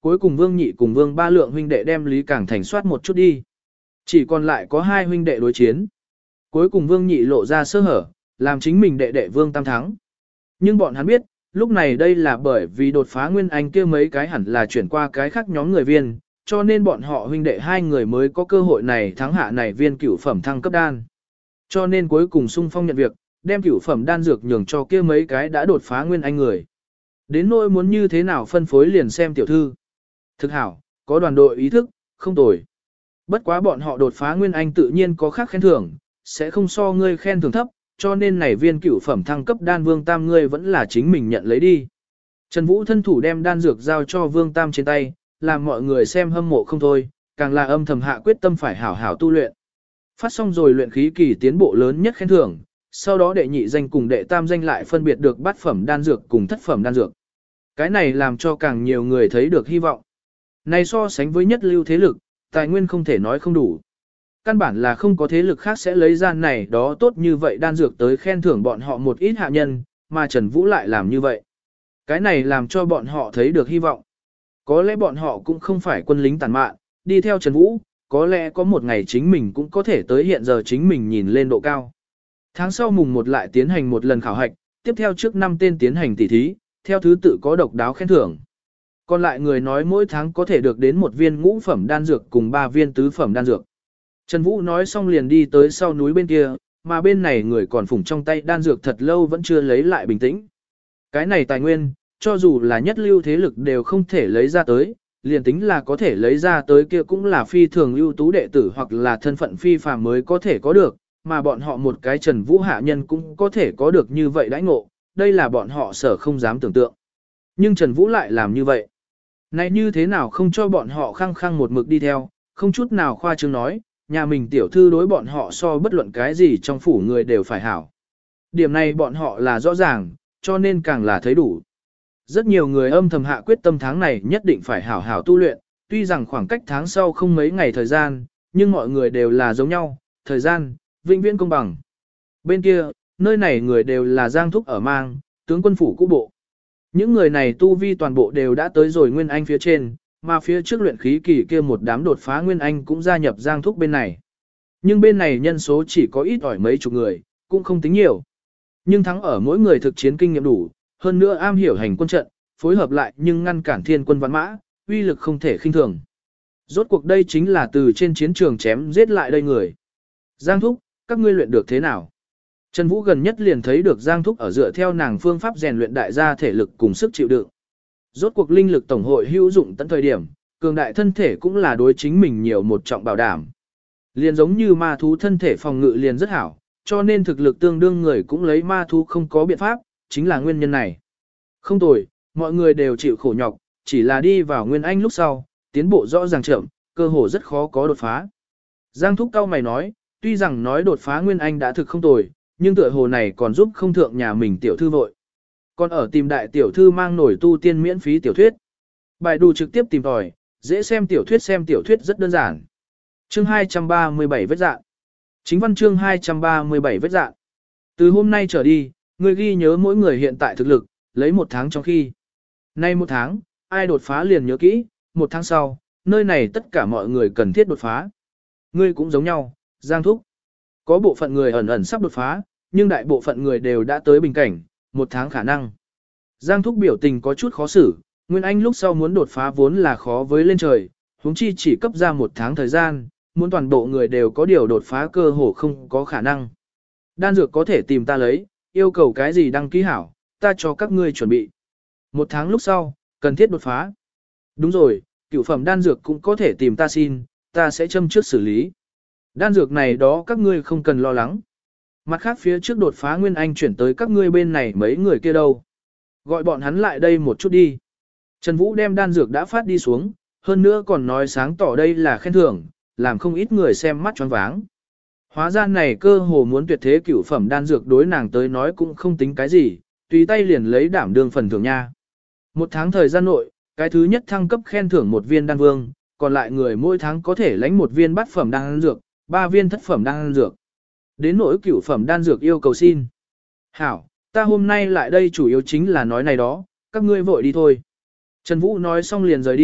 cuối cùng Vương Nhị cùng Vương Ba Lượng huynh đệ đem Lý Cảng Thành soát một chút đi. Chỉ còn lại có hai huynh đệ đối chiến. Cuối cùng Vương Nhị lộ ra sơ hở, làm chính mình đệ đệ Vương Tam thắng. Nhưng bọn hắn biết, lúc này đây là bởi vì đột phá Nguyên Anh kia mấy cái hẳn là chuyển qua cái khác nhóm người viên, cho nên bọn họ huynh đệ hai người mới có cơ hội này thắng hạ này viên cửu phẩm thăng cấp đan. Cho nên cuối cùng xung phong nhận việc, đem cửu phẩm đan dược nhường cho kia mấy cái đã đột phá Nguyên Anh người. Đến nỗi muốn như thế nào phân phối liền xem tiểu thư. Thực hảo, có đoàn đội ý thức, không tồi. Bất quá bọn họ đột phá Nguyên Anh tự nhiên có khác khen thưởng, sẽ không so ngươi khen thưởng thấp, cho nên này viên cửu phẩm thăng cấp đan Vương Tam ngươi vẫn là chính mình nhận lấy đi. Trần Vũ thân thủ đem đan dược giao cho Vương Tam trên tay, làm mọi người xem hâm mộ không thôi, càng là âm thầm hạ quyết tâm phải hảo hảo tu luyện. Phát xong rồi luyện khí kỳ tiến bộ lớn nhất khen thưởng, sau đó đệ nhị danh cùng đệ tam danh lại phân biệt được bát phẩm đan dược cùng thất phẩm đan dược. Cái này làm cho càng nhiều người thấy được hy vọng. Này so sánh với nhất lưu thế lực, tài nguyên không thể nói không đủ. Căn bản là không có thế lực khác sẽ lấy ra này đó tốt như vậy đan dược tới khen thưởng bọn họ một ít hạ nhân, mà Trần Vũ lại làm như vậy. Cái này làm cho bọn họ thấy được hy vọng. Có lẽ bọn họ cũng không phải quân lính tàn mạn, đi theo Trần Vũ, có lẽ có một ngày chính mình cũng có thể tới hiện giờ chính mình nhìn lên độ cao. Tháng sau mùng một lại tiến hành một lần khảo hạch, tiếp theo trước năm tên tiến hành tỉ thí, theo thứ tự có độc đáo khen thưởng. Còn lại người nói mỗi tháng có thể được đến một viên ngũ phẩm đan dược cùng ba viên tứ phẩm đan dược. Trần Vũ nói xong liền đi tới sau núi bên kia, mà bên này người còn phủng trong tay đan dược thật lâu vẫn chưa lấy lại bình tĩnh. Cái này tài nguyên, cho dù là nhất lưu thế lực đều không thể lấy ra tới, liền tính là có thể lấy ra tới kia cũng là phi thường ưu tú đệ tử hoặc là thân phận phi phàm mới có thể có được, mà bọn họ một cái Trần Vũ hạ nhân cũng có thể có được như vậy đãi ngộ, đây là bọn họ sở không dám tưởng tượng. Nhưng Trần Vũ lại làm như vậy. Này như thế nào không cho bọn họ khăng khăng một mực đi theo, không chút nào khoa trương nói, nhà mình tiểu thư đối bọn họ so bất luận cái gì trong phủ người đều phải hảo. Điểm này bọn họ là rõ ràng, cho nên càng là thấy đủ. Rất nhiều người âm thầm hạ quyết tâm tháng này nhất định phải hảo hảo tu luyện, tuy rằng khoảng cách tháng sau không mấy ngày thời gian, nhưng mọi người đều là giống nhau, thời gian, vĩnh viễn công bằng. Bên kia, nơi này người đều là Giang Thúc ở mang, tướng quân phủ cũ bộ. Những người này tu vi toàn bộ đều đã tới rồi Nguyên Anh phía trên, mà phía trước luyện khí kỳ kia một đám đột phá Nguyên Anh cũng gia nhập Giang Thúc bên này. Nhưng bên này nhân số chỉ có ít ỏi mấy chục người, cũng không tính nhiều. Nhưng thắng ở mỗi người thực chiến kinh nghiệm đủ, hơn nữa am hiểu hành quân trận, phối hợp lại nhưng ngăn cản thiên quân vạn mã, uy lực không thể khinh thường. Rốt cuộc đây chính là từ trên chiến trường chém giết lại đây người. Giang Thúc, các ngươi luyện được thế nào? Trần Vũ gần nhất liền thấy được Giang Thúc ở dựa theo nàng phương pháp rèn luyện đại gia thể lực cùng sức chịu đựng. Rốt cuộc linh lực tổng hội hữu dụng tận thời điểm, cường đại thân thể cũng là đối chính mình nhiều một trọng bảo đảm. Liền giống như ma thú thân thể phòng ngự liền rất hảo, cho nên thực lực tương đương người cũng lấy ma thú không có biện pháp, chính là nguyên nhân này. Không tồi, mọi người đều chịu khổ nhọc, chỉ là đi vào Nguyên Anh lúc sau, tiến bộ rõ ràng chậm, cơ hồ rất khó có đột phá. Giang Thúc cao mày nói, tuy rằng nói đột phá Nguyên Anh đã thực không tồi, nhưng tựa hồ này còn giúp không thượng nhà mình tiểu thư vội. Còn ở tìm đại tiểu thư mang nổi tu tiên miễn phí tiểu thuyết. Bài đù trực tiếp tìm tòi, dễ xem tiểu thuyết xem tiểu thuyết rất đơn giản. Chương hai trăm ba mươi bảy vết dạng. Chính văn chương hai trăm ba mươi bảy vết dạng. Từ hôm nay trở đi, người ghi nhớ mỗi người hiện tại thực lực, lấy một tháng trong khi. Nay một tháng, ai đột phá liền nhớ kỹ, một tháng sau, nơi này tất cả mọi người cần thiết đột phá. Ngươi cũng giống nhau, Giang Thúc. Có bộ phận người ẩn ẩn sắp đột phá, nhưng đại bộ phận người đều đã tới bình cảnh, một tháng khả năng. Giang Thúc biểu tình có chút khó xử, Nguyên Anh lúc sau muốn đột phá vốn là khó với lên trời, huống chi chỉ cấp ra một tháng thời gian, muốn toàn bộ người đều có điều đột phá cơ hồ không có khả năng. Đan dược có thể tìm ta lấy, yêu cầu cái gì đăng ký hảo, ta cho các ngươi chuẩn bị. Một tháng lúc sau, cần thiết đột phá. Đúng rồi, cửu phẩm đan dược cũng có thể tìm ta xin, ta sẽ châm trước xử lý. Đan dược này đó các ngươi không cần lo lắng. Mặt khác phía trước đột phá Nguyên Anh chuyển tới các ngươi bên này mấy người kia đâu. Gọi bọn hắn lại đây một chút đi. Trần Vũ đem đan dược đã phát đi xuống, hơn nữa còn nói sáng tỏ đây là khen thưởng, làm không ít người xem mắt choáng váng. Hóa ra này cơ hồ muốn tuyệt thế cửu phẩm đan dược đối nàng tới nói cũng không tính cái gì, tùy tay liền lấy đảm đương phần thưởng nha. Một tháng thời gian nội, cái thứ nhất thăng cấp khen thưởng một viên đan vương, còn lại người mỗi tháng có thể lãnh một viên bát phẩm đan dược, ba viên thất phẩm đan dược. Đến nỗi cửu phẩm đan dược yêu cầu xin. Hảo, ta hôm nay lại đây chủ yếu chính là nói này đó, các ngươi vội đi thôi. Trần Vũ nói xong liền rời đi,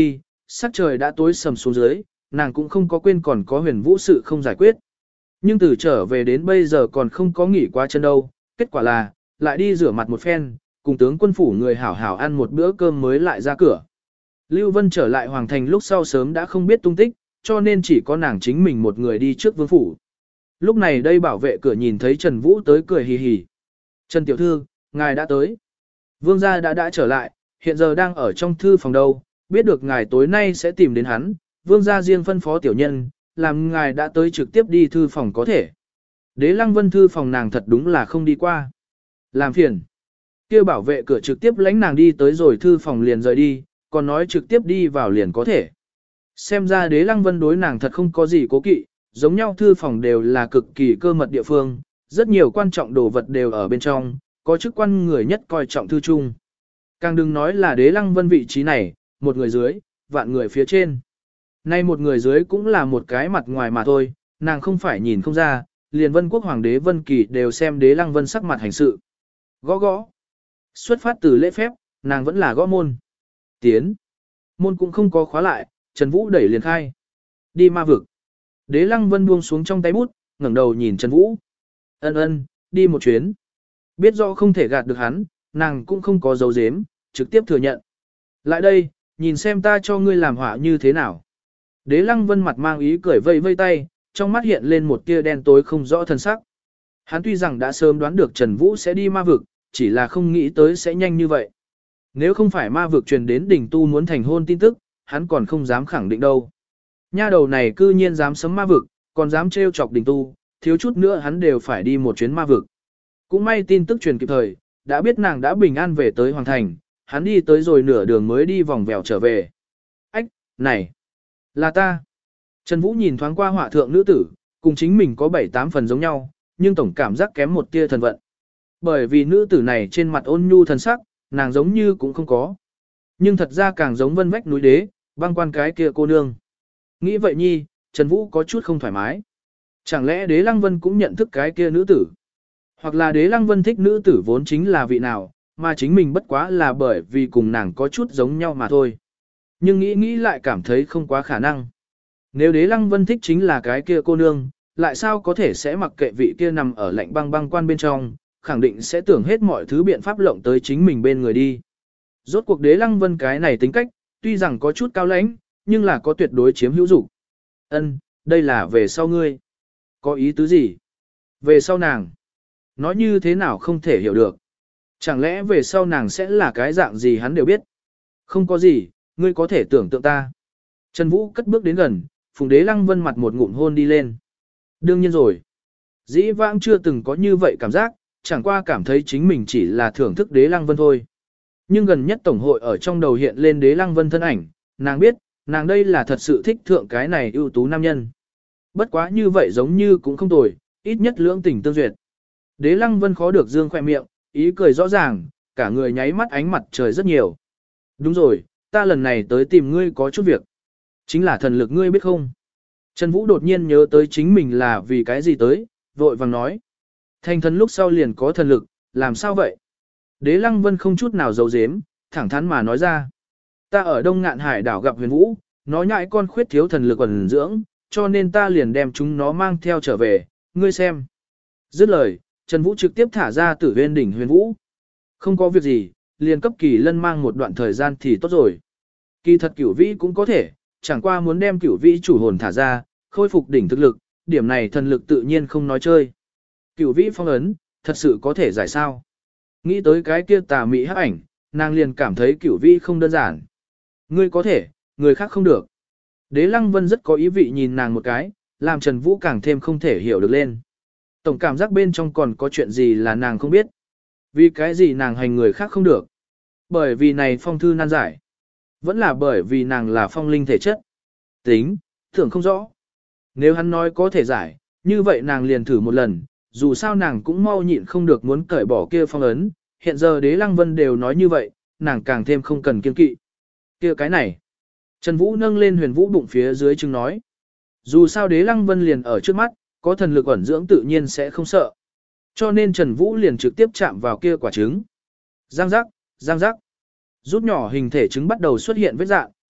sắc trời đã tối sầm xuống dưới, nàng cũng không có quên còn có huyền vũ sự không giải quyết. Nhưng từ trở về đến bây giờ còn không có nghỉ qua chân đâu, kết quả là, lại đi rửa mặt một phen, cùng tướng quân phủ người hảo hảo ăn một bữa cơm mới lại ra cửa. Lưu Vân trở lại Hoàng Thành lúc sau sớm đã không biết tung tích, cho nên chỉ có nàng chính mình một người đi trước vương phủ. Lúc này đây bảo vệ cửa nhìn thấy Trần Vũ tới cười hì hì. Trần Tiểu Thư, ngài đã tới. Vương gia đã đã trở lại, hiện giờ đang ở trong thư phòng đâu, biết được ngài tối nay sẽ tìm đến hắn, vương gia riêng phân phó tiểu nhân, làm ngài đã tới trực tiếp đi thư phòng có thể. Đế Lăng Vân thư phòng nàng thật đúng là không đi qua. Làm phiền. Kêu bảo vệ cửa trực tiếp lãnh nàng đi tới rồi thư phòng liền rời đi, còn nói trực tiếp đi vào liền có thể. Xem ra Đế Lăng Vân đối nàng thật không có gì cố kỵ, giống nhau thư phòng đều là cực kỳ cơ mật địa phương, rất nhiều quan trọng đồ vật đều ở bên trong, có chức quan người nhất coi trọng thư chung. Càng đừng nói là Đế Lăng Vân vị trí này, một người dưới, vạn người phía trên. Nay một người dưới cũng là một cái mặt ngoài mà thôi, nàng không phải nhìn không ra, liền Vân Quốc Hoàng đế Vân Kỳ đều xem Đế Lăng Vân sắc mặt hành sự. Gõ gõ. Xuất phát từ lễ phép, nàng vẫn là gõ môn. Tiến. Môn cũng không có khóa lại, Trần Vũ đẩy liền khai. Đi ma vực. Đế Lăng Vân buông xuống trong tay bút, ngẩng đầu nhìn Trần Vũ. Ân ân, đi một chuyến. Biết rõ không thể gạt được hắn, nàng cũng không có dấu dếm, trực tiếp thừa nhận. Lại đây, nhìn xem ta cho ngươi làm họa như thế nào. Đế Lăng Vân mặt mang ý cười vây vây tay, trong mắt hiện lên một tia đen tối không rõ thân sắc. Hắn tuy rằng đã sớm đoán được Trần Vũ sẽ đi ma vực, chỉ là không nghĩ tới sẽ nhanh như vậy. Nếu không phải ma vực truyền đến đỉnh tu muốn thành hôn tin tức, hắn còn không dám khẳng định đâu. Nha đầu này cư nhiên dám sấm ma vực, còn dám trêu chọc đỉnh tu, thiếu chút nữa hắn đều phải đi một chuyến ma vực. Cũng may tin tức truyền kịp thời, đã biết nàng đã bình an về tới Hoàng Thành, hắn đi tới rồi nửa đường mới đi vòng vèo trở về. Ách, này, là ta. Trần Vũ nhìn thoáng qua họa thượng nữ tử, cùng chính mình có bảy tám phần giống nhau, nhưng tổng cảm giác kém một tia thần vận. Bởi vì nữ tử này trên mặt ôn nhu thần sắc, nàng giống như cũng không có. Nhưng thật ra càng giống vân vách núi đế, băng quan cái kia cô nương. Nghĩ vậy nhi, Trần Vũ có chút không thoải mái. Chẳng lẽ Đế Lăng Vân cũng nhận thức cái kia nữ tử? Hoặc là Đế Lăng Vân thích nữ tử vốn chính là vị nào, mà chính mình bất quá là bởi vì cùng nàng có chút giống nhau mà thôi. Nhưng nghĩ nghĩ lại cảm thấy không quá khả năng. Nếu Đế Lăng Vân thích chính là cái kia cô nương, lại sao có thể sẽ mặc kệ vị kia nằm ở lạnh băng băng quan bên trong, khẳng định sẽ tưởng hết mọi thứ biện pháp lộng tới chính mình bên người đi. Rốt cuộc Đế Lăng Vân cái này tính cách, tuy rằng có chút cao lãnh, nhưng là có tuyệt đối chiếm hữu dục. Ân, đây là về sau ngươi. Có ý tứ gì? Về sau nàng. Nói như thế nào không thể hiểu được. Chẳng lẽ về sau nàng sẽ là cái dạng gì hắn đều biết. Không có gì, ngươi có thể tưởng tượng ta. Trần Vũ cất bước đến gần, Phùng Đế Lăng Vân mặt một ngụm hôn đi lên. Đương nhiên rồi. Dĩ vãng chưa từng có như vậy cảm giác, chẳng qua cảm thấy chính mình chỉ là thưởng thức Đế Lăng Vân thôi. Nhưng gần nhất Tổng hội ở trong đầu hiện lên Đế Lăng Vân thân ảnh, nàng biết, nàng đây là thật sự thích thượng cái này ưu tú nam nhân. Bất quá như vậy giống như cũng không tồi, ít nhất lưỡng tình tương duyệt. Đế Lăng Vân khó được dương khỏe miệng, ý cười rõ ràng, cả người nháy mắt ánh mặt trời rất nhiều. Đúng rồi, ta lần này tới tìm ngươi có chút việc. Chính là thần lực ngươi biết không? Trần Vũ đột nhiên nhớ tới chính mình là vì cái gì tới, vội vàng nói. Thành thần lúc sau liền có thần lực, làm sao vậy? Đế Lăng Vân không chút nào giấu giếm, thẳng thắn mà nói ra. Ta ở Đông Ngạn Hải đảo gặp huyền vũ, nó nhãi con khuyết thiếu thần lực ẩn dưỡng, cho nên ta liền đem chúng nó mang theo trở về, ngươi xem. Dứt lời, Trần Vũ trực tiếp thả ra Tử Huyên đỉnh huyền vũ. Không có việc gì, liền cấp Kỳ Lân mang một đoạn thời gian thì tốt rồi. Kỳ thật Cửu Vĩ cũng có thể, chẳng qua muốn đem Cửu Vĩ chủ hồn thả ra, khôi phục đỉnh thực lực, điểm này thần lực tự nhiên không nói chơi. Cửu Vĩ phong ấn, thật sự có thể giải sao? Nghĩ tới cái kia tà mị hắc ảnh, nàng liền cảm thấy Cửu Vĩ không đơn giản. Ngươi có thể, người khác không được. Đế Lăng Vân rất có ý vị nhìn nàng một cái, làm Trần Vũ càng thêm không thể hiểu được lên. Tổng cảm giác bên trong còn có chuyện gì là nàng không biết. Vì cái gì nàng hành người khác không được. Bởi vì này phong thư nan giải. Vẫn là bởi vì nàng là phong linh thể chất. Tính, tưởng không rõ. Nếu hắn nói có thể giải, như vậy nàng liền thử một lần, dù sao nàng cũng mau nhịn không được muốn cởi bỏ kia phong ấn. Hiện giờ Đế Lăng Vân đều nói như vậy, nàng càng thêm không cần kiên kỵ. Kia cái này. Trần Vũ nâng lên huyền vũ bụng phía dưới chừng nói. Dù sao Đế Lăng Vân liền ở trước mắt, có thần lực ẩn dưỡng tự nhiên sẽ không sợ. Cho nên Trần Vũ liền trực tiếp chạm vào kia quả trứng. Giang giác, giang giác. Rút nhỏ hình thể trứng bắt đầu xuất hiện vết dạng,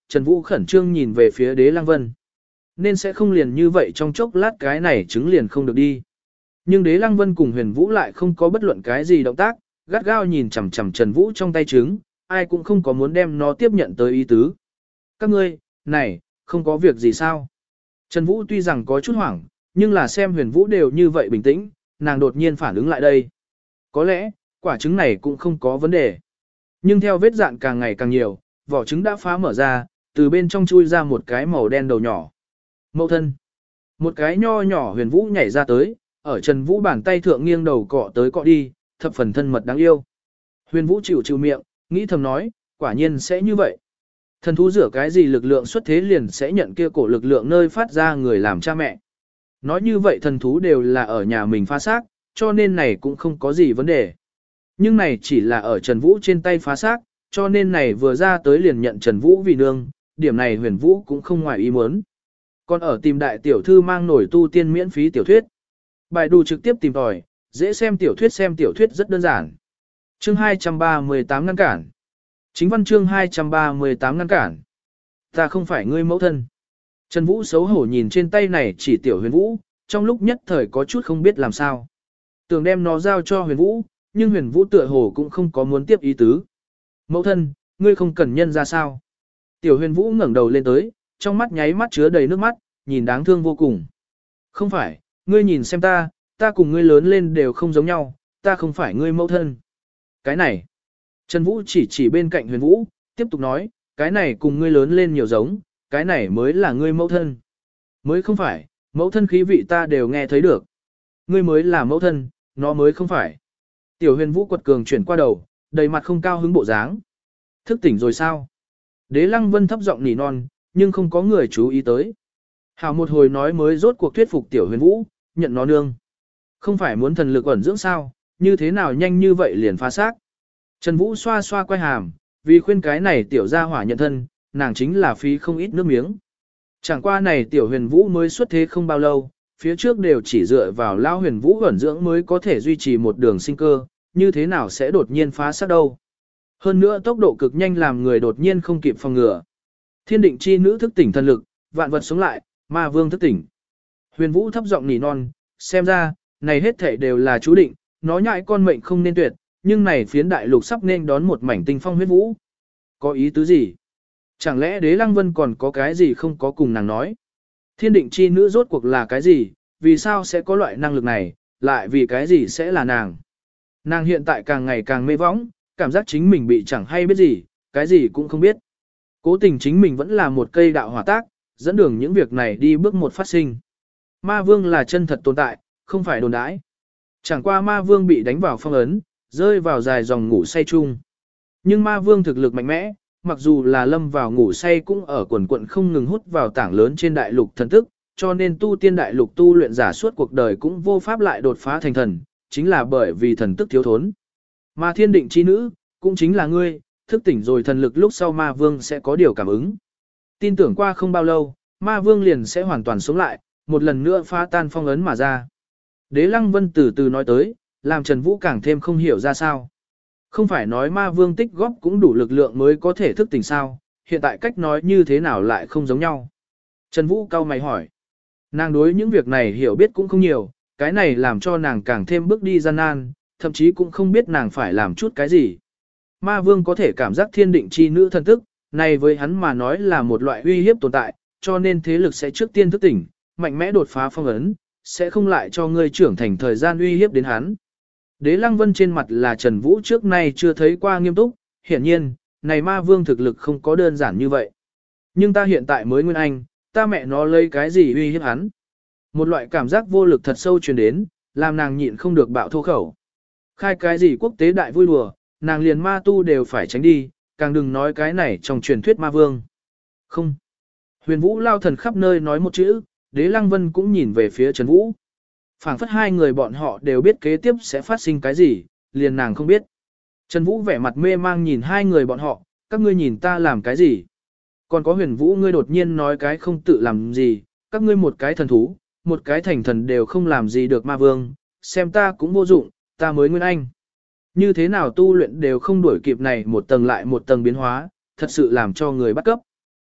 Trần Vũ khẩn trương nhìn về phía Đế Lăng Vân. Nên sẽ không liền như vậy trong chốc lát cái này trứng liền không được đi. Nhưng Đế Lăng Vân cùng Huyền Vũ lại không có bất luận cái gì động tác, gắt gao nhìn chằm chằm Trần Vũ trong tay trứng, ai cũng không có muốn đem nó tiếp nhận tới ý tứ. Các ngươi, này, không có việc gì sao? Trần Vũ tuy rằng có chút hoảng, nhưng là xem Huyền Vũ đều như vậy bình tĩnh, nàng đột nhiên phản ứng lại đây. Có lẽ, quả trứng này cũng không có vấn đề. Nhưng theo vết dạn càng ngày càng nhiều, vỏ trứng đã phá mở ra, từ bên trong chui ra một cái màu đen đầu nhỏ. Mẫu thân. Một cái nho nhỏ Huyền Vũ nhảy ra tới, ở Trần Vũ bàn tay thượng nghiêng đầu cọ tới cọ đi, thập phần thân mật đáng yêu. Huyền Vũ chịu chịu miệng, nghĩ thầm nói, quả nhiên sẽ như vậy. Thần thú rửa cái gì lực lượng xuất thế liền sẽ nhận kia cổ lực lượng nơi phát ra người làm cha mẹ. Nói như vậy thần thú đều là ở nhà mình phá xác, cho nên này cũng không có gì vấn đề. Nhưng này chỉ là ở Trần Vũ trên tay phá xác, cho nên này vừa ra tới liền nhận Trần Vũ vì nương, điểm này Huyền Vũ cũng không ngoài ý muốn. Còn ở tìm đại tiểu thư mang nổi tu tiên miễn phí tiểu thuyết. Bài đủ trực tiếp tìm tòi, dễ xem tiểu thuyết xem tiểu thuyết rất đơn giản. Chương hai trăm ba mươi tám ngăn cản. Chính văn chương hai trăm ba mươi tám ngăn cản. Ta không phải ngươi mẫu thân. Trần Vũ xấu hổ nhìn trên tay này chỉ tiểu Huyền Vũ, trong lúc nhất thời có chút không biết làm sao. Tưởng đem nó giao cho Huyền Vũ, nhưng Huyền Vũ tựa hồ cũng không có muốn tiếp ý tứ. Mẫu thân, ngươi không cần nhân ra sao? Tiểu Huyền Vũ ngẩng đầu lên tới, trong mắt nháy mắt chứa đầy nước mắt, nhìn đáng thương vô cùng. Không phải, ngươi nhìn xem ta, ta cùng ngươi lớn lên đều không giống nhau, ta không phải ngươi mẫu thân. Cái này, Trần Vũ chỉ chỉ bên cạnh Huyền Vũ, tiếp tục nói, cái này cùng ngươi lớn lên nhiều giống, cái này mới là ngươi mẫu thân. Mới không phải, mẫu thân khí vị ta đều nghe thấy được. Ngươi mới là mẫu thân, nó mới không phải. Tiểu Huyền Vũ quật cường chuyển qua đầu, đầy mặt không cao hứng bộ dáng. Thức tỉnh rồi sao? Đế Lăng Vân thấp giọng nỉ non, nhưng không có người chú ý tới. Hảo một hồi nói mới rốt cuộc thuyết phục Tiểu Huyền Vũ, nhận nó nương. Không phải muốn thần lực ẩn dưỡng sao, như thế nào nhanh như vậy liền phá xác. Trần Vũ xoa xoa quay hàm, vì khuyên cái này Tiểu gia hỏa nhận thân, nàng chính là phí không ít nước miếng. Chẳng qua này Tiểu Huyền Vũ mới xuất thế không bao lâu, phía trước đều chỉ dựa vào Lão Huyền Vũ ẩn dưỡng mới có thể duy trì một đường sinh cơ, như thế nào sẽ đột nhiên phá xác đâu. Hơn nữa tốc độ cực nhanh làm người đột nhiên không kịp phòng ngừa. Thiên định chi nữ thức tỉnh thần lực, vạn vật sống lại, ma vương thức tỉnh. Huyền Vũ thấp giọng nỉ non, xem ra, này hết thảy đều là chú định, nó nhại con mệnh không nên tuyệt, nhưng này phiến đại lục sắp nên đón một mảnh tinh phong huyết vũ. Có ý tứ gì? Chẳng lẽ Đế Lăng Vân còn có cái gì không có cùng nàng nói? Thiên định chi nữ rốt cuộc là cái gì? Vì sao sẽ có loại năng lực này? Lại vì cái gì sẽ là nàng? Nàng hiện tại càng ngày càng mê võng, cảm giác chính mình bị chẳng hay biết gì, cái gì cũng không biết. Cố tình chính mình vẫn là một cây đạo hỏa tác, dẫn đường những việc này đi bước một phát sinh. Ma vương là chân thật tồn tại, không phải đồn đãi. Chẳng qua ma vương bị đánh vào phong ấn, rơi vào dài dòng ngủ say chung. Nhưng ma vương thực lực mạnh mẽ, mặc dù là lâm vào ngủ say cũng ở quần quận không ngừng hút vào tảng lớn trên đại lục thần thức, cho nên tu tiên đại lục tu luyện giả suốt cuộc đời cũng vô pháp lại đột phá thành thần, chính là bởi vì thần tức thiếu thốn. Ma thiên định chi nữ, cũng chính là ngươi, thức tỉnh rồi thần lực lúc sau ma vương sẽ có điều cảm ứng. Tin tưởng qua không bao lâu, ma vương liền sẽ hoàn toàn sống lại, một lần nữa phá tan phong ấn mà ra. Đế Lăng Vân từ từ nói tới, làm Trần Vũ càng thêm không hiểu ra sao. Không phải nói ma vương tích góp cũng đủ lực lượng mới có thể thức tỉnh sao, hiện tại cách nói như thế nào lại không giống nhau. Trần Vũ cau mày hỏi. Nàng đối những việc này hiểu biết cũng không nhiều, cái này làm cho nàng càng thêm bước đi gian nan, thậm chí cũng không biết nàng phải làm chút cái gì. Ma vương có thể cảm giác thiên định chi nữ thần tức, này với hắn mà nói là một loại uy hiếp tồn tại, cho nên thế lực sẽ trước tiên thức tỉnh, mạnh mẽ đột phá phong ấn, sẽ không lại cho ngươi trưởng thành thời gian uy hiếp đến hắn. Đế Lăng Vân trên mặt là Trần Vũ trước nay chưa thấy qua nghiêm túc, hiển nhiên, này ma vương thực lực không có đơn giản như vậy. Nhưng ta hiện tại mới nguyên anh, ta mẹ nó lấy cái gì uy hiếp hắn. Một loại cảm giác vô lực thật sâu truyền đến, làm nàng nhịn không được bạo thô khẩu. Khai cái gì quốc tế đại vui đùa, nàng liền ma tu đều phải tránh đi, càng đừng nói cái này trong truyền thuyết ma vương. Không. Huyền Vũ lao thần khắp nơi nói một chữ, Đế Lăng Vân cũng nhìn về phía Trần Vũ. Phảng phất hai người bọn họ đều biết kế tiếp sẽ phát sinh cái gì, liền nàng không biết. Trần Vũ vẻ mặt mê mang nhìn hai người bọn họ, các ngươi nhìn ta làm cái gì? Còn có Huyền Vũ ngươi đột nhiên nói cái không tự làm gì, các ngươi một cái thần thú, một cái thành thần đều không làm gì được ma vương, xem ta cũng vô dụng, ta mới nguyên anh. Như thế nào tu luyện đều không đuổi kịp này một tầng lại một tầng biến hóa, thật sự làm cho người bắt cấp.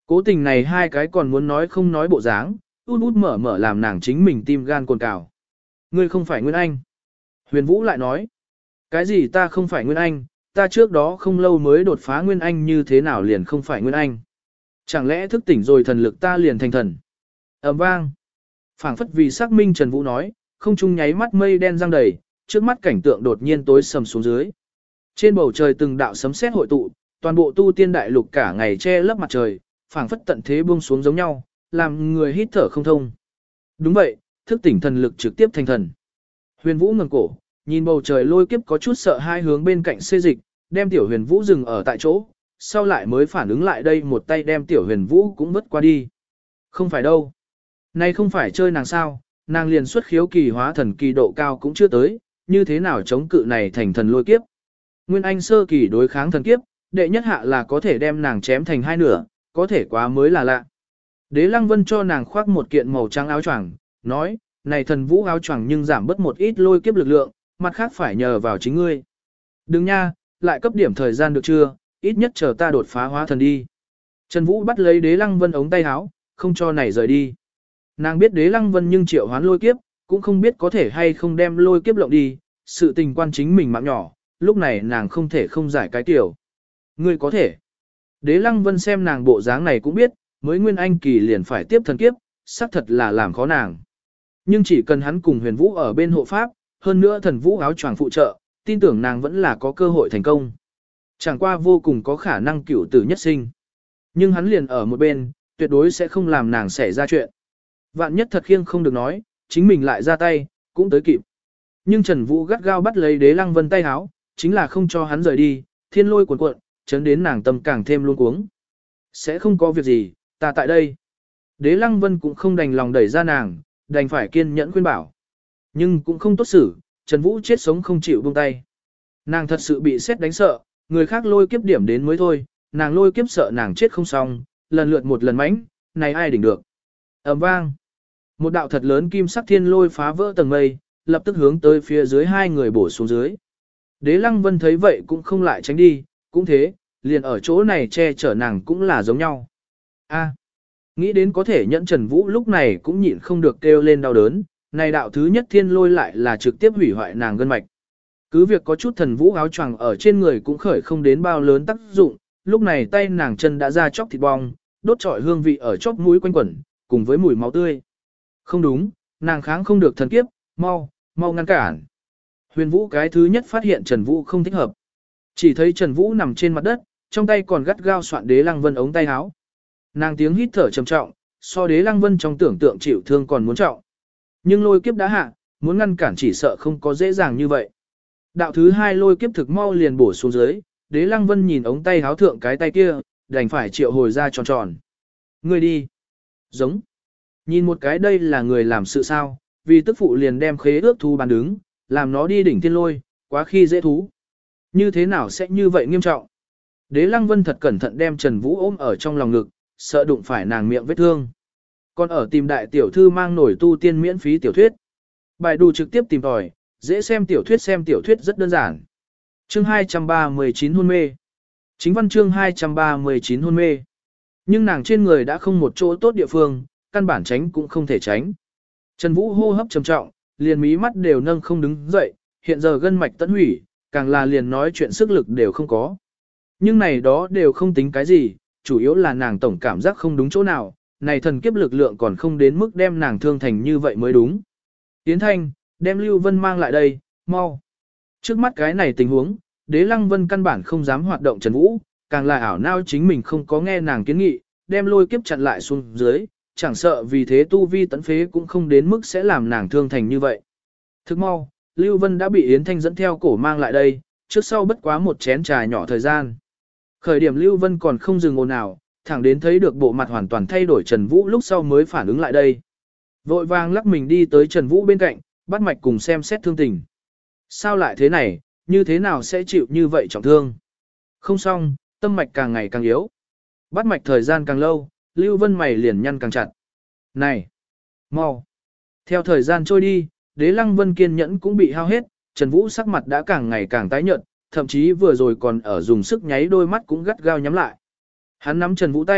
Cố tình này hai cái còn muốn nói không nói bộ dáng, út út mở mở làm nàng chính mình tim gan cồn cào. Ngươi không phải Nguyên Anh. Huyền Vũ lại nói. Cái gì ta không phải Nguyên Anh, ta trước đó không lâu mới đột phá Nguyên Anh như thế nào liền không phải Nguyên Anh. Chẳng lẽ thức tỉnh rồi thần lực ta liền thành thần. Ầm vang. Phảng phất vì xác minh Trần Vũ nói, không trung nháy mắt mây đen giăng đầy, trước mắt cảnh tượng đột nhiên tối sầm xuống dưới. Trên bầu trời từng đạo sấm sét hội tụ, toàn bộ tu tiên đại lục cả ngày che lấp mặt trời, phảng phất tận thế buông xuống giống nhau, làm người hít thở không thông. Đúng vậy, thức tỉnh thần lực trực tiếp thành thần. Huyền Vũ ngẩng cổ, nhìn bầu trời lôi kiếp có chút sợ hai hướng bên cạnh xê dịch, đem tiểu Huyền Vũ dừng ở tại chỗ, sau lại mới phản ứng lại đây một tay đem tiểu Huyền Vũ cũng vứt qua đi. Không phải đâu. Này không phải chơi nàng sao, nàng liền xuất khiếu kỳ hóa thần kỳ độ cao cũng chưa tới, như thế nào chống cự này thành thần lôi kiếp. Nguyên Anh sơ kỳ đối kháng thần kiếp, đệ nhất hạ là có thể đem nàng chém thành hai nửa, có thể quá mới là lạ. Đế Lăng Vân cho nàng khoác một kiện màu trắng áo choàng, nói, này thần vũ áo choàng nhưng giảm bớt một ít lôi kiếp lực lượng, mặt khác phải nhờ vào chính ngươi. Đừng nha, lại cấp điểm thời gian được chưa, ít nhất chờ ta đột phá hóa thần đi. Trần Vũ bắt lấy Đế Lăng Vân ống tay áo, không cho này rời đi. Nàng biết Đế Lăng Vân nhưng triệu hoán lôi kiếp, cũng không biết có thể hay không đem lôi kiếp lộng đi, sự tình quan chính mình mạng nhỏ, lúc này nàng không thể không giải cái tiểu. Ngươi có thể. Đế Lăng Vân xem nàng bộ dáng này cũng biết, mới Nguyên Anh kỳ liền phải tiếp thần kiếp, xác thật là làm khó nàng. Nhưng chỉ cần hắn cùng Huyền Vũ ở bên hộ pháp, hơn nữa thần vũ áo choàng phụ trợ, tin tưởng nàng vẫn là có cơ hội thành công. Chẳng qua vô cùng có khả năng cửu tử nhất sinh. Nhưng hắn liền ở một bên, tuyệt đối sẽ không làm nàng xảy ra chuyện. Vạn nhất thật khiêng không được nói, chính mình lại ra tay, cũng tới kịp. Nhưng Trần Vũ gắt gao bắt lấy Đế Lăng Vân tay háo, chính là không cho hắn rời đi, thiên lôi cuộn cuộn, chấn đến nàng tâm càng thêm luống cuống. Sẽ không có việc gì, ta tại đây. Đế Lăng Vân cũng không đành lòng đẩy ra nàng, đành phải kiên nhẫn khuyên bảo. Nhưng cũng không tốt xử, Trần Vũ chết sống không chịu buông tay. Nàng thật sự bị xét đánh sợ, người khác lôi kiếp điểm đến mới thôi, nàng lôi kiếp sợ nàng chết không xong, lần lượt một lần mãnh, này ai đỉnh được. Ầm vang. Một đạo thật lớn kim sắc thiên lôi phá vỡ tầng mây, lập tức hướng tới phía dưới hai người bổ xuống dưới. Đế Lăng Vân thấy vậy cũng không lại tránh đi, cũng thế, liền ở chỗ này che chở nàng cũng là giống nhau. A, nghĩ đến có thể nhẫn Trần Vũ lúc này cũng nhịn không được kêu lên đau đớn, này đạo thứ nhất thiên lôi lại là trực tiếp hủy hoại nàng gân mạch. Cứ việc có chút thần vũ áo choàng ở trên người cũng khởi không đến bao lớn tác dụng, lúc này tay nàng chân đã ra chóc thịt bong, đốt trọi hương vị ở chóp mũi quanh quẩn, cùng với mùi máu tươi. Không đúng, nàng kháng không được thần kiếp, mau, mau ngăn cản. Huyền Vũ cái thứ nhất phát hiện Trần Vũ không thích hợp. Chỉ thấy Trần Vũ nằm trên mặt đất, trong tay còn gắt gao soạn Đế Lăng Vân ống tay áo. Nàng tiếng hít thở trầm trọng, so Đế Lăng Vân trong tưởng tượng chịu thương còn muốn trọng. Nhưng lôi kiếp đã hạ, muốn ngăn cản chỉ sợ không có dễ dàng như vậy. Đạo thứ hai lôi kiếp thực mau liền bổ xuống dưới, Đế Lăng Vân nhìn ống tay áo thượng cái tay kia, đành phải triệu hồi ra tròn tròn. Người đi. Giống. Nhìn một cái đây là người làm sự sao, vì tức phụ liền đem khế ước thú bàn đứng, làm nó đi đỉnh thiên lôi, quá khi dễ thú. Như thế nào sẽ như vậy nghiêm trọng? Đế Lăng Vân thật cẩn thận đem Trần Vũ ôm ở trong lòng ngực, sợ đụng phải nàng miệng vết thương. Còn ở tìm đại tiểu thư mang nổi tu tiên miễn phí tiểu thuyết. Bài đù trực tiếp tìm tòi, dễ xem tiểu thuyết xem tiểu thuyết rất đơn giản. Chương hai trăm ba mươi chín hôn mê. Chính văn chương hai trăm ba mươi chín hôn mê. Nhưng nàng trên người đã không một chỗ tốt địa phương, căn bản tránh cũng không thể tránh. Trần Vũ hô hấp trầm trọng, liền mí mắt đều nâng không đứng dậy, hiện giờ gân mạch tận hủy, càng là liền nói chuyện sức lực đều không có. Nhưng này đó đều không tính cái gì, chủ yếu là nàng tổng cảm giác không đúng chỗ nào, này thần kiếp lực lượng còn không đến mức đem nàng thương thành như vậy mới đúng. Tiến Thanh, đem Lưu Vân mang lại đây, mau. Trước mắt cái này tình huống, Đế Lăng Vân căn bản không dám hoạt động Trần Vũ, càng là ảo nao chính mình không có nghe nàng kiến nghị, đem lôi kiếp chặn lại xuống dưới, chẳng sợ vì thế tu vi tấn phế cũng không đến mức sẽ làm nàng thương thành như vậy. Thức mau, Lưu Vân đã bị Yến Thanh dẫn theo cổ mang lại đây, trước sau bất quá một chén trà nhỏ thời gian. Khởi điểm Lưu Vân còn không dừng ồn nào, thẳng đến thấy được bộ mặt hoàn toàn thay đổi Trần Vũ lúc sau mới phản ứng lại đây. Vội vàng lắc mình đi tới Trần Vũ bên cạnh, bắt mạch cùng xem xét thương tình. Sao lại thế này, như thế nào sẽ chịu như vậy trọng thương? Không xong, tâm mạch càng ngày càng yếu. Bắt mạch thời gian càng lâu, Lưu Vân mày liền nhăn càng chặt. Này! Mau! Theo thời gian trôi đi, Đế Lăng Vân kiên nhẫn cũng bị hao hết, Trần Vũ sắc mặt đã càng ngày càng tái nhợt, thậm chí vừa rồi còn ở dùng sức nháy đôi mắt cũng gắt gao nhắm lại. Hắn nắm Trần Vũ tay,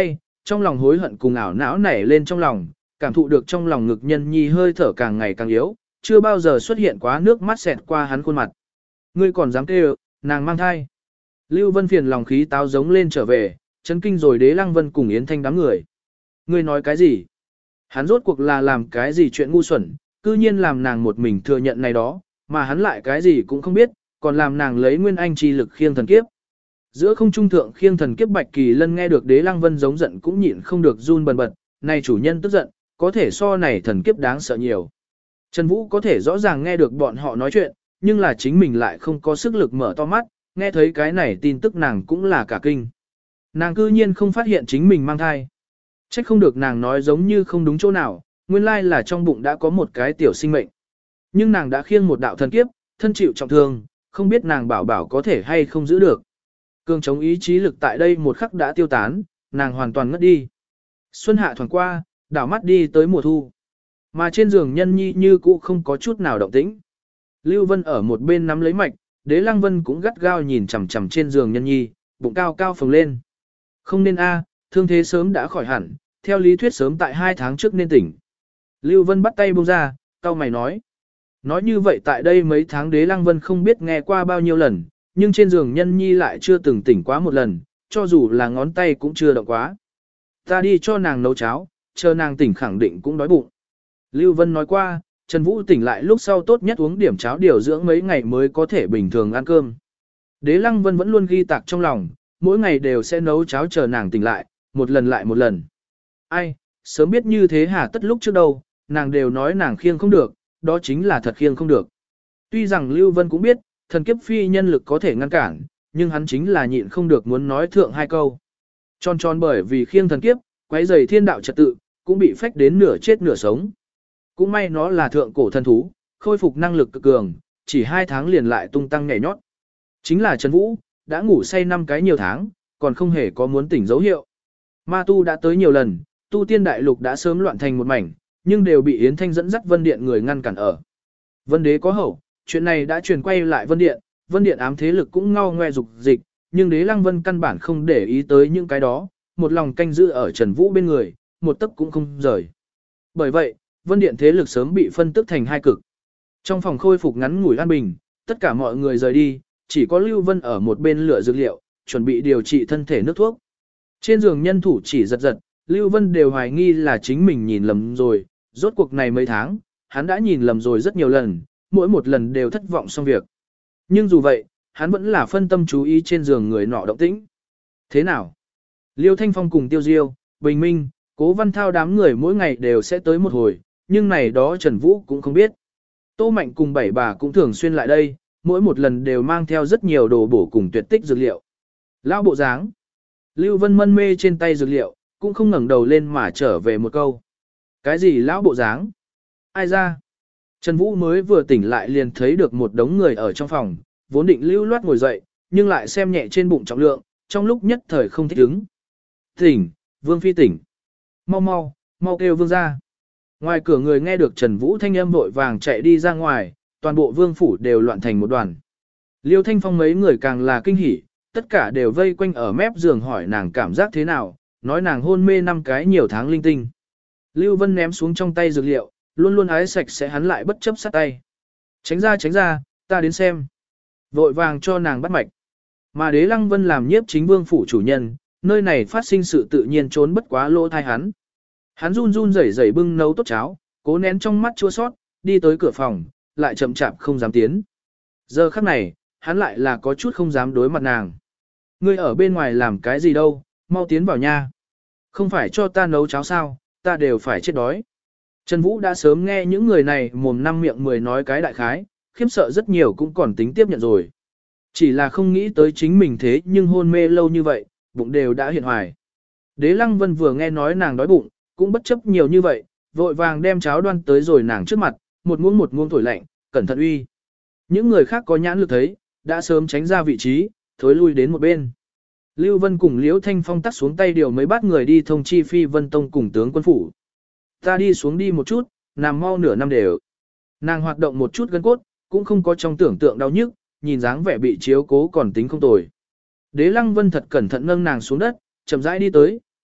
trong lòng hối hận cùng ảo não nảy lên trong lòng, cảm thụ được trong lòng ngực nhân nhi hơi thở càng ngày càng yếu, chưa bao giờ xuất hiện quá nước mắt xẹt qua hắn khuôn mặt. Ngươi còn dám kêu, nàng mang thai. Lưu Vân phiền lòng khí táo giống lên trở về, chấn kinh rồi Đế Lăng Vân cùng Yến Thanh đám người. Ngươi nói cái gì? Hắn rốt cuộc là làm cái gì chuyện ngu xuẩn, cư nhiên làm nàng một mình thừa nhận này đó, mà hắn lại cái gì cũng không biết, còn làm nàng lấy nguyên anh chi lực khiêng thần kiếp. Giữa không trung thượng khiêng thần kiếp Bạch Kỳ Lân nghe được Đế Lăng Vân giống giận cũng nhịn không được run bần bật, này chủ nhân tức giận, có thể so này thần kiếp đáng sợ nhiều. Trần Vũ có thể rõ ràng nghe được bọn họ nói chuyện, nhưng là chính mình lại không có sức lực mở to mắt, nghe thấy cái này tin tức nàng cũng là cả kinh. Nàng cư nhiên không phát hiện chính mình mang thai. Trách không được nàng nói giống như không đúng chỗ nào, nguyên lai là trong bụng đã có một cái tiểu sinh mệnh. Nhưng nàng đã khiêng một đạo thần kiếp, thân chịu trọng thương, không biết nàng bảo bảo có thể hay không giữ được. Cương chống ý chí lực tại đây một khắc đã tiêu tán, nàng hoàn toàn ngất đi. Xuân hạ thoảng qua, đảo mắt đi tới mùa thu. Mà trên giường nhân nhi như cũ không có chút nào động tĩnh. Lưu Vân ở một bên nắm lấy mạch, Đế Lăng Vân cũng gắt gao nhìn chằm chằm trên giường nhân nhi, bụng cao cao phồng lên. Không nên a, thương thế sớm đã khỏi hẳn, theo lý thuyết sớm tại hai tháng trước nên tỉnh. Lưu Vân bắt tay buông ra, cau mày nói. Nói như vậy tại đây mấy tháng Đế Lăng Vân không biết nghe qua bao nhiêu lần, nhưng trên giường nhân nhi lại chưa từng tỉnh quá một lần, cho dù là ngón tay cũng chưa động quá. Ta đi cho nàng nấu cháo, chờ nàng tỉnh khẳng định cũng đói bụng. Lưu Vân nói qua, Trần Vũ tỉnh lại lúc sau tốt nhất uống điểm cháo điều dưỡng mấy ngày mới có thể bình thường ăn cơm. Đế Lăng Vân vẫn luôn ghi tạc trong lòng, mỗi ngày đều sẽ nấu cháo chờ nàng tỉnh lại, một lần lại một lần. Ai, sớm biết như thế hả tất lúc trước đâu, nàng đều nói nàng khiêng không được, đó chính là thật khiêng không được. Tuy rằng Lưu Vân cũng biết, thần kiếp phi nhân lực có thể ngăn cản, nhưng hắn chính là nhịn không được muốn nói thượng hai câu. Tròn tròn bởi vì khiêng thần kiếp, quấy rầy thiên đạo trật tự, cũng bị phách đến nửa chết nửa sống. Cũng may nó là thượng cổ thần thú, khôi phục năng lực cực cường, chỉ hai tháng liền lại tung tăng nhảy nhót. Chính là Trần Vũ, đã ngủ say năm cái nhiều tháng, còn không hề có muốn tỉnh dấu hiệu. Ma tu đã tới nhiều lần, tu tiên đại lục đã sớm loạn thành một mảnh, nhưng đều bị Yến Thanh dẫn dắt Vân Điện người ngăn cản ở. Vân Đế có hậu, chuyện này đã truyền quay lại Vân Điện, Vân Điện ám thế lực cũng ngao ngoe dục dịch, nhưng Đế Lăng Vân căn bản không để ý tới những cái đó, một lòng canh giữ ở Trần Vũ bên người, một tấc cũng không rời. Bởi vậy, Vân Điện thế lực sớm bị phân tức thành hai cực. Trong phòng khôi phục ngắn ngủi an bình, tất cả mọi người rời đi, chỉ có Lưu Vân ở một bên lựa dược liệu, chuẩn bị điều trị thân thể nước thuốc. Trên giường nhân thủ chỉ giật giật, Lưu Vân đều hoài nghi là chính mình nhìn lầm rồi, rốt cuộc này mấy tháng, hắn đã nhìn lầm rồi rất nhiều lần, mỗi một lần đều thất vọng xong việc. Nhưng dù vậy, hắn vẫn là phân tâm chú ý trên giường người nọ động tĩnh. Thế nào? Liêu Thanh Phong cùng Tiêu Diêu, Bình Minh, Cố Văn Thao đám người mỗi ngày đều sẽ tới một hồi, nhưng này đó Trần Vũ cũng không biết. Tô Mạnh cùng bảy bà cũng thường xuyên lại đây, mỗi một lần đều mang theo rất nhiều đồ bổ cùng tuyệt tích dược liệu. Lão bộ dáng. Lưu Vân mân mê trên tay dược liệu, cũng không ngẩng đầu lên mà trở về một câu. Cái gì lão bộ dáng? Ai ra? Trần Vũ mới vừa tỉnh lại liền thấy được một đống người ở trong phòng, vốn định lưu loát ngồi dậy, nhưng lại xem nhẹ trên bụng trọng lượng, trong lúc nhất thời không thích ứng. Tỉnh, Vương Phi tỉnh. Mau mau, mau kêu Vương ra. Ngoài cửa người nghe được Trần Vũ thanh âm vội vàng chạy đi ra ngoài, toàn bộ Vương phủ đều loạn thành một đoàn. Liêu Thanh Phong mấy người càng là kinh hỉ, tất cả đều vây quanh ở mép giường hỏi nàng cảm giác thế nào, nói nàng hôn mê năm cái nhiều tháng linh tinh. Lưu Vân ném xuống trong tay dược liệu, luôn luôn ái sạch sẽ hắn lại bất chấp sát tay. Tránh ra tránh ra, ta đến xem. Vội vàng cho nàng bắt mạch. Mà Đế Lăng Vân làm nhiếp chính vương phủ chủ nhân, nơi này phát sinh sự tự nhiên trốn bất quá lỗ thai hắn. Hắn run run rẩy rẩy bưng nấu tốt cháo, cố nén trong mắt chua sót, đi tới cửa phòng, lại chậm chạp không dám tiến. Giờ khắc này, hắn lại là có chút không dám đối mặt nàng. Ngươi ở bên ngoài làm cái gì đâu, mau tiến vào nha. Không phải cho ta nấu cháo sao, ta đều phải chết đói. Trần Vũ đã sớm nghe những người này mồm năm miệng mười nói cái đại khái, khiếp sợ rất nhiều cũng còn tính tiếp nhận rồi. Chỉ là không nghĩ tới chính mình thế nhưng hôn mê lâu như vậy, bụng đều đã hiện hoài. Đế Lăng Vân vừa nghe nói nàng đói bụng, cũng bất chấp nhiều như vậy, vội vàng đem cháo đoan tới rồi nàng trước mặt, một muỗng một muỗng thổi lạnh, cẩn thận uy. Những người khác có nhãn lực thấy, đã sớm tránh ra vị trí, thối lui đến một bên. Lưu Vân cùng Liễu Thanh Phong tắt xuống tay điều mấy bát người đi thông chi Phi Vân Tông cùng tướng quân phủ. Ta đi xuống đi một chút, nằm mau nửa năm đều. Nàng hoạt động một chút gân cốt, cũng không có trong tưởng tượng đau nhức, nhìn dáng vẻ bị chiếu cố còn tính không tồi. Đế Lăng Vân thật cẩn thận nâng nàng xuống đất, chậm rãi đi tới,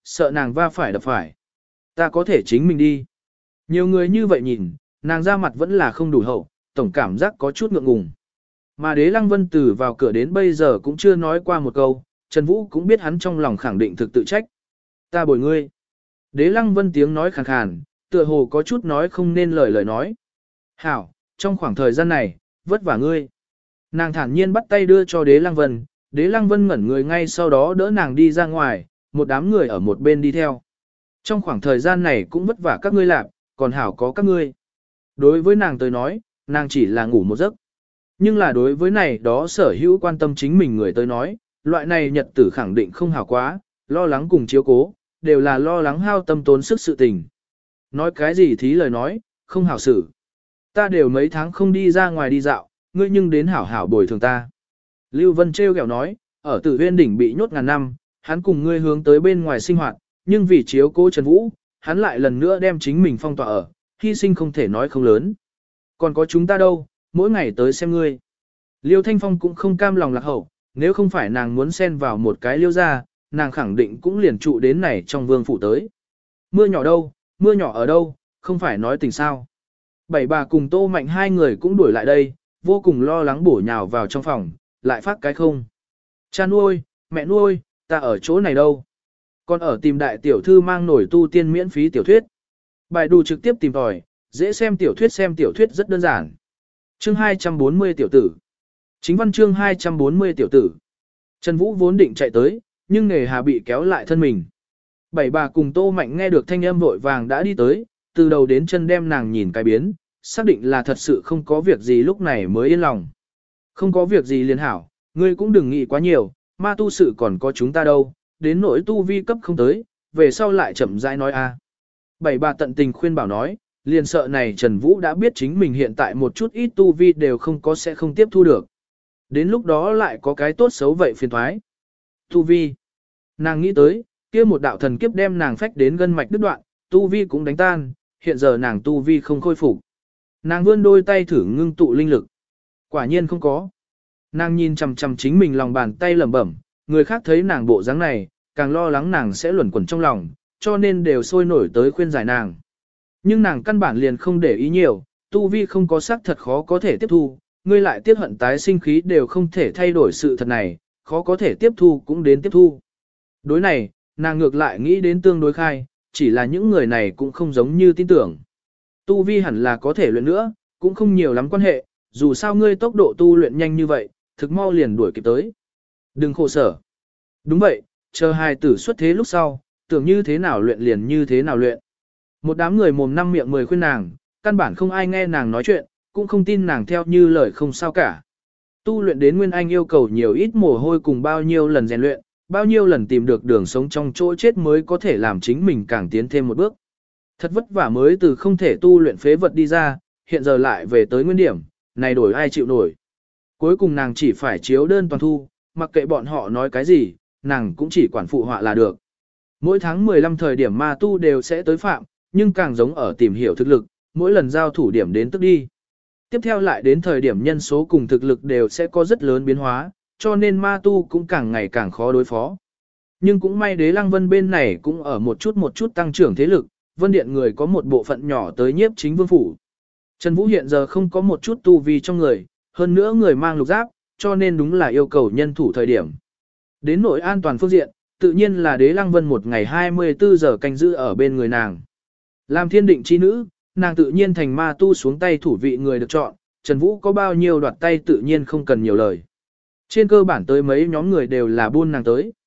sợ nàng va phải đập phải. Ta có thể chính mình đi. Nhiều người như vậy nhìn, nàng ra mặt vẫn là không đủ hậu, tổng cảm giác có chút ngượng ngùng. Mà Đế Lăng Vân từ vào cửa đến bây giờ cũng chưa nói qua một câu, Trần Vũ cũng biết hắn trong lòng khẳng định thực tự trách. Ta bồi ngươi. Đế Lăng Vân tiếng nói khàn khàn, tựa hồ có chút nói không nên lời lời nói. Hảo, trong khoảng thời gian này, vất vả ngươi. Nàng thản nhiên bắt tay đưa cho Đế Lăng Vân, Đế Lăng Vân ngẩn người ngay sau đó đỡ nàng đi ra ngoài, một đám người ở một bên đi theo. Trong khoảng thời gian này cũng vất vả các ngươi làm, còn hảo có các ngươi. Đối với nàng tới nói, nàng chỉ là ngủ một giấc. Nhưng là đối với này đó sở hữu quan tâm chính mình người tới nói, loại này nhật tử khẳng định không hảo quá, lo lắng cùng chiếu cố, đều là lo lắng hao tâm tốn sức sự tình. Nói cái gì thí lời nói, không hảo xử. Ta đều mấy tháng không đi ra ngoài đi dạo, ngươi nhưng đến hảo hảo bồi thường ta. Lưu Vân trêu ghẹo nói, ở Tử Huyên đỉnh bị nhốt ngàn năm, hắn cùng ngươi hướng tới bên ngoài sinh hoạt, nhưng vì chiếu cố Trần Vũ, hắn lại lần nữa đem chính mình phong tỏa ở, hy sinh không thể nói không lớn. Còn có chúng ta đâu, mỗi ngày tới xem ngươi. Liêu Thanh Phong cũng không cam lòng lạc hậu, nếu không phải nàng muốn xen vào một cái liêu ra, nàng khẳng định cũng liền trụ đến này trong vương phủ tới. Mưa nhỏ đâu, mưa nhỏ ở đâu, không phải nói tình sao. Bảy bà cùng Tô Mạnh hai người cũng đuổi lại đây, vô cùng lo lắng bổ nhào vào trong phòng, lại phát cái không. Cha nuôi, mẹ nuôi, ta ở chỗ này đâu. Còn ở tìm đại tiểu thư mang nổi tu tiên miễn phí tiểu thuyết. Bài đủ trực tiếp tìm tòi, dễ xem tiểu thuyết xem tiểu thuyết rất đơn giản. Chương hai trăm bốn mươi tiểu tử. Chính văn chương hai trăm bốn mươi tiểu tử. Trần Vũ vốn định chạy tới, nhưng nghề hà bị kéo lại thân mình. Bảy bà cùng Tô Mạnh nghe được thanh âm vội vàng đã đi tới, từ đầu đến chân đem nàng nhìn cái biến, xác định là thật sự không có việc gì lúc này mới yên lòng. Không có việc gì liền hảo, ngươi cũng đừng nghĩ quá nhiều, ma tu sự còn có chúng ta đâu, đến nỗi tu vi cấp không tới, về sau lại chậm rãi nói a. Bảy bà tận tình khuyên bảo nói, liền sợ này Trần Vũ đã biết chính mình hiện tại một chút ít tu vi đều không có sẽ không tiếp thu được. Đến lúc đó lại có cái tốt xấu vậy phiền thoái. Tu vi. Nàng nghĩ tới, kia một đạo thần kiếp đem nàng phách đến gân mạch đứt đoạn, tu vi cũng đánh tan, hiện giờ nàng tu vi không khôi phục. Nàng vươn đôi tay thử ngưng tụ linh lực. Quả nhiên không có. Nàng nhìn chằm chằm chính mình lòng bàn tay lẩm bẩm, người khác thấy nàng bộ dáng này, càng lo lắng nàng sẽ luẩn quẩn trong lòng, cho nên đều sôi nổi tới khuyên giải nàng. Nhưng nàng căn bản liền không để ý nhiều, tu vi không có xác thật khó có thể tiếp thu, ngươi lại tiếc hận tái sinh khí đều không thể thay đổi sự thật này, khó có thể tiếp thu cũng đến tiếp thu. Đối này, nàng ngược lại nghĩ đến tương đối khai, chỉ là những người này cũng không giống như tin tưởng. Tu vi hẳn là có thể luyện nữa, cũng không nhiều lắm quan hệ, dù sao ngươi tốc độ tu luyện nhanh như vậy, thực mau liền đuổi kịp tới. Đừng khổ sở. Đúng vậy, chờ hài tử xuất thế lúc sau, tưởng như thế nào luyện liền như thế nào luyện. Một đám người mồm năm miệng mười khuyên nàng, căn bản không ai nghe nàng nói chuyện, cũng không tin nàng theo như lời không sao cả. Tu luyện đến Nguyên Anh yêu cầu nhiều ít mồ hôi cùng bao nhiêu lần rèn luyện, bao nhiêu lần tìm được đường sống trong chỗ chết mới có thể làm chính mình càng tiến thêm một bước. Thật vất vả mới từ không thể tu luyện phế vật đi ra, hiện giờ lại về tới nguyên điểm, này đổi ai chịu nổi. Cuối cùng nàng chỉ phải chiếu đơn toàn thu, mặc kệ bọn họ nói cái gì, nàng cũng chỉ quản phụ họa là được. Mỗi tháng mười lăm thời điểm ma tu đều sẽ tới phạm, nhưng càng giống ở tìm hiểu thực lực, mỗi lần giao thủ điểm đến tức đi. Tiếp theo lại đến thời điểm nhân số cùng thực lực đều sẽ có rất lớn biến hóa, cho nên ma tu cũng càng ngày càng khó đối phó. Nhưng cũng may Đế Lăng Vân bên này cũng ở một chút một chút tăng trưởng thế lực, Vân Điện người có một bộ phận nhỏ tới nhiếp chính vương phủ. Trần Vũ hiện giờ không có một chút tu vi trong người, hơn nữa người mang lục giáp, cho nên đúng là yêu cầu nhân thủ thời điểm. Đến nội an toàn phương diện, tự nhiên là Đế Lăng Vân một ngày hai mươi tư giờ canh giữ ở bên người nàng. Làm thiên định chi nữ, nàng tự nhiên thành ma tu xuống tay thủ vị người được chọn, Trần Vũ có bao nhiêu đoạt tay tự nhiên không cần nhiều lời. Trên cơ bản tới mấy nhóm người đều là buôn nàng tới.